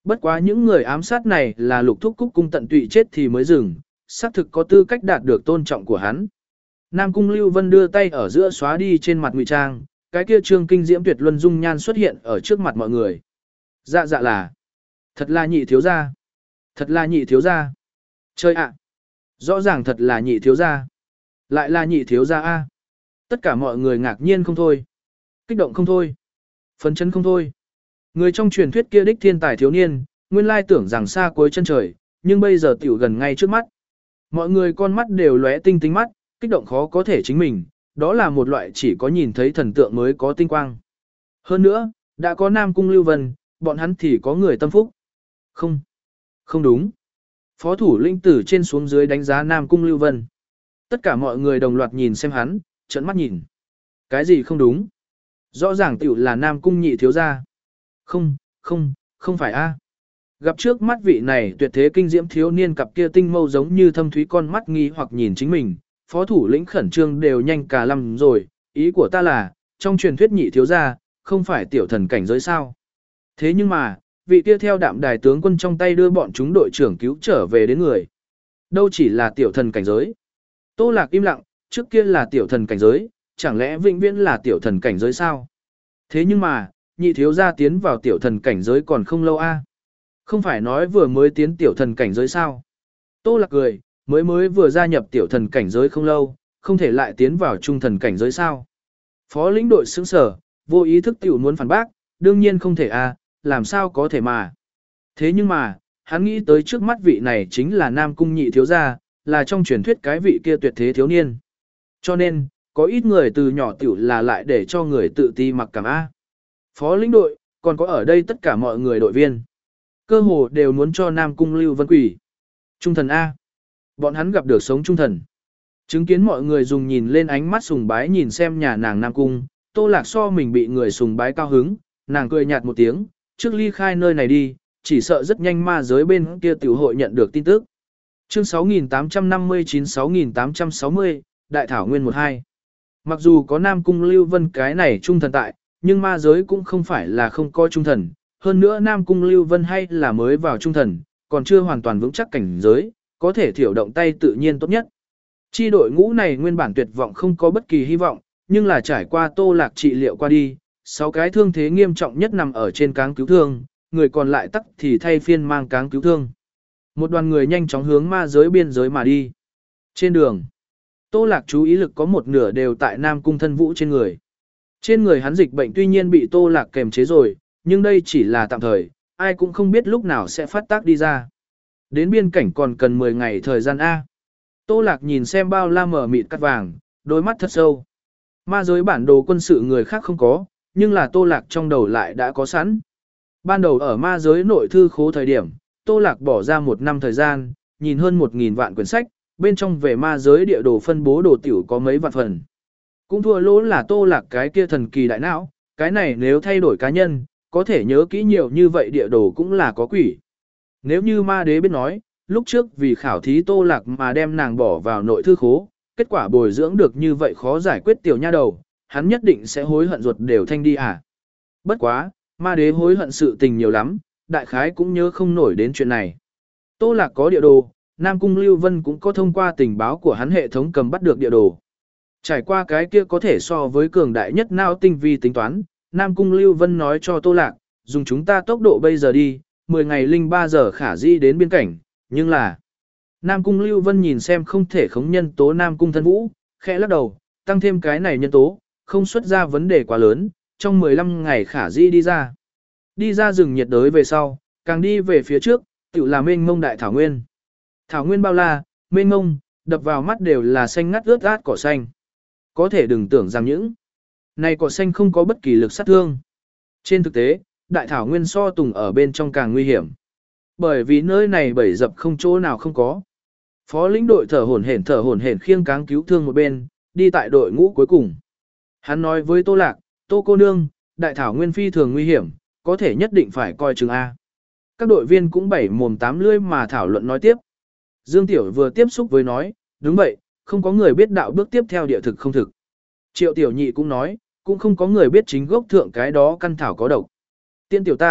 Speaker 1: Bất quá những người ám sát này là Lục Thúc Cúc cung tận tụy chết thì mới dừng, xác thực có tư cách đạt được tôn trọng của hắn. Nam Cung Lưu Vân đưa tay ở giữa xóa đi trên mặt ngụy trang, cái kia trương kinh diễm tuyệt luân dung nhan xuất hiện ở trước mặt mọi người. Dạ dạ là, thật là nhị thiếu gia, thật là nhị thiếu gia. Chơi ạ, rõ ràng thật là nhị thiếu gia, lại là nhị thiếu gia a. Tất cả mọi người ngạc nhiên không thôi, kích động không thôi, phấn chấn không thôi. Người trong truyền thuyết kia đích thiên tài thiếu niên, nguyên lai tưởng rằng xa cuối chân trời, nhưng bây giờ tiểu gần ngay trước mắt. Mọi người con mắt đều lóe tinh tinh mắt, kích động khó có thể chính mình, đó là một loại chỉ có nhìn thấy thần tượng mới có tinh quang. Hơn nữa, đã có Nam Cung Lưu Vân, bọn hắn thì có người tâm phúc. Không, không đúng. Phó thủ lĩnh tử trên xuống dưới đánh giá Nam Cung Lưu Vân. Tất cả mọi người đồng loạt nhìn xem hắn, trợn mắt nhìn. Cái gì không đúng? Rõ ràng tiểu là Nam Cung nhị thiếu gia. Không, không, không phải a. Gặp trước mắt vị này tuyệt thế kinh diễm thiếu niên cặp kia tinh mâu giống như thâm thúy con mắt nghi hoặc nhìn chính mình, phó thủ lĩnh khẩn trương đều nhanh cả lăm rồi, ý của ta là, trong truyền thuyết nhị thiếu gia, không phải tiểu thần cảnh giới sao. Thế nhưng mà, vị kia theo đạm đài tướng quân trong tay đưa bọn chúng đội trưởng cứu trở về đến người. Đâu chỉ là tiểu thần cảnh giới. Tô Lạc im lặng, trước kia là tiểu thần cảnh giới, chẳng lẽ vĩnh viễn là tiểu thần cảnh giới sao? Thế nhưng mà, nhị thiếu gia tiến vào tiểu thần cảnh giới còn không lâu a. Không phải nói vừa mới tiến tiểu thần cảnh giới sao? Tô Lạc cười, mới mới vừa gia nhập tiểu thần cảnh giới không lâu, không thể lại tiến vào trung thần cảnh giới sao? Phó lĩnh đội sững sở, vô ý thức tiểu muốn phản bác, đương nhiên không thể a, làm sao có thể mà. Thế nhưng mà, hắn nghĩ tới trước mắt vị này chính là Nam Cung nhị thiếu gia, là trong truyền thuyết cái vị kia tuyệt thế thiếu niên. Cho nên, có ít người từ nhỏ tiểu là lại để cho người tự ti mặc cảm a. Phó lĩnh đội, còn có ở đây tất cả mọi người đội viên. Cơ hồ đều muốn cho Nam Cung Lưu Vân quỷ. Trung thần A. Bọn hắn gặp được sống trung thần. Chứng kiến mọi người dùng nhìn lên ánh mắt sùng bái nhìn xem nhà nàng Nam Cung, Tô Lạc so mình bị người sùng bái cao hứng, nàng cười nhạt một tiếng, trước ly khai nơi này đi, chỉ sợ rất nhanh ma giới bên kia tiểu hội nhận được tin tức. Chương sáu nghìn tám trăm năm mươi chín sáu nghìn tám trăm sáu mươi, Đại Thảo Nguyên một hai. Mặc dù có Nam Cung Lưu Vân cái này trung thần tại, nhưng ma giới cũng không phải là không có trung thần. Hơn nữa Nam Cung Lưu Vân hay là mới vào trung thần, còn chưa hoàn toàn vững chắc cảnh giới, có thể thiểu động tay tự nhiên tốt nhất. Chi đội ngũ này nguyên bản tuyệt vọng không có bất kỳ hy vọng, nhưng là trải qua Tô Lạc trị liệu qua đi, sáu cái thương thế nghiêm trọng nhất nằm ở trên cáng cứu thương, người còn lại tắc thì thay phiên mang cáng cứu thương. Một đoàn người nhanh chóng hướng ma giới biên giới mà đi. Trên đường, Tô Lạc chú ý lực có một nửa đều tại Nam Cung Thân Vũ trên người. Trên người hắn dịch bệnh tuy nhiên bị Tô Lạc kềm chế rồi, nhưng đây chỉ là tạm thời, ai cũng không biết lúc nào sẽ phát tác đi ra. Đến biên cảnh còn cần mười ngày thời gian A. Tô Lạc nhìn xem bao la mở mịt cắt vàng, đôi mắt thật sâu. Ma giới bản đồ quân sự người khác không có, nhưng là Tô Lạc trong đầu lại đã có sẵn. Ban đầu ở ma giới nội thư khố thời điểm, Tô Lạc bỏ ra một năm thời gian, nhìn hơn một nghìn vạn quyển sách, bên trong về ma giới địa đồ phân bố đồ tiểu có mấy vạn phần. Cũng thua lỗ là Tô Lạc cái kia thần kỳ đại não, cái này nếu thay đổi cá nhân, có thể nhớ kỹ nhiều như vậy địa đồ cũng là có quỷ. Nếu như ma đế biết nói, lúc trước vì khảo thí Tô Lạc mà đem nàng bỏ vào nội thư khố, kết quả bồi dưỡng được như vậy khó giải quyết tiểu nha đầu, hắn nhất định sẽ hối hận ruột đều thanh đi à. Bất quá, ma đế hối hận sự tình nhiều lắm, đại khái cũng nhớ không nổi đến chuyện này. Tô Lạc có địa đồ, Nam Cung Lưu Vân cũng có thông qua tình báo của hắn hệ thống cầm bắt được địa đồ. Trải qua cái kia có thể so với cường đại nhất não tinh vi tính toán, Nam Cung Lưu Vân nói cho Tô Lạc, dùng chúng ta tốc độ bây giờ đi, mười ngày linh ba giờ khả di đến biên cảnh, nhưng là... Nam Cung Lưu Vân nhìn xem không thể khống nhân tố Nam Cung Thân Vũ, khẽ lắc đầu, tăng thêm cái này nhân tố, không xuất ra vấn đề quá lớn, trong mười lăm ngày khả di đi ra. Đi ra rừng nhiệt đới về sau, càng đi về phía trước, tự là mênh mông đại thảo nguyên. Thảo nguyên bao la, mênh mông, đập vào mắt đều là xanh ngắt ướt át cỏ xanh. Có thể đừng tưởng rằng những này cỏ xanh không có bất kỳ lực sát thương. Trên thực tế, đại thảo nguyên so tùng ở bên trong càng nguy hiểm. Bởi vì nơi này bẫy dập không chỗ nào không có. Phó lĩnh đội thở hổn hển thở hổn hển khiêng cáng cứu thương một bên, đi tại đội ngũ cuối cùng. Hắn nói với Tô Lạc, Tô cô nương, đại thảo nguyên phi thường nguy hiểm, có thể nhất định phải coi chừng A. Các đội viên cũng bảy mồm tám lưỡi mà thảo luận nói tiếp. Dương Tiểu vừa tiếp xúc với nói, đúng vậy, không có người biết đạo bước tiếp theo địa thực không thực. Triệu Tiểu Nhị cũng nói, cũng không có người biết chính gốc thượng cái đó căn thảo có độc. Tiên Tiểu Tam,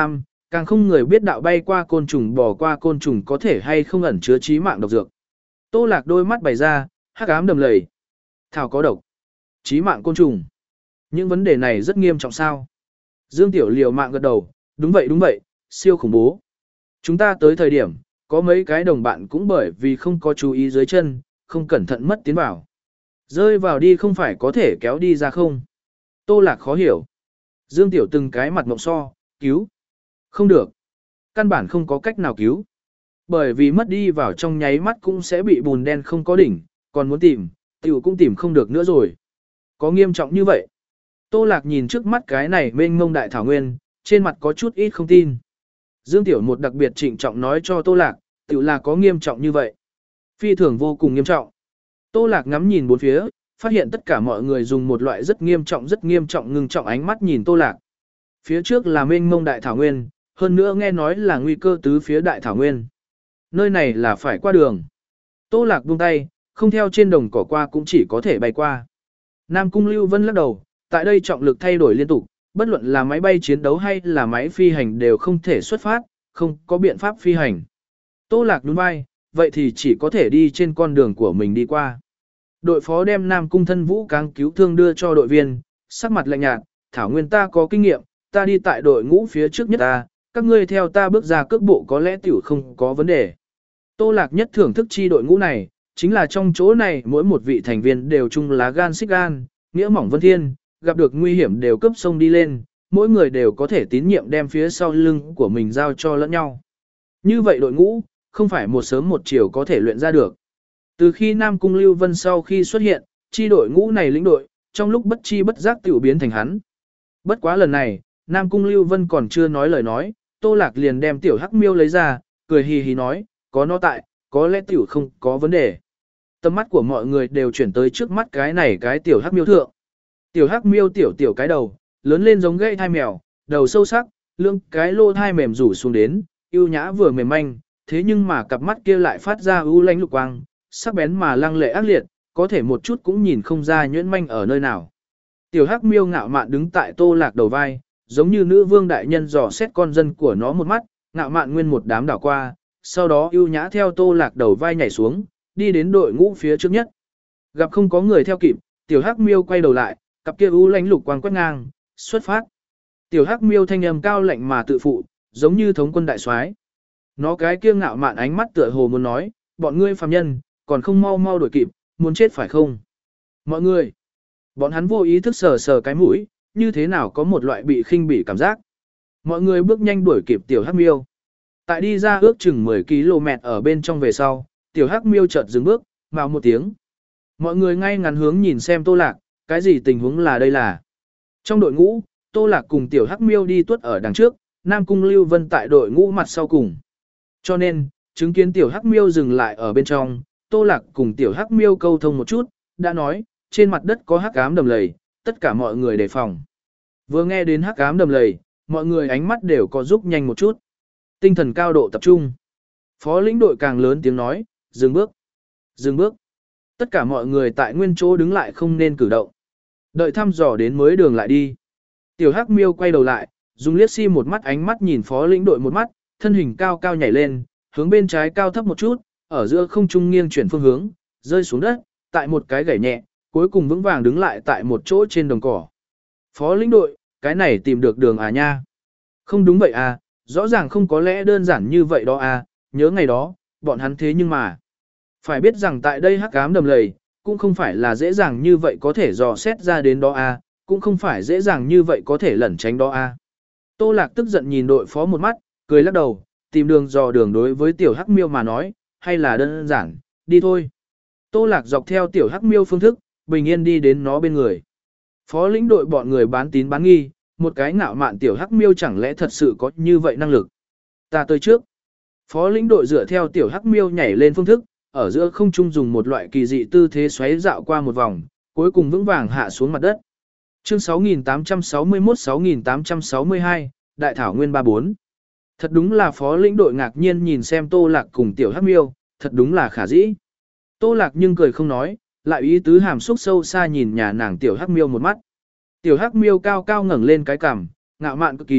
Speaker 1: Càng không người biết đạo bay qua côn trùng bò qua côn trùng có thể hay không ẩn chứa chí mạng độc dược. Tô Lạc đôi mắt bày ra, hắc ám đầm lầy. Thảo có độc. Chí mạng côn trùng. Những vấn đề này rất nghiêm trọng sao? Dương Tiểu liều mạng gật đầu, đúng vậy đúng vậy, siêu khủng bố. Chúng ta tới thời điểm, có mấy cái đồng bạn cũng bởi vì không có chú ý dưới chân, không cẩn thận mất tiến vào. Rơi vào đi không phải có thể kéo đi ra không? Tô Lạc khó hiểu. Dương Tiểu từng cái mặt mộng so, cứu. Không được. Căn bản không có cách nào cứu. Bởi vì mất đi vào trong nháy mắt cũng sẽ bị bùn đen không có đỉnh, còn muốn tìm, tiểu cũng tìm không được nữa rồi. Có nghiêm trọng như vậy? Tô Lạc nhìn trước mắt cái này mênh mông đại thảo nguyên, trên mặt có chút ít không tin. Dương Tiểu một đặc biệt trịnh trọng nói cho Tô Lạc, tiểu là có nghiêm trọng như vậy. Phi thường vô cùng nghiêm trọng. Tô Lạc ngắm nhìn bốn phía, phát hiện tất cả mọi người dùng một loại rất nghiêm trọng rất nghiêm trọng ngưng trọng ánh mắt nhìn Tô Lạc. Phía trước là mênh mông đại thảo nguyên, hơn nữa nghe nói là nguy cơ tứ phía đại thảo nguyên. Nơi này là phải qua đường. Tô Lạc buông tay, không theo trên đồng cỏ qua cũng chỉ có thể bay qua. Nam Cung Lưu Vân lắc đầu, tại đây trọng lực thay đổi liên tục, bất luận là máy bay chiến đấu hay là máy phi hành đều không thể xuất phát, không có biện pháp phi hành. Tô Lạc nhún vai, vậy thì chỉ có thể đi trên con đường của mình đi qua. Đội phó đem Nam Cung Thân Vũ cáng cứu thương đưa cho đội viên, sắc mặt lạnh nhạt, thảo nguyên ta có kinh nghiệm, ta đi tại đội ngũ phía trước nhất ta, các ngươi theo ta bước ra cước bộ có lẽ tiểu không có vấn đề. Tô Lạc nhất thưởng thức chi đội ngũ này, chính là trong chỗ này mỗi một vị thành viên đều chung lá gan xích gan, nghĩa mỏng vân thiên, gặp được nguy hiểm đều cấp sông đi lên, mỗi người đều có thể tín nhiệm đem phía sau lưng của mình giao cho lẫn nhau. Như vậy đội ngũ, không phải một sớm một chiều có thể luyện ra được. Từ khi Nam Cung Lưu Vân sau khi xuất hiện, chi đội ngũ này lĩnh đội, trong lúc bất chi bất giác tiểu biến thành hắn. Bất quá lần này, Nam Cung Lưu Vân còn chưa nói lời nói, Tô Lạc liền đem tiểu hắc miêu lấy ra, cười hì hì nói, có nó tại, có lẽ tiểu không có vấn đề. Tầm mắt của mọi người đều chuyển tới trước mắt cái này cái tiểu hắc miêu thượng. Tiểu hắc miêu tiểu tiểu cái đầu, lớn lên giống gãy thai mèo, đầu sâu sắc, lưng cái lô thai mềm rủ xuống đến, yêu nhã vừa mềm manh, thế nhưng mà cặp mắt kia lại phát ra ưu lánh lục quang, sắc bén mà lăng lệ ác liệt, có thể một chút cũng nhìn không ra nhuyễn manh ở nơi nào. Tiểu hắc miêu ngạo mạn đứng tại Tô Lạc đầu vai, giống như nữ vương đại nhân dò xét con dân của nó một mắt, ngạo mạn nguyên một đám đảo qua, sau đó ưu nhã theo Tô Lạc đầu vai nhảy xuống, đi đến đội ngũ phía trước nhất. Gặp không có người theo kịp, tiểu hắc miêu quay đầu lại, cặp kia u lánh lục quang quét ngang, xuất phát. Tiểu hắc miêu thanh âm cao lạnh mà tự phụ, giống như thống quân đại soái. Nó cái kia ngạo mạn ánh mắt tựa hồ muốn nói, bọn ngươi phàm nhân, còn không mau mau đuổi kịp, muốn chết phải không? Mọi người, bọn hắn vô ý thức sờ sờ cái mũi, như thế nào có một loại bị khinh bỉ cảm giác. Mọi người bước nhanh đuổi kịp tiểu hắc miêu. Tại đi ra ước chừng mười ki lô mét ở bên trong về sau, tiểu hắc miêu chợt dừng bước, mào một tiếng. Mọi người ngay ngắn hướng nhìn xem Tô Lạc, cái gì tình huống là đây là. Trong đội ngũ, Tô Lạc cùng tiểu hắc miêu đi tuốt ở đằng trước, Nam Cung Lưu Vân tại đội ngũ mặt sau cùng. Cho nên, chứng kiến tiểu hắc miêu dừng lại ở bên trong, Tô Lạc cùng tiểu hắc miêu câu thông một chút, đã nói, trên mặt đất có hắc ám đầm lầy, tất cả mọi người đề phòng. Vừa nghe đến hắc ám đầm lầy, mọi người ánh mắt đều có giúp nhanh một chút. Tinh thần cao độ tập trung. Phó lĩnh đội càng lớn tiếng nói, dừng bước, dừng bước. Tất cả mọi người tại nguyên chỗ đứng lại không nên cử động. Đợi thăm dò đến mới đường lại đi. Tiểu hắc miêu quay đầu lại, dùng liếc si một mắt ánh mắt nhìn phó lĩnh đội một mắt, thân hình cao cao nhảy lên, hướng bên trái cao thấp một chút, ở giữa không trung nghiêng chuyển phương hướng, rơi xuống đất, tại một cái gảy nhẹ, cuối cùng vững vàng đứng lại tại một chỗ trên đồng cỏ. Phó lĩnh đội, cái này tìm được đường à nha? Không đúng vậy à, rõ ràng không có lẽ đơn giản như vậy đó à, nhớ ngày đó, bọn hắn thế nhưng mà. Phải biết rằng tại đây hắc ám đầm lầy, cũng không phải là dễ dàng như vậy có thể dò xét ra đến đó à, cũng không phải dễ dàng như vậy có thể lẩn tránh đó à. Tô Lạc tức giận nhìn đội phó một mắt, cười lắc đầu, tìm đường dò đường đối với tiểu hắc miêu mà nói, hay là đơn giản, đi thôi. Tô Lạc dọc theo tiểu hắc miêu phương thức, bình yên đi đến nó bên người. Phó lĩnh đội bọn người bán tín bán nghi, một cái ngạo mạn tiểu hắc miêu chẳng lẽ thật sự có như vậy năng lực. Ta tới trước. Phó lĩnh đội dựa theo tiểu hắc miêu nhảy lên phương thức, ở giữa không trung dùng một loại kỳ dị tư thế xoáy dạo qua một vòng, cuối cùng vững vàng hạ xuống mặt đất. Chương sáu nghìn tám trăm sáu mươi mốt sáu nghìn tám trăm sáu mươi hai, Đại Thảo Nguyên ba bốn. Thật đúng là phó lĩnh đội ngạc nhiên nhìn xem Tô Lạc cùng tiểu hắc miêu, thật đúng là khả dĩ. Tô Lạc nhưng cười không nói, lại ý tứ hàm xúc sâu xa nhìn nhà nàng tiểu hắc miêu một mắt. Tiểu hắc miêu cao cao ngẩng lên cái cằm, ngạo mạn cực kỳ,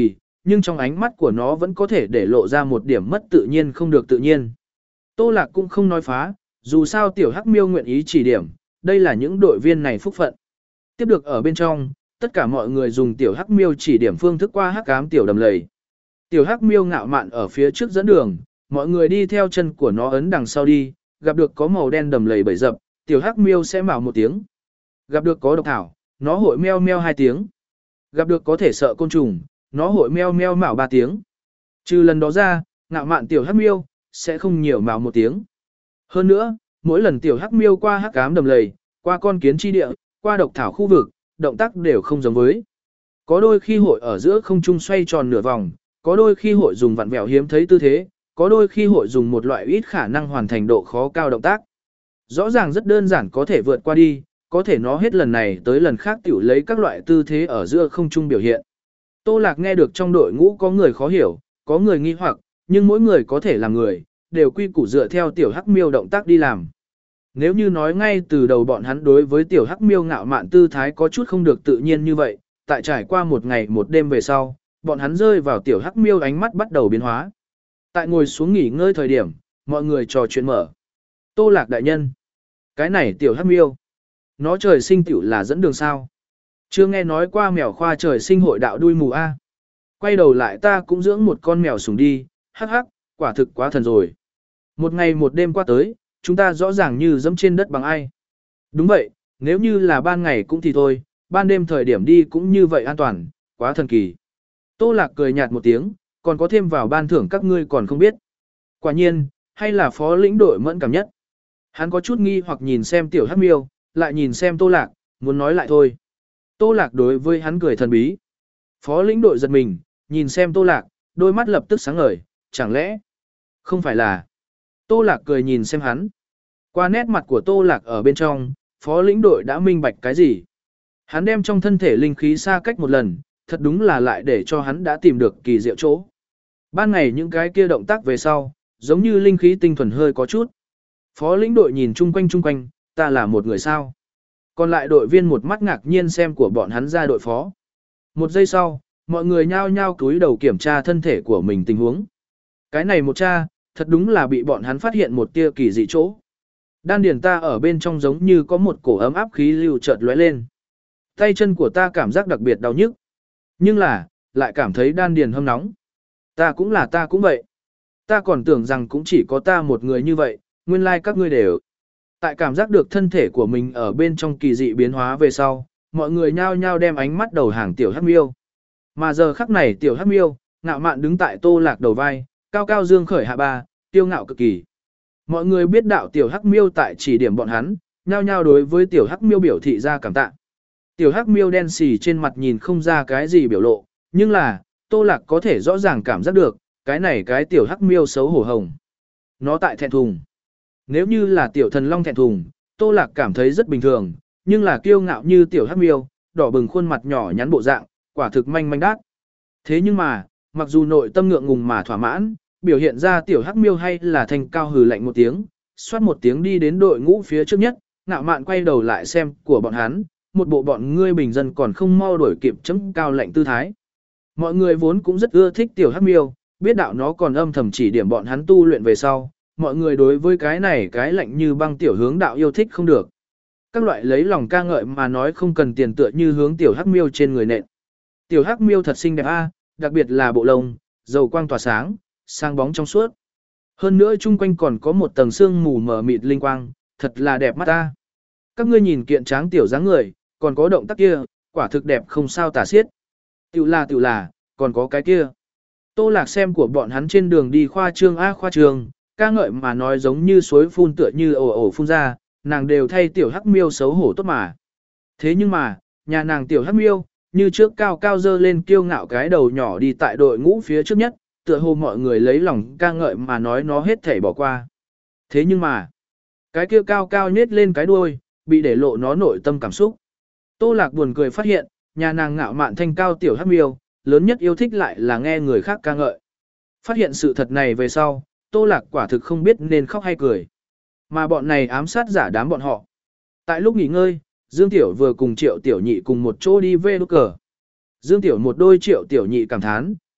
Speaker 1: nhưng trong ánh mắt của nó vẫn có thể để lộ ra một điểm mất tự nhiên không được tự nhiên. Tô Lạc cũng không nói phá, dù sao tiểu hắc miêu nguyện ý chỉ điểm, đây là những đội viên này phúc phận. Tiếp được ở bên trong, tất cả mọi người dùng tiểu hắc miêu chỉ điểm phương thức qua hắc ám tiểu đầm lầy. Tiểu hắc miêu ngạo mạn ở phía trước dẫn đường, mọi người đi theo chân của nó ấn đằng sau đi, gặp được có màu đen đầm lầy bầy dập, tiểu hắc miêu sẽ mào một tiếng. Gặp được có độc thảo, nó hội meo meo hai tiếng. Gặp được có thể sợ côn trùng, nó hội meo meo mào ba tiếng. Trừ lần đó ra, ngạo mạn tiểu hắc miêu sẽ không nhiều mào một tiếng. Hơn nữa, mỗi lần tiểu hắc miêu qua hắc ám đầm lầy, qua con kiến chi địa, qua độc thảo khu vực, động tác đều không giống với. Có đôi khi hội ở giữa không trung xoay tròn nửa vòng, có đôi khi hội dùng vặn vẹo hiếm thấy tư thế, có đôi khi hội dùng một loại ít khả năng hoàn thành độ khó cao động tác. Rõ ràng rất đơn giản có thể vượt qua đi, có thể nó hết lần này tới lần khác tiểu lấy các loại tư thế ở giữa không trung biểu hiện. Tô Lạc nghe được trong đội ngũ có người khó hiểu, có người nghi hoặc, nhưng mỗi người có thể làm người, đều quy củ dựa theo tiểu hắc miêu động tác đi làm. Nếu như nói ngay từ đầu bọn hắn đối với tiểu hắc miêu ngạo mạn tư thái có chút không được tự nhiên như vậy, tại trải qua một ngày một đêm về sau, bọn hắn rơi vào tiểu hắc miêu ánh mắt bắt đầu biến hóa. Tại ngồi xuống nghỉ ngơi thời điểm, mọi người trò chuyện mở. Tô Lạc đại nhân, cái này tiểu hắc miêu, nó trời sinh tiểu là dẫn đường sao? Chưa nghe nói qua mèo khoa trời sinh hội đạo đuôi mù a. Quay đầu lại ta cũng dưỡng một con mèo sủng đi, hắc hắc, quả thực quá thần rồi. Một ngày một đêm qua tới, chúng ta rõ ràng như dẫm trên đất bằng ai. Đúng vậy, nếu như là ban ngày cũng thì thôi, ban đêm thời điểm đi cũng như vậy an toàn, quá thần kỳ. Tô Lạc cười nhạt một tiếng, còn có thêm vào ban thưởng các ngươi còn không biết. Quả nhiên, hay là phó lĩnh đội mẫn cảm nhất. Hắn có chút nghi hoặc nhìn xem tiểu hắc miêu, lại nhìn xem Tô Lạc, muốn nói lại thôi. Tô Lạc đối với hắn cười thần bí. Phó lĩnh đội giật mình, nhìn xem Tô Lạc, đôi mắt lập tức sáng ngời, chẳng lẽ không phải là. Tô Lạc cười nhìn xem hắn. Qua nét mặt của Tô Lạc ở bên trong, phó lĩnh đội đã minh bạch cái gì. Hắn đem trong thân thể linh khí xa cách một lần, thật đúng là lại để cho hắn đã tìm được kỳ diệu chỗ. Ban ngày những cái kia động tác về sau, giống như linh khí tinh thuần hơi có chút. Phó lĩnh đội nhìn chung quanh chung quanh, ta là một người sao. Còn lại đội viên một mắt ngạc nhiên xem của bọn hắn ra đội phó. Một giây sau, mọi người nhao nhao cúi đầu kiểm tra thân thể của mình tình huống. Cái này một cha, thật đúng là bị bọn hắn phát hiện một tia kỳ dị chỗ. Đan điền ta ở bên trong giống như có một cổ ấm áp khí lưu chợt lóe lên. Tay chân của ta cảm giác đặc biệt đau nhức. Nhưng là, lại cảm thấy đan điền hâm nóng. Ta cũng là ta cũng vậy. Ta còn tưởng rằng cũng chỉ có ta một người như vậy, nguyên lai like các ngươi đều. Tại cảm giác được thân thể của mình ở bên trong kỳ dị biến hóa về sau, mọi người nhao nhao đem ánh mắt đầu hàng tiểu hắc miêu. Mà giờ khắc này tiểu hắc miêu, ngạo mạn đứng tại Tô Lạc đầu vai, cao cao dương khởi hạ ba, tiêu ngạo cực kỳ. Mọi người biết đạo tiểu hắc miêu tại chỉ điểm bọn hắn, nhao nhao đối với tiểu hắc miêu biểu thị ra cảm tạ. Tiểu hắc miêu đen xì trên mặt nhìn không ra cái gì biểu lộ, nhưng là, Tô Lạc có thể rõ ràng cảm giác được, cái này cái tiểu hắc miêu xấu hổ hồng. Nó tại thẹn thùng. Nếu như là tiểu thần long thẹn thùng, Tô Lạc cảm thấy rất bình thường, nhưng là kiêu ngạo như tiểu hắc miêu, đỏ bừng khuôn mặt nhỏ nhắn bộ dạng, quả thực manh manh đát. Thế nhưng mà, mặc dù nội tâm ngượng ngùng mà thỏa mãn, biểu hiện ra tiểu hắc miêu hay là thanh cao hừ lạnh một tiếng, xoát một tiếng đi đến đội ngũ phía trước nhất, ngạo mạn quay đầu lại xem của bọn hắn, một bộ bọn ngươi bình dân còn không mau đuổi kịp chấm cao lạnh tư thái. Mọi người vốn cũng rất ưa thích tiểu hắc miêu, biết đạo nó còn âm thầm chỉ điểm bọn hắn tu luyện về sau, mọi người đối với cái này cái lạnh như băng tiểu hướng đạo yêu thích không được. Các loại lấy lòng ca ngợi mà nói không cần tiền tựa như hướng tiểu hắc miêu trên người nện. Tiểu hắc miêu thật xinh đẹp a, đặc biệt là bộ lông, dầu quang tỏa sáng, sáng bóng trong suốt. Hơn nữa chung quanh còn có một tầng sương mù mờ mịt linh quang, thật là đẹp mắt ta. Các ngươi nhìn kiện tráng tiểu dáng người, còn có động tác kia, quả thực đẹp không sao tả xiết. Tiểu là tiểu là, còn có cái kia. Tô Lạc xem của bọn hắn trên đường đi khoa trương a khoa trương, ca ngợi mà nói giống như suối phun tựa như ồ ồ phun ra, nàng đều thay tiểu hắc miêu xấu hổ tốt mà. Thế nhưng mà, nhà nàng tiểu hắc miêu, như trước cao cao dơ lên kiêu ngạo cái đầu nhỏ đi tại đội ngũ phía trước nhất, tựa hồ mọi người lấy lòng ca ngợi mà nói nó hết thảy bỏ qua. Thế nhưng mà, cái kia cao cao nhết lên cái đuôi, bị để lộ nó nội tâm cảm xúc. Tô Lạc buồn cười phát hiện, nhà nàng ngạo mạn thanh cao tiểu hắc miêu, lớn nhất yêu thích lại là nghe người khác ca ngợi. Phát hiện sự thật này về sau, Tô Lạc quả thực không biết nên khóc hay cười. Mà bọn này ám sát giả đám bọn họ. Tại lúc nghỉ ngơi, Dương Tiểu vừa cùng Triệu Tiểu Nhị cùng một chỗ đi về đốt cờ. Dương Tiểu một đôi Triệu Tiểu Nhị cảm thán,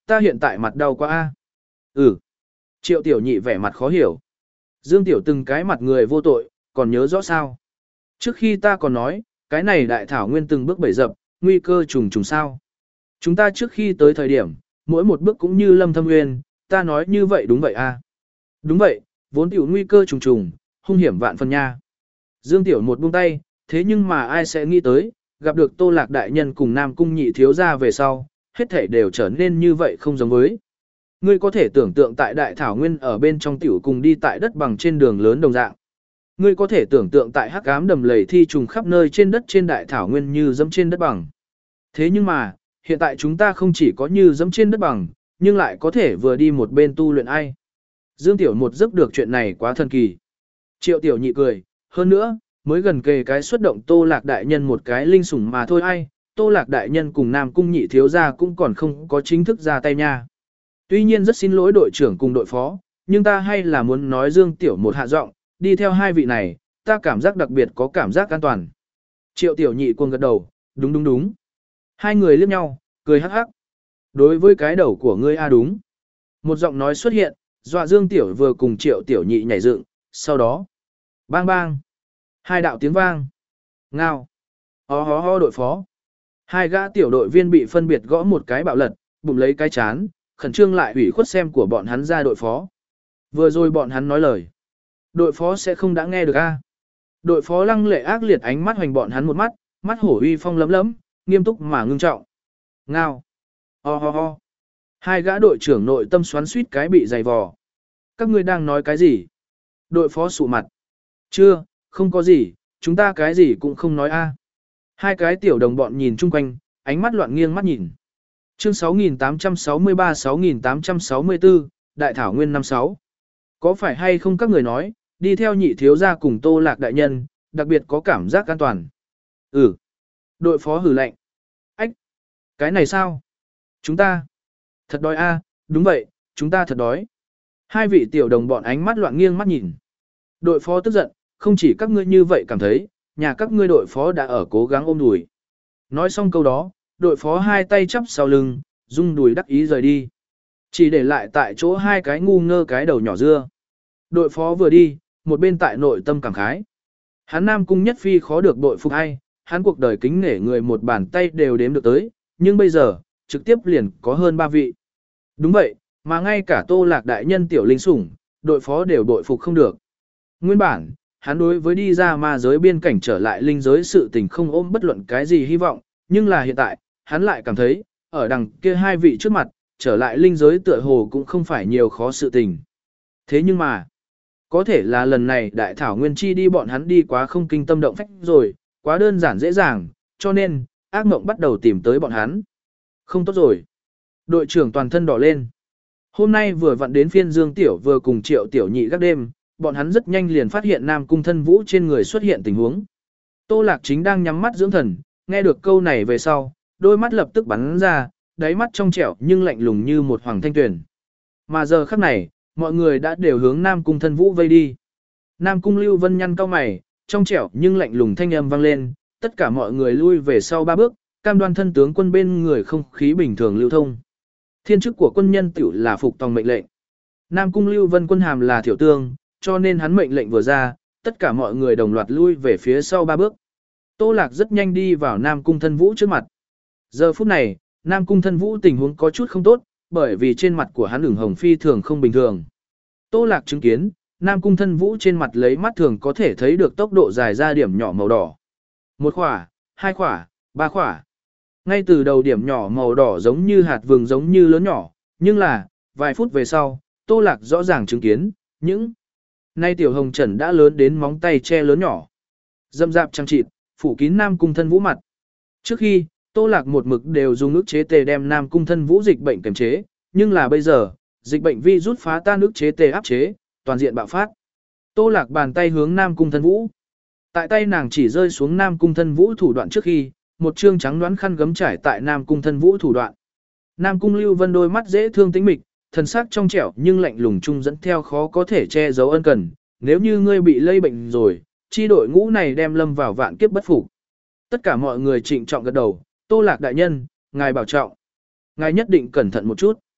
Speaker 1: ta hiện tại mặt đau quá a. Ừ. Triệu tiểu nhị vẻ mặt khó hiểu. Dương tiểu từng cái mặt người vô tội, còn nhớ rõ sao? Trước khi ta còn nói, cái này đại thảo nguyên từng bước bẩy dập, nguy cơ trùng trùng sao. Chúng ta trước khi tới thời điểm, mỗi một bước cũng như lâm thâm nguyên, ta nói như vậy đúng vậy a. Đúng vậy, vốn tiểu nguy cơ trùng trùng, hung hiểm vạn phần nha. Dương tiểu một buông tay, thế nhưng mà ai sẽ nghĩ tới, gặp được Tô Lạc đại nhân cùng Nam cung nhị thiếu gia về sau, hết thảy đều trở nên như vậy không giống với. Ngươi có thể tưởng tượng tại đại thảo nguyên ở bên trong tiểu cùng đi tại đất bằng trên đường lớn đồng dạng. Ngươi có thể tưởng tượng tại hắc ám đầm lầy thi trùng khắp nơi trên đất trên đại thảo nguyên như dẫm trên đất bằng. Thế nhưng mà, hiện tại chúng ta không chỉ có như dẫm trên đất bằng, nhưng lại có thể vừa đi một bên tu luyện ai. Dương Tiểu một giấc được chuyện này quá thần kỳ. Triệu Tiểu nhị cười, hơn nữa, mới gần kề cái xuất động Tô Lạc đại nhân một cái linh sủng mà thôi ai, Tô Lạc đại nhân cùng Nam cung nhị thiếu gia cũng còn không có chính thức ra tay nha. Tuy nhiên rất xin lỗi đội trưởng cùng đội phó, nhưng ta hay là muốn nói Dương Tiểu một hạ giọng, đi theo hai vị này, ta cảm giác đặc biệt có cảm giác an toàn. Triệu Tiểu nhị cuồng gật đầu, đúng đúng đúng. Hai người liếc nhau, cười hắc hắc. Đối với cái đầu của ngươi a đúng. Một giọng nói xuất hiện, dọa Dương Tiểu vừa cùng Triệu Tiểu nhị nhảy dựng, sau đó, bang bang. Hai đạo tiếng vang. Ngao. Ho ho ho đội phó. Hai gã tiểu đội viên bị phân biệt gõ một cái bạo lật, bụng lấy cái chán, khẩn trương lại ủy khuất xem của bọn hắn ra đội phó. Vừa rồi bọn hắn nói lời. Đội phó sẽ không đã nghe được a. Đội phó lăng lệ ác liệt ánh mắt hoành bọn hắn một mắt, mắt hổ uy phong lấm lấm, nghiêm túc mà ngưng trọng. Ngao. Ho ho ho. Hai gã đội trưởng nội tâm xoắn suýt cái bị dày vò. Các ngươi đang nói cái gì? Đội phó sụ mặt. Chưa, không có gì, chúng ta cái gì cũng không nói a. Hai cái tiểu đồng bọn nhìn chung quanh, ánh mắt loạn nghiêng mắt nhìn. Chương sáu nghìn tám trăm sáu mươi ba sáu nghìn tám trăm sáu mươi tư, Đại Thảo Nguyên năm sáu. Có phải hay không các người nói, đi theo nhị thiếu gia cùng Tô Lạc đại nhân, đặc biệt có cảm giác an toàn. Ừ. Đội phó hử lạnh. Ách. Cái này sao? Chúng ta. Thật đói a, đúng vậy, chúng ta thật đói. Hai vị tiểu đồng bọn ánh mắt loạn nghiêng mắt nhìn. Đội phó tức giận, không chỉ các ngươi như vậy cảm thấy, nhà các ngươi đội phó đã ở cố gắng ôm đùi. Nói xong câu đó, đội phó hai tay chắp sau lưng, rung đùi đắc ý rời đi. Chỉ để lại tại chỗ hai cái ngu ngơ cái đầu nhỏ dưa. Đội phó vừa đi, một bên tại nội tâm cảm khái. Hắn Nam cung nhất phi khó được đội phục hay, hắn cuộc đời kính nể người một bàn tay đều đếm được tới, nhưng bây giờ, trực tiếp liền có hơn ba vị. Đúng vậy, mà ngay cả Tô Lạc đại nhân tiểu linh sủng, đội phó đều đội phục không được. Nguyên bản, hắn đối với đi ra ma giới biên cảnh trở lại linh giới sự tình không ôm bất luận cái gì hy vọng, nhưng là hiện tại, hắn lại cảm thấy, ở đằng kia hai vị trước mặt, trở lại linh giới tựa hồ cũng không phải nhiều khó sự tình. Thế nhưng mà, có thể là lần này đại thảo nguyên chi đi bọn hắn đi quá không kinh tâm động phách rồi, quá đơn giản dễ dàng, cho nên, ác mộng bắt đầu tìm tới bọn hắn. Không tốt rồi. Đội trưởng toàn thân đỏ lên. Hôm nay vừa vặn đến phiên Dương Tiểu vừa cùng Triệu Tiểu nhị gác đêm, bọn hắn rất nhanh liền phát hiện Nam Cung Thân Vũ trên người xuất hiện tình huống. Tô Lạc chính đang nhắm mắt dưỡng thần, nghe được câu này về sau, đôi mắt lập tức bắn ra, đáy mắt trong trẻo nhưng lạnh lùng như một hoàng thanh tuyển. Mà giờ khắc này, mọi người đã đều hướng Nam Cung Thân Vũ vây đi. Nam Cung Lưu Vân nhăn cau mày, trong trẻo nhưng lạnh lùng thanh âm vang lên, tất cả mọi người lui về sau ba bước, cam đoan thân tướng quân bên người không khí bình thường lưu thông. Thiên chức của quân nhân tiểu là phục tòng mệnh lệnh. Nam Cung Lưu Vân quân hàm là thiểu tương, cho nên hắn mệnh lệnh vừa ra, tất cả mọi người đồng loạt lui về phía sau ba bước. Tô Lạc rất nhanh đi vào Nam Cung Thân Vũ trước mặt. Giờ phút này, Nam Cung Thân Vũ tình huống có chút không tốt, bởi vì trên mặt của hắn ửng hồng phi thường không bình thường. Tô Lạc chứng kiến, Nam Cung Thân Vũ trên mặt lấy mắt thường có thể thấy được tốc độ dài ra điểm nhỏ màu đỏ. Một khỏa, hai khỏa, ba khỏa. Ngay từ đầu điểm nhỏ màu đỏ giống như hạt vừng giống như lớn nhỏ, nhưng là, vài phút về sau, Tô Lạc rõ ràng chứng kiến, những nay tiểu hồng trần đã lớn đến móng tay che lớn nhỏ. Dâm dạp trăng trịt, phủ kín Nam Cung Thân Vũ mặt. Trước khi, Tô Lạc một mực đều dùng ức chế tề đem Nam Cung Thân Vũ dịch bệnh kiềm chế, nhưng là bây giờ, dịch bệnh vi rút phá tan ức chế tề áp chế, toàn diện bạo phát. Tô Lạc bàn tay hướng Nam Cung Thân Vũ. Tại tay nàng chỉ rơi xuống Nam Cung Thân Vũ thủ đoạn trước khi, một trương trắng đoán khăn gấm trải tại Nam Cung Thân Vũ thủ đoạn. Nam Cung Lưu Vân đôi mắt dễ thương tĩnh mịch, thần sắc trong trẻo nhưng lạnh lùng chung dẫn theo khó có thể che giấu ân cần, nếu như ngươi bị lây bệnh rồi, chi đội ngũ này đem lâm vào vạn kiếp bất phục. Tất cả mọi người trịnh trọng gật đầu, Tô Lạc đại nhân, ngài bảo trọng. Ngài nhất định cẩn thận một chút.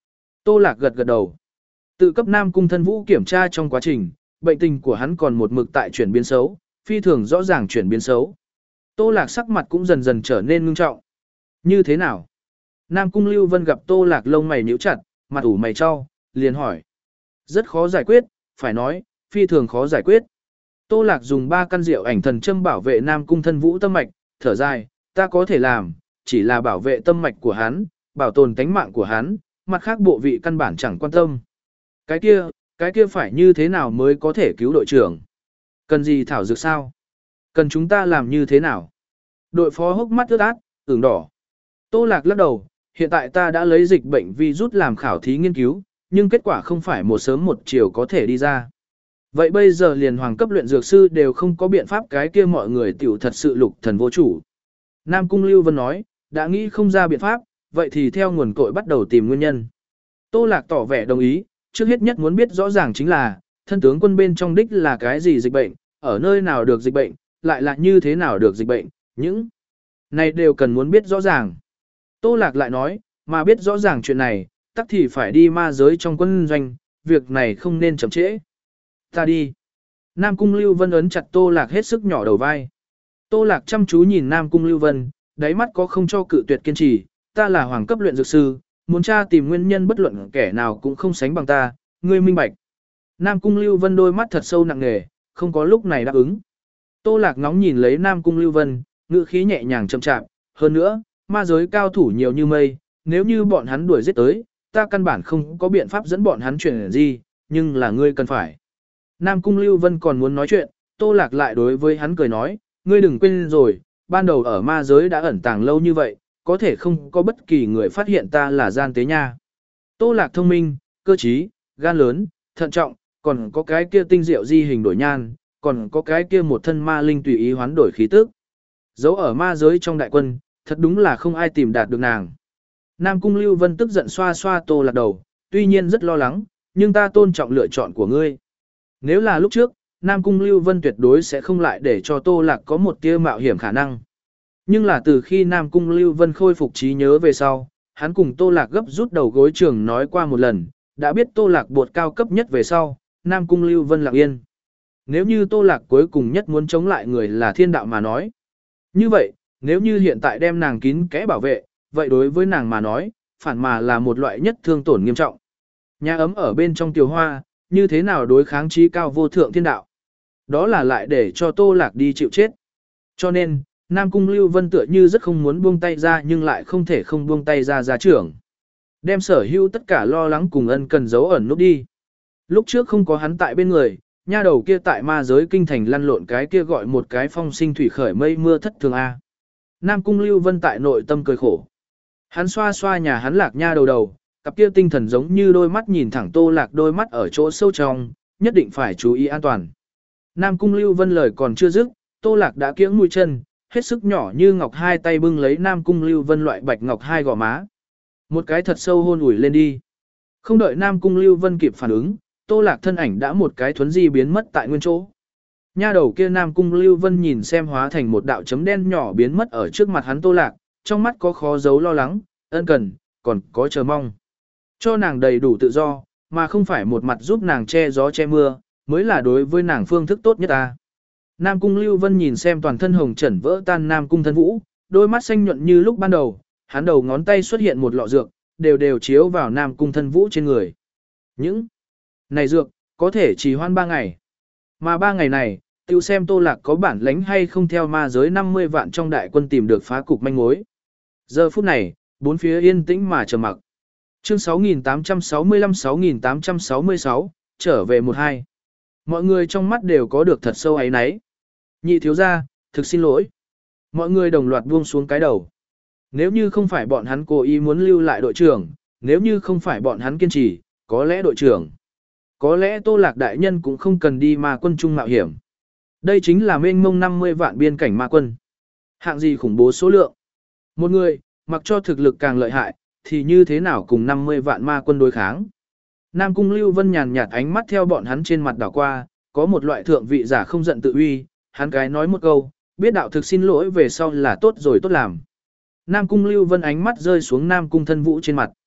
Speaker 1: Tô Lạc gật gật đầu. Tự cấp Nam Cung Thân Vũ kiểm tra trong quá trình, bệnh tình của hắn còn một mực tại chuyển biến xấu, phi thường rõ ràng chuyển biến xấu. Tô Lạc sắc mặt cũng dần dần trở nên ngưng trọng. Như thế nào? Nam Cung Lưu Vân gặp Tô Lạc lông mày nhíu chặt, mặt ủ mày cho, liền hỏi. Rất khó giải quyết, phải nói, phi thường khó giải quyết. Tô Lạc dùng ba căn rượu ảnh thần châm bảo vệ Nam Cung Thân Vũ tâm mạch, thở dài, ta có thể làm, chỉ là bảo vệ tâm mạch của hắn, bảo tồn tánh mạng của hắn, mặt khác bộ vị căn bản chẳng quan tâm. Cái kia, cái kia phải như thế nào mới có thể cứu đội trưởng? Cần gì thảo dược sao? Cần chúng ta làm như thế nào? Đội phó hốc mắt ướt át, ửng đỏ. Tô Lạc lắc đầu, hiện tại ta đã lấy dịch bệnh virus làm khảo thí nghiên cứu, nhưng kết quả không phải một sớm một chiều có thể đi ra. Vậy bây giờ liền hoàng cấp luyện dược sư đều không có biện pháp, cái kia mọi người tiểu thật sự lục thần vô chủ. Nam Cung Lưu Vân nói, đã nghĩ không ra biện pháp, vậy thì theo nguồn cội bắt đầu tìm nguyên nhân. Tô Lạc tỏ vẻ đồng ý, trước hết nhất muốn biết rõ ràng chính là, thân tướng quân bên trong đích là cái gì dịch bệnh, ở nơi nào được dịch bệnh, lại là như thế nào được dịch bệnh, những này đều cần muốn biết rõ ràng. Tô Lạc lại nói, mà biết rõ ràng chuyện này, tắc thì phải đi ma giới trong quân doanh, việc này không nên chậm trễ. Ta đi. Nam Cung Lưu Vân ấn chặt Tô Lạc hết sức nhỏ đầu vai. Tô Lạc chăm chú nhìn Nam Cung Lưu Vân, đáy mắt có không cho cự tuyệt kiên trì, ta là hoàng cấp luyện dược sư, muốn tra tìm nguyên nhân bất luận kẻ nào cũng không sánh bằng ta, ngươi minh bạch. Nam Cung Lưu Vân đôi mắt thật sâu nặng nề, không có lúc này đáp ứng. Tô Lạc ngóng nhìn lấy Nam Cung Lưu Vân, ngữ khí nhẹ nhàng chậm chạp, hơn nữa, ma giới cao thủ nhiều như mây, nếu như bọn hắn đuổi giết tới, ta căn bản không có biện pháp dẫn bọn hắn chuyển gì, nhưng là ngươi cần phải. Nam Cung Lưu Vân còn muốn nói chuyện, Tô Lạc lại đối với hắn cười nói, ngươi đừng quên rồi, ban đầu ở ma giới đã ẩn tàng lâu như vậy, có thể không có bất kỳ người phát hiện ta là gian tế nha. Tô Lạc thông minh, cơ trí, gan lớn, thận trọng, còn có cái kia tinh diệu di hình đổi nhan, còn có cái kia một thân ma linh tùy ý hoán đổi khí tức. Giấu ở ma giới trong đại quân, thật đúng là không ai tìm đạt được nàng. Nam Cung Lưu Vân tức giận xoa xoa Tô Lạc đầu, tuy nhiên rất lo lắng, nhưng ta tôn trọng lựa chọn của ngươi. Nếu là lúc trước, Nam Cung Lưu Vân tuyệt đối sẽ không lại để cho Tô Lạc có một tia mạo hiểm khả năng. Nhưng là từ khi Nam Cung Lưu Vân khôi phục trí nhớ về sau, hắn cùng Tô Lạc gấp rút đầu gối trường nói qua một lần, đã biết Tô Lạc bột cao cấp nhất về sau, Nam Cung Lưu Vân lặng yên. Nếu như Tô Lạc cuối cùng nhất muốn chống lại người là thiên đạo mà nói. Như vậy, nếu như hiện tại đem nàng kín kẽ bảo vệ, vậy đối với nàng mà nói, phản mà là một loại nhất thương tổn nghiêm trọng. Nhà ấm ở bên trong tiểu hoa, như thế nào đối kháng trí cao vô thượng thiên đạo? Đó là lại để cho Tô Lạc đi chịu chết. Cho nên, Nam Cung Lưu Vân tựa như rất không muốn buông tay ra nhưng lại không thể không buông tay ra ra trưởng. Đem sở hữu tất cả lo lắng cùng ân cần giấu ẩn núp đi. Lúc trước không có hắn tại bên người, nha đầu kia tại ma giới kinh thành lăn lộn cái kia gọi một cái phong sinh thủy khởi mây mưa thất thường A. Nam Cung Lưu Vân tại nội tâm cười khổ. Hắn xoa xoa nhà hắn Lạc nha đầu đầu, cặp kia tinh thần giống như đôi mắt nhìn thẳng Tô Lạc đôi mắt ở chỗ sâu trong, nhất định phải chú ý an toàn. Nam Cung Lưu Vân lời còn chưa dứt, Tô Lạc đã kiễng mũi chân, hết sức nhỏ như ngọc hai tay bưng lấy Nam Cung Lưu Vân loại bạch ngọc hai gò má. Một cái thật sâu hôn ủi lên đi. Không đợi Nam Cung Lưu Vân kịp phản ứng, Tô Lạc thân ảnh đã một cái thuấn di biến mất tại nguyên chỗ. Nha đầu kia Nam Cung Lưu Vân nhìn xem hóa thành một đạo chấm đen nhỏ biến mất ở trước mặt hắn Tô Lạc, trong mắt có khó giấu lo lắng, ân cần, còn có chờ mong. Cho nàng đầy đủ tự do, mà không phải một mặt giúp nàng che gió che mưa, mới là đối với nàng phương thức tốt nhất ta. Nam Cung Lưu Vân nhìn xem toàn thân hồng trần vỡ tan Nam Cung Thân Vũ, đôi mắt xanh nhuận như lúc ban đầu, hắn đầu ngón tay xuất hiện một lọ dược, đều đều chiếu vào Nam Cung Thân Vũ trên người. Những này dược, có thể trì hoãn ba ngày. Mà ba ngày này, tiêu xem Tô Lạc có bản lãnh hay không theo ma giới năm mươi vạn trong đại quân tìm được phá cục manh mối. Giờ phút này, bốn phía yên tĩnh mà trầm mặc. Chương sáu nghìn tám trăm sáu mươi lăm sáu nghìn tám trăm sáu mươi sáu, trở về một hai. Mọi người trong mắt đều có được thật sâu ấy náy. Nhị thiếu gia, thực xin lỗi. Mọi người đồng loạt buông xuống cái đầu. Nếu như không phải bọn hắn cố ý muốn lưu lại đội trưởng, nếu như không phải bọn hắn kiên trì, có lẽ đội trưởng, có lẽ Tô Lạc đại nhân cũng không cần đi ma quân trung mạo hiểm. Đây chính là mênh mông năm mươi vạn biên cảnh ma quân. Hạng gì khủng bố số lượng. Một người, mặc cho thực lực càng lợi hại, thì như thế nào cùng năm mươi vạn ma quân đối kháng. Nam Cung Lưu Vân nhàn nhạt ánh mắt theo bọn hắn trên mặt đảo qua, có một loại thượng vị giả không giận tự uy, hắn cái nói một câu, biết đạo thực xin lỗi về sau là tốt rồi tốt làm. Nam Cung Lưu Vân ánh mắt rơi xuống Nam Cung Thân Vũ trên mặt.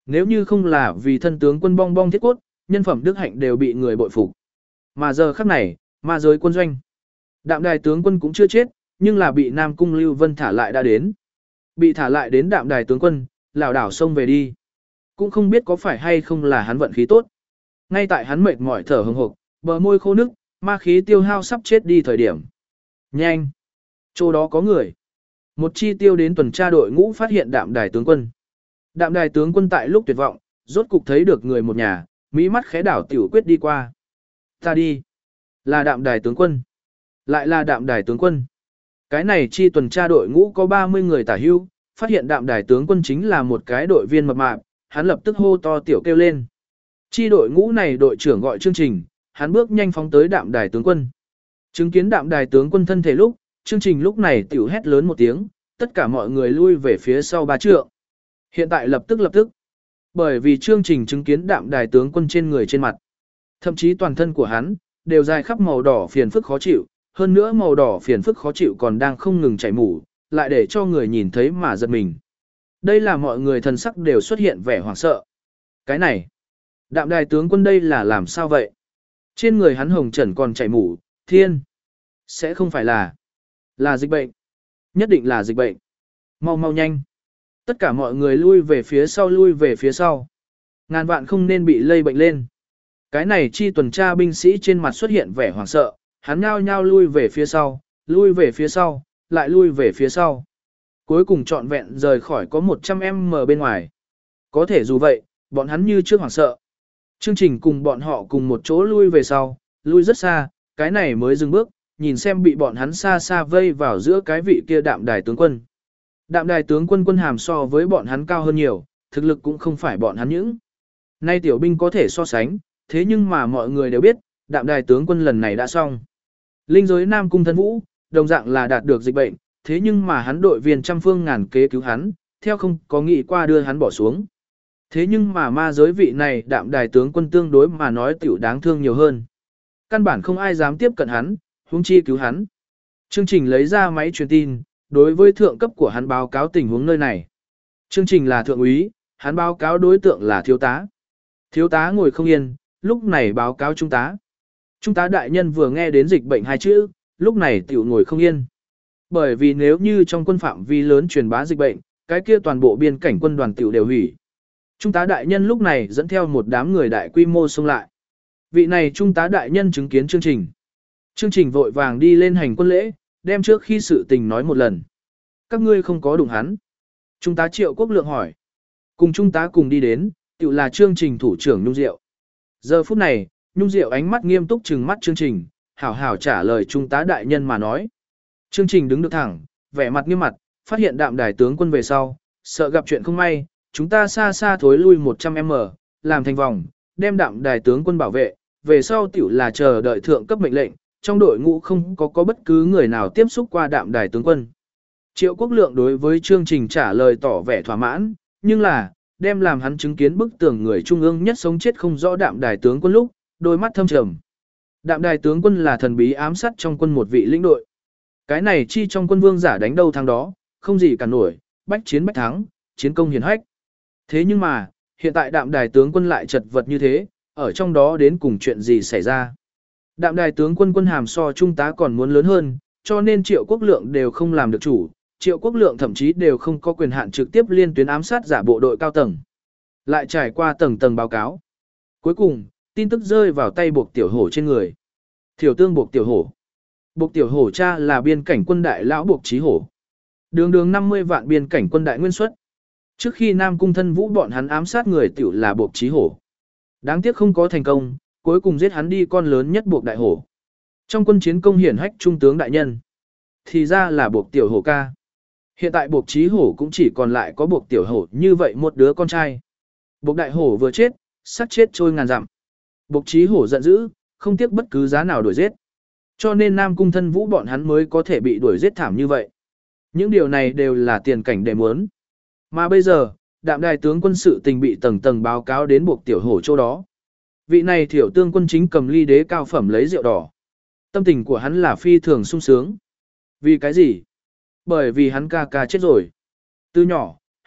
Speaker 1: Nếu như không là vì thân tướng quân bong bong thiết cốt, nhân phẩm đức hạnh đều bị người bội phục. Mà giờ khắc này, ma giới quân doanh. Đạm đài tướng quân cũng chưa chết, nhưng là bị Nam Cung Lưu Vân thả lại đã đến. Bị thả lại đến đạm đài tướng quân, lảo đảo xông về đi. Cũng không biết có phải hay không là hắn vận khí tốt. Ngay tại hắn mệt mỏi thở hừng hực, bờ môi khô nức, ma khí tiêu hao sắp chết đi thời điểm. Nhanh! Chỗ đó có người. Một chi tiêu đến tuần tra đội ngũ phát hiện đạm đài tướng quân. Đạm đài tướng quân tại lúc tuyệt vọng, rốt cục thấy được người một nhà, mỹ mắt khẽ đảo tiểu quyết đi qua. Ta đi. Là đạm đài tướng quân. Lại là đạm đài tướng quân. Cái này chi tuần tra đội ngũ có ba mươi người tả hưu, phát hiện đạm đài tướng quân chính là một cái đội viên mập mạp, hắn lập tức hô to tiểu kêu lên. Chi đội ngũ này đội trưởng gọi chương trình, hắn bước nhanh phóng tới đạm đài tướng quân. Chứng kiến đạm đài tướng quân thân thể lúc, chương trình lúc này tiểu hét lớn một tiếng, tất cả mọi người lui về phía sau ba trượng. Hiện tại lập tức lập tức. Bởi vì chương trình chứng kiến đạm đài tướng quân trên người trên mặt. Thậm chí toàn thân của hắn, đều dài khắp màu đỏ phiền phức khó chịu, hơn nữa màu đỏ phiền phức khó chịu còn đang không ngừng chảy mủ, lại để cho người nhìn thấy mà giật mình. Đây là mọi người thần sắc đều xuất hiện vẻ hoảng sợ. Cái này, đạm đài tướng quân đây là làm sao vậy? Trên người hắn hồng trần còn chảy mủ, thiên. Sẽ không phải là, là dịch bệnh. Nhất định là dịch bệnh. Mau mau nhanh. Tất cả mọi người lui về phía sau lui về phía sau. Ngàn vạn không nên bị lây bệnh lên. Cái này chi tuần tra binh sĩ trên mặt xuất hiện vẻ hoảng sợ, hắn nhao nhao lui về phía sau, lui về phía sau, lại lui về phía sau. Cuối cùng trọn vẹn rời khỏi có một trăm mét bên ngoài. Có thể dù vậy, bọn hắn như trước hoảng sợ. Chương trình cùng bọn họ cùng một chỗ lui về sau, lui rất xa, cái này mới dừng bước, nhìn xem bị bọn hắn xa xa vây vào giữa cái vị kia đạm đài tướng quân. Đạm đài tướng quân quân hàm so với bọn hắn cao hơn nhiều, thực lực cũng không phải bọn hắn những. Nay tiểu binh có thể so sánh, thế nhưng mà mọi người đều biết, đạm đài tướng quân lần này đã xong. Linh giới Nam Cung Thân Vũ, đồng dạng là đạt được dịch bệnh, thế nhưng mà hắn đội viên trăm phương ngàn kế cứu hắn, theo không có nghĩ qua đưa hắn bỏ xuống. Thế nhưng mà ma giới vị này đạm đài tướng quân tương đối mà nói tiểu đáng thương nhiều hơn. Căn bản không ai dám tiếp cận hắn, huống chi cứu hắn. Chương trình lấy ra máy truyền tin, đối với thượng cấp của hắn báo cáo tình huống nơi này. Chương trình là thượng úy, hắn báo cáo đối tượng là thiếu tá. Thiếu tá ngồi không yên, lúc này báo cáo trung tá. Trung tá đại nhân vừa nghe đến dịch bệnh hai chữ, lúc này tiểu ngồi không yên. Bởi vì nếu như trong quân phạm vi lớn truyền bá dịch bệnh, cái kia toàn bộ biên cảnh quân đoàn tiểu đều hủy. Trung tá đại nhân lúc này dẫn theo một đám người đại quy mô xông lại. Vị này trung tá đại nhân chứng kiến chương trình. Chương trình vội vàng đi lên hành quân lễ, đem trước khi sự tình nói một lần. Các ngươi không có đụng hắn. Trung tá Triệu Quốc Lượng hỏi. Cùng trung tá cùng đi đến, tự là chương trình thủ trưởng Nhung Diệu. Giờ phút này, Nhung Diệu ánh mắt nghiêm túc trừng mắt chương trình, hảo hảo trả lời trung tá đại nhân mà nói. Chương trình đứng được thẳng, vẻ mặt nghiêm mặt, phát hiện đạm đài tướng quân về sau, sợ gặp chuyện không may, chúng ta xa xa thối lui một trăm mét, làm thành vòng, đem đạm đài tướng quân bảo vệ, về sau tiểu là chờ đợi thượng cấp mệnh lệnh, trong đội ngũ không có có bất cứ người nào tiếp xúc qua đạm đài tướng quân. Triệu Quốc Lượng đối với chương trình trả lời tỏ vẻ thỏa mãn, nhưng là, đem làm hắn chứng kiến bức tường người trung ương nhất sống chết không rõ đạm đài tướng quân lúc, đôi mắt thâm trầm. Đạm đài tướng quân là thần bí ám sát trong quân một vị lĩnh đội. Cái này chi trong quân vương giả đánh đâu thắng đó, không gì cả nổi, bách chiến bách thắng, chiến công hiển hách. Thế nhưng mà, hiện tại đạm đài tướng quân lại chật vật như thế, ở trong đó đến cùng chuyện gì xảy ra. Đạm đài tướng quân quân hàm so trung tá còn muốn lớn hơn, cho nên Triệu Quốc Lượng đều không làm được chủ, Triệu Quốc Lượng thậm chí đều không có quyền hạn trực tiếp liên tuyến ám sát giả bộ đội cao tầng. Lại trải qua tầng tầng báo cáo. Cuối cùng, tin tức rơi vào tay Buộc Tiểu Hổ trên người. Thiểu tương Buộc Tiểu Hổ. Buộc Tiểu Hổ cha là biên cảnh quân đại lão Buộc Chí Hổ. Đường đường năm mươi vạn biên cảnh quân đại nguyên xuất. Trước khi Nam Cung Thân Vũ bọn hắn ám sát người tiểu là Buộc Chí Hổ. Đáng tiếc không có thành công, cuối cùng giết hắn đi con lớn nhất Buộc Đại Hổ. Trong quân chiến công hiển hách trung tướng đại nhân. Thì ra là Buộc Tiểu Hổ ca. Hiện tại Buộc Chí Hổ cũng chỉ còn lại có Buộc Tiểu Hổ như vậy một đứa con trai. Buộc Đại Hổ vừa chết, sát chết trôi ngàn dặm. Buộc Chí Hổ giận dữ, không tiếc bất cứ giá nào đuổi giết. Cho nên Nam Cung Thân Vũ bọn hắn mới có thể bị đuổi giết thảm như vậy. Những điều này đều là tiền cảnh để muốn. Mà bây giờ, đạm đài tướng quân sự tình bị tầng tầng báo cáo đến Buộc Tiểu Hổ chỗ đó. Vị này thiểu tương quân chính cầm ly đế cao phẩm lấy rượu đỏ. Tâm tình của hắn là phi thường sung sướng. Vì cái gì? Bởi vì hắn ca ca chết rồi. Từ nhỏ,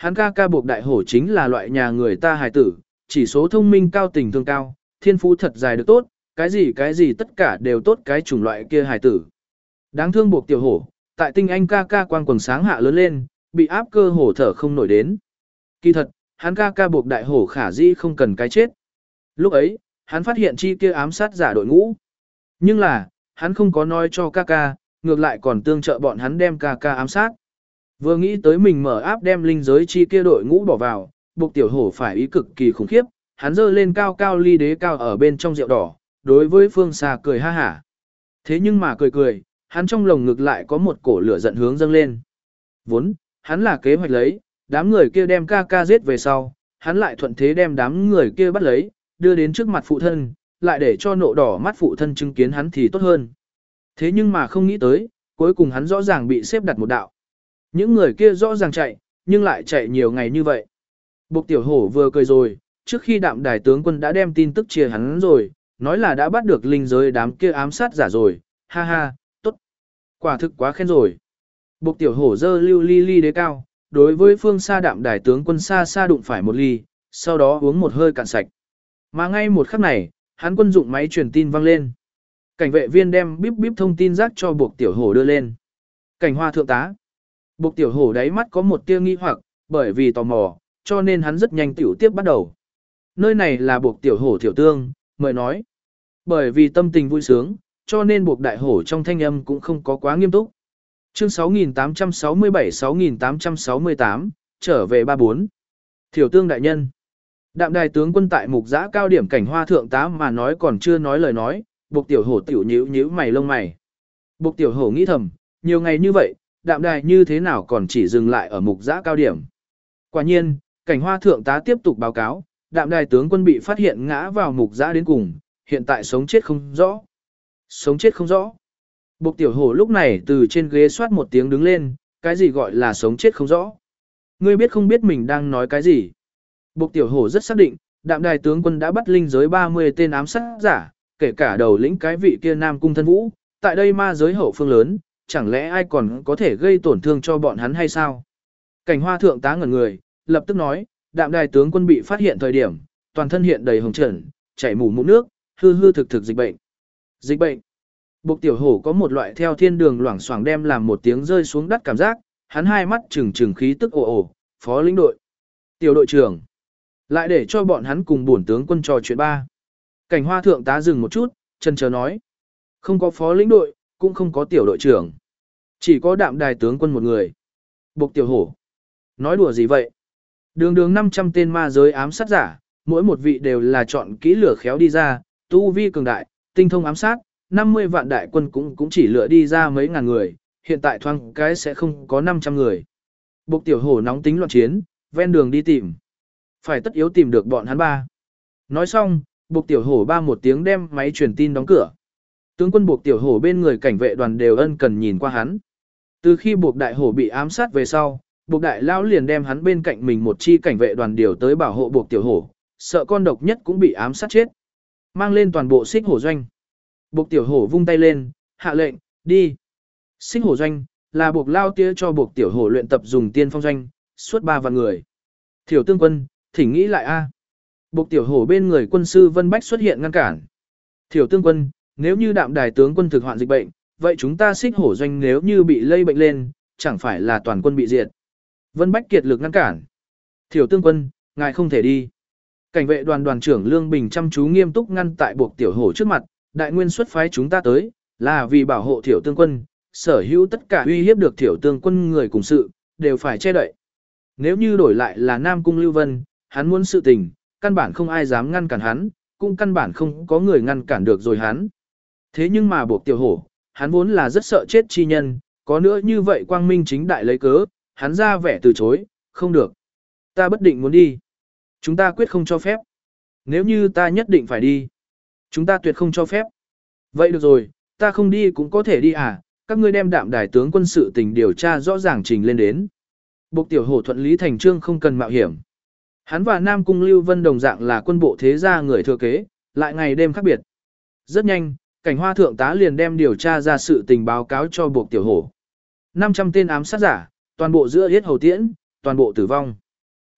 Speaker 1: hắn ca ca buộc đại hổ chính là loại nhà người ta hài tử, chỉ số thông minh cao tình thương cao, thiên phú thật dài được tốt, cái gì cái gì tất cả đều tốt cái chủng loại kia hài tử. Đáng thương buộc tiểu hổ, tại tinh anh ca ca quang quần sáng hạ lớn lên, bị áp cơ hổ thở không nổi đến. Kỳ thật, hắn ca ca buộc đại hổ khả dĩ không cần cái chết. Lúc ấy, hắn phát hiện chi kia ám sát giả đội ngũ. Nhưng là, hắn không có nói cho ca ca, ngược lại còn tương trợ bọn hắn đem ca ca ám sát. Vừa nghĩ tới mình mở áp đem linh giới chi kia đội ngũ bỏ vào, buộc tiểu hổ phải ý cực kỳ khủng khiếp, hắn giơ lên cao cao ly đế cao ở bên trong rượu đỏ, đối với phương xa cười ha hả. Thế nhưng mà cười cười, hắn trong lồng ngực lại có một cổ lửa giận hướng dâng lên. Vốn, hắn là kế hoạch lấy, đám người kia đem ca ca giết về sau, hắn lại thuận thế đem đám người kia bắt lấy, đưa đến trước mặt phụ thân, lại để cho nộ đỏ mắt phụ thân chứng kiến hắn thì tốt hơn. Thế nhưng mà không nghĩ tới, cuối cùng hắn rõ ràng bị xếp đặt một đạo. Những người kia rõ ràng chạy, nhưng lại chạy nhiều ngày như vậy. Bộc tiểu hổ vừa cười rồi, trước khi đạm đài tướng quân đã đem tin tức chia hắn rồi, nói là đã bắt được linh giới đám kia ám sát giả rồi, ha ha, tốt. Quả thực quá khen rồi. Bộc tiểu hổ dơ lưu ly ly đế cao, đối với phương xa đạm đài tướng quân xa xa đụng phải một ly, sau đó uống một hơi cạn sạch. Mà ngay một khắc này, hắn quân dụng máy truyền tin vang lên. Cảnh vệ viên đem bíp bíp thông tin rác cho buộc tiểu hổ đưa lên. Cảnh hoa thượng tá. Buộc tiểu hổ đáy mắt có một tia nghi hoặc, bởi vì tò mò, cho nên hắn rất nhanh tiểu tiếp bắt đầu. Nơi này là buộc tiểu hổ tiểu tương, mời nói. Bởi vì tâm tình vui sướng, cho nên buộc đại hổ trong thanh âm cũng không có quá nghiêm túc. Chương sáu nghìn tám trăm sáu mươi bảy sáu nghìn tám trăm sáu mươi tám, trở về ba bốn. Tiểu tương đại nhân. Đạm đài tướng quân tại mục giã cao điểm cảnh hoa thượng tá mà nói còn chưa nói lời nói, buộc tiểu hổ tiểu nhíu nhíu mày lông mày. Buộc tiểu hổ nghĩ thầm, nhiều ngày như vậy, đạm đài như thế nào còn chỉ dừng lại ở mục giã cao điểm. Quả nhiên, cảnh hoa thượng tá tiếp tục báo cáo, đạm đài tướng quân bị phát hiện ngã vào mục giã đến cùng, hiện tại sống chết không rõ. Sống chết không rõ. Buộc tiểu hổ lúc này từ trên ghế soát một tiếng đứng lên, cái gì gọi là sống chết không rõ. Ngươi biết không biết mình đang nói cái gì. Buộc tiểu hổ rất xác định, đạm đài tướng quân đã bắt linh giới ba mươi tên ám sát giả, kể cả đầu lĩnh cái vị kia Nam Cung Thân Vũ, tại đây ma giới hậu phương lớn, chẳng lẽ ai còn có thể gây tổn thương cho bọn hắn hay sao? Cảnh hoa thượng tá ngẩn người, lập tức nói, đạm đài tướng quân bị phát hiện thời điểm, toàn thân hiện đầy hồng trần, chảy mủ mụn nước, hư hư thực thực dịch bệnh. Dịch bệnh. Buộc tiểu hổ có một loại theo thiên đường loảng xoảng đem làm một tiếng rơi xuống đất cảm giác, hắn hai mắt trừng trừng khí tức ồ ồ, phó lĩnh đội. Tiểu đội trưởng. Lại để cho bọn hắn cùng bổn tướng quân trò chuyện ba. Cảnh hoa thượng tá dừng một chút, chần chờ nói. Không có phó lĩnh đội, cũng không có tiểu đội trưởng. Chỉ có đạm đài tướng quân một người. Buộc tiểu hổ. Nói đùa gì vậy? Đường đường năm trăm tên ma giới ám sát giả, mỗi một vị đều là chọn kỹ lửa khéo đi ra, tu vi cường đại, tinh thông ám sát, năm mươi vạn đại quân cũng cũng chỉ lựa đi ra mấy ngàn người, hiện tại thoang cái sẽ không có năm trăm người. Buộc tiểu hổ nóng tính loạn chiến, ven đường đi tìm. Phải tất yếu tìm được bọn hắn ba. Nói xong, buộc tiểu hổ ba một tiếng đem máy truyền tin đóng cửa. Tướng quân buộc tiểu hổ bên người cảnh vệ đoàn đều ân cần nhìn qua hắn. Từ khi buộc đại hổ bị ám sát về sau, buộc đại lão liền đem hắn bên cạnh mình một chi cảnh vệ đoàn điều tới bảo hộ buộc tiểu hổ, sợ con độc nhất cũng bị ám sát chết. Mang lên toàn bộ xích hổ doanh. Buộc tiểu hổ vung tay lên, hạ lệnh, đi. Xích hổ doanh, là buộc lao tía cho buộc tiểu hổ luyện tập dùng tiên phong doanh, suốt ba vạn người. Thiểu tương quân, thỉnh nghĩ lại a. Buộc tiểu hổ bên người quân sư Vân Bách xuất hiện ngăn cản. Thiểu tương quân, nếu như đạm đài tướng quân thực hoạn dịch bệnh, vậy chúng ta xích hổ doanh nếu như bị lây bệnh lên, chẳng phải là toàn quân bị diệt. Vân Bách kiệt lực ngăn cản. Thiểu tương quân, ngài không thể đi. Cảnh vệ đoàn đoàn trưởng Lương Bình chăm chú nghiêm túc ngăn tại buộc tiểu hổ trước mặt, đại nguyên xuất phái chúng ta tới, là vì bảo hộ thiểu tương quân, sở hữu tất cả uy hiếp được thiểu tương quân người cùng sự, đều phải che đậy. Nếu như đổi lại là Nam Cung Lưu Vân, hắn muốn sự tình, căn bản không ai dám ngăn cản hắn, cũng căn bản không có người ngăn cản được rồi hắn. Thế nhưng mà buộc tiểu hổ, hắn vốn là rất sợ chết chi nhân, có nữa như vậy quang minh chính đại lấy cớ, hắn ra vẻ từ chối, không được. Ta bất định muốn đi. Chúng ta quyết không cho phép. Nếu như ta nhất định phải đi, chúng ta tuyệt không cho phép. Vậy được rồi, ta không đi cũng có thể đi à, các ngươi đem đạm đài tướng quân sự tình điều tra rõ ràng trình lên đến. Buộc tiểu hổ thuận lý thành trương không cần mạo hiểm. Hắn và Nam Cung Lưu Vân đồng dạng là quân bộ thế gia người thừa kế, lại ngày đêm khác biệt. Rất nhanh, cảnh hoa thượng tá liền đem điều tra ra sự tình báo cáo cho buộc tiểu hổ. năm trăm tên ám sát giả, toàn bộ giữa yết hầu tiễn, toàn bộ tử vong.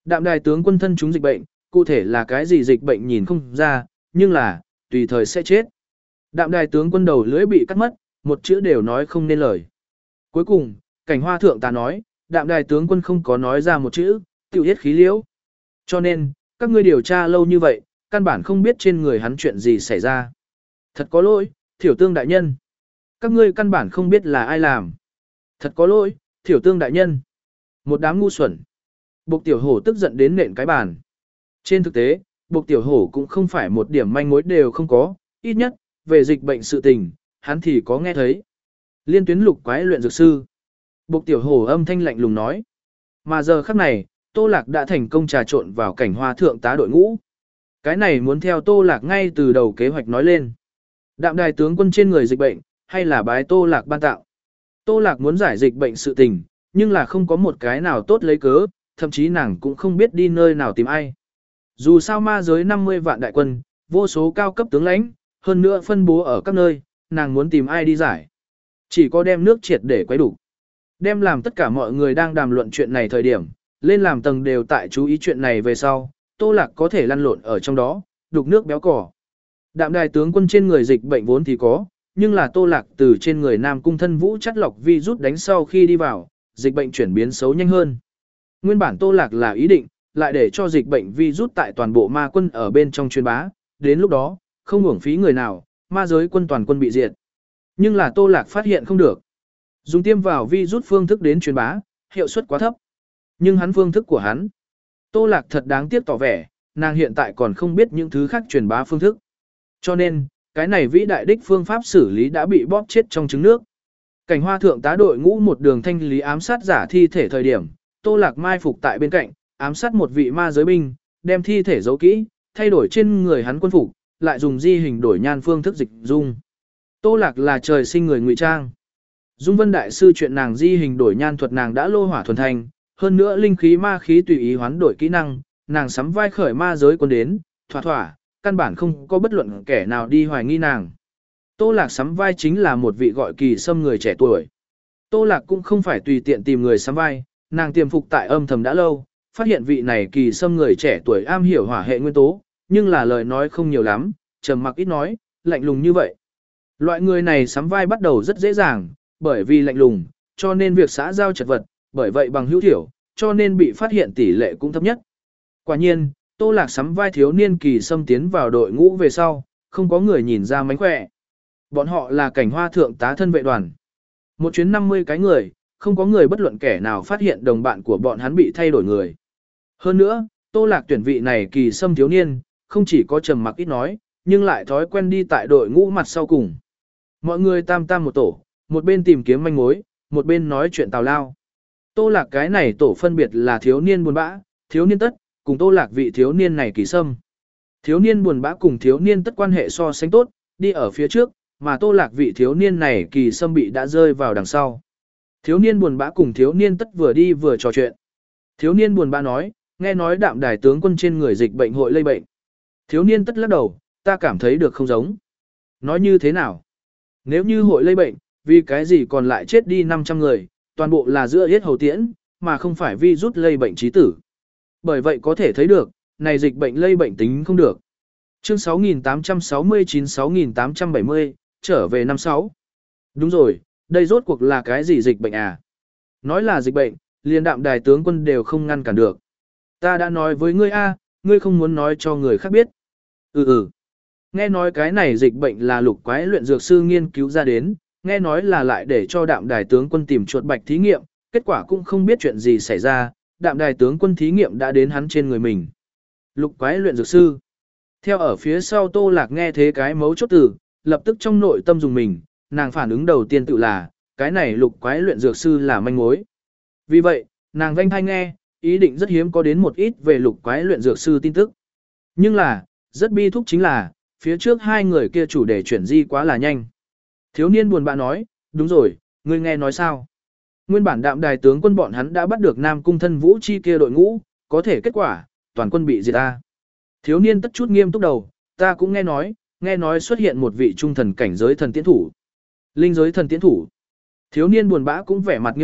Speaker 1: Đạm đài tướng quân thân chúng dịch bệnh, cụ thể là cái gì dịch bệnh nhìn không ra, nhưng là, tùy thời sẽ chết. Đạm đài tướng quân đầu lưỡi bị cắt mất, một chữ đều nói không nên lời. Cuối cùng, cảnh hoa thượng ta nói, đạm đài tướng quân không có nói ra một chữ, tiêu hết khí liễu. Cho nên, các ngươi điều tra lâu như vậy, căn bản không biết trên người hắn chuyện gì xảy ra. Thật có lỗi, thiểu tương đại nhân. Các ngươi căn bản không biết là ai làm. Thật có lỗi, thiểu tương đại nhân. Một đám ngu xuẩn. Bộc tiểu hổ tức giận đến nện cái bàn. Trên thực tế, bộc tiểu hổ cũng không phải một điểm manh mối đều không có, ít nhất, về dịch bệnh sự tình, hắn thì có nghe thấy. Liên tuyến lục quái luyện dược sư. Bộc tiểu hổ âm thanh lạnh lùng nói. Mà giờ khắc này, Tô Lạc đã thành công trà trộn vào cảnh hoa thượng tá đội ngũ. Cái này muốn theo Tô Lạc ngay từ đầu kế hoạch nói lên. Đạm đài tướng quân trên người dịch bệnh, hay là bái Tô Lạc ban tạo. Tô Lạc muốn giải dịch bệnh sự tình, nhưng là không có một cái nào tốt lấy cớ, thậm chí nàng cũng không biết đi nơi nào tìm ai. Dù sao ma giới năm mươi vạn đại quân, vô số cao cấp tướng lãnh, hơn nữa phân bố ở các nơi, nàng muốn tìm ai đi giải. Chỉ có đem nước triệt để quấy đủ. Đem làm tất cả mọi người đang đàm luận chuyện này thời điểm, lên làm tầng đều tại chú ý chuyện này về sau, Tô Lạc có thể lăn lộn ở trong đó, đục nước béo cỏ. Đạm đài tướng quân trên người dịch bệnh vốn thì có, nhưng là Tô Lạc từ trên người Nam Cung Thân Vũ chắt lọc vi rút đánh sau khi đi vào, dịch bệnh chuyển biến xấu nhanh hơn. Nguyên bản Tô Lạc là ý định, lại để cho dịch bệnh vi rút tại toàn bộ ma quân ở bên trong truyền bá, đến lúc đó, không uổng phí người nào, ma giới quân toàn quân bị diệt. Nhưng là Tô Lạc phát hiện không được. Dùng tiêm vào vi rút phương thức đến truyền bá, hiệu suất quá thấp. Nhưng hắn phương thức của hắn, Tô Lạc thật đáng tiếc tỏ vẻ, nàng hiện tại còn không biết những thứ khác truyền bá phương thức. Cho nên, cái này vĩ đại đích phương pháp xử lý đã bị bóp chết trong trứng nước. Cảnh hoa thượng tá đội ngũ một đường thanh lý ám sát giả thi thể thời điểm, Tô Lạc mai phục tại bên cạnh, ám sát một vị ma giới binh, đem thi thể giấu kỹ, thay đổi trên người hắn quân phục, lại dùng di hình đổi nhan phương thức dịch dung. Tô Lạc là trời sinh người ngụy trang. Dung Vân đại sư chuyện nàng di hình đổi nhan thuật nàng đã lô hỏa thuần thành, hơn nữa linh khí ma khí tùy ý hoán đổi kỹ năng, nàng sắm vai khởi ma giới quân đến, thỏa thỏa, căn bản không có bất luận kẻ nào đi hoài nghi nàng. Tô Lạc sắm vai chính là một vị gọi Kỳ Sâm người trẻ tuổi. Tô Lạc cũng không phải tùy tiện tìm người sắm vai, nàng tiềm phục tại âm thầm đã lâu, phát hiện vị này Kỳ Sâm người trẻ tuổi am hiểu hỏa hệ nguyên tố, nhưng là lời nói không nhiều lắm, trầm mặc ít nói, lạnh lùng như vậy. Loại người này sắm vai bắt đầu rất dễ dàng, bởi vì lạnh lùng, cho nên việc xã giao chật vật, bởi vậy bằng hữu thiểu, cho nên bị phát hiện tỷ lệ cũng thấp nhất. Quả nhiên, Tô Lạc sắm vai thiếu niên Kỳ Sâm tiến vào đội ngũ về sau, không có người nhìn ra mánh khỏe. Bọn họ là cảnh hoa thượng tá thân vệ đoàn. Một chuyến năm mươi cái người, không có người bất luận kẻ nào phát hiện đồng bạn của bọn hắn bị thay đổi người. Hơn nữa, Tô Lạc tuyển vị này Kỳ Sâm thiếu niên, không chỉ có trầm mặc ít nói, nhưng lại thói quen đi tại đội ngũ mặt sau cùng. Mọi người tam tam một tổ, một bên tìm kiếm manh mối, một bên nói chuyện tào lao. Tô Lạc cái này tổ phân biệt là thiếu niên buồn bã, thiếu niên tất, cùng Tô Lạc vị thiếu niên này Kỳ Sâm. Thiếu niên buồn bã cùng thiếu niên tất quan hệ so sánh tốt, đi ở phía trước, mà Tô Lạc vị thiếu niên này Kỳ Sâm bị đã rơi vào đằng sau. Thiếu niên buồn bã cùng thiếu niên tất vừa đi vừa trò chuyện. Thiếu niên buồn bã nói, nghe nói đạm đài tướng quân trên người dịch bệnh hội lây bệnh. Thiếu niên tất lắc đầu, ta cảm thấy được không giống. Nói như thế nào? Nếu như hội lây bệnh, vì cái gì còn lại chết đi năm trăm người, toàn bộ là giữa yết hầu tiễn, mà không phải vi rút lây bệnh trí tử. Bởi vậy có thể thấy được, này dịch bệnh lây bệnh tính không được. Chương sáu nghìn tám trăm sáu mươi chín sáu nghìn tám trăm bảy mươi, trở về năm sáu. Đúng rồi, đây rốt cuộc là cái gì dịch bệnh à? Nói là dịch bệnh, liền đạm đài tướng quân đều không ngăn cản được. Ta đã nói với ngươi a, ngươi không muốn nói cho người khác biết. Ừ ừ. Nghe nói cái này dịch bệnh là lục quái luyện dược sư nghiên cứu ra đến, nghe nói là lại để cho đạm đài tướng quân tìm chuột bạch thí nghiệm, kết quả cũng không biết chuyện gì xảy ra, đạm đài tướng quân thí nghiệm đã đến hắn trên người mình. Lục quái luyện dược sư. Theo ở phía sau Tô Lạc nghe thế cái mấu chốt từ, lập tức trong nội tâm dùng mình, nàng phản ứng đầu tiên tự là, cái này lục quái luyện dược sư là manh mối. Vì vậy, nàng vênh thai nghe, ý định rất hiếm có đến một ít về lục quái luyện dược sư tin tức. Nhưng là, rất bi thúc chính là, phía trước hai người kia chủ đề chuyển di quá là nhanh. Thiếu niên buồn bã nói, đúng rồi, ngươi nghe nói sao? Nguyên bản đạm đài tướng quân bọn hắn đã bắt được Nam Cung Thân Vũ chi kia đội ngũ, có thể kết quả, toàn quân bị diệt ta. Thiếu niên tất chút nghiêm túc đầu, ta cũng nghe nói, nghe nói xuất hiện một vị trung thần cảnh giới thần tiễn thủ. Linh giới thần tiễn thủ. Thiếu niên buồn bã cũng vẻ mặt nghiêm túc,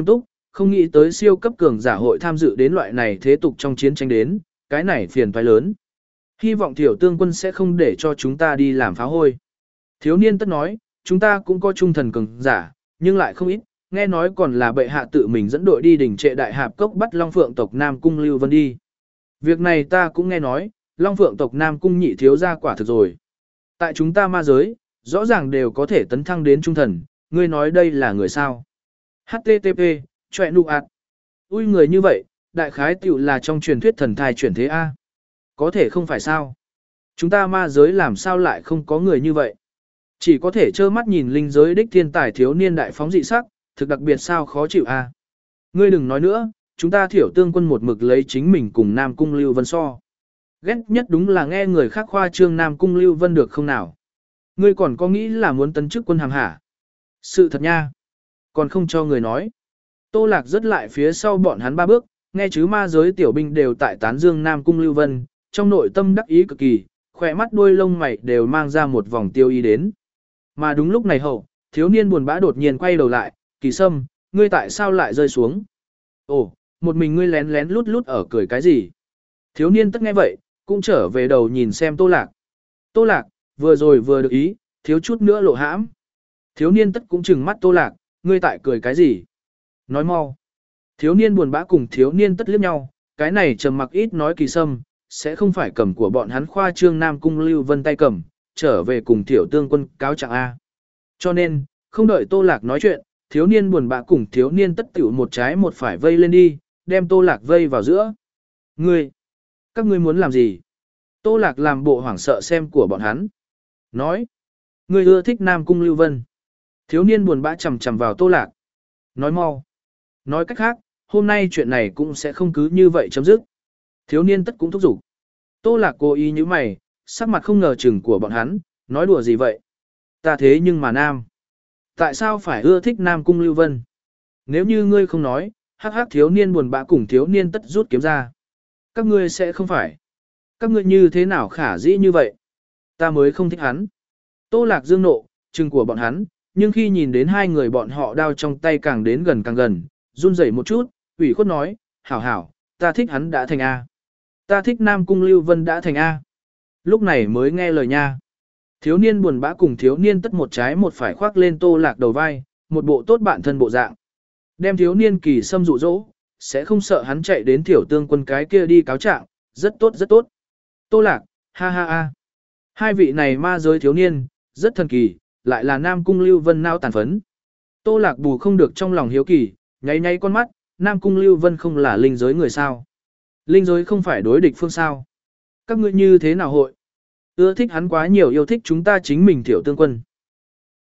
Speaker 1: không nghĩ tới siêu cấp cường giả hội tham dự đến loại này thế tục trong chiến tranh đến, cái này phiền toái lớn. Hy vọng tiểu tương quân sẽ không để cho chúng ta đi làm phá hôi. Thiếu niên tất nói, chúng ta cũng có trung thần cường giả, nhưng lại không ít, nghe nói còn là bệ hạ tự mình dẫn đội đi đỉnh trệ đại hạp cốc bắt Long Phượng tộc Nam Cung Lưu Vân đi. Việc này ta cũng nghe nói, Long Phượng tộc Nam Cung nhị thiếu ra quả thực rồi. Tại chúng ta ma giới, rõ ràng đều có thể tấn thăng đến trung thần, ngươi nói đây là người sao? hát tê tê pê, chọe nụ ạt. Ui người như vậy, đại khái tiểu là trong truyền thuyết thần thai chuyển thế A. Có thể không phải sao? Chúng ta ma giới làm sao lại không có người như vậy? Chỉ có thể trơ mắt nhìn linh giới đích thiên tài thiếu niên đại phóng dị sắc, thực đặc biệt sao khó chịu A. Ngươi đừng nói nữa, chúng ta thiểu tương quân một mực lấy chính mình cùng Nam Cung Lưu Vân so. Ghét nhất đúng là nghe người khác khoa trương Nam Cung Lưu Vân được không nào? Ngươi còn có nghĩ là muốn tấn chức quân hàm hả? Sự thật nha. Còn không cho người nói. Tô Lạc rất lại phía sau bọn hắn ba bước, nghe chứ ma giới tiểu binh đều tại tán dương Nam Cung Lưu Vân, trong nội tâm đắc ý cực kỳ, khỏe mắt đuôi lông mày đều mang ra một vòng tiêu ý đến. Mà đúng lúc này hậu, thiếu niên buồn bã đột nhiên quay đầu lại, Kỳ Sâm, ngươi tại sao lại rơi xuống? Ồ, một mình ngươi lén lén lút lút ở cười cái gì? Thiếu niên tất nghe vậy, cũng trở về đầu nhìn xem Tô Lạc. Tô Lạc, vừa rồi vừa được ý, thiếu chút nữa lộ hãm. Thiếu niên tất cũng chừng mắt Tô Lạc, ngươi tại cười cái gì? Nói mau. Thiếu niên buồn bã cùng thiếu niên tất liếc nhau, cái này trầm mặc ít nói Kỳ Sâm, sẽ không phải cầm của bọn hắn khoa trương Nam Cung Lưu Vân tay cầm, trở về cùng tiểu tương quân cáo trạng A. Cho nên, không đợi Tô Lạc nói chuyện, thiếu niên buồn bã cùng thiếu niên tất tiểu một trái một phải vây lên đi, đem Tô Lạc vây vào giữa. Ngươi, các ngươi muốn làm gì? Tô Lạc làm bộ hoảng sợ xem của bọn hắn. Nói, ngươi ưa thích Nam Cung Lưu Vân. Thiếu niên buồn bã chầm chầm vào Tô Lạc. Nói mau. Nói cách khác, hôm nay chuyện này cũng sẽ không cứ như vậy chấm dứt. Thiếu niên tất cũng thúc giục. Tô Lạc cố ý như mày, sắc mặt không ngờ chừng của bọn hắn, nói đùa gì vậy? Ta thế nhưng mà nam. Tại sao phải ưa thích Nam Cung Lưu Vân? Nếu như ngươi không nói, hắc hắc thiếu niên buồn bã cùng thiếu niên tất rút kiếm ra. Các ngươi sẽ không phải. Các ngươi như thế nào khả dĩ như vậy? Ta mới không thích hắn. Tô Lạc dương nộ, chừng của bọn hắn, nhưng khi nhìn đến hai người bọn họ đao trong tay càng đến gần càng gần, run rẩy một chút, ủy khuất nói, hảo hảo, ta thích hắn đã thành A. Ta thích Nam Cung Lưu Vân đã thành A. Lúc này mới nghe lời nha. Thiếu niên buồn bã cùng thiếu niên tất một trái một phải khoác lên Tô Lạc đầu vai, một bộ tốt bạn thân bộ dạng. Đem thiếu niên Kỳ Sâm dụ dỗ, sẽ không sợ hắn chạy đến tiểu tương quân cái kia đi cáo trạng, rất tốt rất tốt. Tô Lạc, ha ha ha. Hai vị này ma giới thiếu niên, rất thần kỳ, lại là Nam Cung Lưu Vân nao tàn phấn. Tô Lạc bù không được trong lòng hiếu kỳ, nháy nháy con mắt, Nam Cung Lưu Vân không là linh giới người sao? Linh giới không phải đối địch phương sao? Các ngươi như thế nào hội? Ưa thích hắn quá nhiều yêu thích chúng ta chính mình tiểu tương quân.